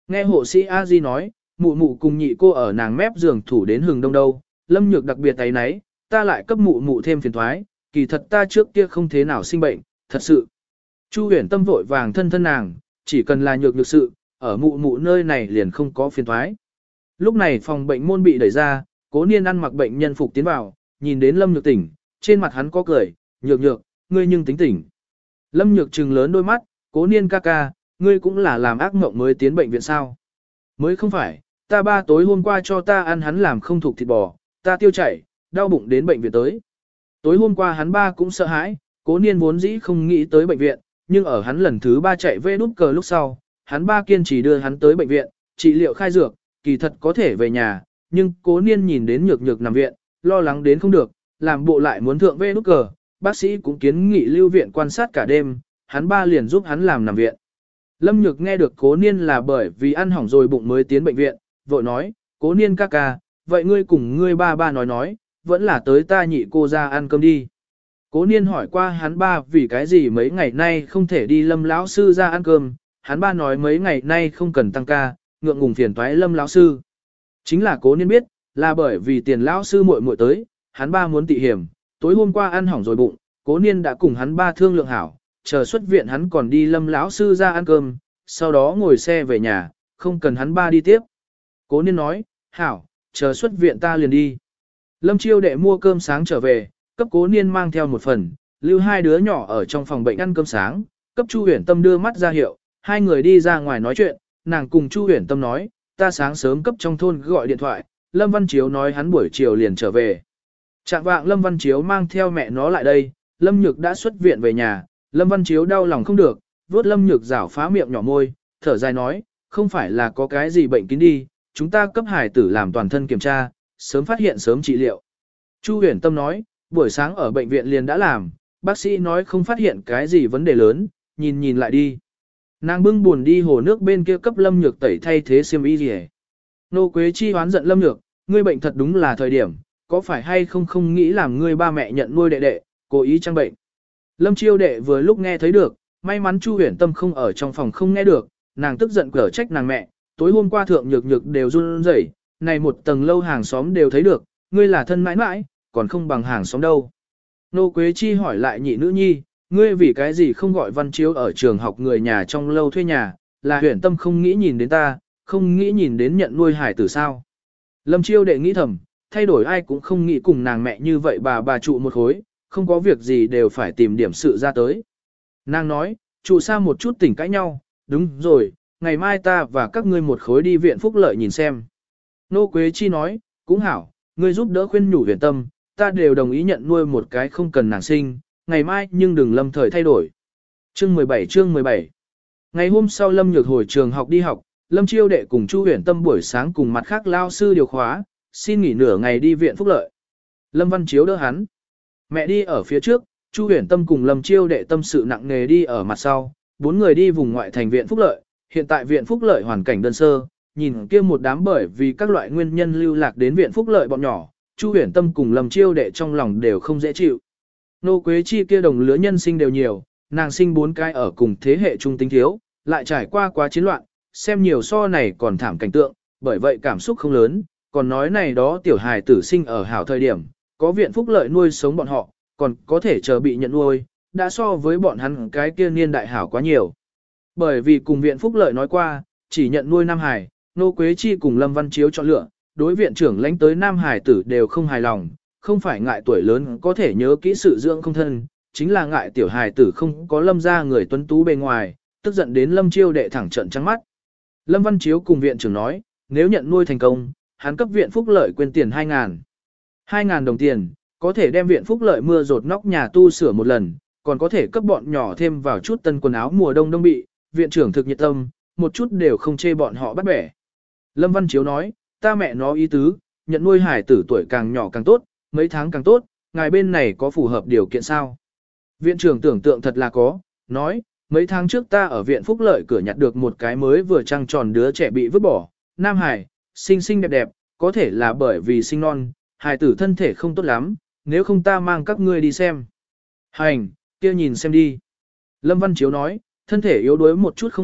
Nghe hộ sĩ A Di nói, mụ mụ cùng nhị cô ở nàng mép giường thủ đến hừng đông đâu, Lâm Nhược đặc biệt thấy nấy, ta lại cấp mụ mụ thêm phiền thoái, kỳ thật ta trước kia không thế nào sinh bệnh, thật sự. Chu Huyền Tâm vội vàng thân thân nàng, chỉ cần là nhược nhược sự, ở mụ mụ nơi này liền không có phiền thoái. Lúc này phòng bệnh môn bị đẩy ra, Cố Niên ăn mặc bệnh nhân phục tiến vào, nhìn đến Lâm Nhược tỉnh, trên mặt hắn có cười, nhược nhược, ngươi nhưng tính tỉnh. Lâm Nhược trừng lớn đôi mắt, Cố Niên ca ca, ngươi cũng là làm ác mộng mới tiến bệnh viện sao? Mới không phải, ta ba tối hôm qua cho ta ăn hắn làm không thuộc thịt bò, ta tiêu chảy, đau bụng đến bệnh viện tới. Tối hôm qua hắn ba cũng sợ hãi, Cố Niên vốn dĩ không nghĩ tới bệnh viện, nhưng ở hắn lần thứ 3 chạy về đút cờ lúc sau, hắn ba kiên trì đưa hắn tới bệnh viện, trị liệu khai dược, kỳ thật có thể về nhà, nhưng Cố Niên nhìn đến nhược nhược nằm viện, lo lắng đến không được, làm bộ lại muốn thượng về đút cờ, bác sĩ cũng kiến nghị lưu viện quan sát cả đêm, hắn ba liền giúp hắn làm nằm viện. Lâm Nhược nghe được Cố Niên là bởi vì ăn hỏng rồi bụng mới tiến bệnh viện, vội nói, Cố Niên ca ca, vậy ngươi cùng ngươi ba nói, vẫn là tới ta nhị cô ra ăn cơm đi. Cố Niên hỏi qua hắn ba vì cái gì mấy ngày nay không thể đi Lâm lão sư ra ăn cơm, hắn ba nói mấy ngày nay không cần tăng ca, ngượng ngùng phiền toái Lâm lão sư. Chính là Cố Niên biết, là bởi vì tiền lão sư muội muội tới, hắn ba muốn tị hiểm, tối hôm qua ăn hỏng rồi bụng, Cố Niên đã cùng hắn ba thương lượng hảo, chờ xuất viện hắn còn đi Lâm lão sư ra ăn cơm, sau đó ngồi xe về nhà, không cần hắn ba đi tiếp. Cố Niên nói, hảo, chờ xuất viện ta liền đi. Lâm Chiêu đệ mua cơm sáng trở về, cấp Cố Niên mang theo một phần, lưu hai đứa nhỏ ở trong phòng bệnh ăn cơm sáng, cấp Chu Huyền Tâm đưa mắt ra hiệu, hai người đi ra ngoài nói chuyện, nàng cùng Chu Huyền Tâm nói, ta sáng sớm cấp trong thôn gọi điện thoại, Lâm Văn Chiếu nói hắn buổi chiều liền trở về. Trạng vạng Lâm Văn Chiếu mang theo mẹ nó lại đây, Lâm Nhược đã xuất viện về nhà, Lâm Văn Chiếu đau lòng không được, vuốt Lâm Nhược rảo phá miệng nhỏ môi, thở dài nói, không phải là có cái gì bệnh kín đi, chúng ta cấp hải tử làm toàn thân kiểm tra, sớm phát hiện sớm trị liệu. Chu Huyền Tâm nói, buổi sáng ở bệnh viện liền đã làm, bác sĩ nói không phát hiện cái gì vấn đề lớn, nhìn lại đi. Nàng bưng buồn đi hồ nước bên kia cấp Lâm Nhược tẩy thay thế xiêm y gì. Nô Quế Chi hoán giận Lâm Nhược, ngươi bệnh thật đúng là thời điểm, có phải hay không nghĩ làm ngươi ba mẹ nhận nuôi đệ đệ, cố ý trang bệnh. Lâm Chiêu đệ vừa lúc nghe thấy được, may mắn Chu Huyền Tâm không ở trong phòng không nghe được, nàng tức giận cở trách nàng mẹ, tối hôm qua thượng nhược nhược đều run rẩy, này một tầng lâu hàng xóm đều thấy được, ngươi là thân mãi mãi, còn không bằng hàng xóm đâu. Nô Quế Chi hỏi lại nhị nữ nhi, ngươi vì cái gì không gọi Văn Chiếu ở trường học người nhà trong lâu thuê nhà, là Huyền Tâm không nghĩ nhìn đến ta, không nghĩ nhìn đến nhận nuôi hải tử sao. Lâm Chiêu đệ nghĩ thầm, thay đổi ai cũng không nghĩ cùng nàng mẹ như vậy bà trụ một khối, không có việc gì đều phải tìm điểm sự ra tới. Nàng nói, trụ xa một chút tỉnh cãi nhau, đúng rồi, ngày mai ta và các ngươi một khối đi viện phúc lợi nhìn xem. Nô Quế Chi nói, cũng hảo, ngươi giúp đỡ khuyên nhủ Huyền Tâm, ta đều đồng ý nhận nuôi một cái không cần nàng sinh, ngày mai nhưng đừng lâm thời thay đổi. Chương 17 Ngày hôm sau Lâm Nhược hồi trường học đi học, Lâm Chiêu đệ cùng Chu Huyền Tâm buổi sáng cùng mặt khác lao sư điều khóa, xin nghỉ nửa ngày đi viện phúc lợi. Lâm Văn Chiếu đỡ hắn. Mẹ đi ở phía trước, Chu Huyền Tâm cùng Lâm Chiêu đệ tâm sự nặng nề đi ở mặt sau, bốn người đi vùng ngoại thành viện phúc lợi. Hiện tại viện phúc lợi hoàn cảnh đơn sơ, nhìn kia một đám bởi vì các loại nguyên nhân lưu lạc đến viện phúc lợi bọn nhỏ, Chu Huyền Tâm cùng Lâm Chiêu đệ trong lòng đều không dễ chịu. Nô Quế Chi kia đồng lứa nhân sinh đều nhiều, nàng sinh 4 cái ở cùng thế hệ trung tính thiếu, lại trải qua quá chiến loạn, xem nhiều so này còn thảm cảnh tượng, bởi vậy cảm xúc không lớn, còn nói này đó tiểu hài tử sinh ở hảo thời điểm, có viện phúc lợi nuôi sống bọn họ, còn có thể chờ bị nhận nuôi, đã so với bọn hắn cái kia niên đại hảo quá nhiều. Bởi vì cùng viện phúc lợi nói qua, chỉ nhận nuôi Nam Hải, Nô Quế Chi cùng Lâm Văn Chiếu chọn lựa, đối viện trưởng lãnh tới Nam Hải tử đều không hài lòng, không phải ngại tuổi lớn có thể nhớ kỹ sự dưỡng không thân, chính là ngại tiểu hài tử không có Lâm ra người tuấn tú bề ngoài, tức giận đến Lâm Chiêu đệ thẳng trận trắng mắt. Lâm Văn Chiếu cùng viện trưởng nói, nếu nhận nuôi thành công, hắn cấp viện phúc lợi quyên tiền 2.000. 2.000 đồng tiền, có thể đem viện phúc lợi mưa rột nóc nhà tu sửa một lần, còn có thể cấp bọn nhỏ thêm vào chút tân quần áo mùa đông bị, viện trưởng thực nhiệt tâm, một chút đều không chê bọn họ bắt bẻ. Lâm Văn Chiếu nói, ta mẹ nó ý tứ, nhận nuôi hải tử tuổi càng nhỏ càng tốt, mấy tháng càng tốt, ngài bên này có phù hợp điều kiện sao? Viện trưởng tưởng tượng thật là có, nói, mấy tháng trước ta ở viện phúc lợi cửa nhặt được một cái mới vừa trăng tròn đứa trẻ bị vứt bỏ, Nam Hải, xinh xinh đẹp đẹp, có thể là bởi vì sinh non, hài tử thân thể không tốt lắm, nếu không ta mang các ngươi đi xem. Hành, kia nhìn xem đi. Lâm Văn Chiếu nói, thân thể yếu đuối một chút không sợ,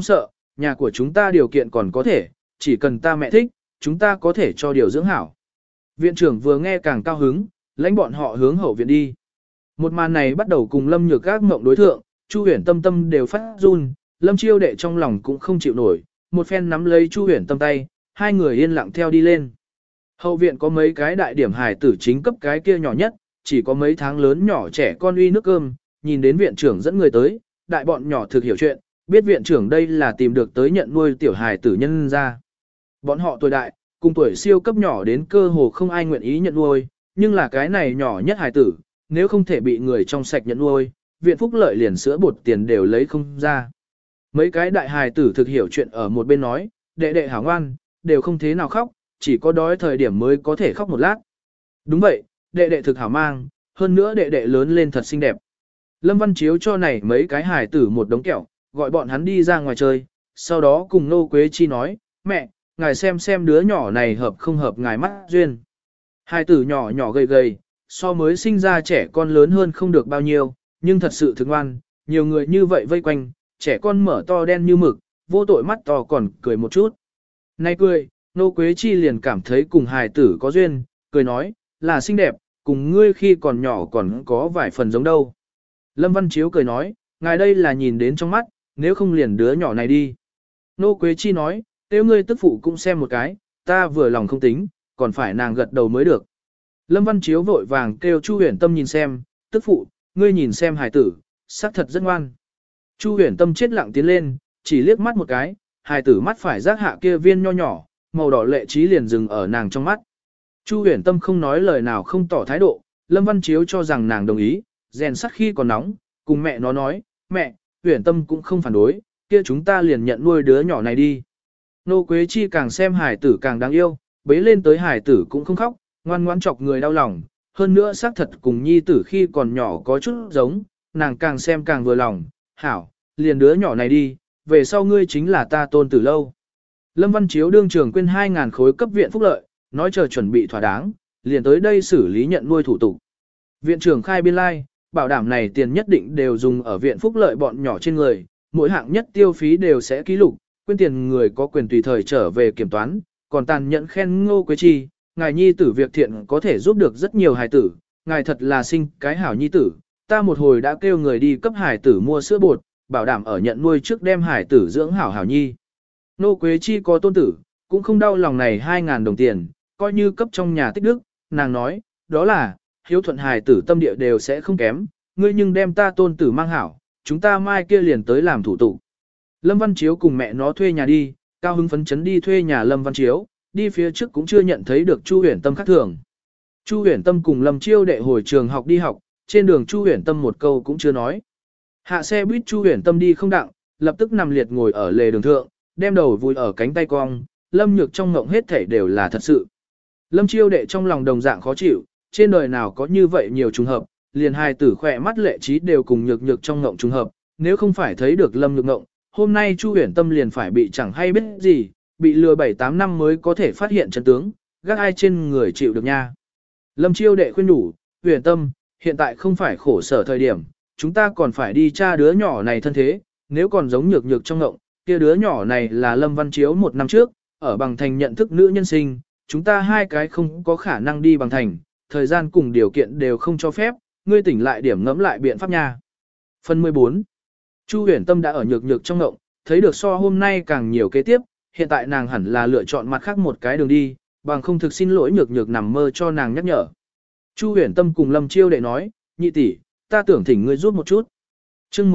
nhà của chúng ta điều kiện còn có thể, chỉ cần ta mẹ thích, chúng ta có thể cho điều dưỡng hảo. Viện trưởng vừa nghe càng cao hứng, lãnh bọn họ hướng hậu viện đi. Một màn này bắt đầu cùng Lâm Nhược Các mộng đối thượng, Chu Huyền Tâm tâm đều phát run, Lâm Chiêu đệ trong lòng cũng không chịu nổi, một phen nắm lấy Chu Huyền Tâm tay, hai người yên lặng theo đi lên. Hậu viện có mấy cái đại điểm hài tử chính cấp cái kia nhỏ nhất, chỉ có mấy tháng lớn nhỏ trẻ con uy nước cơm, nhìn đến viện trưởng dẫn người tới, đại bọn nhỏ thực hiểu chuyện, biết viện trưởng đây là tìm được tới nhận nuôi tiểu hài tử nhân ra. Bọn họ tuổi đại, cùng tuổi siêu cấp nhỏ đến cơ hồ không ai nguyện ý nhận nuôi, nhưng là cái này nhỏ nhất hài tử, nếu không thể bị người trong sạch nhận nuôi, viện phúc lợi liền sữa bột tiền đều lấy không ra. Mấy cái đại hài tử thực hiểu chuyện ở một bên nói, đệ đệ hảo ngoan, đều không thế nào khóc, chỉ có đói thời điểm mới có thể khóc một lát. Đúng vậy, đệ đệ thực hảo mang, hơn nữa đệ đệ lớn lên thật xinh đẹp. Lâm Văn Chiếu cho này mấy cái hài tử một đống kẹo, gọi bọn hắn đi ra ngoài chơi, sau đó cùng Nô Quế Chi nói, mẹ, ngài xem đứa nhỏ này hợp không hợp ngài mắt duyên. Hài tử nhỏ nhỏ gầy gầy, so mới sinh ra trẻ con lớn hơn không được bao nhiêu, nhưng thật sự thực ngoan, nhiều người như vậy vây quanh, trẻ con mở to đen như mực, vô tội mắt to còn cười một chút. Nay cười, Nô Quế Chi liền cảm thấy cùng hài tử có duyên, cười nói, là xinh đẹp, cùng ngươi khi còn nhỏ còn có vài phần giống đâu. Lâm Văn Chiếu cười nói, ngài đây là nhìn đến trong mắt, nếu không liền đứa nhỏ này đi. Nô Quế Chi nói, nếu ngươi tức phụ cũng xem một cái, ta vừa lòng không tính, còn phải nàng gật đầu mới được. Lâm Văn Chiếu vội vàng kêu Chu Huyền Tâm nhìn xem, tức phụ, ngươi nhìn xem hài tử, xác thật rất ngoan. Chu Huyền Tâm chết lặng tiến lên, chỉ liếc mắt một cái, hài tử mắt phải giác hạ kia viên nho nhỏ, màu đỏ lệ trí liền dừng ở nàng trong mắt. Chu Huyền Tâm không nói lời nào không tỏ thái độ, Lâm Văn Chiếu cho rằng nàng đồng ý, rèn sắt khi còn nóng, cùng mẹ nó nói, mẹ, Huyền Tâm cũng không phản đối, kia chúng ta liền nhận nuôi đứa nhỏ này đi. Nô Quế Chi càng xem hài tử càng đáng yêu, bế lên tới hài tử cũng không khóc, ngoan ngoãn chọc người đau lòng, hơn nữa xác thật cùng nhi tử khi còn nhỏ có chút giống, nàng càng xem càng vừa lòng, hảo, liền đứa nhỏ này đi, về sau ngươi chính là ta tôn tử lâu. Lâm Văn Chiếu đương trường quên 2.000 khối cấp viện phúc lợi, nói chờ chuẩn bị thỏa đáng, liền tới đây xử lý nhận nuôi thủ tục. Viện trưởng khai biên lai, bảo đảm này tiền nhất định đều dùng ở viện phúc lợi bọn nhỏ trên người, mỗi hạng nhất tiêu phí đều sẽ ký lục, quên tiền người có quyền tùy thời trở về kiểm toán, còn tàn nhẫn khen Ngô Quế Chi, ngài nhi tử việc thiện có thể giúp được rất nhiều hài tử, ngài thật là sinh cái hảo nhi tử, ta một hồi đã kêu người đi cấp hài tử mua sữa bột, bảo đảm ở nhận nuôi trước đem hài tử dưỡng hảo hảo nhi. Nô Quế Chi có tôn tử, cũng không đau lòng này 2.000 đồng tiền, coi như cấp trong nhà tích đức, nàng nói, đó là, hiếu thuận hài tử tâm địa đều sẽ không kém, ngươi nhưng đem ta tôn tử mang hảo, chúng ta mai kia liền tới làm thủ tục. Lâm Văn Chiếu cùng mẹ nó thuê nhà đi, cao hứng phấn chấn đi thuê nhà Lâm Văn Chiếu, đi phía trước cũng chưa nhận thấy được Chu Huyền Tâm khác thường. Chu Huyền Tâm cùng Lâm Chiêu đệ hồi trường học đi học, trên đường Chu Huyền Tâm một câu cũng chưa nói. Hạ xe buýt Chu Huyền Tâm đi không đặng, lập tức nằm liệt ngồi ở lề đường thượng, đem đầu vùi ở cánh tay cong, Lâm Nhược trong ngộng hết thảy đều là thật sự. Lâm Chiêu đệ trong lòng đồng dạng khó chịu, trên đời nào có như vậy nhiều trùng hợp, liền hai tử khỏe mắt lệ trí đều cùng Nhược Nhược trong ngộng trùng hợp, nếu không phải thấy được Lâm Nhược ngộng, hôm nay Chu Huyền Tâm liền phải bị chẳng hay biết gì, bị lừa 7-8 năm mới có thể phát hiện chân tướng, gác ai trên người chịu được nha. Lâm Chiêu đệ khuyên nhủ, Huyền Tâm, hiện tại không phải khổ sở thời điểm, chúng ta còn phải đi tra đứa nhỏ này thân thế, nếu còn giống Nhược Nhược trong ngộng, kia đứa nhỏ này là Lâm Văn Chiếu 1 năm trước, ở Bằng Thành nhận thức nữ nhân sinh, chúng ta hai cái không có khả năng đi Bằng Thành, thời gian cùng điều kiện đều không cho phép, ngươi tỉnh lại điểm ngẫm lại biện pháp nha. Phần 14. Chu Huyền Tâm đã ở Nhược Nhược trong ngộng, thấy được so hôm nay càng nhiều kế tiếp, hiện tại nàng hẳn là lựa chọn mặt khác một cái đường đi, bằng không thực xin lỗi Nhược Nhược nằm mơ cho nàng nhắc nhở. Chu Huyền Tâm cùng Lâm Chiêu đệ nói, nhị tỷ, ta tưởng thỉnh ngươi giúp một chút. Chương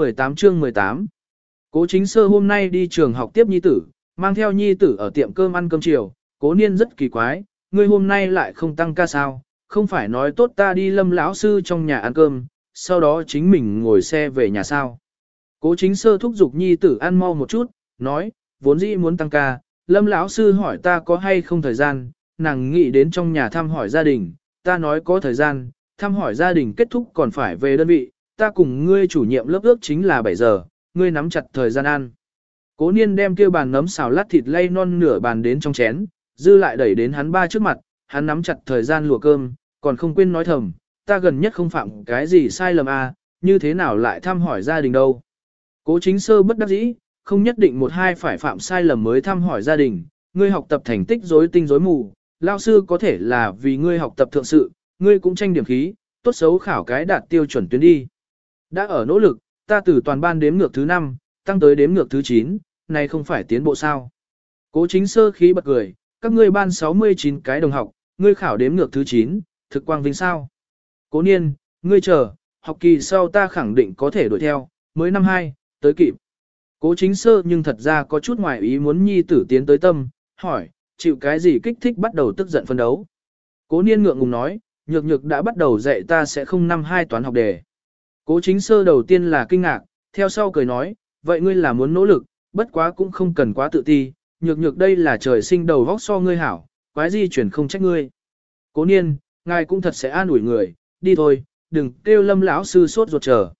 18. Cố Chính Sơ hôm nay đi trường học tiếp nhi tử, mang theo nhi tử ở tiệm cơm ăn cơm chiều, Cố Niên rất kỳ quái, ngươi hôm nay lại không tăng ca sao, không phải nói tốt ta đi Lâm lão sư trong nhà ăn cơm, sau đó chính mình ngồi xe về nhà sao. Cố Chính Sơ thúc giục nhi tử ăn mau một chút, nói, vốn dĩ muốn tăng ca, Lâm lão sư hỏi ta có hay không thời gian, nàng nghĩ đến trong nhà thăm hỏi gia đình, ta nói có thời gian, thăm hỏi gia đình kết thúc còn phải về đơn vị, ta cùng ngươi chủ nhiệm lớp ước chính là 7 giờ, ngươi nắm chặt thời gian ăn. Cố Niên đem kia bàn nấm xào lát thịt lay non nửa bàn đến trong chén, dư lại đẩy đến hắn ba trước mặt, hắn nắm chặt thời gian lùa cơm, còn không quên nói thầm, ta gần nhất không phạm cái gì sai lầm à, như thế nào lại thăm hỏi gia đình đâu. Cố Chính Sơ bất đắc dĩ, không nhất định một hai phải phạm sai lầm mới thăm hỏi gia đình, ngươi học tập thành tích rối tinh rối mù, lao sư có thể là vì ngươi học tập thượng sự, ngươi cũng tranh điểm khí, tốt xấu khảo cái đạt tiêu chuẩn tuyến đi. Đã ở nỗ lực, ta từ toàn ban đếm ngược thứ 5, tăng tới đếm ngược thứ 9, này không phải tiến bộ sao. Cố Chính Sơ khí bật cười, các ngươi ban 69 cái đồng học, ngươi khảo đếm ngược thứ 9, thực quang vinh sao. Cố Niên, ngươi chờ, học kỳ sau ta khẳng định có thể đuổi theo, mới năm 2, tới kịp. Cố Chính Sơ nhưng thật ra có chút ngoài ý muốn nhi tử tiến tới tâm, hỏi, chịu cái gì kích thích bắt đầu tức giận phân đấu. Cố Niên ngượng ngùng nói, nhược nhược đã bắt đầu dạy ta sẽ không năm 2 toán học đề. Cố Chính Sơ đầu tiên là kinh ngạc, theo sau cười nói, vậy ngươi là muốn nỗ lực, bất quá cũng không cần quá tự ti, nhược nhược đây là trời sinh đầu vóc so ngươi hảo, quái gì chuyển không trách ngươi. Cố Niên, ngài cũng thật sẽ an ủi người, đi thôi, đừng kêu Lâm lão sư sốt ruột chờ.